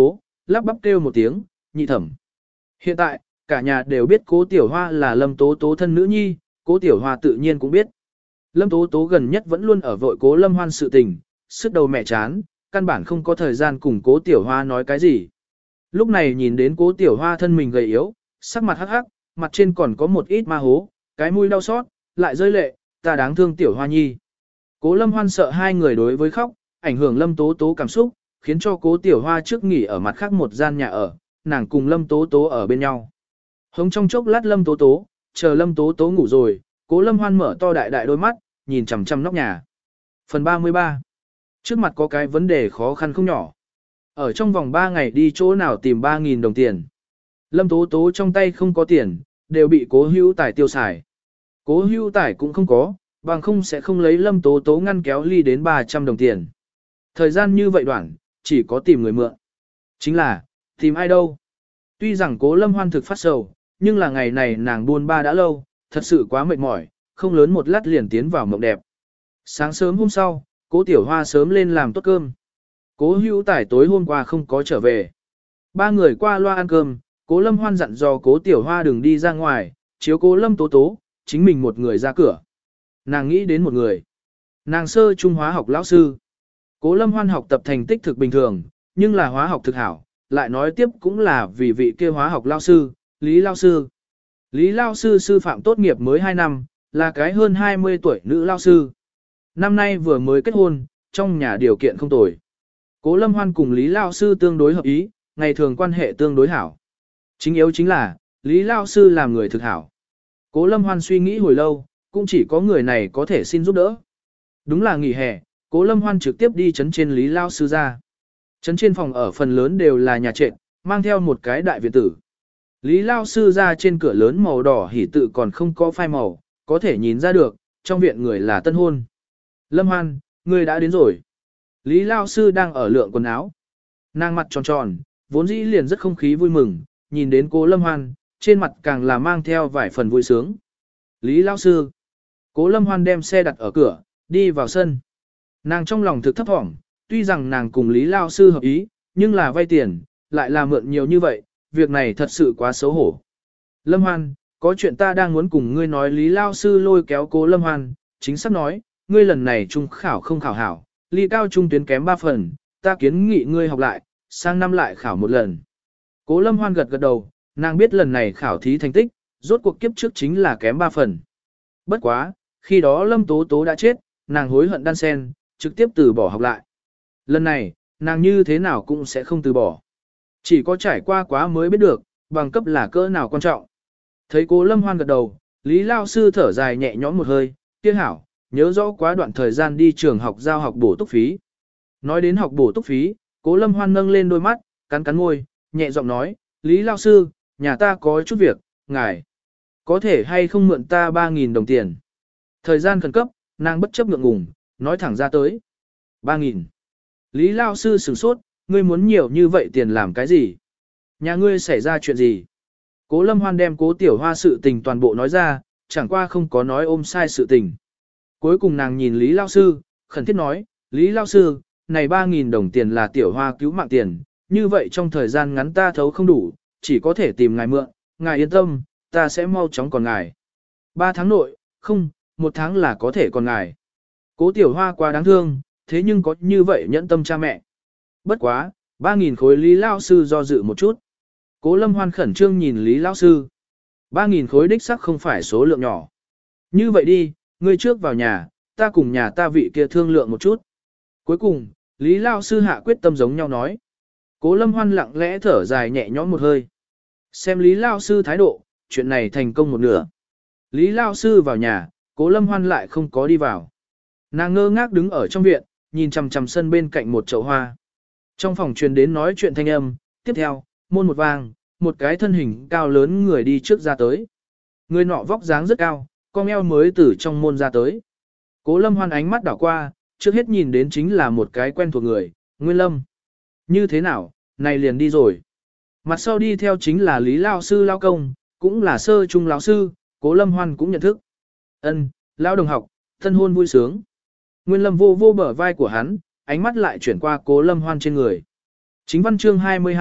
lắp bắp kêu một tiếng, nhị thẩm. Hiện tại, cả nhà đều biết cố tiểu hoa là Lâm Tố Tố thân nữ nhi, cố tiểu hoa tự nhiên cũng biết. Lâm Tố Tố gần nhất vẫn luôn ở vội cố Lâm Hoan sự tình, sức đầu mẹ chán, căn bản không có thời gian cùng cố tiểu hoa nói cái gì. Lúc này nhìn đến cố tiểu hoa thân mình gầy yếu, sắc mặt hắc hắc, mặt trên còn có một ít ma hố, cái mũi đau xót, lại rơi lệ, ta đáng thương tiểu hoa nhi. Cố Lâm Hoan sợ hai người đối với khóc, ảnh hưởng Lâm Tố Tố cảm xúc, khiến cho cố tiểu hoa trước nghỉ ở mặt khác một gian nhà ở, nàng cùng Lâm Tố Tố ở bên nhau. Hống trong chốc lát Lâm Tố Tố, chờ Lâm Tố Tố ngủ rồi, cố Lâm Hoan mở to đại đại đôi mắt, nhìn chằm chằm nóc nhà. Phần ba mươi ba. Trước mặt có cái vấn đề khó khăn không nhỏ. Ở trong vòng ba ngày đi chỗ nào tìm ba nghìn đồng tiền. Lâm Tố Tố trong tay không có tiền, đều bị cố hữu tài tiêu xài. Cố hữu tài cũng không có, bằng không sẽ không lấy Lâm Tố Tố ngăn kéo ly đến ba trăm đồng tiền. Thời gian như vậy đoạn, chỉ có tìm người mượn. Chính là, tìm ai đâu. Tuy rằng cố Lâm Hoan thực phát sầu, nhưng là ngày này nàng buôn ba đã lâu, thật sự quá mệt mỏi, không lớn một lát liền tiến vào mộng đẹp. Sáng sớm hôm sau, cố tiểu hoa sớm lên làm tốt cơm. Cố hữu tải tối hôm qua không có trở về. Ba người qua loa ăn cơm, cố Lâm Hoan dặn dò cố tiểu hoa đừng đi ra ngoài, chiếu cố Lâm Tố Tố, chính mình một người ra cửa. Nàng nghĩ đến một người. Nàng sơ trung hóa học lão sư. Cố Lâm Hoan học tập thành tích thực bình thường, nhưng là hóa học thực hảo, lại nói tiếp cũng là vì vị kia hóa học lão sư, Lý lão sư. Lý lão sư sư phạm tốt nghiệp mới hai năm, là cái hơn hai mươi tuổi nữ lão sư. Năm nay vừa mới kết hôn, trong nhà điều kiện không tồi. Cố Lâm Hoan cùng Lý lão sư tương đối hợp ý, ngày thường quan hệ tương đối hảo. Chính yếu chính là, Lý lão sư làm người thực hảo. Cố Lâm Hoan suy nghĩ hồi lâu, cũng chỉ có người này có thể xin giúp đỡ. Đúng là nghỉ hè, Cố Lâm Hoan trực tiếp đi chấn trên Lý lão sư ra. Chấn trên phòng ở phần lớn đều là nhà trệt, mang theo một cái đại viện tử. Lý lão sư ra trên cửa lớn màu đỏ hỉ tự còn không có phai màu, có thể nhìn ra được, trong viện người là tân hôn. Lâm Hoan, người đã đến rồi. Lý lão sư đang ở lượng quần áo. Nàng mặt tròn tròn, vốn dĩ liền rất không khí vui mừng, nhìn đến Cố Lâm Hoan, trên mặt càng là mang theo vài phần vui sướng. Lý lão sư. Cố Lâm Hoan đem xe đặt ở cửa, đi vào sân. Nàng trong lòng thực thấp thỏm, tuy rằng nàng cùng Lý lão sư hợp ý, nhưng là vay tiền, lại là mượn nhiều như vậy, việc này thật sự quá xấu hổ. Lâm Hoan, có chuyện ta đang muốn cùng ngươi nói. Lý lão sư lôi kéo Cố Lâm Hoan, chính xác nói, ngươi lần này trung khảo không khảo hảo, ly cao trung tuyến kém ba phần, ta kiến nghị ngươi học lại, sang năm lại khảo một lần. Cố Lâm Hoan gật gật đầu, nàng biết lần này khảo thí thành tích, rốt cuộc kiếp trước chính là kém ba phần. Bất quá, khi đó Lâm Tố Tố đã chết, nàng hối hận đan sen, trực tiếp từ bỏ học lại. Lần này, nàng như thế nào cũng sẽ không từ bỏ. Chỉ có trải qua quá mới biết được, bằng cấp là cỡ nào quan trọng. Thấy Cố Lâm Hoan gật đầu, Lý lão sư thở dài nhẹ nhõm một hơi, kia hảo, nhớ rõ quá đoạn thời gian đi trường học giao học bổ túc phí. Nói đến học bổ túc phí, Cố Lâm Hoan nâng lên đôi mắt, cắn cắn môi, nhẹ giọng nói, Lý lão sư, nhà ta có chút việc, ngài có thể hay không mượn ta ba nghìn đồng tiền. Thời gian khẩn cấp, nàng bất chấp ngượng ngùng, nói thẳng ra tới. ba nghìn. Lý lão sư sửng sốt, ngươi muốn nhiều như vậy tiền làm cái gì? Nhà ngươi xảy ra chuyện gì? Cố Lâm Hoan đem Cố Tiểu Hoa sự tình toàn bộ nói ra, chẳng qua không có nói ôm sai sự tình. Cuối cùng nàng nhìn Lý lão sư, khẩn thiết nói, Lý lão sư, này ba nghìn đồng tiền là Tiểu Hoa cứu mạng tiền, như vậy trong thời gian ngắn ta thấu không đủ, chỉ có thể tìm ngài mượn, ngài yên tâm, ta sẽ mau chóng còn ngài. Ba tháng nội, không, một tháng là có thể còn ngài. Cố Tiểu Hoa quá đáng thương, thế nhưng có như vậy nhẫn tâm cha mẹ. Bất quá, ba nghìn khối Lý lão sư do dự một chút. Cố Lâm Hoan khẩn trương nhìn Lý lão sư. ba nghìn khối đích sắc không phải số lượng nhỏ. Như vậy đi, ngươi trước vào nhà, ta cùng nhà ta vị kia thương lượng một chút. Cuối cùng, Lý lão sư hạ quyết tâm giống nhau nói. Cố Lâm Hoan lặng lẽ thở dài nhẹ nhõm một hơi. Xem Lý lão sư thái độ, chuyện này thành công một nửa. Lý lão sư vào nhà, Cố Lâm Hoan lại không có đi vào. Nàng ngơ ngác đứng ở trong viện, nhìn chằm chằm sân bên cạnh một chậu hoa. Trong phòng truyền đến nói chuyện thanh âm, tiếp theo, môn một vang, một cái thân hình cao lớn người đi trước ra tới. Người nọ vóc dáng rất cao, con eo mới từ trong môn ra tới. Cố Lâm Hoan ánh mắt đảo qua, trước hết nhìn đến chính là một cái quen thuộc người, Nguyên Lâm. Như thế nào, này liền đi rồi. Mặt sau đi theo chính là Lý lão sư lão công, cũng là sơ trung lão sư, Cố Lâm Hoan cũng nhận thức. Ân, lão đồng học, thân hôn vui sướng. Nguyên Lâm vô vô bờ vai của hắn, ánh mắt lại chuyển qua Cố Lâm Hoan trên người. Chính văn chương hai mươi hai,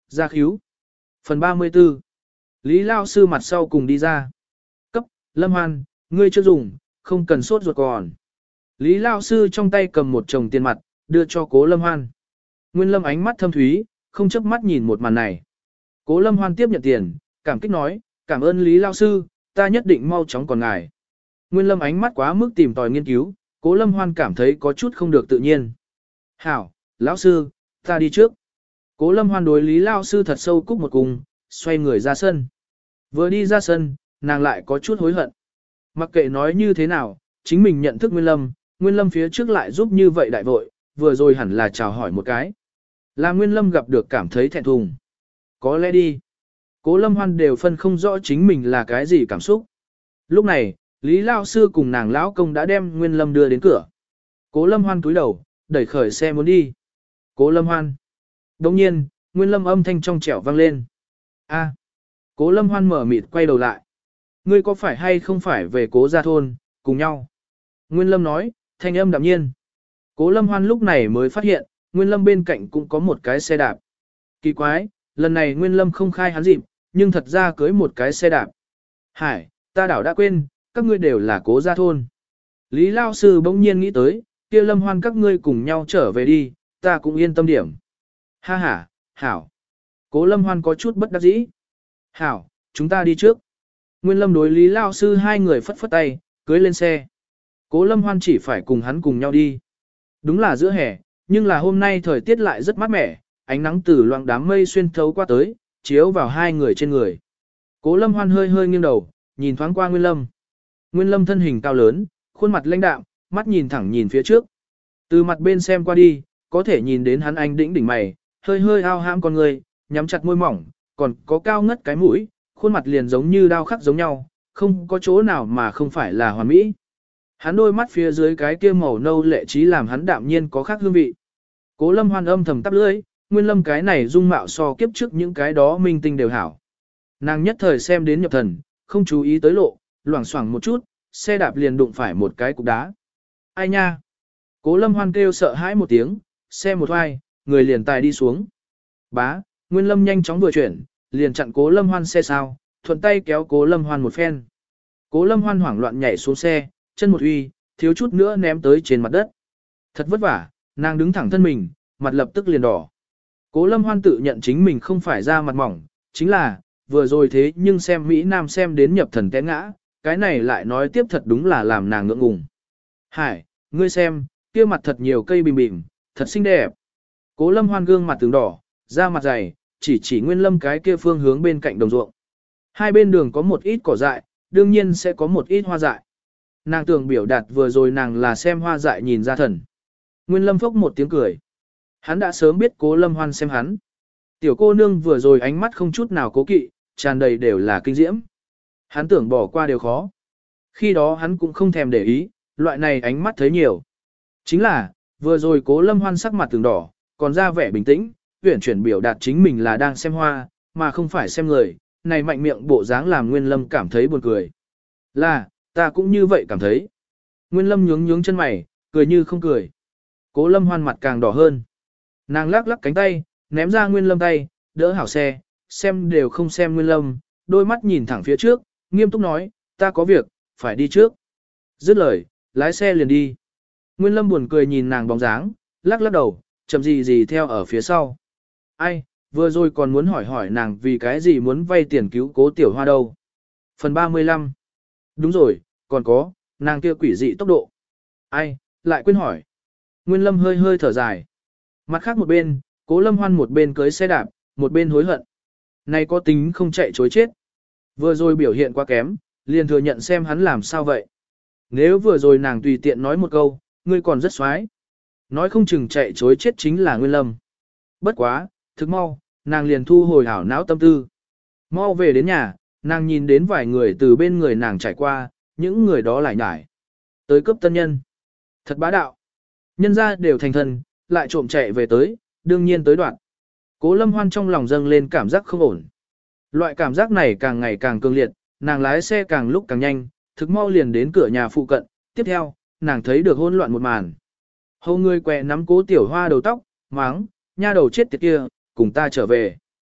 ra khíu. Phần ba mươi tư. Lý Lao sư mặt sau cùng đi ra. Cấp, Lâm Hoan, ngươi chưa dùng, không cần sốt ruột còn. Lý Lao sư trong tay cầm một chồng tiền mặt, đưa cho Cố Lâm Hoan. Nguyên Lâm ánh mắt thâm thúy, không chớp mắt nhìn một màn này. Cố Lâm Hoan tiếp nhận tiền, cảm kích nói, cảm ơn Lý Lao sư, ta nhất định mau chóng còn ngài. Nguyên Lâm ánh mắt quá mức tìm tòi nghiên cứu, Cố Lâm Hoan cảm thấy có chút không được tự nhiên. Hảo, lão sư, ta đi trước. Cố Lâm Hoan đối Lý Lao sư thật sâu cúc một cung, xoay người ra sân. Vừa đi ra sân, nàng lại có chút hối hận. Mặc kệ nói như thế nào, chính mình nhận thức Nguyên Lâm, Nguyên Lâm phía trước lại giúp như vậy đại vội, vừa rồi hẳn là chào hỏi một cái. Là Nguyên Lâm gặp được cảm thấy thẹn thùng. Có lẽ đi. Cố Lâm Hoan đều phân không rõ chính mình là cái gì cảm xúc. Lúc này, Lý Lao sư cùng nàng lão công đã đem Nguyên Lâm đưa đến cửa. Cố Lâm Hoan cúi đầu, đẩy khởi xe muốn đi. Cố Lâm Hoan. Đồng nhiên, Nguyên Lâm âm thanh trong trẻo vang lên. A. Cố Lâm Hoan mở mịt quay đầu lại. Ngươi có phải hay không phải về Cố gia thôn, cùng nhau? Nguyên Lâm nói, thanh âm đạm nhiên. Cố Lâm Hoan lúc này mới phát hiện, Nguyên Lâm bên cạnh cũng có một cái xe đạp. Kỳ quái, lần này Nguyên Lâm không khai hắn dịp, nhưng thật ra cưới một cái xe đạp. Hải, ta đảo đã quên, các ngươi đều là Cố gia thôn. Lý Lao sư bỗng nhiên nghĩ tới, kia Lâm Hoan các ngươi cùng nhau trở về đi, ta cũng yên tâm điểm. Ha ha, hảo. Cố Lâm Hoan có chút bất đắc dĩ. Hảo, chúng ta đi trước. Nguyên Lâm đối Lý Lao sư hai người phất phất tay, cưới lên xe. Cố Lâm Hoan chỉ phải cùng hắn cùng nhau đi. Đúng là giữa hè, nhưng là hôm nay thời tiết lại rất mát mẻ, ánh nắng từ loang đám mây xuyên thấu qua tới, chiếu vào hai người trên người. Cố Lâm Hoan hơi hơi nghiêng đầu, nhìn thoáng qua Nguyên Lâm. Nguyên Lâm thân hình cao lớn, khuôn mặt lãnh đạm, mắt nhìn thẳng nhìn phía trước. Từ mặt bên xem qua đi, có thể nhìn đến hắn anh đĩnh đỉnh mày, hơi hơi ao hãm con người, nhắm chặt môi mỏng, còn có cao ngất cái mũi, khuôn mặt liền giống như đao khắc giống nhau, không có chỗ nào mà không phải là hoàn mỹ. Hắn đôi mắt phía dưới cái kia màu nâu lệ trí làm hắn đạm nhiên có khác hương vị. Cố Lâm Hoan âm thầm tắp lưỡi, Nguyên Lâm cái này dung mạo so kiếp trước những cái đó minh tinh đều hảo. Nàng nhất thời xem đến nhập thần, không chú ý tới lộ, loảng xoảng một chút, xe đạp liền đụng phải một cái cục đá. Ai nha? Cố Lâm Hoan kêu sợ hãi một tiếng, xe một hoài, người liền tài đi xuống. Bá, Nguyên Lâm nhanh chóng vừa chuyển, liền chặn Cố Lâm Hoan xe sao, thuận tay kéo Cố Lâm Hoan một phen. Cố Lâm Hoan hoảng loạn nhảy xuống xe, chân một uy, thiếu chút nữa ném tới trên mặt đất. Thật vất vả, nàng đứng thẳng thân mình, mặt lập tức liền đỏ. Cố Lâm Hoan tự nhận chính mình không phải ra mặt mỏng, chính là, vừa rồi thế nhưng xem Mỹ Nam xem đến nhập thần té ngã, cái này lại nói tiếp thật đúng là làm nàng ngượng ngùng. Hải, ngươi xem, kia mặt thật nhiều cây bìm bìm, thật xinh đẹp. Cố Lâm Hoan gương mặt tướng đỏ, da mặt dày, chỉ chỉ Nguyên Lâm cái kia phương hướng bên cạnh đồng ruộng. Hai bên đường có một ít cỏ dại, đương nhiên sẽ có một ít hoa dại. Nàng tưởng biểu đạt vừa rồi nàng là xem hoa dại nhìn ra thần. Nguyên Lâm phốc một tiếng cười. Hắn đã sớm biết Cố Lâm Hoan xem hắn. Tiểu cô nương vừa rồi ánh mắt không chút nào cố kỵ, tràn đầy đều là kinh diễm. Hắn tưởng bỏ qua điều khó. Khi đó hắn cũng không thèm để ý, loại này ánh mắt thấy nhiều. Chính là, vừa rồi Cố Lâm Hoan sắc mặt từng đỏ, còn ra vẻ bình tĩnh, uyển chuyển biểu đạt chính mình là đang xem hoa, mà không phải xem người, này mạnh miệng bộ dáng làm Nguyên Lâm cảm thấy buồn cười. Là, ta cũng như vậy cảm thấy. Nguyên Lâm nhướng nhướng chân mày, cười như không cười. Cố Lâm Hoan mặt càng đỏ hơn. Nàng lắc lắc cánh tay, ném ra Nguyên Lâm tay, đỡ hảo xe, xem đều không xem Nguyên Lâm, đôi mắt nhìn thẳng phía trước, nghiêm túc nói, ta có việc, phải đi trước. Dứt lời, lái xe liền đi. Nguyên Lâm buồn cười nhìn nàng bóng dáng, lắc lắc đầu, chậm gì gì theo ở phía sau. Ai, vừa rồi còn muốn hỏi hỏi nàng vì cái gì muốn vay tiền cứu Cố Tiểu Hoa đâu. Phần ba mươi lăm. Đúng rồi, còn có, nàng kia quỷ dị tốc độ. Ai, lại quên hỏi. Nguyên Lâm hơi hơi thở dài. Mặt khác một bên, Cố Lâm Hoan một bên cưới xe đạp, một bên hối hận. Này có tính không chạy chối chết. Vừa rồi biểu hiện quá kém, liền thừa nhận xem hắn làm sao vậy. Nếu vừa rồi nàng tùy tiện nói một câu, ngươi còn rất xoái. Nói không chừng chạy chối chết chính là Nguyên Lâm. Bất quá, thức mau, nàng liền thu hồi hảo não tâm tư. Mau về đến nhà, nàng nhìn đến vài người từ bên người nàng trải qua, những người đó lại nhải. Tới cấp tân nhân. Thật bá đạo. Nhân ra đều thành thân, lại trộm chạy về tới, đương nhiên tới đoạn. Cố Lâm Hoan trong lòng dâng lên cảm giác không ổn. Loại cảm giác này càng ngày càng cường liệt, nàng lái xe càng lúc càng nhanh, thực mau liền đến cửa nhà phụ cận. Tiếp theo, nàng thấy được hỗn loạn một màn. Hầu người què nắm Cố Tiểu Hoa đầu tóc, máng, nha đầu chết tiệt kia, cùng ta trở về.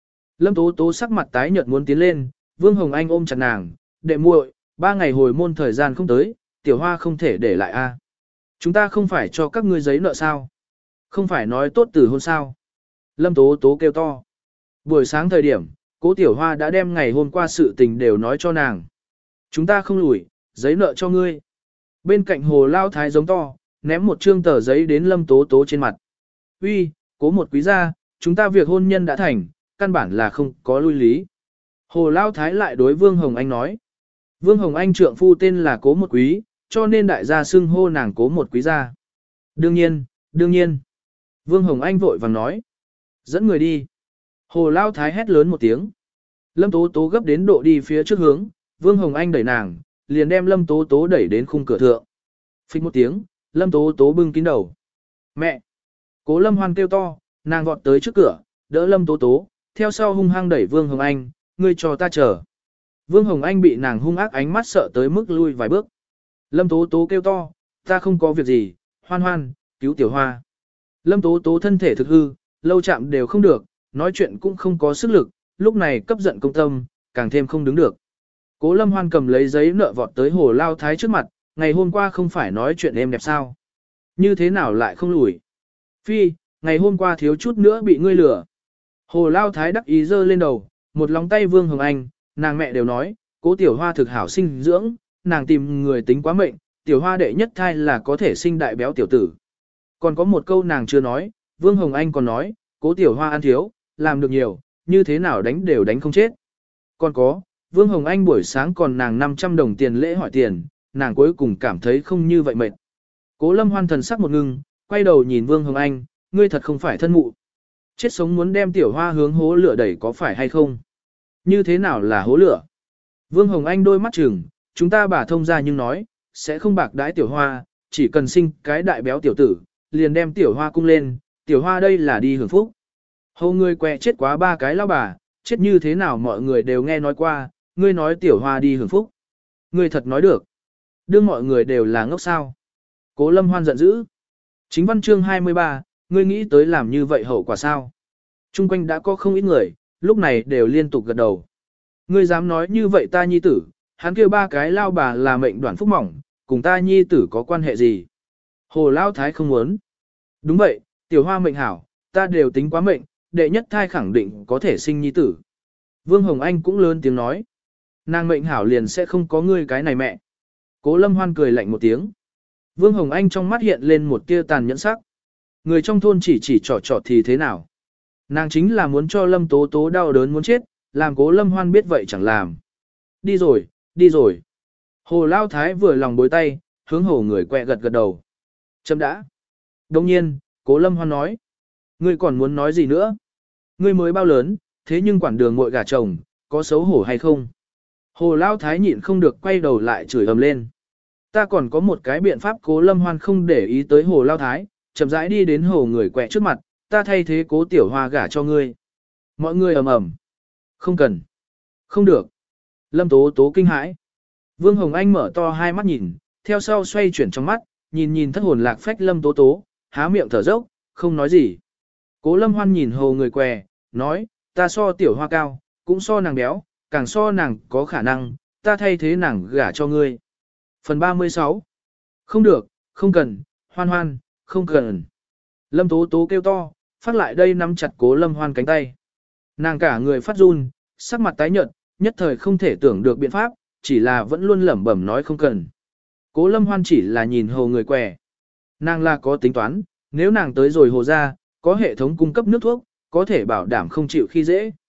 Lâm Tố Tố sắc mặt tái nhợt muốn tiến lên, Vương Hồng Anh ôm chặt nàng, đệ muội, ba ngày hồi môn thời gian không tới, tiểu hoa không thể để lại a. Chúng ta không phải cho các ngươi giấy nợ sao? Không phải nói tốt từ hôn sao? Lâm Tố Tố kêu to. Buổi sáng thời điểm, Cố Tiểu Hoa đã đem ngày hôm qua sự tình đều nói cho nàng. Chúng ta không lùi, giấy nợ cho ngươi. Bên cạnh Hồ Lao Thái giống to, ném một trương tờ giấy đến Lâm Tố Tố trên mặt. Uy, Cố một quý gia, chúng ta việc hôn nhân đã thành, căn bản là không có lui lý. Hồ Lao Thái lại đối Vương Hồng Anh nói. Vương Hồng Anh trượng phu tên là Cố một quý, cho nên đại gia xưng hô nàng Cố một quý gia. Đương nhiên, đương nhiên. Vương Hồng Anh vội vàng nói. Dẫn người đi. Hồ Lao Thái hét lớn một tiếng. Lâm Tố Tố gấp đến độ đi phía trước hướng, Vương Hồng Anh đẩy nàng, liền đem Lâm Tố Tố đẩy đến khung cửa thượng. Phích một tiếng, Lâm Tố Tố bưng kín đầu. Mẹ! Cố Lâm Hoan kêu to, nàng vọt tới trước cửa, đỡ Lâm Tố Tố, theo sau hung hăng đẩy Vương Hồng Anh, ngươi cho ta chờ. Vương Hồng Anh bị nàng hung ác ánh mắt sợ tới mức lui vài bước. Lâm Tố Tố kêu to, ta không có việc gì, Hoan Hoan, cứu Tiểu Hoa. Lâm Tố Tố thân thể thực hư, lâu chạm đều không được, nói chuyện cũng không có sức lực, lúc này cấp giận công tâm, càng thêm không đứng được. Cố Lâm Hoan cầm lấy giấy nợ vọt tới Hồ Lao Thái trước mặt, ngày hôm qua không phải nói chuyện êm đẹp sao? Như thế nào lại không lùi? Phi, ngày hôm qua thiếu chút nữa bị ngươi lừa. Hồ Lao Thái đắc ý giơ lên đầu, một lòng tay Vương Hồng Anh, nàng mẹ đều nói, Cố Tiểu Hoa thực hảo sinh dưỡng, nàng tìm người tính quá mệnh, Tiểu Hoa đệ nhất thai là có thể sinh đại béo tiểu tử. Còn có một câu nàng chưa nói, Vương Hồng Anh còn nói, Cố Tiểu Hoa ăn thiếu, làm được nhiều, như thế nào đánh đều đánh không chết. Còn có, Vương Hồng Anh buổi sáng còn nàng năm trăm đồng tiền lễ hỏi tiền, nàng cuối cùng cảm thấy không như vậy mệt. Cố Lâm Hoan thần sắc một ngưng, quay đầu nhìn Vương Hồng Anh, ngươi thật không phải thân mụ. Chết sống muốn đem Tiểu Hoa hướng hố lửa đẩy có phải hay không? Như thế nào là hố lửa? Vương Hồng Anh đôi mắt chừng, chúng ta bà thông ra nhưng nói, sẽ không bạc đãi Tiểu Hoa, chỉ cần sinh cái đại béo tiểu tử, liền đem Tiểu Hoa cung lên, Tiểu Hoa đây là đi hưởng phúc. Hầu người quẹ chết quá ba cái lão bà, chết như thế nào mọi người đều nghe nói qua, ngươi nói Tiểu Hoa đi hưởng phúc. Ngươi thật nói được. Đương mọi người đều là ngốc sao. Cố Lâm Hoan giận dữ. Chính văn chương hai mươi ba, ngươi nghĩ tới làm như vậy hậu quả sao? Trung quanh đã có không ít người, lúc này đều liên tục gật đầu. Ngươi dám nói như vậy ta nhi tử, hắn kêu ba cái lao bà là mệnh đoạn phúc mỏng, cùng ta nhi tử có quan hệ gì? Hồ Lao Thái không muốn. Đúng vậy, Tiểu Hoa mệnh hảo, ta đều tính quá mệnh, đệ nhất thai khẳng định có thể sinh nhi tử. Vương Hồng Anh cũng lớn tiếng nói. Nàng mệnh hảo liền sẽ không có ngươi cái này mẹ. Cố Lâm Hoan cười lạnh một tiếng. Vương Hồng Anh trong mắt hiện lên một tia tàn nhẫn sắc. Người trong thôn chỉ chỉ trò trò thì thế nào? Nàng chính là muốn cho Lâm Tố Tố đau đớn muốn chết, làm Cố Lâm Hoan biết vậy chẳng làm. Đi rồi, đi rồi. Hồ Lao Thái vừa lòng bối tay, hướng hồ người quẹ gật gật đầu. Chấm đã. Đồng nhiên, Cố Lâm Hoan nói. Ngươi còn muốn nói gì nữa? Ngươi mới bao lớn, thế nhưng quản đường muội gả chồng, có xấu hổ hay không? Hồ Lao Thái nhịn không được quay đầu lại chửi ầm lên. Ta còn có một cái biện pháp. Cố Lâm Hoan không để ý tới Hồ Lao Thái, chậm rãi đi đến hồ người quẹ trước mặt, ta thay thế Cố Tiểu Hoa gả cho ngươi. Mọi người ầm ầm. Không cần. Không được. Lâm Tố Tố kinh hãi. Vương Hồng Anh mở to hai mắt nhìn, theo sau xoay chuyển trong mắt, nhìn nhìn thất hồn lạc phách Lâm Tố Tố, há miệng thở dốc, không nói gì. Cố Lâm Hoan nhìn hồ người què, nói, ta so Tiểu Hoa cao, cũng so nàng béo, càng so nàng có khả năng, ta thay thế nàng gả cho ngươi. Phần ba mươi sáu. Không được, không cần, Hoan Hoan, không cần. Lâm Tố Tố kêu to, phát lại đây nắm chặt Cố Lâm Hoan cánh tay. Nàng cả người phát run, sắc mặt tái nhợt, nhất thời không thể tưởng được biện pháp, chỉ là vẫn luôn lẩm bẩm nói không cần. Cố Lâm Hoan chỉ là nhìn hồ người què. Nàng là có tính toán, nếu nàng tới rồi hồ ra, có hệ thống cung cấp nước thuốc, có thể bảo đảm không chịu khi dễ.